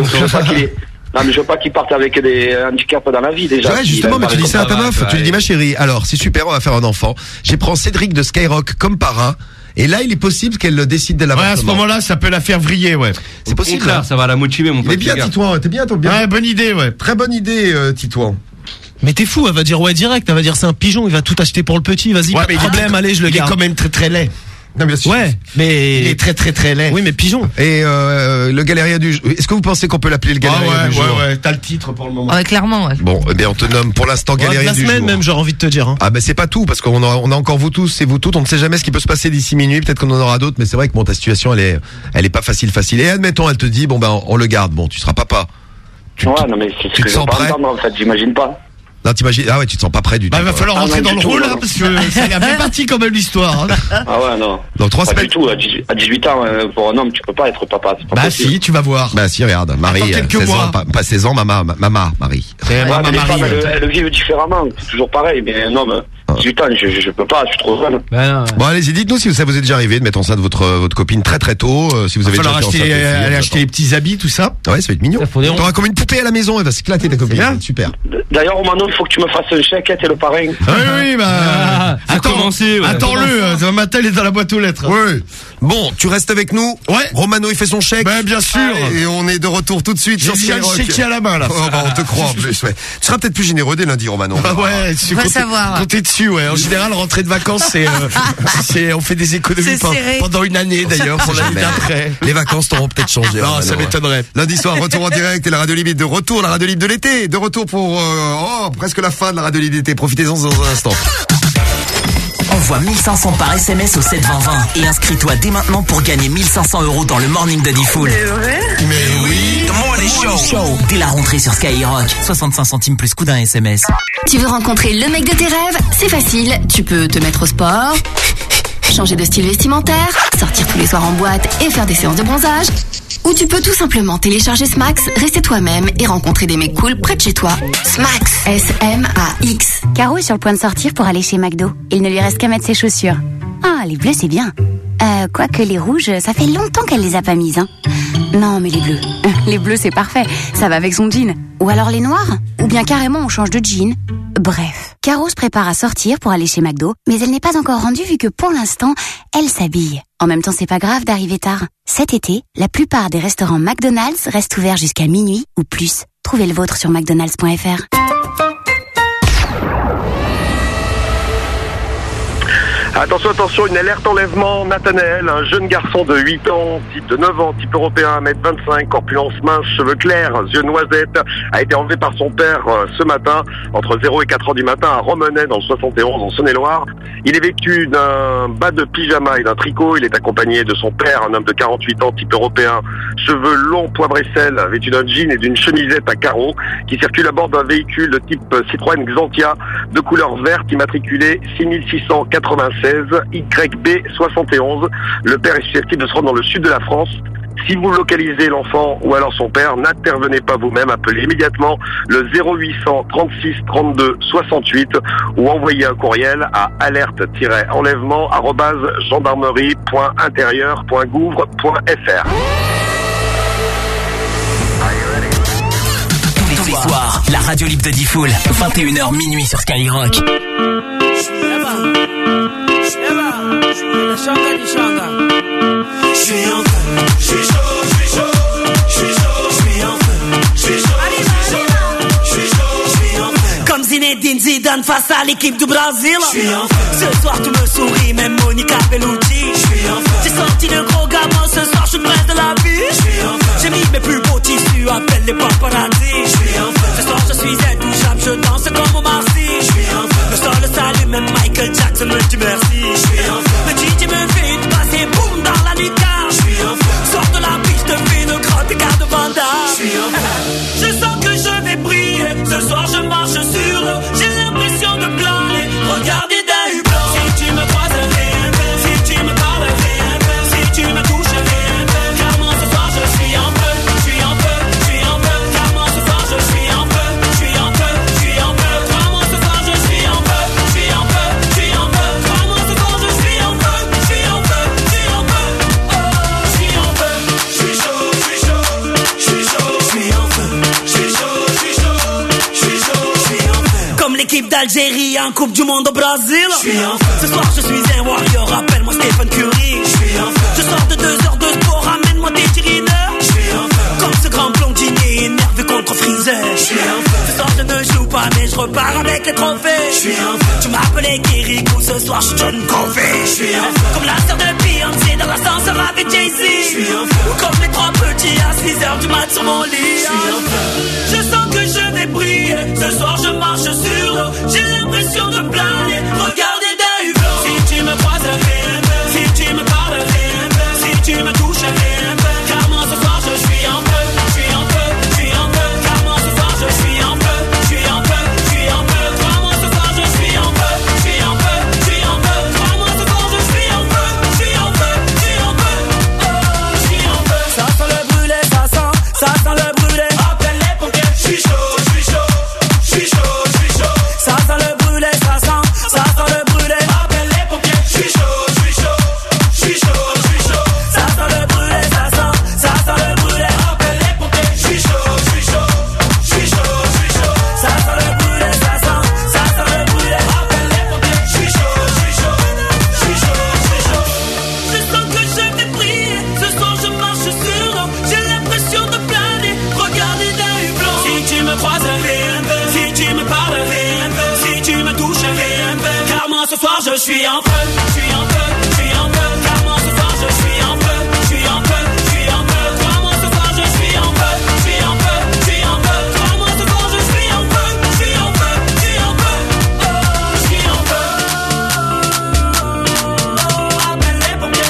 veux pas qu'il parte avec des handicaps dans la vie, déjà. Ouais, justement, mais tu dis ça à ta meuf, tu lui dis, ma chérie, alors, c'est super, on va faire un enfant. J'ai prends Cédric de Skyrock comme parrain. Et là, il est possible qu'elle décide de l'avortement. Ouais, à ce moment-là, ça peut la faire vriller, ouais. C'est possible. Hein. Ça va la motiver, mon pote. Mais bien, Titouan, t'es bien. Ouais, bonne idée, ouais. Très bonne idée, Titouan. Mais t'es fou, elle va dire ouais direct, elle va dire c'est un pigeon, il va tout acheter pour le petit, vas-y, pas de problème, allez, je le garde. Il est quand même très très laid. Non, bien sûr. Ouais, mais il est très très très laid. Oui, mais pigeon. Et le galérien du jour. Est-ce que vous pensez qu'on peut l'appeler le galérien du jour? Ouais, t'as le titre pour le moment. Ouais, clairement, ouais. Bon, eh bien, on te nomme pour l'instant galérien du jour. La semaine même, j'aurais envie de te dire. Hein. Ah ben c'est pas tout, parce qu'on a encore vous tous et vous toutes. On ne sait jamais ce qui peut se passer d'ici minuit. Peut-être qu'on en aura d'autres, mais c'est vrai que bon, ta situation, elle est pas facile. Et admettons, elle te dit, bon ben, on le garde. Bon, tu seras papa. Ouais, non mais c'est ce que je veux pas entendre, en fait, j'imagine pas. Non, t'imagines, ah ouais, tu te sens pas prêt du tout. Bah, il va falloir rentrer dans le rôle, là, parce que ça a l'air bien parti quand même l'histoire. Hein. Ah ouais, non. Dans 3 semaines. Du tout, à 18 ans, pour un homme, tu peux pas être papa. Bah possible. Si, tu vas voir. Bah si, regarde, Marie, 16 ans, pas 16 ans, maman, Marie. Ouais, mais les femmes, elles vivent différemment, c'est toujours pareil, mais un homme, 18 ans, je peux pas, je suis trop jeune. Bon, allez-y, dites-nous si ça vous est déjà arrivé de mettre enceinte votre copine très très tôt, si vous avez déjà aller acheter les petits habits, tout ça. Ouais, ça va être mignon. T'auras comme une poupée à la maison, elle va s'éclater ta copine. Super. D'ailleurs, Romano, il faut que tu me fasses un chèque, t'es le parrain. Oui, bah. Attends-le, demain matin, il est dans la boîte aux lettres. Oui. Bon, tu restes avec nous. Ouais. Romano, il fait son chèque. Ben, bien sûr. Et on est de retour tout de suite sur Skyrock. J'ai le chéquier à la main, là. Oh, bah, on te croit en plus, ouais. Tu seras peut-être plus généreux dès lundi, Romano. Ouais, on va savoir. Comptez dessus, ouais. En général, rentrée de vacances, on fait des économies pendant une année, d'ailleurs, pour l'année d'après. Les vacances t'auront peut-être changé. Non, ça m'étonnerait. Lundi soir, retour en direct et la radio limite de retour, la radio libre de l'été. De retour pour, presque la fin de la radio libre d'été. Profitez-en dans un instant. Envoie 1500 par SMS au 72020 et inscris-toi dès maintenant pour gagner 1500 € dans le morning de Diffoul. Mais oui. The Morning Show. Dès la rentrée sur Skyrock. 65 centimes plus coût d'un SMS. Tu veux rencontrer le mec de tes rêves? C'est facile. Tu peux te mettre au sport, changer de style vestimentaire, sortir tous les soirs en boîte et faire des séances de bronzage. Ou tu peux tout simplement télécharger Smax, rester toi-même et rencontrer des mecs cool près de chez toi. Smax, S-M-A-X. Caro est sur le point de sortir pour aller chez McDo. Il ne lui reste qu'à mettre ses chaussures. Ah, les bleus, c'est bien. Quoique les rouges, ça fait longtemps qu'elle les a pas mises, hein. Non, mais les bleus. Les bleus, c'est parfait. Ça va avec son jean. Ou alors les noirs. Ou bien carrément, on change de jean. Bref. Caro se prépare à sortir pour aller chez McDo, mais elle n'est pas encore rendue vu que pour l'instant, elle s'habille. En même temps, c'est pas grave d'arriver tard. Cet été, la plupart des restaurants McDonald's restent ouverts jusqu'à minuit ou plus. Trouvez le vôtre sur mcdonalds.fr. Attention, une alerte enlèvement. Nathanaël, un jeune garçon de 8 ans, type de 9 ans, type européen, 1m25, corpulence mince, cheveux clairs, yeux noisettes, a été enlevé par son père ce matin, entre 0 et 4 heures du matin, à Romenay, dans le 71, en Saône-et-Loire. Il est vêtu d'un bas de pyjama et d'un tricot. Il est accompagné de son père, un homme de 48 ans, type européen, cheveux longs, poivre et sel, vêtu d'un jean et d'une chemisette à carreaux, qui circule à bord d'un véhicule de type Citroën Xantia, de couleur verte, immatriculé 6696 YB 71. Le père est susceptible de se rendre dans le sud de la France. Si vous localisez l'enfant ou alors son père, n'intervenez pas vous-même, appelez immédiatement le 0800 36 32 68 ou envoyez un courriel à alerte-gendarmerie.intérieur.gouv.fr. Tous les soirs, la radio libre de Diffoul, 21h minuit sur Skyrock. Comme Zinedine Zidane face à l'équipe du Brésil. Ce soir tu me souris, même Monica Bellucci. J'ai sorti le gros gamin, ce soir je suis près de la vie. J'ai mis mes plus beaux tissus, appelle les paparazzi. Ce soir je suis intouchable, je danse comme Omar Sy. Le sol s'allume, même Michael Jackson me dit merci. Le DJ me fait une passe et boum dans la lucarne. Sors de la piste, fais une grotte et garde Vandal. Je sens que je vais briller. Ce soir je marche sur l'eau. J'ai l'impression de planer. Regardez d'un hublot. Si tu me croises, si tu me parles, si tu me touches, car moi ce soir je suis en feu, je suis en feu, je suis en feu, car moi ce d'Algérie en Coupe du Monde au Brésil. Ce soir je suis un warrior, appelle-moi Stephen Curry. Je sors de 2 heures de sport, ramène-moi des tirineurs. Comme ce grand blondinier énervé contre Freezer. Ce soir je ne joue pas mais je repars avec les trophées. Tu m'appelais Kirikou, ce soir je donne Covey. Comme la sœur de Beyoncé dans l'ascenseur avec Jay-Z. Ou comme les 3 petits à 6h du mat sur mon lit. Je sens que je vais briller. Ce soir je marche sur l'eau. J'ai l'impression de planer. Regardez d'un hublot. Si tu me croises, si tu me parles, si tu me touches, car moi ce soir je suis en feu. Car moi ce soir je suis en feu. Car moi ce soir je suis en feu. Car moi ce soir je suis en feu. Ça sent le brûlé, ça sent le brûlé. Appelle les pompiers. Je suis chaud. Ça sent le brûlé, ça sent le brûlé. Appelle les pompiers. Je suis chaud. Ça sent le brûlé, ça sent le brûlé. Appelle les pompiers. Je suis chaud. Ça sent le brûlé, ça sent le brûlé. Appelle les pompiers. Je suis chaud. Je sens que je vais briller. Ce soir je marche sur l'eau. J'ai l'impression de planer. Regardez d'un hublot. Si tu me croises, si tu me parles, si tu me touches, car moi ce soir je suis en feu. Car moi ce soir je suis en feu. Car moi ce soir je suis en feu. Car moi ce soir je suis en feu. Appelle les pompiers.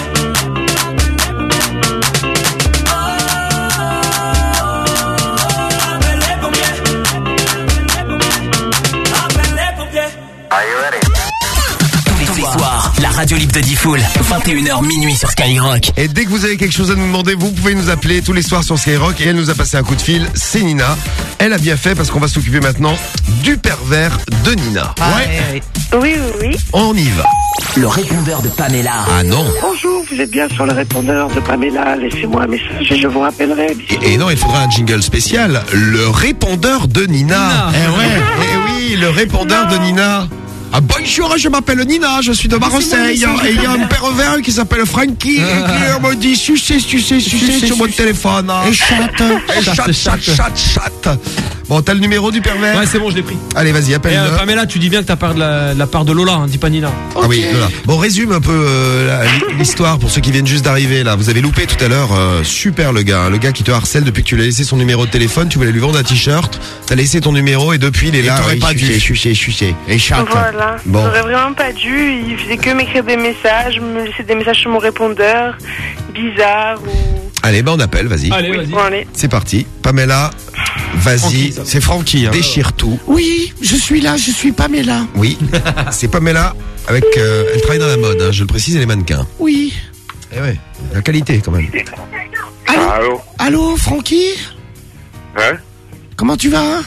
Tous les soirs, la radio libre de Diffoul, 21h minuit sur Skyrock. Et dès que vous avez quelque chose à nous demander, vous pouvez nous appeler tous les soirs sur Skyrock. Et elle nous a passé un coup de fil, c'est Nina. Elle a bien fait parce qu'on va s'occuper maintenant du pervers de Nina. Oui. On y va. Le répondeur de Pamela. Ah non. Bonjour, vous êtes bien sur le répondeur de Pamela. Laissez-moi un message et je vous rappellerai. Et non, il faudra un jingle spécial. Le répondeur de Nina. Eh oui, le répondeur de Nina. Ah, bonjour, je m'appelle Nina, je suis de Marseille. Et il y a un pervers qui s'appelle Frankie. Et qui me dit sucez sur mon téléphone. Et chatte. Bon, t'as le numéro du pervers? Ouais, c'est bon, je l'ai pris. Allez, vas-y, appelle-le. Pamela, tu dis bien que t'as la part de Lola, hein, dis pas Nina. Ah oui, Lola. Bon, résume un peu l'histoire pour ceux qui viennent juste d'arriver là. Vous avez loupé tout à l'heure. Super le gars qui te harcèle depuis que tu lui as laissé son numéro de téléphone. Tu voulais lui vendre un t-shirt. T'as laissé ton numéro et depuis il est là. T'aurais pas dû. Chuché. Et chatte. Voilà. Bon. J'aurais vraiment pas dû. Il faisait que m'écrire des messages, me laisser des messages sur mon répondeur, bizarre ou. Allez, on appelle, vas-y. Allez, vas-y. Bon, allez. C'est parti. Pamela, vas-y. C'est Francky. Hein. Déchire tout. Oui, je suis là, je suis Pamela. Oui, c'est Pamela. Avec, elle travaille dans la mode, hein, je le précise, elle est mannequin. Oui. Eh ouais, la qualité quand même. Allô, Francky? Hein? Comment tu vas?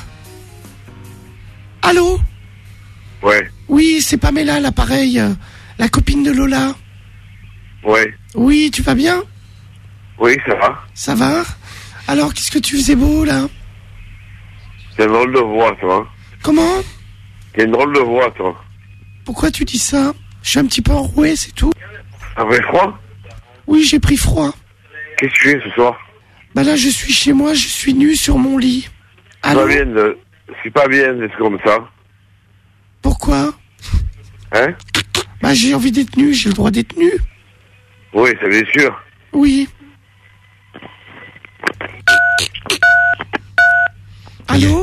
Allô? Ouais. Oui, c'est Pamela, l'appareil. La copine de Lola. Ouais. Oui, tu vas bien? Oui, ça va. Ça va? Alors, qu'est-ce que tu faisais beau, là? T'as une drôle de voix, toi. Comment? T'as une drôle de voix, toi. Pourquoi tu dis ça? Je suis un petit peu enroué, c'est tout. T'as pris froid? Oui, j'ai pris froid. Qu'est-ce que tu fais ce soir? Bah là, je suis chez moi, je suis nu sur mon lit. C'est pas bien d'être comme ça. Pourquoi? Hein? Bah j'ai envie d'être nu, j'ai le droit d'être nu. Oui, ça bien sûr. Oui. Allô?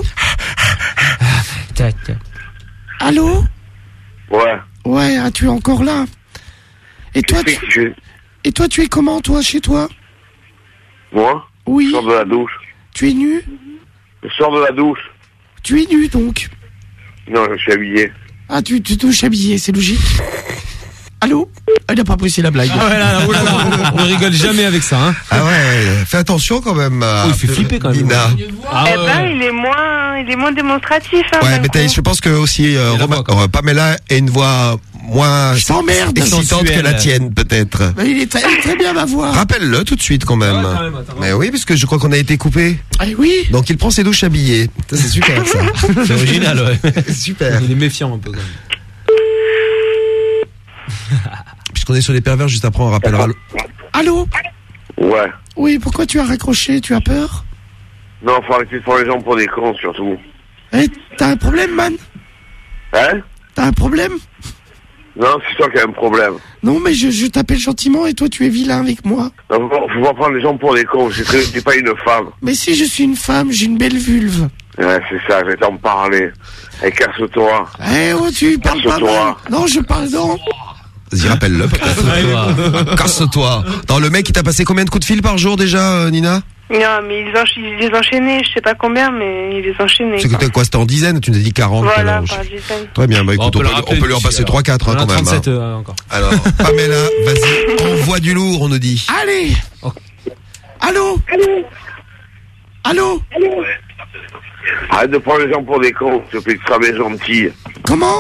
Allô? Ouais. Ouais, ah, tu es encore là. Et toi, tu es comment, toi, chez toi? Moi? Oui. Je sors de la douche. Tu es nu? Je sors de la douche. Tu es nu, donc? Non, je suis habillé. Ah, tu touches habillé, c'est logique. Allô? Elle n'a pas poussé la blague. Ah ouais, là, on ne rigole jamais avec ça, hein. Ah ouais, fais attention quand même. Il fait flipper quand même. Nina. Il est moins démonstratif. Hein, ouais, mais je pense que aussi Pamela a une voix moins excitante que la tienne, peut-être. Mais il est très bien, va voir. Rappelle-le tout de suite, quand même. Mais oui, parce que je crois qu'on a été coupé. Ah oui. Donc il prend ses douches habillées. Ça, c'est super, ça. C'est original, ouais. Super. Il est méfiant un peu, quand même. Puisqu'on est sur les pervers, juste après, on rappellera. Allô? Ouais. Oui, pourquoi tu as raccroché? Tu as peur? Non, faut arrêter de prendre les gens pour des cons, surtout. Eh, t'as un problème, man? Hein? T'as un problème? Non, c'est toi qui as un problème. Non, mais je t'appelle gentiment et toi, tu es vilain avec moi. Non, faut pas prendre les gens pour des cons, c'est pas une femme. Mais si je suis une femme, j'ai une belle vulve. Ouais, c'est ça, je vais t'en parler. Et casse-toi. Eh oh, tu parles pas mal. Non, je parle non. Vas-y, rappelle-le, peut-être. Casse-toi. Non, le mec, il t'a passé combien de coups de fil par jour déjà, Nina? Non, mais il les enchaînait, je sais pas combien, mais il les enchaînait. C'est que t'as quoi, c'était en dizaines? Tu nous as dit 40. Voilà, par dizaines. Très bien, bah écoute, on peut lui en passer 3-4 hein, quand même. 37 encore. Alors, Pamela, vas-y, envoie du lourd, on nous dit. Allez. Allô? Allô? Arrête de prendre les gens pour des cons, s'il te plaît, tu seras bien gentil. Comment?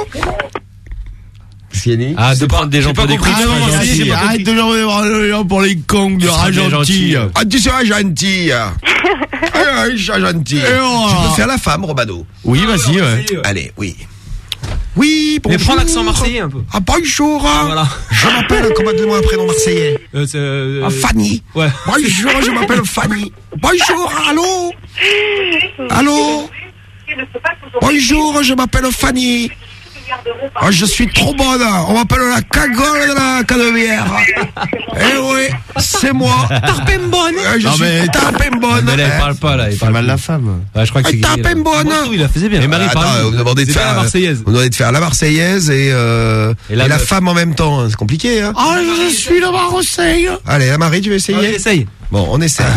Sieni? Ah, de prendre des gens pour des cons. Arrête de prendre les gens pour les cons, de gentil. Ah, tu seras gentil. Je serai gentil. Je peux faire la femme, Romano. Oui, vas-y, ouais. Allez, oui. Oui, bonjour. Mais prends l'accent marseillais un peu. Ah, bonjour. Voilà. Je m'appelle, comment donne-moi un prénom marseillais? Fanny. Ouais. Bonjour, je m'appelle Fanny. Bonjour, allô? Allô? Bonjour, je m'appelle Fanny. Oh, je suis trop bonne. On m'appelle la cagole de la Canebière. Eh oui, c'est moi. Tarpembonne. Je suis Tarpembonne. Mais là, il parle pas, là. Il parle mal la femme. Ouais, je crois que c'est Tarpembonne. Il la faisait bien. Et Marie parle. Vous demandez de faire la Marseillaise. Vous demandez de faire la Marseillaise et la femme en même temps. C'est compliqué, hein. Ah, je suis la Marseille. Allez, la Marie, tu veux essayer? Essaye. Bon, on essaie.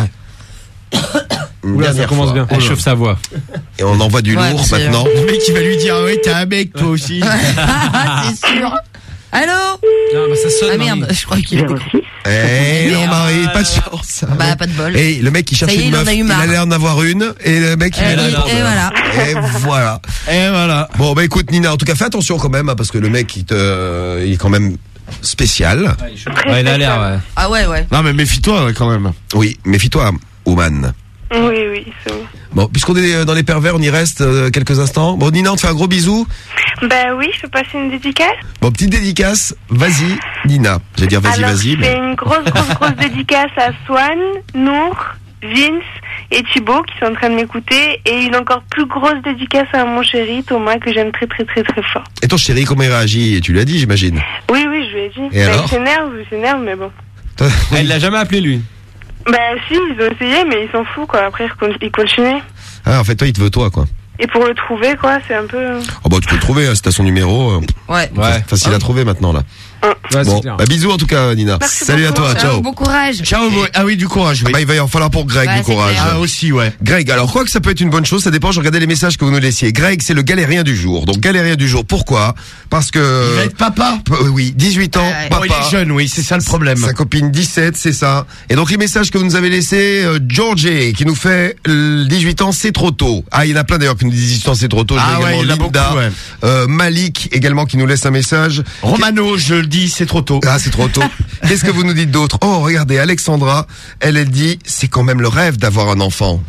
Oula, ça commence bien. Elle chauffe sa voix. Et on envoie du lourd maintenant. Le mec, il va lui dire, ouais, t'es un mec, toi aussi. C'est sûr. Allô? Non, bah ça sonne. Ah merde, je crois qu'il a décroché. Eh non, Marie, pas de chance. Bah, pas de bol. Et le mec, il cherche une meuf. Il a l'air d'en avoir une. Et le mec, il est là. Et voilà. Et voilà. Et voilà. Bon, bah écoute, Nina, en tout cas, fais attention quand même, parce que le mec, il est quand même spécial. Ouais, il a l'air, ouais. Ah ouais, ouais. Non, mais méfie-toi, ouais, quand même. Oui, méfie-toi, Oman. Oui, c'est bon. Bon, puisqu'on est dans les pervers, on y reste quelques instants. Bon, Nina, on te fait un gros bisou. Ben oui, je peux passer une dédicace. Bon, petite dédicace. Vas-y, Nina. J'allais dire vas-y, Alors, vas-y. Je fais une grosse dédicace à Swan, Nour, Vince et Thibaut qui sont en train de m'écouter. Et une encore plus grosse dédicace à mon chéri Thomas que j'aime très fort. Et ton chéri, comment il réagit? Tu lui as dit, j'imagine. Oui, je lui ai dit. Et alors? Il s'énerve, mais bon. Elle l'a jamais appelé, lui. Bah si, ils ont essayé, mais ils s'en foutent, quoi. Après, ils continuent. Ah, en fait, toi, il te veut, toi, quoi. Et pour le trouver, quoi, c'est un peu... Oh, bah, tu peux le trouver, hein, si t'as son numéro. Ouais. Facile à trouver, maintenant, là. Bon, bah, bisous, en tout cas, Nina. Merci Salut beaucoup. à toi, ciao. Bon courage. Ciao, ah oui, du courage, oui. Bah, il va y en falloir pour Greg, Ouais, du courage. c'est clair. Ah, aussi, ouais. Greg, alors quoi que ça peut être une bonne chose, ça dépend, je regardais les messages que vous nous laissiez. Greg, c'est le galérien du jour. Donc galérien du jour, pourquoi? Parce que... Il va être papa. Oui, 18 ans, papa. Oh, il est jeune, oui, c'est ça le problème. Sa copine 17, c'est ça. Et donc les messages que vous nous avez laissés, Georgie, qui nous fait 18 ans, c'est trop tôt. Ah, il y en a plein d'ailleurs qui nous disent 18 ans, c'est trop tôt. Ah ouais, il y en a beaucoup, ouais. Malik également qui nous laisse un message. Romano, je le dis, c'est trop tôt. Ah, c'est trop tôt. Qu'est-ce que vous nous dites d'autre? Oh, regardez, Alexandra, elle dit, c'est quand même le rêve d'avoir un enfant.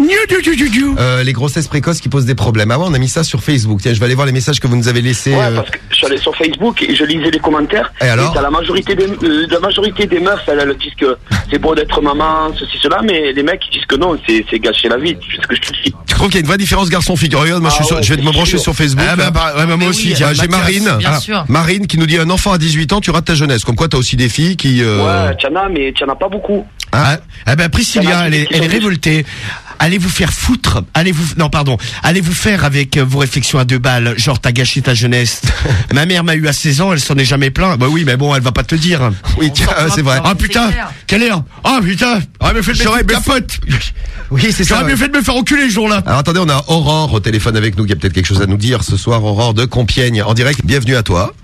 Les grossesses précoces qui posent des problèmes. Ah ouais, on a mis ça sur Facebook. Tiens, je vais aller voir les messages que vous nous avez laissés. Ouais, parce que je suis allé sur Facebook et je lisais les commentaires. Et alors? T'as la majorité des meufs, elles disent que c'est beau d'être maman, ceci, cela, mais les mecs, ils disent que non, c'est gâcher la vie. C'est ce que je te dis. Tu trouves qu'il y a une vraie différence garçon-fille? Regarde, moi, je vais me brancher sur Facebook. Ah, moi aussi, j'ai Marine. Bien sûr. Marine qui nous dit un enfant à 18 ans, tu rates ta jeunesse. Comme quoi, t'as aussi des filles qui... Ouais, t'en as, mais t'en as pas beaucoup. Ah, Priscilla, elle est révoltée. Allez vous faire foutre. Allez vous faire avec vos réflexions à 2 balles. Genre, t'as gâché ta jeunesse. Ma mère m'a eu à 16 ans, elle s'en est jamais plaint. Bah oui, mais bon, elle va pas te le dire. Oui, tiens, c'est vrai. Ah putain, quelle heure? Ah putain, mais fait de me capote. Oui, c'est ça. J'aurais mieux fait de me faire enculer ce jour-là. Alors attendez, on a Aurore au téléphone avec nous qui a peut-être quelque chose à nous dire ce soir. Aurore de Compiègne en direct. Bienvenue à toi.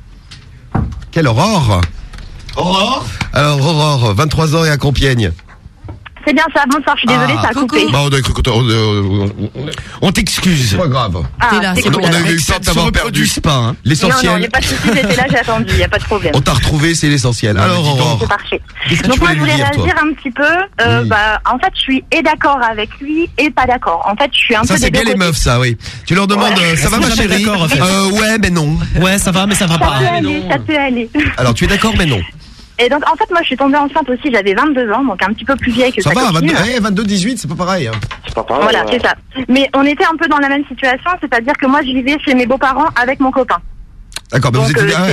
Quelle Aurore? Aurore? Alors Aurore, 23 ans et à Compiègne. C'est bien ça, bonsoir, je suis désolée, ça a coupé. Bah, on a cru on t'excuse. C'est pas grave. T'es là, c'est on cool. avait eu peur de t'avoir perdu. Pas, hein. L'essentiel. Non, il n'y a pas de soucis, j'étais là, j'ai attendu, il n'y a pas de problème. On t'a retrouvé, c'est l'essentiel. Alors, Aurore. C'est parfait. Qu'est-ce que Donc tu moi, je voulais voulais lui dire, réagir toi un petit peu. Bah, en fait, je suis d'accord avec lui et pas d'accord. En fait, je suis un Ça, peu c'est bien les meufs, ça, oui. Tu leur demandes, ça va, ma chérie? Ouais, mais non. Ouais, ça va, mais ça va pas. Ça peut aller. Alors, tu es d'accord, mais non. Et donc, en fait, moi, je suis tombée enceinte aussi, j'avais 22 ans, donc un petit peu plus vieille que ça sa va, copine. 22, 18, c'est pas pareil. Hein. C'est pas pareil. Voilà, c'est ça. Mais on était un peu dans la même situation, c'est-à-dire que moi, je vivais chez mes beaux-parents avec mon copain. D'accord, mais vous étiez déjà,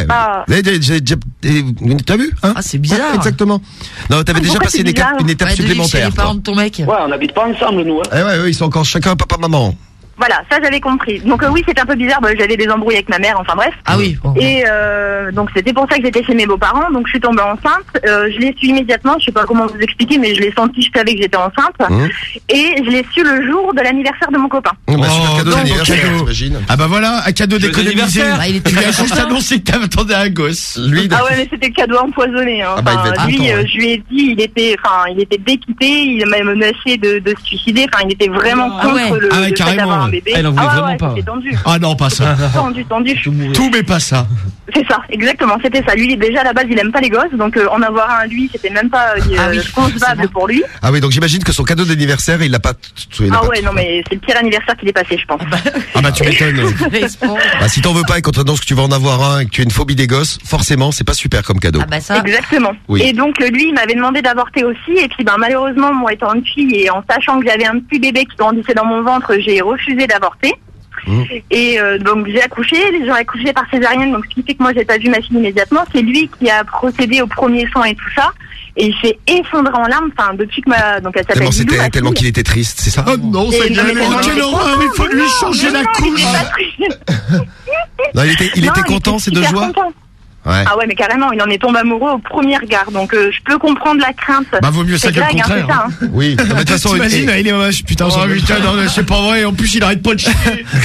t'as vu, hein? Ah, c'est bizarre. Exactement. Non, t'avais déjà passé une étape supplémentaire. Les parents de ton mec. Ouais, on n'habite pas ensemble, nous. Hein. Ouais, ils sont encore chacun papa, maman. Voilà, ça j'avais compris. Donc oui, c'était un peu bizarre, j'avais des embrouilles avec ma mère, enfin bref. Ah oui. Bon. Et donc c'était pour ça que j'étais chez mes beaux-parents, donc je suis tombée enceinte, je l'ai su immédiatement, je sais pas comment vous expliquer, mais je l'ai senti, je savais que j'étais enceinte, et je l'ai su le jour de l'anniversaire de mon copain. Super cadeau d'anniversaire, j'imagine. Ah bah voilà, un cadeau d'économiser. Tu lui as juste annoncé que t'attendais un gosse. Lui. Ah ouais, mais c'était le cadeau empoisonné. Hein. Lui, je lui ai dit, il était déquitté, il m'a menacé de se suicider, enfin il était vraiment contre le fait d'avoir un bébé. Elle en voulait vraiment pas. Tendu. Ah non, pas ça. Tendu. Tout mais pas ça. C'est ça, exactement, c'était ça. Lui, déjà à la base, il aime pas les gosses, donc en avoir un lui, c'était même pas concevable pour lui. Ah oui, donc j'imagine que son cadeau d'anniversaire, il l'a pas. Non, mais c'est le pire anniversaire qu'il ait passé, je pense. Ah bah tu m'étonnes. Bah si t'en veux pas et qu'on t'annonce que tu vas en avoir un et que tu as une phobie des gosses, forcément, c'est pas super comme cadeau. Ah bah ça. Exactement. Oui. Et donc lui, il m'avait demandé d'avorter aussi, et puis malheureusement, moi étant une fille et en sachant que j'avais un petit bébé qui grandissait dans mon ventre, j'ai refusé d'avorter. Et donc j'ai accouché, j'ai accouché par césarienne, donc ce qui fait que moi j'ai pas vu ma fille immédiatement. C'est lui qui a procédé au premier soin et tout ça, et il s'est effondré en larmes. Enfin depuis que donc elle s'appelle Lilou, tellement qu'il était triste, c'est ça? Oh non, c'est quelle horreur, il faut lui changer la couche. Non, il était content, c'est de joie. Ouais. Ah ouais, mais carrément, il en est tombé amoureux au premier regard, donc je peux comprendre la crainte. Bah vaut mieux ça que le contraire. Hein. Oui, de toute façon, t'imagines, il est putain, non, c'est pas vrai. En plus, il arrête pas de chier.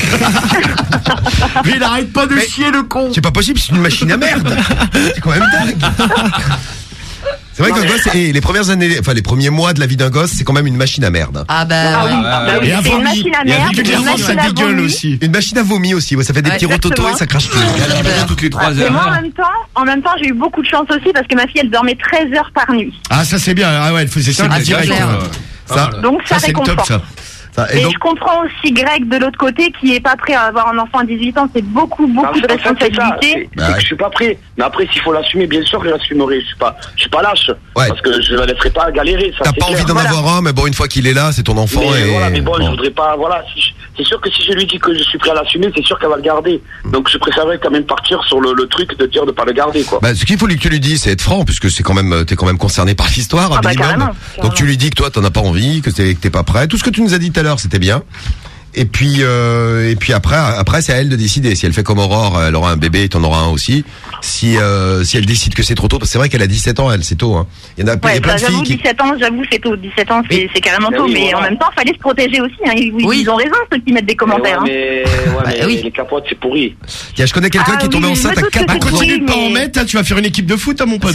Mais il arrête pas de chier, le con. C'est pas possible, c'est une machine à merde. C'est quand même dingue. C'est vrai qu'un gosse, les premières années, enfin les premiers mois de la vie d'un gosse, c'est quand même une machine à merde. Ah bah oui. Et à c'est une machine à merde, régulièrement ça dégueule aussi. Une machine à vomi aussi, ça fait des petits rototos et ça crache tout. Toutes les 3 heures. Et moi en même temps, j'ai eu beaucoup de chance aussi parce que ma fille, elle dormait 13 heures par nuit. Ah ça c'est bien. Ah ouais, elle faisait ça direct. Donc ça réconforte. Ça. Et je comprends aussi Greg de l'autre côté qui est pas prêt à avoir un enfant à 18 ans, c'est beaucoup de responsabilités. C'est que je suis pas prêt. Mais après, s'il faut l'assumer, bien sûr que je l'assumerai. Je suis pas lâche. Ouais. Parce que je ne la laisserai pas galérer. T'as pas envie d'en avoir un, mais bon, une fois qu'il est là, c'est ton enfant. Mais je voudrais pas, c'est sûr que si je lui dis que je suis prêt à l'assumer, c'est sûr qu'elle va le garder. Donc je préférerais quand même partir sur le truc de dire de pas le garder, quoi. Bah, ce qu'il faut que tu lui dis, c'est être franc, puisque c'est quand même, t'es quand même concerné par l'histoire, minimum. Carrément. Donc tu lui dis que toi, t'en as pas envie, que t'es pas prêt. Tout ce que tu nous as dit tout à l'heure, c'était bien. Et puis après c'est à elle de décider. Si elle fait comme Aurore, elle aura un bébé et t'en auras un aussi. Si elle décide que c'est trop tôt, parce que c'est vrai qu'elle a 17 ans, elle, c'est tôt, hein. Il y en a plein de filles qui... 17 ans, j'avoue, c'est tôt. 17 ans, c'est carrément tôt, mais en même temps, fallait se protéger aussi, hein. Ils ont raison, ceux qui mettent des commentaires, mais les capotes, c'est pourri. Tiens, je connais quelqu'un qui est tombé enceinte à 4 ans. Continue de pas en mettre, hein, tu vas faire une équipe de foot, à mon pote.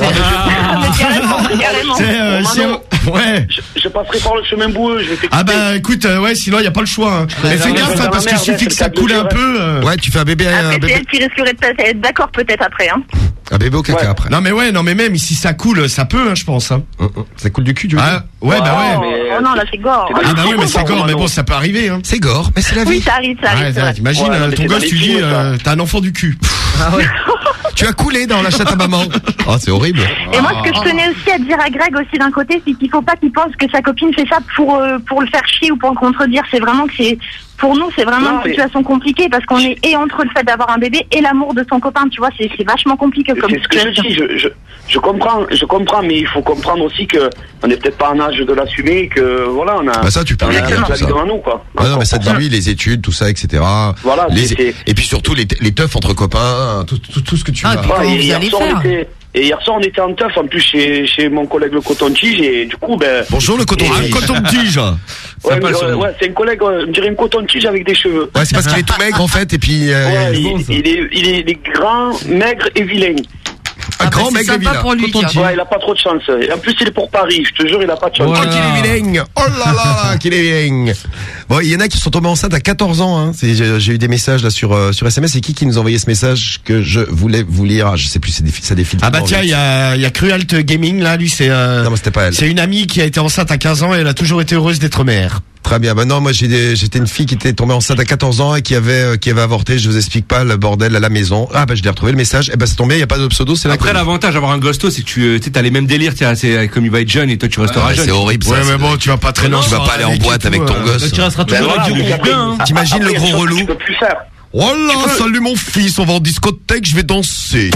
Carrément. Ouais. Je passerai par le chemin boueux, je vais t'expliquer. Ah bah écoute, il y a pas le choix, hein. Mais fais gaffe, parce qu'il suffit que ça coule un peu. Ouais, tu fais un bébé. C'est elle qui risquerait de être d'accord peut-être après, hein. Un bébé au caca après. Non mais même si ça coule, ça peut, hein, je pense, hein. Ça coule du cul, tu veux dire? Ouais, bah ouais. Oh non, là c'est gore. Ah bah oui, mais c'est gore, mais bon, ça peut arriver, hein. C'est gore, mais c'est la vie. Oui, ça arrive. T'imagines, ton gosse, tu dis, t'as un enfant du cul. Ah ouais. Tu as coulé dans la chatte à maman. Oh, c'est horrible. Et moi, ce que je tenais aussi à dire à Greg aussi d'un côté, c'est qu'il faut pas qu'il pense que sa copine fait ça pour le faire chier ou pour le contredire. C'est vraiment que pour nous, c'est vraiment une situation compliquée parce qu'on est entre le fait d'avoir un bébé et l'amour de son copain. Tu vois, c'est vachement compliqué comme situation. C'est ce que je dis. Je comprends, mais il faut comprendre aussi que on n'est peut-être pas en âge de l'assumer, que voilà, on a. Bah ça, tu peux la vie devant nous, quoi. Ouais, non, mais ça dit lui, les études, tout ça, etc. Voilà. Et puis surtout les teufs entre copains, tout ce que tu vas. Et hier soir, on était en teuf, en plus, chez mon collègue le coton-tige, et du coup, Bonjour le coton-tige. Ouais, c'est un collègue, on dirait un coton-tige avec des cheveux. Ouais, c'est parce qu'il est tout maigre, en fait, et puis. Il est grand, maigre et vilain. Ah, grand mec de Villa. Ouais, il a pas trop de chance. Et en plus, il est pour Paris. Je te jure, il a pas de chance. Oh, qu'il est vilain. Oh là là, qu'il est vilain. Bon, il y en a qui sont tombés enceintes à 14 ans. Hein. J'ai eu des messages là sur SMS. C'est qui nous a envoyé ce message que je voulais vous lire? Je sais plus, ça défile. Ah bah tiens, il y a Crualt Gaming là. Lui, c'est. Non, mais c'était pas elle. C'est une amie qui a été enceinte à 15 ans et elle a toujours été heureuse d'être mère. Très bien. Maintenant, moi, j'étais une fille qui était tombée enceinte à 14 ans et qui avait avorté. Je vous explique pas le bordel à la maison. Ah, bah, je l'ai retrouvé le message. Eh ben, c'est tombé. Il y a pas de pseudo. C'est là. Après, l'avantage d'avoir un gosto, c'est que tu as les mêmes délires. Tiens, c'est comme il va être jeune et toi, tu resteras jeune. C'est horrible, ça. Ouais, mais bon, tu vas pas traîner. Tu vas pas aller en boîte avec ton gosse. Tu resteras toujours avec du bien. T'imagines le gros relou? Tu peux plus faire. Oh là, salut mon fils, on va en discothèque, je vais danser.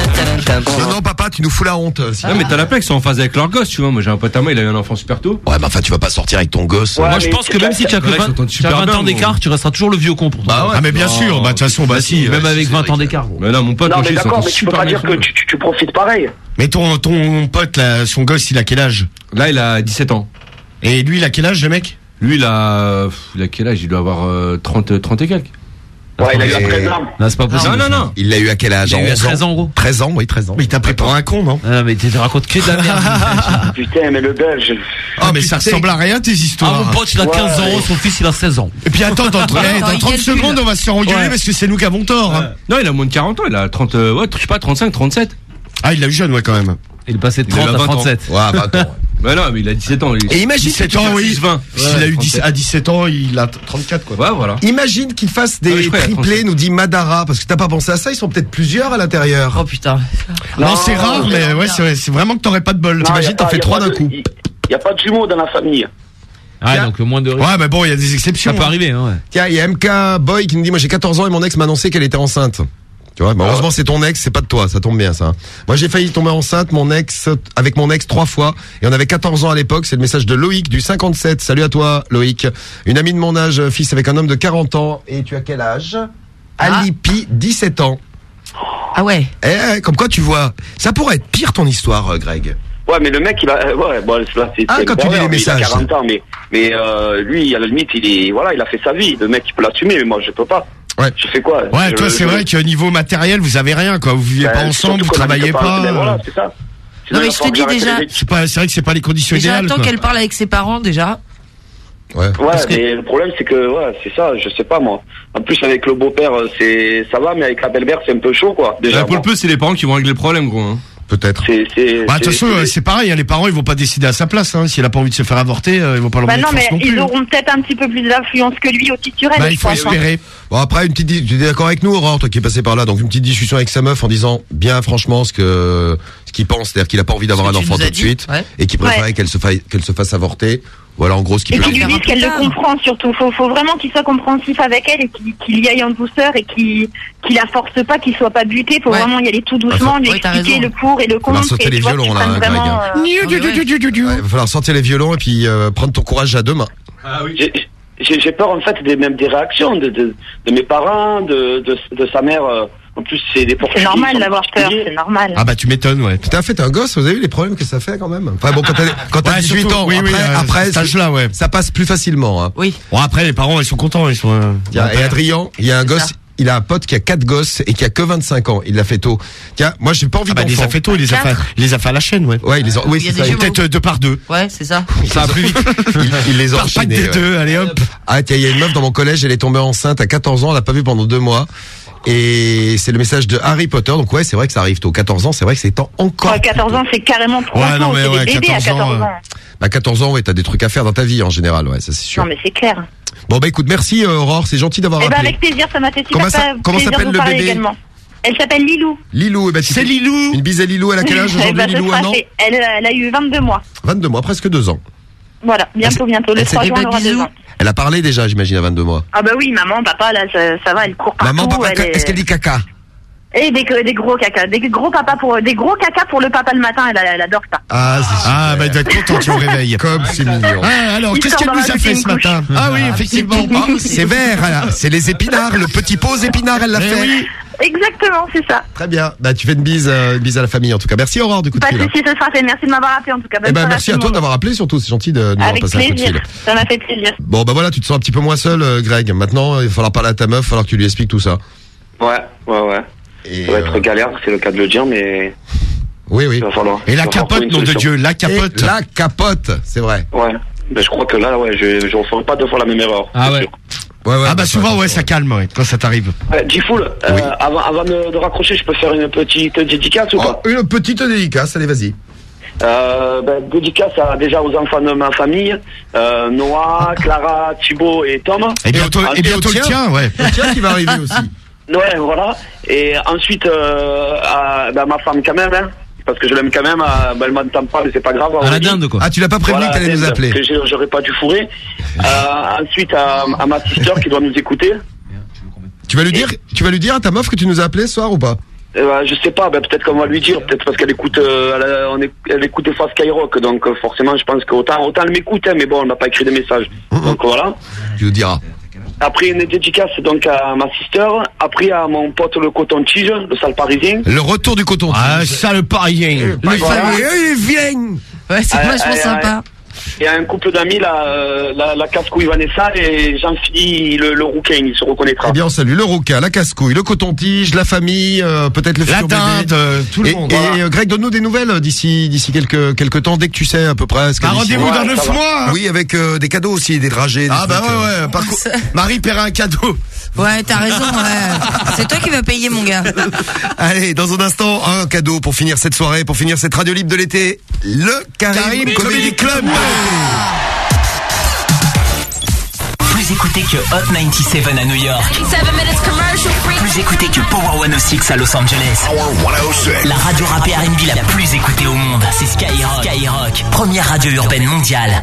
Non, papa, tu nous fous la honte. Non, mais t'as la plaque, ils sont en phase avec leur gosse, tu vois. Moi, j'ai un pote à moi, il a eu un enfant super tôt. Ouais, mais enfin, tu vas pas sortir avec ton gosse. Moi, je pense que même si tu as que 20 ans d'écart, tu resteras toujours le vieux con pour toi. Bah ouais. Ah, mais bien sûr, bah, de toute façon, bah si. Même avec 20 ans d'écart. Mais non, mon pote, non, mais d'accord, mais tu peux pas dire que tu profites pareil. Mais ton pote, là, son gosse, il a quel âge? Là, il a 17 ans. Et lui, il a quel âge, le mec? Lui, il a quel âge? Il doit avoir 30 et quelques. Ouais, il a eu à 13 ans. Non, c'est pas possible. Non. Il l'a eu à quel âge? Il a eu à 13 ans, gros. 13 ans, oui, 13 ans. Mais il t'a pris pour un con, non? Ah, mais tu te racontes que de la merde. Putain, mais le belge. Ah, mais ça ressemble à rien, tes histoires. Ah, mon pote, il a 15 ans, son fils, il a 16 ans. Et puis attends, dans 30 secondes, on va se faire engueuler parce que c'est nous qui avons tort. Hein. Non, il a moins de 40 ans, il a 30, ouais, je sais pas, 35, 37. Ah, il l'a eu jeune, ouais, quand même. Il est passé de 30 à 37. Ouais, 20 ans. Bah non, mais il a 17 ans. Et imagine 17 ans, oui. 20. S'il a eu à 17 ans, il a 34, quoi. Ouais, voilà. Imagine qu'il fasse des triplés, nous dit Madara, parce que t'as pas pensé à ça, ils sont peut-être plusieurs à l'intérieur. Oh putain. Non, c'est rare, mais ouais, c'est vraiment que t'aurais pas de bol. T'imagines, t'en fais 3 d'un coup. Il y a pas de jumeaux dans la famille. Ah, donc moins de risques. Ouais, mais bon, il y a des exceptions. Ça peut arriver, hein, ouais. Tiens, il y a MK Boy qui nous dit, moi j'ai 14 ans et mon ex m'a annoncé qu'elle était enceinte. Tu vois, bah heureusement c'est ton ex, c'est pas de toi, ça tombe bien ça. Moi j'ai failli tomber enceinte, avec mon ex 3 fois, et on avait 14 ans à l'époque. C'est le message de Loïc du 57. Salut à toi Loïc. Une amie de mon âge, fils avec un homme de 40 ans. Et tu as quel âge? Alipi, 17 ans. Ah ouais. Comme quoi tu vois, ça pourrait être pire ton histoire, Greg. Ouais, mais le mec, il a, ouais, bon, là, c'est. Ah, quand tu lis les messages. Il a 40 ans, mais lui, à la limite, il a fait sa vie. Le mec, il peut l'assumer, mais moi, je peux pas. Ouais. Je fais quoi? Ouais, toi, c'est vrai qu'au niveau matériel, vous avez rien, quoi. Vous vivez pas ensemble, vous travaillez pas. Voilà, c'est ça. Non, mais je te dis déjà. C'est vrai que c'est pas les conditions idéales. Déjà, attends qu'elle parle avec ses parents, déjà. Ouais. Mais le problème, c'est que, c'est ça, je sais pas, moi. En plus, avec le beau-père, ça va, mais avec la belle-mère, c'est un peu chaud, quoi. Déjà. Pour le peu, c'est les parents qui vont régler le problème, gros, hein. Peut-être. De toute façon, c'est pareil, les parents, ils vont pas décider à sa place, hein. Si elle a pas envie de se faire avorter, ils vont pas l'envoyer. Bah non, mais ils plus, auront peut-être un petit peu plus d'influence que lui aussi sur elle. Bah, il faut espérer. Bon, après, tu es d'accord avec nous, Aurore, toi qui es passé par là, donc une petite discussion avec sa meuf en disant bien franchement ce qu'il pense, c'est-à-dire qu'il a pas envie d'avoir un enfant tout de suite, et qu'il préférait qu'elle se fasse avorter. Voilà, en gros, ce qu'il peut. Et qu'il lui dise qu'elle le comprend, surtout. Faut vraiment qu'il soit compréhensif avec elle et qu'il y aille en douceur et qu'il la force pas, qu'il soit pas buté. Faut vraiment y aller tout doucement, lui expliquer le pour et le contre. Il va falloir sortir les violons, là, Greg. Il va falloir sortir les violons et puis prendre ton courage à deux mains. Ah oui. J'ai peur, en fait, même des réactions de mes parents, de sa mère. En plus, c'est des portugais. C'est normal d'avoir peur, c'est normal. Ah bah tu m'étonnes, ouais. Tout à fait, t'es un gosse, vous avez vu les problèmes que ça fait quand même. Enfin bon, quand t'as 18 surtout, ans, oui, après cet âge-là, ouais. Ça passe plus facilement. Hein. Oui. Bon après, les parents, ils sont contents, ils sont. Et Adrien, il y a un gosse. Il a un pote qui a 4 gosses et qui a que 25 ans. Il l'a fait tôt. Tiens, moi j'ai pas envie d'enfant. Il les a fait tôt, il les a fait à la chaîne, ouais. Ouais, oui, c'est ça. Peut-être 2 par 2. Ouais, c'est ça. Ça va plus vite. Il les a enchaînés. Pas des 2, allez hop. Ah tiens, il y a une meuf dans mon collège, elle est tombée enceinte à 14 ans, elle l'a pas vu pendant 2 mois. Et c'est le message de Harry Potter. Donc ouais, c'est vrai que ça arrive tôt. 14 ans, c'est vrai que c'est encore. Ouais, 14 ans, c'est carrément trop tôt. Non, mais c'est des bébés à 14 ans. Bah 14 ans, ouais, t'as des trucs à faire dans ta vie en général, ouais, ça c'est sûr. Non, mais c'est clair. Bon bah écoute, merci Aurore, c'est gentil d'avoir appelé. Avec plaisir, ça m'a fait super plaisir. Comment s'appelle le bébé également. Elle s'appelle Lilou. Lilou, c'est Lilou. Une bise à Lilou, elle a quel âge aujourd'hui, Lilou? Un an. Elle a eu 22 mois. 22 mois, presque 2 ans. Voilà, bientôt. Le 3 juin, elle aura 2 ans. Elle a parlé déjà, j'imagine, à 22 mois. Ah bah oui, maman, papa, là, ça va, elle court partout. Maman, papa, est-ce qu'elle dit caca? Et des gros caca, des gros caca pour le papa le matin, elle adore ça. Ah, c'est super. Ah, bah, d'être contente au réveil. Comme c'est mignon. Ah, alors, qu'est-ce qu'elle nous a fait ce matin? Ah oui, effectivement. C'est vert, c'est les épinards, le petit pot aux épinards, elle l'a fait. Oui. Exactement, c'est ça. Très bien. Bah, tu fais une bise à la famille, en tout cas. Merci, Aurore, du coup de fil. Pas de soucis, ce sera fait. Merci de m'avoir appelé, en tout cas. Merci à toi d'avoir appelé, surtout. C'est gentil de nous avoir passé un coup de fil. Ça m'a fait plaisir. Bon, bah voilà, tu te sens un petit peu moins seul, Greg. Maintenant, il va falloir parler à ta meuf, il va falloir que tu lui expliques tout ça. Ouais. Ça va être galère, c'est le cas de le dire, mais Oui. Et la capote, nom de Dieu, la capote. La capote, c'est vrai. Ouais. Mais je crois que là, je ne ferai pas 2 fois la même erreur. Ah ouais. Souvent, ça calme, quand ça t'arrive. G-Fool, avant de raccrocher, je peux faire une petite dédicace ou pas? Une petite dédicace, allez, vas-y. Dédicace déjà aux enfants de ma famille, Noah, Clara, Thibaut et Tom. Et bientôt le tien, ouais. Le tien qui va arriver aussi. Ouais, voilà. Et ensuite, à ma femme quand même, hein, parce que je l'aime quand même, elle m'entend pas, mais c'est pas grave. À la dinde, quoi. Ah, tu l'as pas prévenu qu'elle allait nous appeler. Que j'aurais pas dû fourrer. Ensuite, à ma sister qui doit nous écouter. Tu vas lui dire à ta meuf que tu nous as appelé ce soir ou pas? Je sais pas, peut-être qu'on va lui dire, peut-être parce qu'elle écoute, elle écoute des fois Skyrock, donc forcément je pense qu'autant elle m'écoute, hein, mais bon, elle m'a pas écrit des messages. Donc voilà. Tu nous diras. Après une dédicace donc à ma sister, après à mon pote le coton-tige, le sale parisien. Le retour du coton-tige. Ah, sale parisien. Le il vient. Ouais, c'est vachement sympa. Et un couple d'amis, la casse-couille Vanessa et Jean-Philippe le rouquin, il se reconnaîtra. Eh bien, on salue le rouquin, la casse-couille, le coton-tige, la famille, peut-être le futur dinde, tout le monde. Et Greg, donne-nous des nouvelles d'ici quelques temps, dès que tu sais à peu près. Rendez-vous dans 9 mois. Oui, avec des cadeaux aussi, des dragées. Ah bah ouais. Par contre, Marie paiera un cadeau. Ouais, t'as raison, ouais. C'est toi qui vas payer, mon gars. Allez, dans un instant, un cadeau pour finir cette soirée, pour finir cette radio libre de l'été. Le Karim Comedy Club. Plus écouté que Hot 97 à New York. Plus écouté que Power 106 à Los Angeles. La radio rap et R&B la plus écoutée au monde, c'est Skyrock. Première radio urbaine mondiale.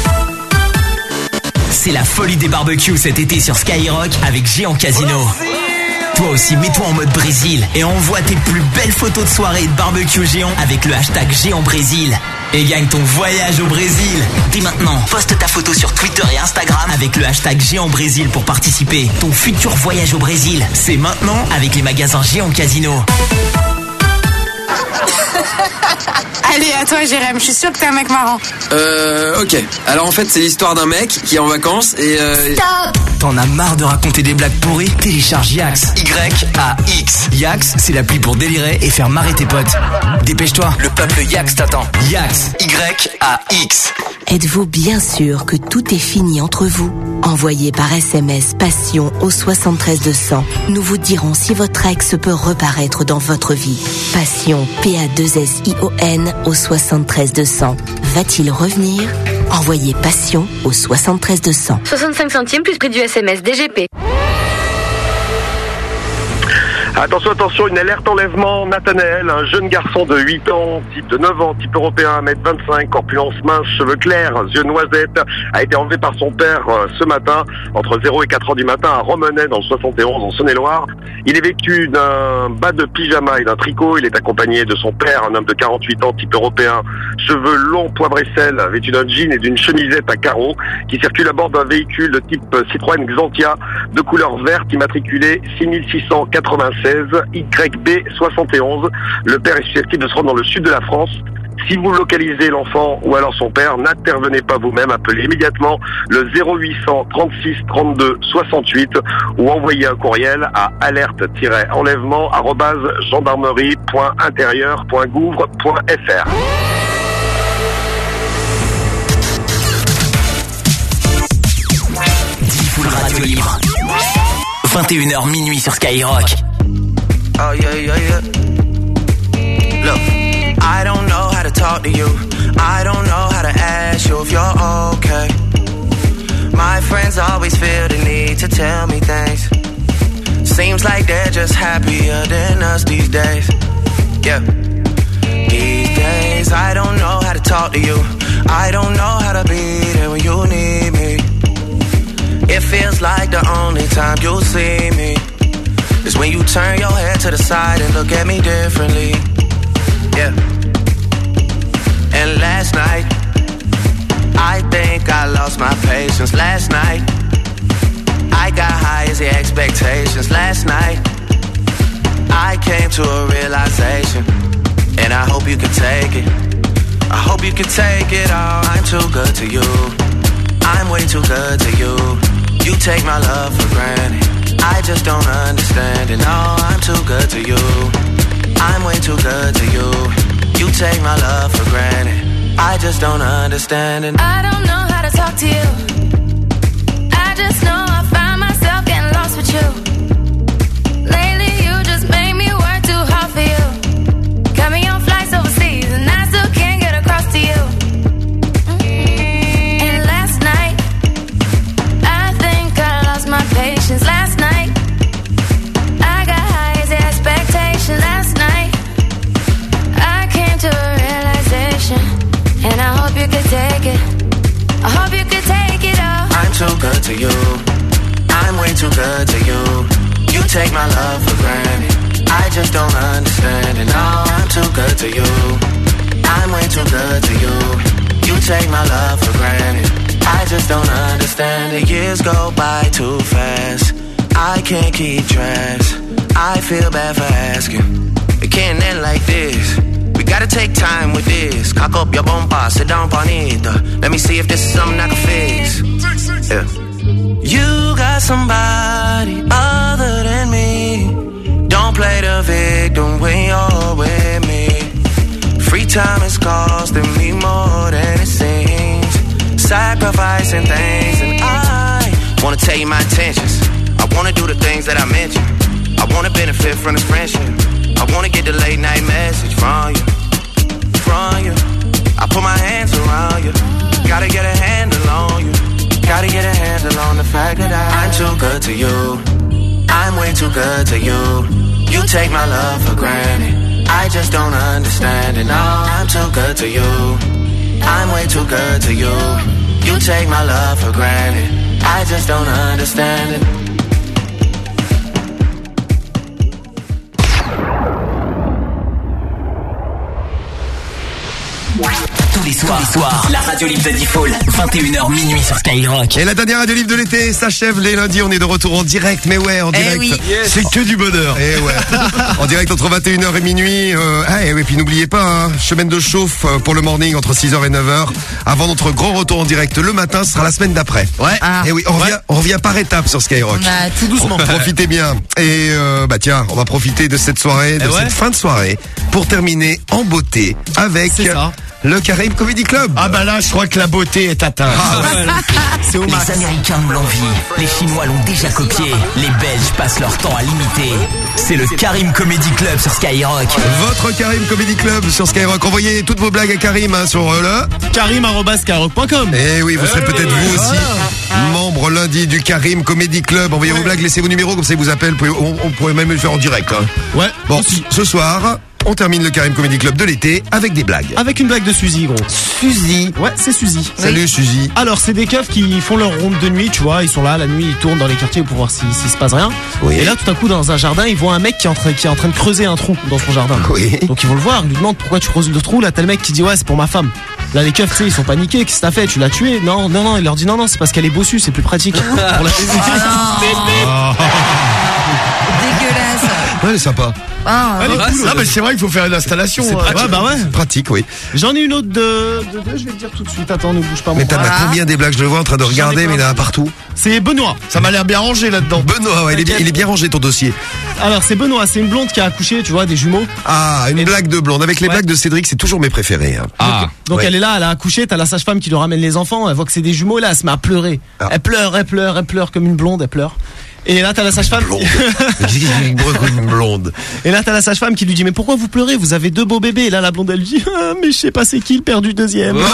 C'est la folie des barbecues cet été sur Skyrock avec Géant Casino. Toi aussi, mets-toi en mode Brésil et envoie tes plus belles photos de soirée de barbecue géant avec le hashtag Géant Brésil. Et gagne ton voyage au Brésil. Dès maintenant, poste ta photo sur Twitter et Instagram avec le hashtag Géant Brésil pour participer. Ton futur voyage au Brésil, c'est maintenant avec les magasins Géant Casino. Allez, à toi, Jérém, je suis sûre que t'es un mec marrant. Ok. Alors en fait, c'est l'histoire d'un mec qui est en vacances et Stop. T'en as marre de raconter des blagues pourries? Télécharge Yax. Y-A-X. Yax, c'est l'appli pour délirer et faire marrer tes potes. Dépêche-toi, le peuple Yax t'attend. Yax. Y-A-X. Êtes-vous bien sûr que tout est fini entre vous? Envoyez par SMS Passion au 73 200. Nous vous dirons si votre ex peut reparaître dans votre vie. Passion, P-A-2-S-I-O-N au 73 200. Va-t-il revenir? Envoyez Passion au 73 200. 65 centimes plus prix du SMS DGP. Attention, une alerte enlèvement. Nathanaël, un jeune garçon de 8 ans, type de 9 ans, type européen, 1m25, corpulence mince, cheveux clairs, yeux noisettes, a été enlevé par son père ce matin, entre 0 et 4 heures du matin, à Romenay, dans le 71, en Saône-et-Loire. Il est vêtu d'un bas de pyjama et d'un tricot. Il est accompagné de son père, un homme de 48 ans, type européen, cheveux longs, poivre et sel, vêtu d'un jean et d'une chemisette à carreaux, qui circule à bord d'un véhicule de type Citroën Xantia, de couleur verte, immatriculé 6696 YB71. Le père est susceptible de se rendre dans le sud de la France. Si vous localisez l'enfant ou alors son père, n'intervenez pas vous-même, appelez immédiatement le 0800 36 32 68 ou envoyez un courriel à alerte-enlèvement@gendarmerie.intérieur.gouv.fr. Full Radio Libre. 21h minuit sur Skyrock. Oh yeah. Look, I don't know how to talk to you. I don't know how to ask you if you're okay. My friends always feel the need to tell me things. Seems like they're just happier than us these days. Yeah. These days I don't know how to talk to you. I don't know how to be there when you need me. It feels like the only time you'll see me is when you turn your head to the side and look at me differently. Yeah. And last night, I think I lost my patience. Last night, I got high as the expectations. Last night, I came to a realization, and I hope you can take it. I hope you can take it all. I'm too good to you. I'm way too good to you. You take my love for granted. I just don't understand it. No, I'm too good to you. I'm way too good to you. You take my love for granted. I just don't understand it. I don't know how to talk to you. I just know I find myself getting lost with you. Lately you just make me work too hard for you. Got me on flights overseas and I still can't get across to you. And last night I think I lost my patience. Last night I got high as expectations. Last night I came to a realization, and I hope you could take it. I hope you could take it all. I'm too good to you. I'm way too good to you. You take my love for granted. I just don't understand it. No, I'm too good to you. I'm way too good to you. You take my love for granted. I just don't understand it. Years go by too fast. I can't keep track. I feel bad for asking. It can't end like this. We gotta take time with this. Cock up your bumper, sit down, bonita. Let me see if this is something I can fix. Yeah. You got somebody other than me. Don't play the victim when you're with me. Free time is costing me more than it seems. Sacrificing things, and I wanna tell you my intentions. I wanna do the things that I mentioned. I wanna benefit from this friendship. I wanna get the late night message from you. I put my hands around you. Gotta get a handle on you. Gotta get a handle on the fact that I'm too good to you. I'm way too good to you. You take my love for granted. I just don't understand it. No, I'm too good to you. I'm way too good to you. You take my love for granted. I just don't understand it. Tous les soirs, la radio libre de Default, 21h minuit sur Skyrock. Et la dernière radio libre de l'été s'achève les lundis. On est de retour en direct, mais ouais, en direct. Oui. Yes. C'est que du bonheur. Et ouais. En direct entre 21h et minuit. Et puis n'oubliez pas, hein, semaine de chauffe pour le morning entre 6h et 9h. Avant notre grand retour en direct le matin, ce sera la semaine d'après. Ouais. Et oui, on revient par étapes sur Skyrock. Tout doucement. Profitez bien. Et tiens, on va profiter de cette soirée, cette fin de soirée, pour terminer en beauté avec le Caraïbe Comedy Club. Ah bah là, je crois que la beauté est atteinte. C'est au max. Les Américains me l'envient, les Chinois l'ont déjà copié, les Belges passent leur temps à l'imiter. C'est le Karim Comedy Club sur Skyrock. Votre Karim Comedy Club sur Skyrock. Envoyez toutes vos blagues à Karim sur le karim@skyrock.com. Et oui, vous serez peut-être vous aussi membre lundi du Karim Comedy Club. Envoyez vos blagues, laissez vos numéros, comme ça ils vous appellent. On pourrait même le faire en direct. Hein. Ouais. Bon, ce soir, on termine le Karim Comedy Club de l'été avec des blagues. Avec une blague de Suzy, gros. Suzy. Ouais, c'est Suzy. Salut Suzy. Alors, c'est des keufs qui font leur ronde de nuit, tu vois. Ils sont là, la nuit, ils tournent dans les quartiers pour voir s'il se passe rien. Oui. Et là, tout à coup, dans un jardin, ils voient un mec qui est en train de creuser un trou dans son jardin. Oui. Donc, ils vont le voir, ils lui demandent pourquoi tu creuses le trou. Là, t'as le mec qui dit ouais, c'est pour ma femme. Là, les keufs, tu sais, ils sont paniqués. Qu'est-ce que t'as fait? Tu l'as tué? Non. Il leur dit non, c'est parce qu'elle est bossue, c'est plus pratique. Pour la Dégueulasse. Ouais, elle est sympa. Elle est cool, mais c'est vrai qu'il faut faire une installation. C'est pratique. Ouais. Pratique, oui. J'en ai une autre de je vais te dire tout de suite. Attends, ne bouge pas. Mais t'en as combien des blagues? Je le vois en train de regarder, mais il y en a partout. C'est Benoît. Ça m'a l'air bien rangé là-dedans. Benoît, ouais, il est bien rangé ton dossier. Alors c'est Benoît, c'est une blonde qui a accouché, tu vois, des jumeaux. Ah, une blague de blonde. Avec les blagues de Cédric, c'est toujours mes préférés. Hein. Donc elle est là, elle a accouché, t'as la sage-femme qui lui ramène les enfants, elle voit que c'est des jumeaux, là, elle se met à pleurer. Elle pleure comme une blonde, elle pleure. Et là t'as la sage-femme une blonde. Et là t'as la sage-femme qui lui dit mais pourquoi vous pleurez, vous avez deux beaux bébés. Et là la blonde elle lui dit mais je sais pas c'est qui le père du deuxième. La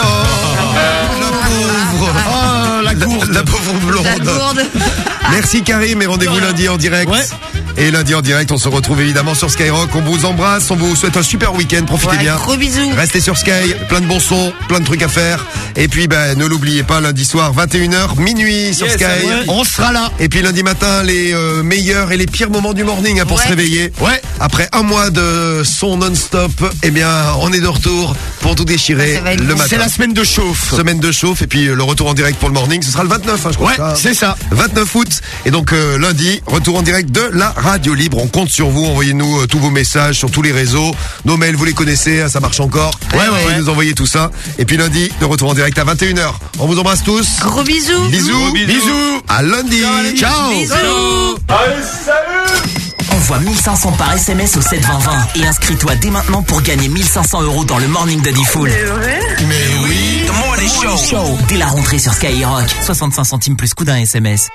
pauvre. La pauvre blonde. Merci Karim et rendez-vous lundi en direct. Ouais. Et lundi en direct, on se retrouve évidemment sur Skyrock. On vous embrasse, on vous souhaite un super week-end. Profitez bien. Gros bisous. Restez sur Sky, plein de bons sons, plein de trucs à faire. Et puis, ne l'oubliez pas, lundi soir, 21h, minuit sur Sky. Ouais. On sera là. Et puis lundi matin, les meilleurs et les pires moments du morning pour se réveiller. Ouais. Après un mois de son non-stop, on est de retour pour tout déchirer le matin. C'est la semaine de chauffe. Semaine de chauffe. Et puis le retour en direct pour le morning, ce sera le 29, je crois. Ouais, c'est ça. 29 août. Et donc lundi, retour en direct de la radio libre. On compte sur vous. Envoyez-nous tous vos messages sur tous les réseaux. Nos mails, vous les connaissez, ça marche encore. Vous nous envoyez tout ça. Et puis lundi, de retour en direct à 21h. On vous embrasse tous. Gros bisous. Bisous. À lundi. Ciao. Bisous. Allez, salut. Envoie 1500 par SMS au 72020 et inscris-toi dès maintenant pour gagner 1500 € dans le Morning de Diffoul. C'est vrai? Mais oui. The Morning Show. Dès la rentrée sur Skyrock. 65 centimes plus coût d'un SMS.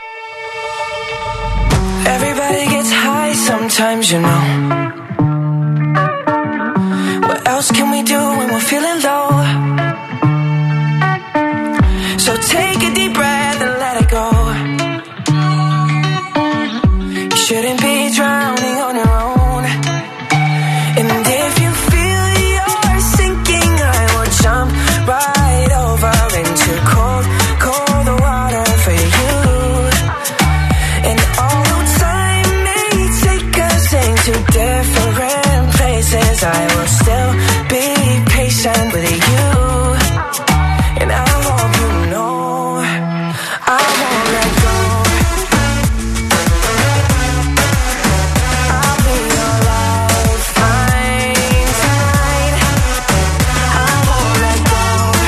Everybody gets high sometimes, you know. What else can we do when we're feeling low? So take a deep breath and let it go. You shouldn't be drowning on your own. And if you feel you're sinking, I will jump right over into cold, cold water for you. And although time may take us into different places, I will still be patient with you. And I hope you know I won't let go. I'll be your lifeline tonight. I won't let go.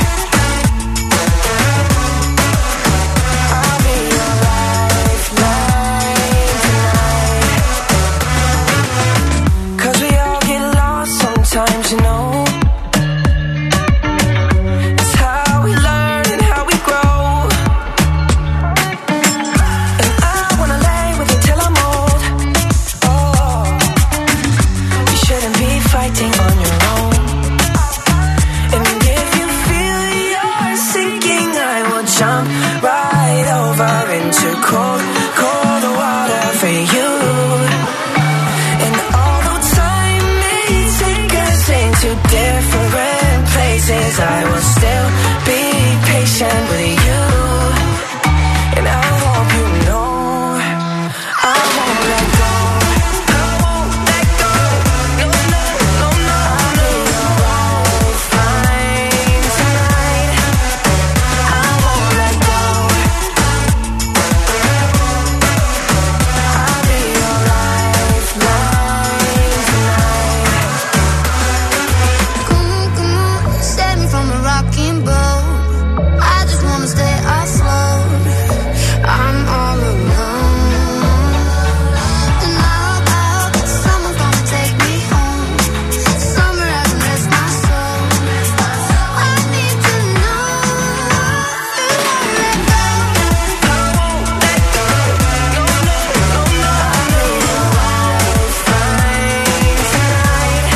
I'll be your lifeline tonight. 'Cause we all get lost sometimes, you know. It's how we learn and how we grow. And I wanna lay with you till I'm old. Oh, you shouldn't be fighting on your own. And if you feel you're sinking, I will jump right over into cold, cold water for you. And although time may take us into different places, I will still be patient with you. And I hope you know I won't let go. I won't let go. No, no, no, no. I'll be your lifeline tonight. I won't let go. I'll be your lifeline tonight. Come on, save me from a rocking boat. I just wanna stay afloat. I'm all alone. And I hope someone's gonna take me home. Somewhere I can rest my soul. I need to know you won't let go. I won't let go. No, no, no, no. I'll be your lifeline tonight.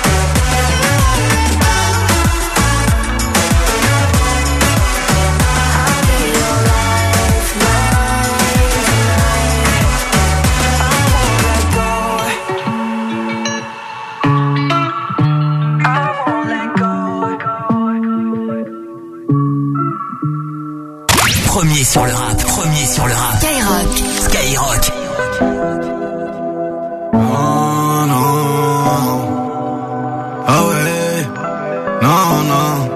I'll be your lifeline tonight. I won't let go. I won't let go. Premier sur le rap. Premier sur le rap. Skyrock. Skyrock. Oh non. Ah ouais. Non, non.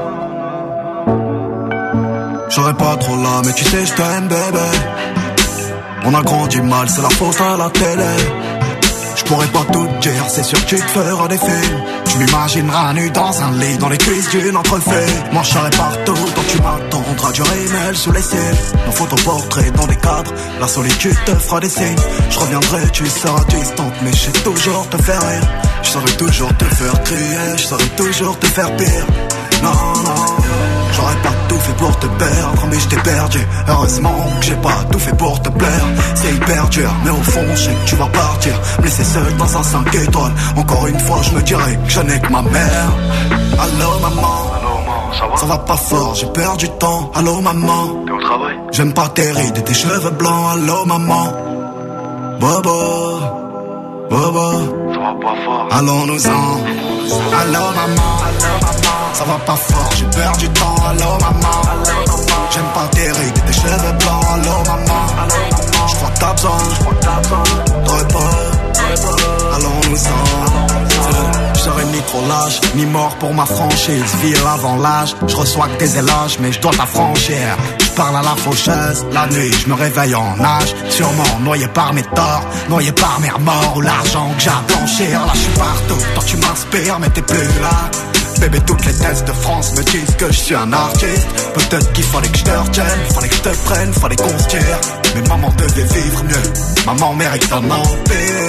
J'aurais pas trop là, mais tu sais, je t'aime, bébé. On a grandi mal, c'est la faute à la télé. Je pourrais pas tout te dire, c'est sûr que tu te feras des films. Tu m'imagineras nu dans un lit, dans les cuisses d'une entrefait. Moi je serai partout, donc tu m'attendras du rimel sous les cils. Nos photoportraits dans des cadres, la solitude te fera des signes. Je reviendrai, tu seras distante, mais je sais toujours te faire rire. Je saurais toujours te faire crier, je saurais toujours te faire pire. Non, non, j'aurais pas tout fait pour te perdre, mais je t'ai perdu. Heureusement que j'ai pas tout fait pour te plaire. C'est hyper dur, mais au fond je sais que tu vas partir, me laisser seul dans un 5 étoiles. Encore une fois je me dirais que je n'ai que ma mère. Allô maman, ça va pas fort, j'ai perdu du temps. Allô maman, t'es au travail? J'aime pas tes rides et tes cheveux blancs. Allô maman, Bobo, Bobo, ça va pas fort. Allons-nous-en. Allô maman, ça va pas fort, j'ai perdu du temps. Allô maman, j'aime pas tes rides et tes cheveux blancs. Allô maman, j'crois que t'as besoin de repos. Allons-nous-en. Je serai ni trop lâche, ni mort pour ma franchise. Vie avant l'âge, je reçois que des éloges, mais je dois t'affranchir. Je parle à la faucheuse, la nuit, je me réveille en nage. Sûrement noyé par mes torts, noyé par mes remords ou l'argent que j'ai à blanchir. Là je suis partout, toi tu m'inspires, mais t'es plus là. Bébé, toutes les thèses de France me disent que je suis un artiste. Peut-être qu'il fallait que je te retienne, fallait que je te prenne, fallait qu'on se tire. Mais maman devait vivre mieux, maman mérite un empire.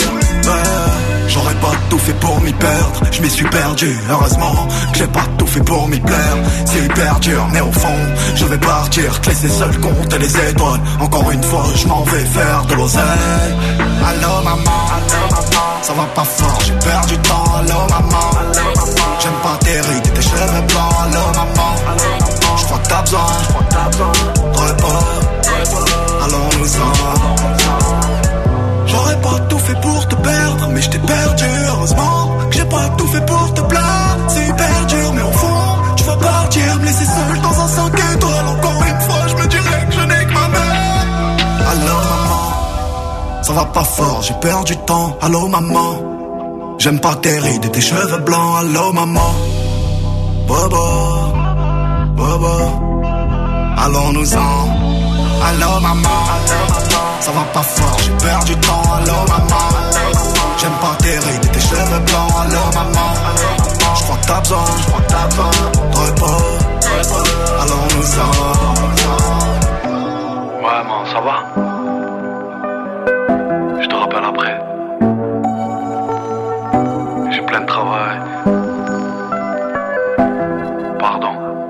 J'aurais pas tout fait pour m'y perdre, je m'y suis perdu. Heureusement que j'ai pas tout fait pour m'y plaire. C'est hyper dur, mais au fond, je vais partir, te laisser seul compter les étoiles. Encore une fois, je m'en vais faire de l'oseille. Allô maman, ça va pas fort, j'ai perdu du temps. Allô maman, j'aime pas tes rides et tes cheveux blancs. Allô maman, je crois que t'as besoin de repos. Allons-nous-en. J'aurais pas tout fait pour te perdre, mais je t'ai perdu. Heureusement que j'ai pas tout fait pour te plaire. C'est hyper dur, mais au fond, tu vas partir, me laisser seul dans un 5 étoiles. Encore une fois, je me dirais que je n'ai que ma mère. Allô maman, ça va pas fort, j'ai perdu du temps. Allô maman, j'aime pas tes rides et tes cheveux blancs. Allô maman, bobo, bobo, allons-nous-en. Allô maman, ça va pas fort, j'ai perdu du temps. Allô maman, j'aime pas tes rides et tes cheveux blancs. Allô maman, je crois que t'as besoin de repos. Allons-nous-en. Ouais man, ça va? Je te rappelle après. J'ai plein de travail. Pardon.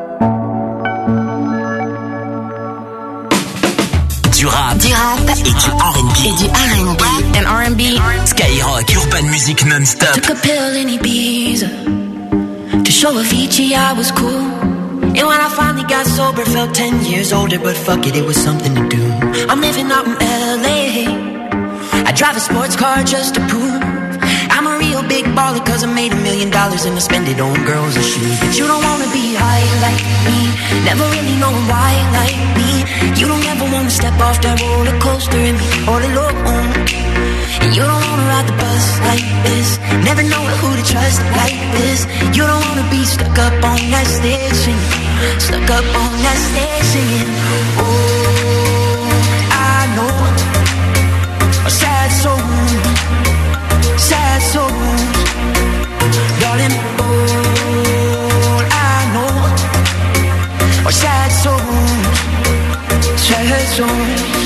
Du rap et du R&B. And R&B. Skyrock, Urban Music non-stop. Took a pill in Ibiza to show Avicii I was cool. And when I finally got sober, felt 10 years older, but fuck it, it was something to do. I'm living out in LA. I drive a sports car just to prove I'm a real big baller, cause I made $1 million and I spend it on girls and shoes. But you don't wanna be high like me, never really knowing why like me. You don't ever wanna step off that roller coaster and be all alone. And you don't wanna ride the bus like this, never knowing who to trust like this. You don't wanna be stuck up on that stage singing, stuck up on that stage singing. Oh, I know a sad soul, sad souls, darling. All I know are sad souls, sad souls.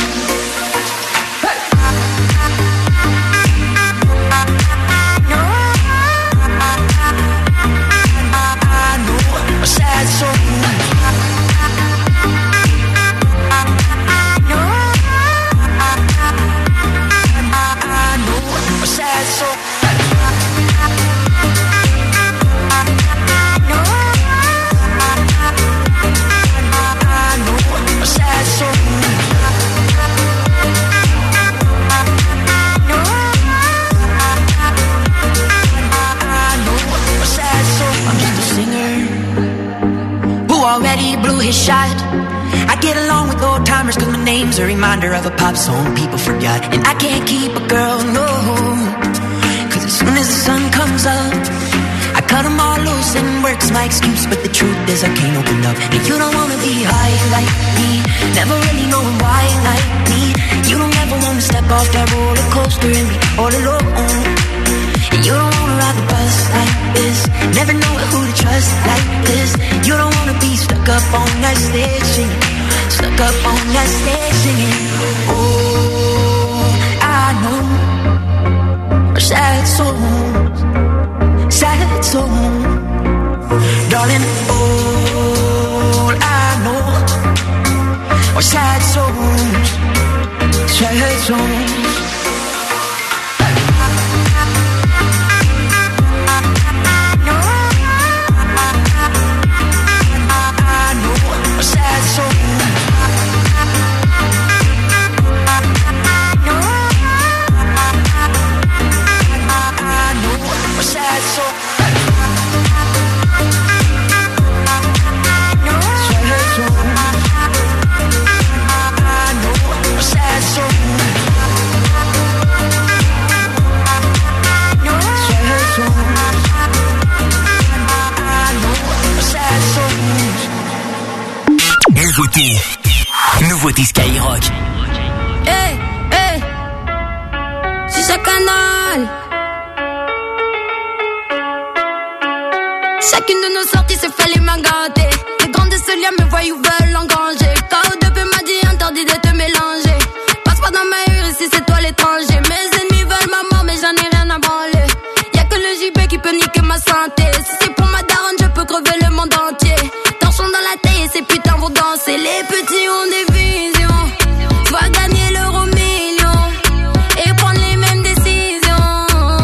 Sad soul. Already blew his shot. I get along with old timers cause my name's a reminder of a pop song people forgot. And I can't keep a girl, no, cause as soon as the sun comes up I cut them all loose and work's my excuse. But the truth is I can't open up. And you don't wanna be high like me, never really knowing why like me. You don't ever wanna step off that roller coaster and be all alone. And you don't wanna ride the bus like this, never know who to trust like this. You don't wanna be stuck up on that stage singing, stuck up on that stage singing. Oh, I know sad souls, sad souls, darling. All I know are sad souls, sad souls. Nouveauté Skyrock. Hey, hey, c'est ce canal. Chacune de nos sorties se fait les mains gâtées. Les grands de ce lien me voient ou veulent engranger. KO2P m'a dit interdit de te mélanger. Passe pas dans ma rue ici c'est toi l'étranger. Mes ennemis veulent ma mort mais j'en ai rien santé. Si c'est pour ma daronne, je peux crever le monde entier. Torchons dans la taille et ces putains vont danser. Les petits ont des visions, je vois gagner l'euro million et prendre les mêmes décisions.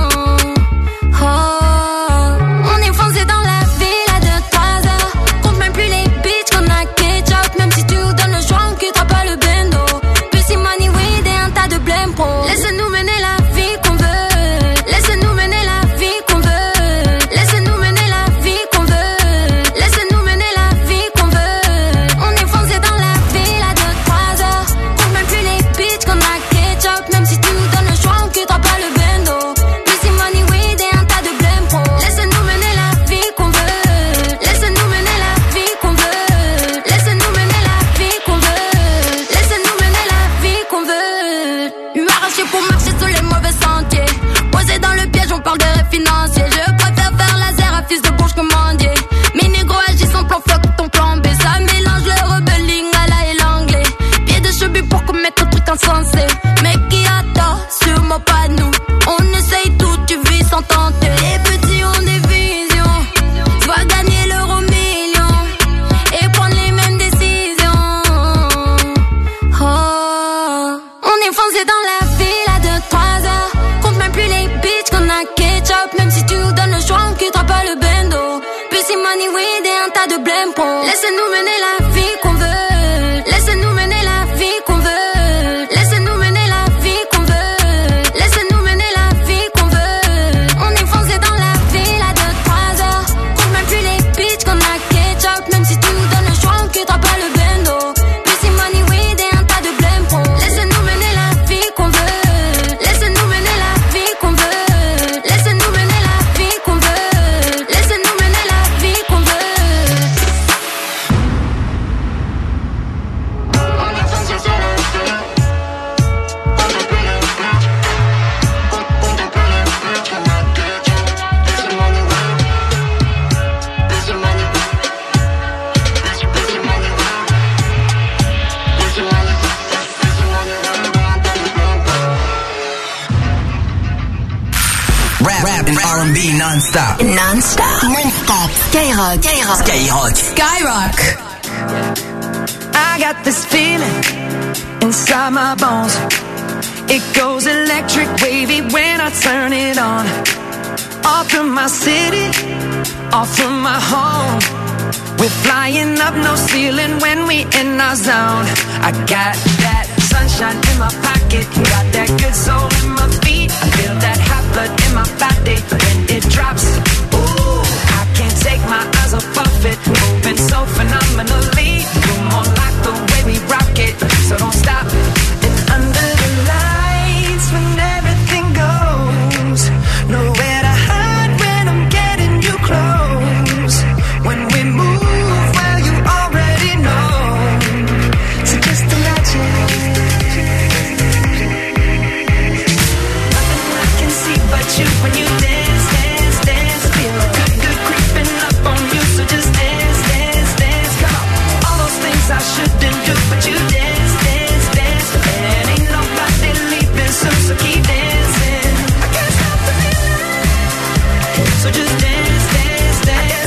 Oh, on est foncé dans la ville à 2-3 heures. Compte même plus les bitches qu'on a ketchup. Même si tu nous donnes le choix, on quittera pas le bendo. Pussy money weed et un tas de blême pro. Laisse-nous mener la vie qu'on veut. Laisse-nous mener la vie qu'on veut. Laisse-nous mener la vie qu'on veut. Laisse-nous mener la vie qu'on veut. On est foncé dans la ville à 2-3 heures. Compte même plus les bitches qu'on a ketchup. Même si tu nous donnes le choix, on quittera pas le bendo. Pussy money weed et un tas de blême pro. Laisse-nous mener la vie qu'on veut. Laisse-nous mener la vie qu'on veut. Laisse-nous mener la vie qu'on veut. Laisse-nous mener la vie qu'on veut. Lui arraché pour marcher sur les mauvais sentiers. Posé dans le piège, on parle de rêve financier. Je préfère faire laser à fils de bourge que mendier. Mes négros agissent en plan fuck ton plan B. Ça mélange le rebelling à la et l'anglais. Pied de cheveux pour commettre truc insensé. Mec qui attend, sûrement pas nous. On essaye tout, tu vis sans tenter. Les petits ont des visions, je vois gagner l'euro million et prendre les mêmes décisions. Oh, on est foncé dans la ville à 2-3 heures. Compte même plus les bitches qu'on a ketchup. Même si tu nous donnes le choix, on quittera pas le bendo. Pussy money weed et un tas de blême pro. Laisse-nous mener la vie qu'on veut. Laisse-nous mener la vie qu'on veut. Laisse-nous mener la vie qu'on veut. Laisse-nous mener la vie qu'on veut. On est foncé dans la ville à 2-3 heures. Compte même plus les bitches qu'on a ketchup. Même si tu nous donnes le choix, on quittera pas le bendo. Pussy money weed et un tas de blême pro. Laisse-nous mener la vie qu'on veut. Laisse-nous mener la vie qu'on veut. Laisse-nous mener la vie qu'on veut. Laisse-nous mener la vie qu'on veut. Rap and R&B non-stop. Non-stop. Non-stop. Skyrock. Skyrock. Skyrock. I got this feeling inside my bones. It goes electric wavy when I turn it on. Off from my city, off from my home. We're flying up, no ceiling when we in our zone. I got that sunshine in my pocket, got that good soul in my feet. I feel that hot blood in my body when it drops. Ooh, I can't take my eyes off of it, moving so phenomenally. You're more like the way we rock it, so don't stop. And under the lights when everything goes, nowhere to hide when I'm getting you close. When we move, well you already know. So just imagine. Nothing I can see but you when you dance, dance, dance. Feel good creeping up on you, so just dance, dance, dance. Come on, all those things I shouldn't do, but you dance, dance, dance. And ain't nobody leaving soon, so keep dancing. I can't stop the feeling, so just dance, dance, dance.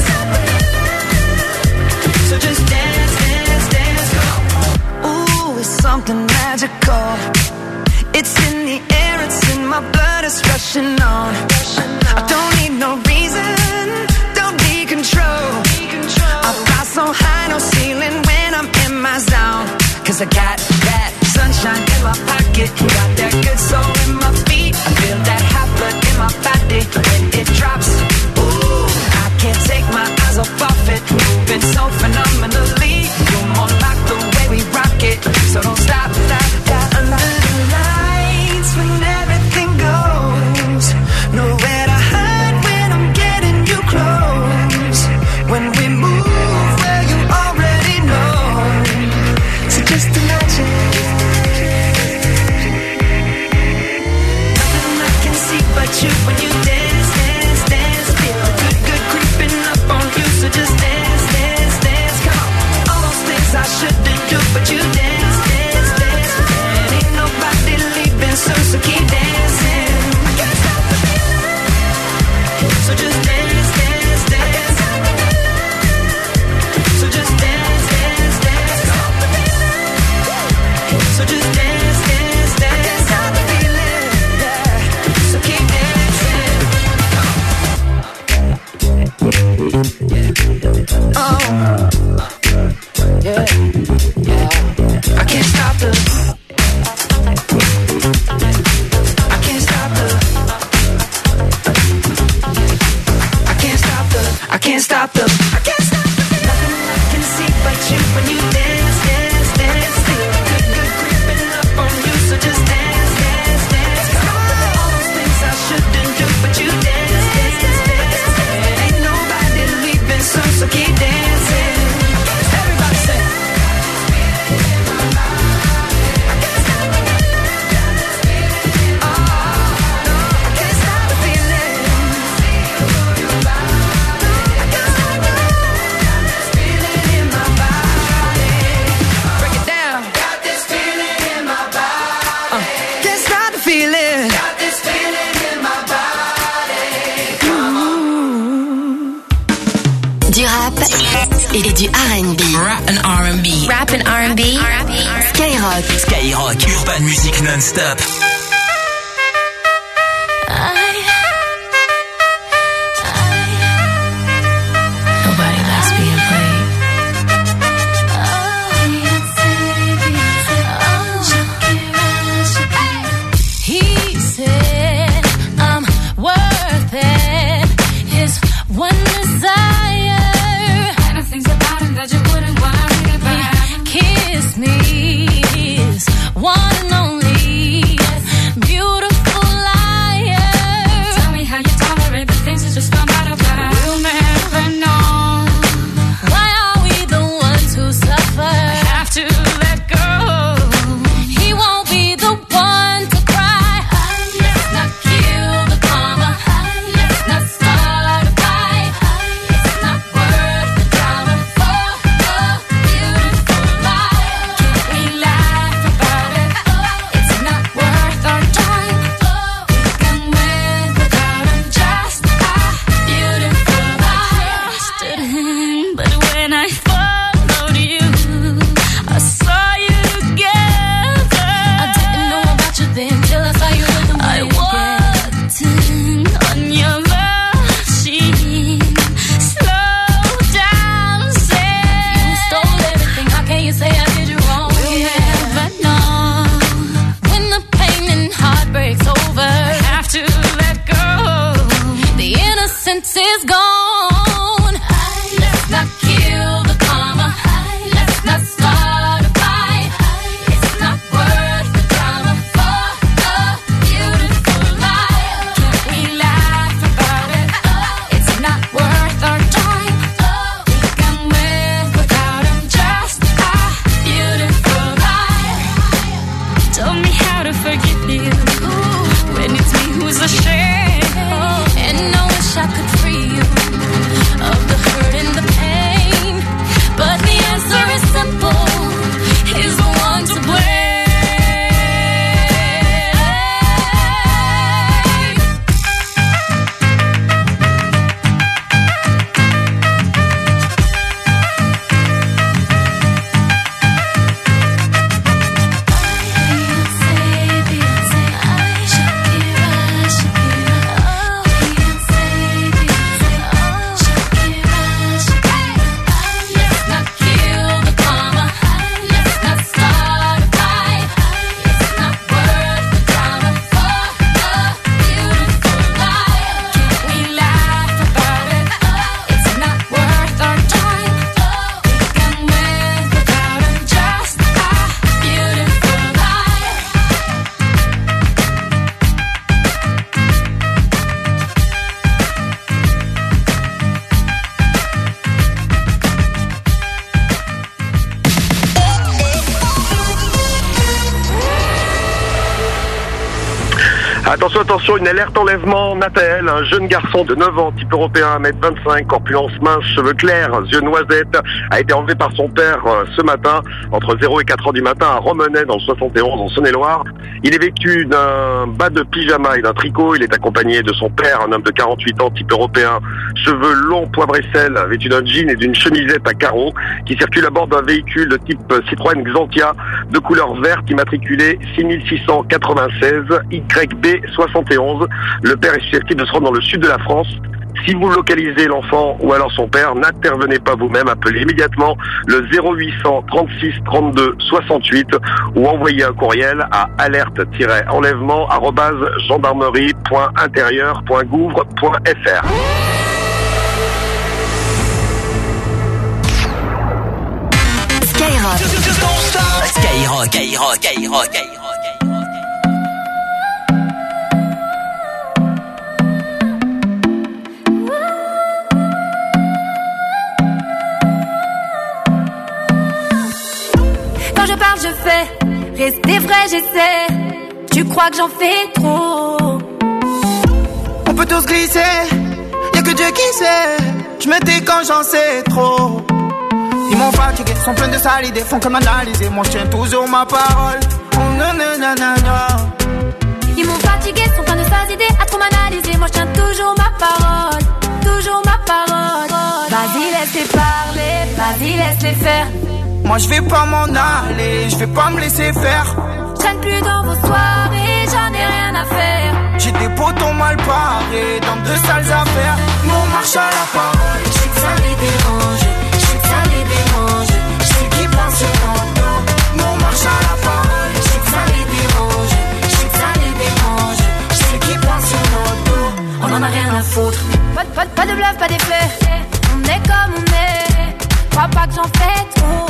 So just dance, dance, dance. Come on. Ooh, it's something magical. It's in the air, it's in my blood, it's rushing on. I don't need no reason, don't need control. I fly so high, no ceiling when I'm in my zone. Cause I got that sunshine in my pocket, got that good soul in my feet. I feel that hot blood in my body when it drops. Ooh, I can't take my eyes off of it, moving so phenomenally. You're more like the way we rock it, so don't stop, stop, stop. Under the lights when everything goes, nowhere to hide when I'm getting you close. When we move, well you already know. So just imagine. Du rap et du R&B. Rap and R&B. Rap and R&B. Skyrock. Skyrock. Urban Music non-stop. Nobody likes being played. He said I'm worth it. His one desire. And the things about him that you wouldn't worry about. Kiss me, his one and only. Beautiful liar. Tell me how you tolerate the things you just found out about. We'll never know. Why are we the ones who suffer? I have to let go. He won't be the one to cry. Let's not kill the karma. Let's not start a fight. It's not worth the drama for a beautiful life. Can't we laugh about it? It's not worth our time. We can live without him, just a beautiful life. Trusted him, but when I followed you, I saw you together. I didn't know about you then till I saw you with him. I walked in on your machine. Slow down, say you stole everything. How can you say I did you wrong? We'll never know when the pain and heartbreak's over. Have to let go. The innocence is gone. Let's not kill the karma. Let's not start a fight. It's not worth the drama for a beautiful life. Can't we laugh about it? It's not worth our time. We can live without him, just a beautiful life. Told me how to forgive you when it's me who's ashamed. And I wish I could free you of the hurt and the pain. But the answer is simple. He's the one to blame. Let's not kill the karma. Let's not start a fight. It's not worth the drama for a beautiful life. Can't we laugh about it? It's not worth our time. We can live without him, just a beautiful life. Attention, attention, une alerte enlèvement. Nathael, un jeune garçon de 9 ans, type européen, 1m25, corpulence mince, cheveux clairs, yeux noisettes, a été enlevé par son père ce matin, entre 0 et 4 heures du matin, à Romenay, dans le 71, en Saône-et-Loire. Il est vêtu d'un bas de pyjama et d'un tricot. Il est accompagné de son père, un homme de 48 ans, type européen, cheveux longs, poivre et sel, vêtu d'un jean et d'une chemisette à carreaux, qui circule à bord d'un véhicule de type Citroën Xantia, de couleur verte, immatriculé 6696 YB 71. Le père est susceptible de se rendre dans le sud de la France. Si vous localisez l'enfant ou alors son père, n'intervenez pas vous-même, appelez immédiatement le 0800 36 32 68 ou envoyez un courriel à alerte-enlèvement@gendarmerie.intérieur.gouv.fr. Skyrock. Skyrock, Skyrock, Skyrock, Skyrock. Quand je parle, je fais. Rester vrai, j'essaie. Tu crois que j'en fais trop? On peut tous glisser, y'a que Dieu qui sait. Je me tais quand j'en sais trop. Ils m'ont fatigué, sont pleins de sales idées, font que m'analyser. Moi je tiens toujours ma parole. Oh, nanana. Ils m'ont fatigué, sont pleins de sales idées, à trop m'analyser. Moi je tiens toujours ma parole. Toujours ma parole. Vas-y, laisse-les parler, vas-y, laisse-les faire. Moi je vais pas m'en aller, je vais pas me laisser faire. Je traîne plus dans vos soirées, j'en ai rien à faire. J'ai des potons mal parés dans de sales affaires. Nous on marche à la parole. Je sais que ça les dérange, je sais que ça les dérange. Je sais qu'ils pensent sur ton dos. Nous on marche à la parole. Je sais que ça les dérange, je sais que ça les dérange. Je sais qu'ils pensent sur ton dos. On en a rien à foutre. Pas de bluff, pas d'effet. On est comme on est. Crois pas que j'en fais trop.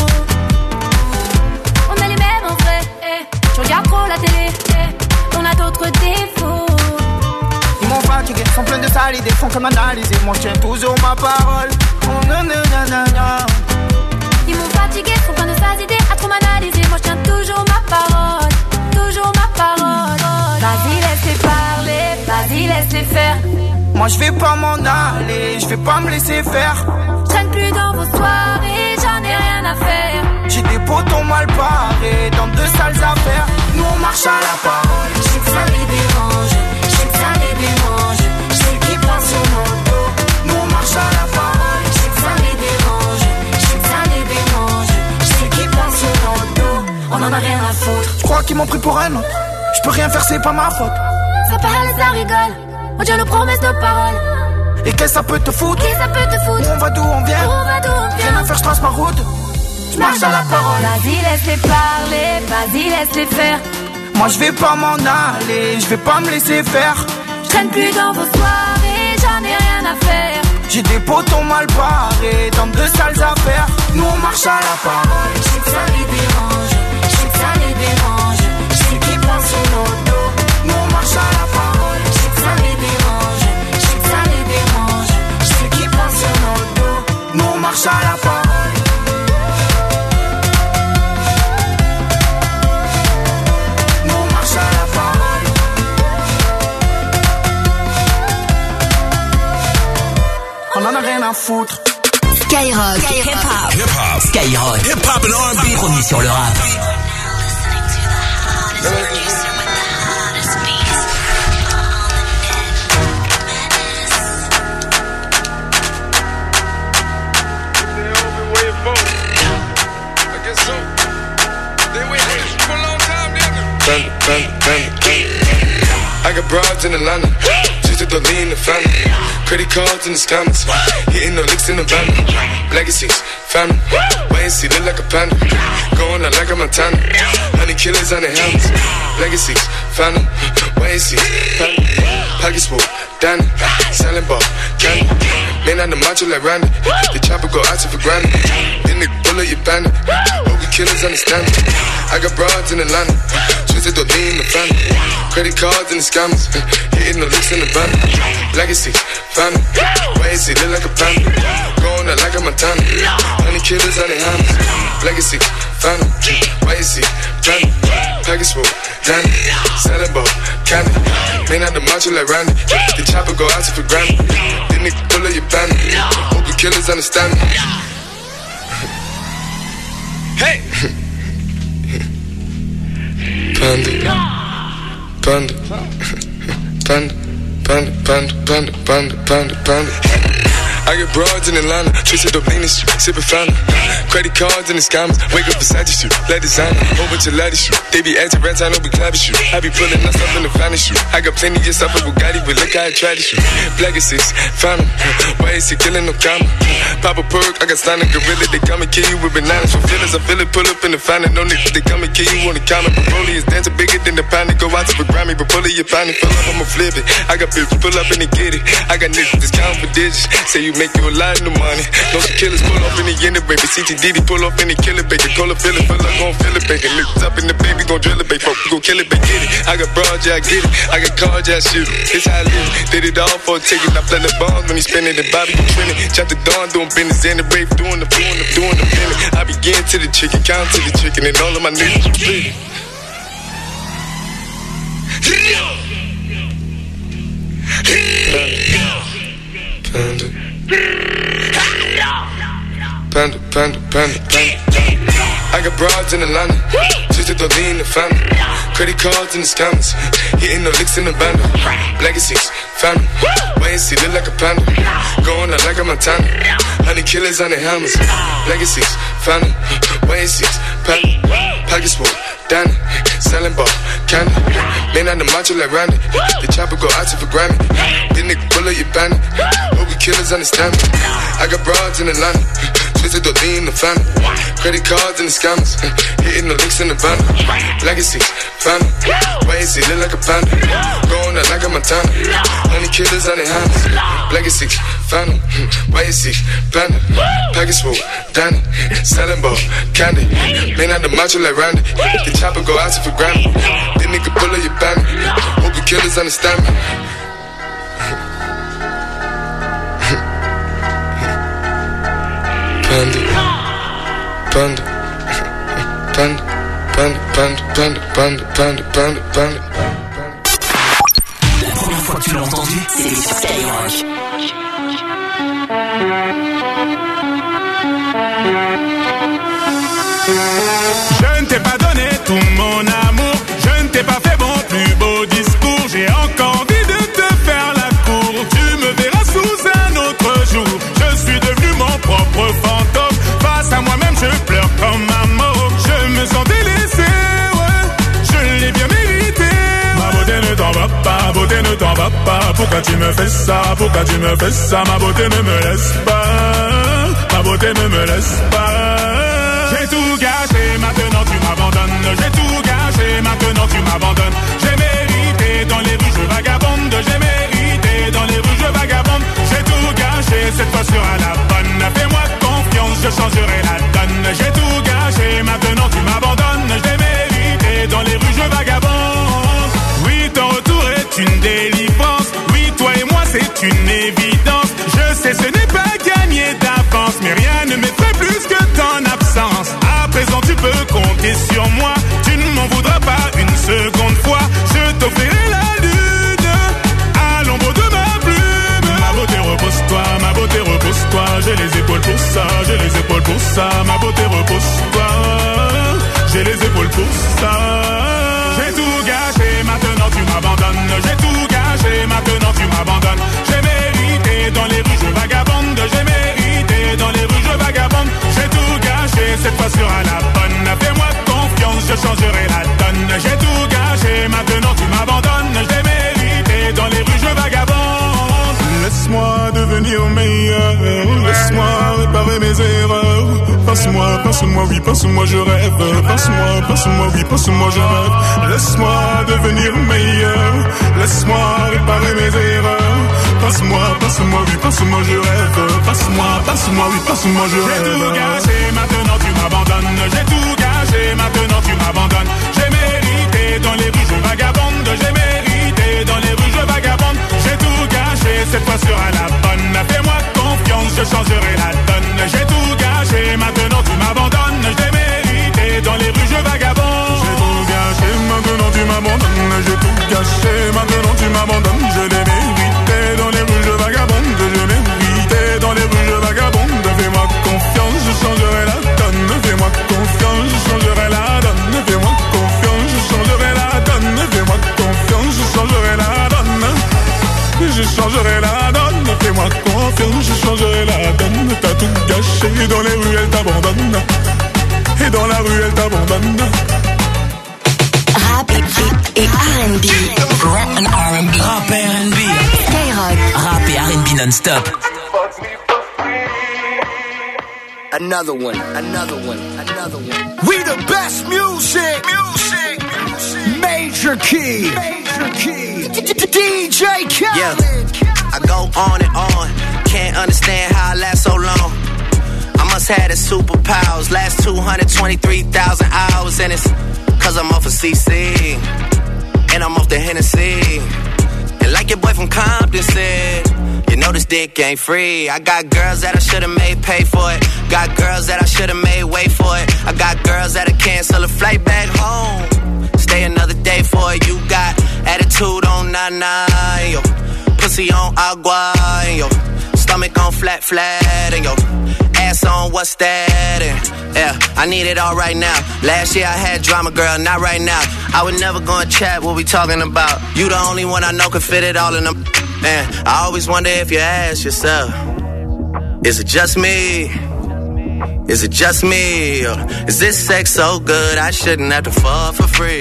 On est les mêmes en vrai. Je regarde trop la télé. On a d'autres défauts. Ils m'ont fatigué, sont pleins de sales idées, font que m'analyser. Moi je tiens toujours ma parole. Oh nanana. Ils m'ont fatigué, sont pleins de sales idées, à trop m'analyser. Moi je tiens toujours ma parole. Toujours ma parole. Vas-y, laisse-les parler, vas-y, laisse-les faire. Moi je vais pas m'en aller, je vais pas me laisser faire. Je traîne plus dans vos soirées, j'en ai rien à faire. J'ai des potons mal parés dans de sales affaires. Nous on marche à la parole. Je sais que ça les dérange, je sais que ça les dérange. Je sais qu'ils pensent sur mon dos. Nous on marche à la parole. Je sais que ça les dérange, je sais que ça les dérange. Je sais qu'ils pensent sur mon dos. On en a rien à foutre. Je crois qu'ils m'ont pris pour un autre. Je peux rien faire, c'est pas ma faute. Ça parle, ça rigole. On tient nos promesses, nos paroles. Et qu'est-ce que ça peut te foutre? Qu'est-ce que ça peut te foutre? On va d'où on vient? On va d'où on vient? Rien à faire, je trace ma route. Je marche à la parole. Vas-y, laisse-les parler, vas-y, laisse-les faire. Moi je vais pas m'en aller, je vais pas me laisser faire. Je traîne plus dans vos soirées, j'en ai rien à faire. J'ai des potons mal parés dans de sales affaires. Nous on marche à la parole. Je sais que ça les dérange, je sais que ça les dérange. Je sais qu'ils pensent sur nos dos. Nous on marche à la parole. Je sais que ça les dérange, je sais que ça les dérange. Je sais qu'ils pensent sur nos dos. Nous on marche à la parole. On en a rien à foutre. Skyrock, hip-hop, Skyrock, hip-hop and R&B, premier sur le rap. I got broads in Atlanta, just to lean the family. Credit cards in the scammers, hitting the licks in the van. Legacies, family, wait and see, look like a panda. Going out like a Montana, 100 killers on the helmets. Legacies, family, wait and see, family. Pockets full, Danny, selling ball, candy. Man on the macho like Randy, the chopper go out to for granted. Then they pull up your bandit, hope the killers understand it. I got broads in Atlanta, twisted to lean the family. Credit cards and the scammers, hitting the licks in the van. Legacy, family, wait and see, look like a panda. Going out like a Montana, 100 killers on the hands. Legacy, family, wait and see, family. Package full, Danny, selling ball, candy. Man out the macho like Randy, the chopper go out to for granted. Then they pull up your bandit, hope the killers understand me. Hey! Panda, panda, panda, panda, panda, panda, panda, panda, panda. I get broads in Atlanta, twisted up leaning shit, sipping fountain. Credit cards and the scammers, wake up beside you shoot, let designer, over to lattice shoot. They be acting rats, I know we clapping shoot. I be pulling us up in the finest shoot. I got plenty of stuff with Bugatti, but look how I try to shoot. Black is 6, fountain, why is he killing no comma? Pop a perk, I got stunning gorilla, they come and kill you with bananas for feelings. I feel it, pull up in the fountain, no niggas, they come and kill you on the counter. Broly is dancing bigger than the pound, go out to the Grammy, but pull it, you find it, pull up, I'ma flip it. I got bitches, pull up and they get it. I got niggas, discount for digits, say you make you a lot of money. No some killers pull off in the end, baby. CTDD pull off in the killer, baby. Call a feeling, feel like gon' feel it, baby. Niggas up in the baby, gon' drill it, baby. Folk, gon' kill it, baby. Get it. I got broad, yeah, I get it. I got cards, yeah, I shoot it. It's how I live. Did it all for a ticket. I play the bombs when he spinning the Bobby, trending. Chop the dawn, doing business, and the brave, doing the feeling. I begin to the chicken, count to the chicken, and all of my niggas bleeding. Panda, panda, panda, panda. I got broads in Atlanta, just to lean the family. Credit cards and the scammers, hitting the licks in the band. Legacies, Phantom, wait and see, look like a panda. Going out like a Montana. Honey killers on the hammers. Legacies, phantom, wait and see, panda. Pockets full, Danny. Selling ball, candy. Man on the macho like Randy. The chopper go out to for Grammy. This nigga pull up your bandit. Hope you killers understand me. I got broads in Atlanta. Twisted the lean in the family. Credit cards and the scammers. Hitting the licks in the van. Legacy, family. Wait and see, look like a panda. Going out like a Montana. Honey killers on their hands. Legacy, family. Wait and see, panda. Package full, Danny. Selling ball, candy. Man on the macho like Randy. The chopper go out to for Grammy. This nigga pull up your bandit. Hope you killers understand me. Panda, panda, panda, panda, panda, panda, panda, panda, panda, panda. La première fois que tu l'as entendu, c'était sur Skyrock. Je ne t'ai pas donné tout mon amour, je ne t'ai pas fait mon plus beau discours. J'ai encore envie de te faire la cour. Tu me verras sous un autre jour. Je suis devenu mon propre fantôme. Face à moi-même je pleure comme un mort. Je me sens délaissé, ouais, je l'ai bien mérité. Ma beauté ne t'en va pas, beauté ne t'en va pas. Pourquoi tu me fais ça, pourquoi tu me fais ça? Ma beauté ne me laisse pas, ma beauté ne me laisse pas. J'ai tout gâché, maintenant tu m'abandonnes. J'ai tout gâché, maintenant tu m'abandonnes. J'ai mérité dans les rues je vagabonde. J'ai mérité dans les rues je vagabonde. J'ai tout gâché, cette fois sera la bonne. Fais-moi confiance, je changerai la donne. J'ai tout gâché, maintenant tu m'abandonnes. J'ai mérité dans les rues je vagabonde. Oui, ton retour est une délivrance. Oui, toi et moi c'est une évidence. Je sais ce n'est pas gagné d'avance, mais rien ne m'effraie plus que ton absence. À présent tu peux compter sur moi. Tu ne m'en voudras pas une seconde fois. Je t'offrirai la lune à l'ombre de ma plume. Ma beauté repose-toi, ma beauté repose-toi. J'ai les épaules pour ça, j'ai les épaules pour ça. Ma beauté repose-toi, j'ai les épaules pour ça. J'ai tout gâché, maintenant tu m'abandonnes. J'ai tout gâché, maintenant tu m'abandonnes. J'ai mérité dans les rues je vagabonde. J'ai mérité dans les rues je vagabonde. J'ai tout gâché, cette fois sera la bonne. Fais-moi confiance, je changerai la donne. J'ai tout gâché, maintenant tu m'abandonnes. J'ai mérité dans les rues je vagabonde. Laisse-moi devenir meilleur, laisse-moi réparer mes erreurs. Passe-moi, passe-moi, oui, passe-moi, je rêve. Passe-moi, passe-moi, oui, passe-moi, je rêve. Laisse-moi devenir meilleur, laisse-moi réparer mes erreurs. Passe-moi, passe-moi, oui, passe-moi, je rêve. Passe-moi, passe-moi, oui, passe-moi, je rêve. J'ai tout gâché, maintenant tu m'abandonnes. J'ai tout gâché, maintenant tu m'abandonnes. J'ai mérité dans les rues je vagabonde. J'ai mérité dans les rues je vagabonde. J'ai tout gâché, cette fois sera la bonne. Fais-moi confiance, je changerai la donne. J'ai tout gâché, maintenant tu m'abandonnes. J'ai mérité dans les rues je vagabonde. J'ai tout gâché, maintenant tu m'abandonnes. J'ai tout gâché, maintenant tu m'abandonnes. Je l'ai mérité dans les rues je vagabonde. Je mérité dans les rues je vagabonde. Fais-moi confiance, je changerai la donne. Fais-moi confiance, je changerai la donne. Fais-moi confiance, je changerai la donne. Fais-moi confiance, je changerai la donne. Je changerai la donne. Fais-moi confiance, je changerai la donne. T'as tout gâché, dans les rues elle t'abandonne. Et dans la rue elle t'abandonne. Rap et R&B. Rap and R&B. Rap et R&B. Skyrock. Rap et R&B non-stop. Another one, another one, another one. We the best music, music, music. Major Key, Major Key. DJ Khaled. Yeah, I go on and on. Can't understand how I last so long. I must have the superpowers. Last 223,000 hours, and it's cause I'm off of CC and I'm off the Hennessy. And like your boy from Compton said, you know this dick ain't free. I got girls that I should've made pay for it. Got girls that I should've made wait for it. I got girls that'll cancel a flight back home. Stay another day for it. You got attitude on 99, yo. Pussy on agua, and yo. Stomach on flat, and yo. Ass on what's that, and yeah, I need it all right now. Last year I had drama, girl, not right now. I would never go and chat what we talking about. You the only one I know can fit it all in them. And I always wonder if you ask yourself, is it just me? Is it just me? Or is this sex so good I shouldn't have to fall for free?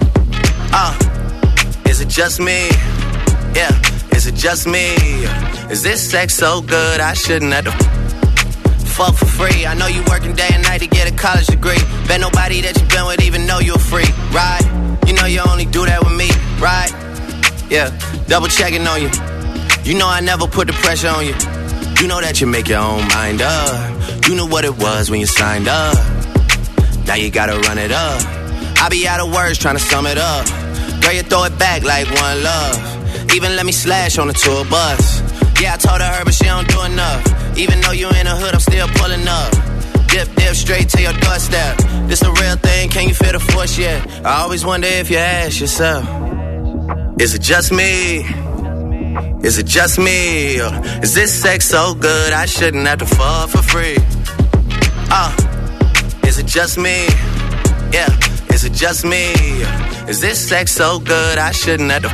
Is it just me? Yeah, is it just me? Is this sex so good I shouldn't have to fuck for free? I know you working day and night to get a college degree. Bet nobody that you been with even know you're free, right? You know you only do that with me, right? Yeah, double checking on you. You know I never put the pressure on you. You know that you make your own mind up. You knew what it was when you signed up. Now you gotta run it up. I be out of words trying to sum it up. Girl, you throw it back like one love. Even let me slash on the tour bus. Yeah, I told her, but she don't do enough. Even though you in the hood, I'm still pulling up. Dip, dip, straight to your doorstep. This a real thing, can you feel the force yet? I always wonder if you ask yourself, is it just me? Is it just me? Or is this sex so good I shouldn't have to fall for free? Is it just me? Yeah, is it just me? Is this sex so good I shouldn't have to...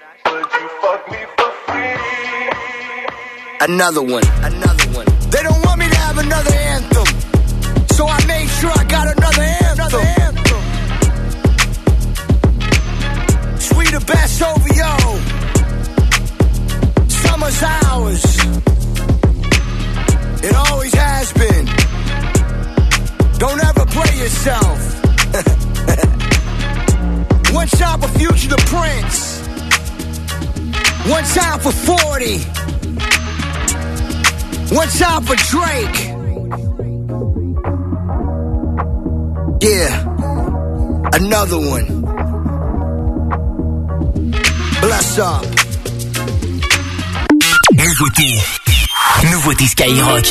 Another one. They don't want me to have another anthem, so I made sure I got another anthem. Sweeter best over yo. Summer's ours. It always has been. Don't ever play yourself. One time for Future the Prince. One time for 40. One time for Drake. Yeah, another one. Bless up. Nouveauté Skyrock.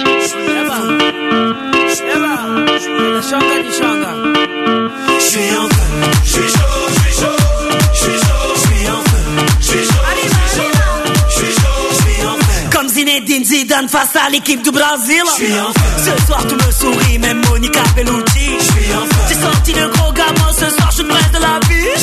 Comme Zinedine Zidane face à l'équipe du Brésil. Ce soir tu me souris, même Monica Bellucci. J'ai sorti le gros gamin, ce soir je te presse de la vie.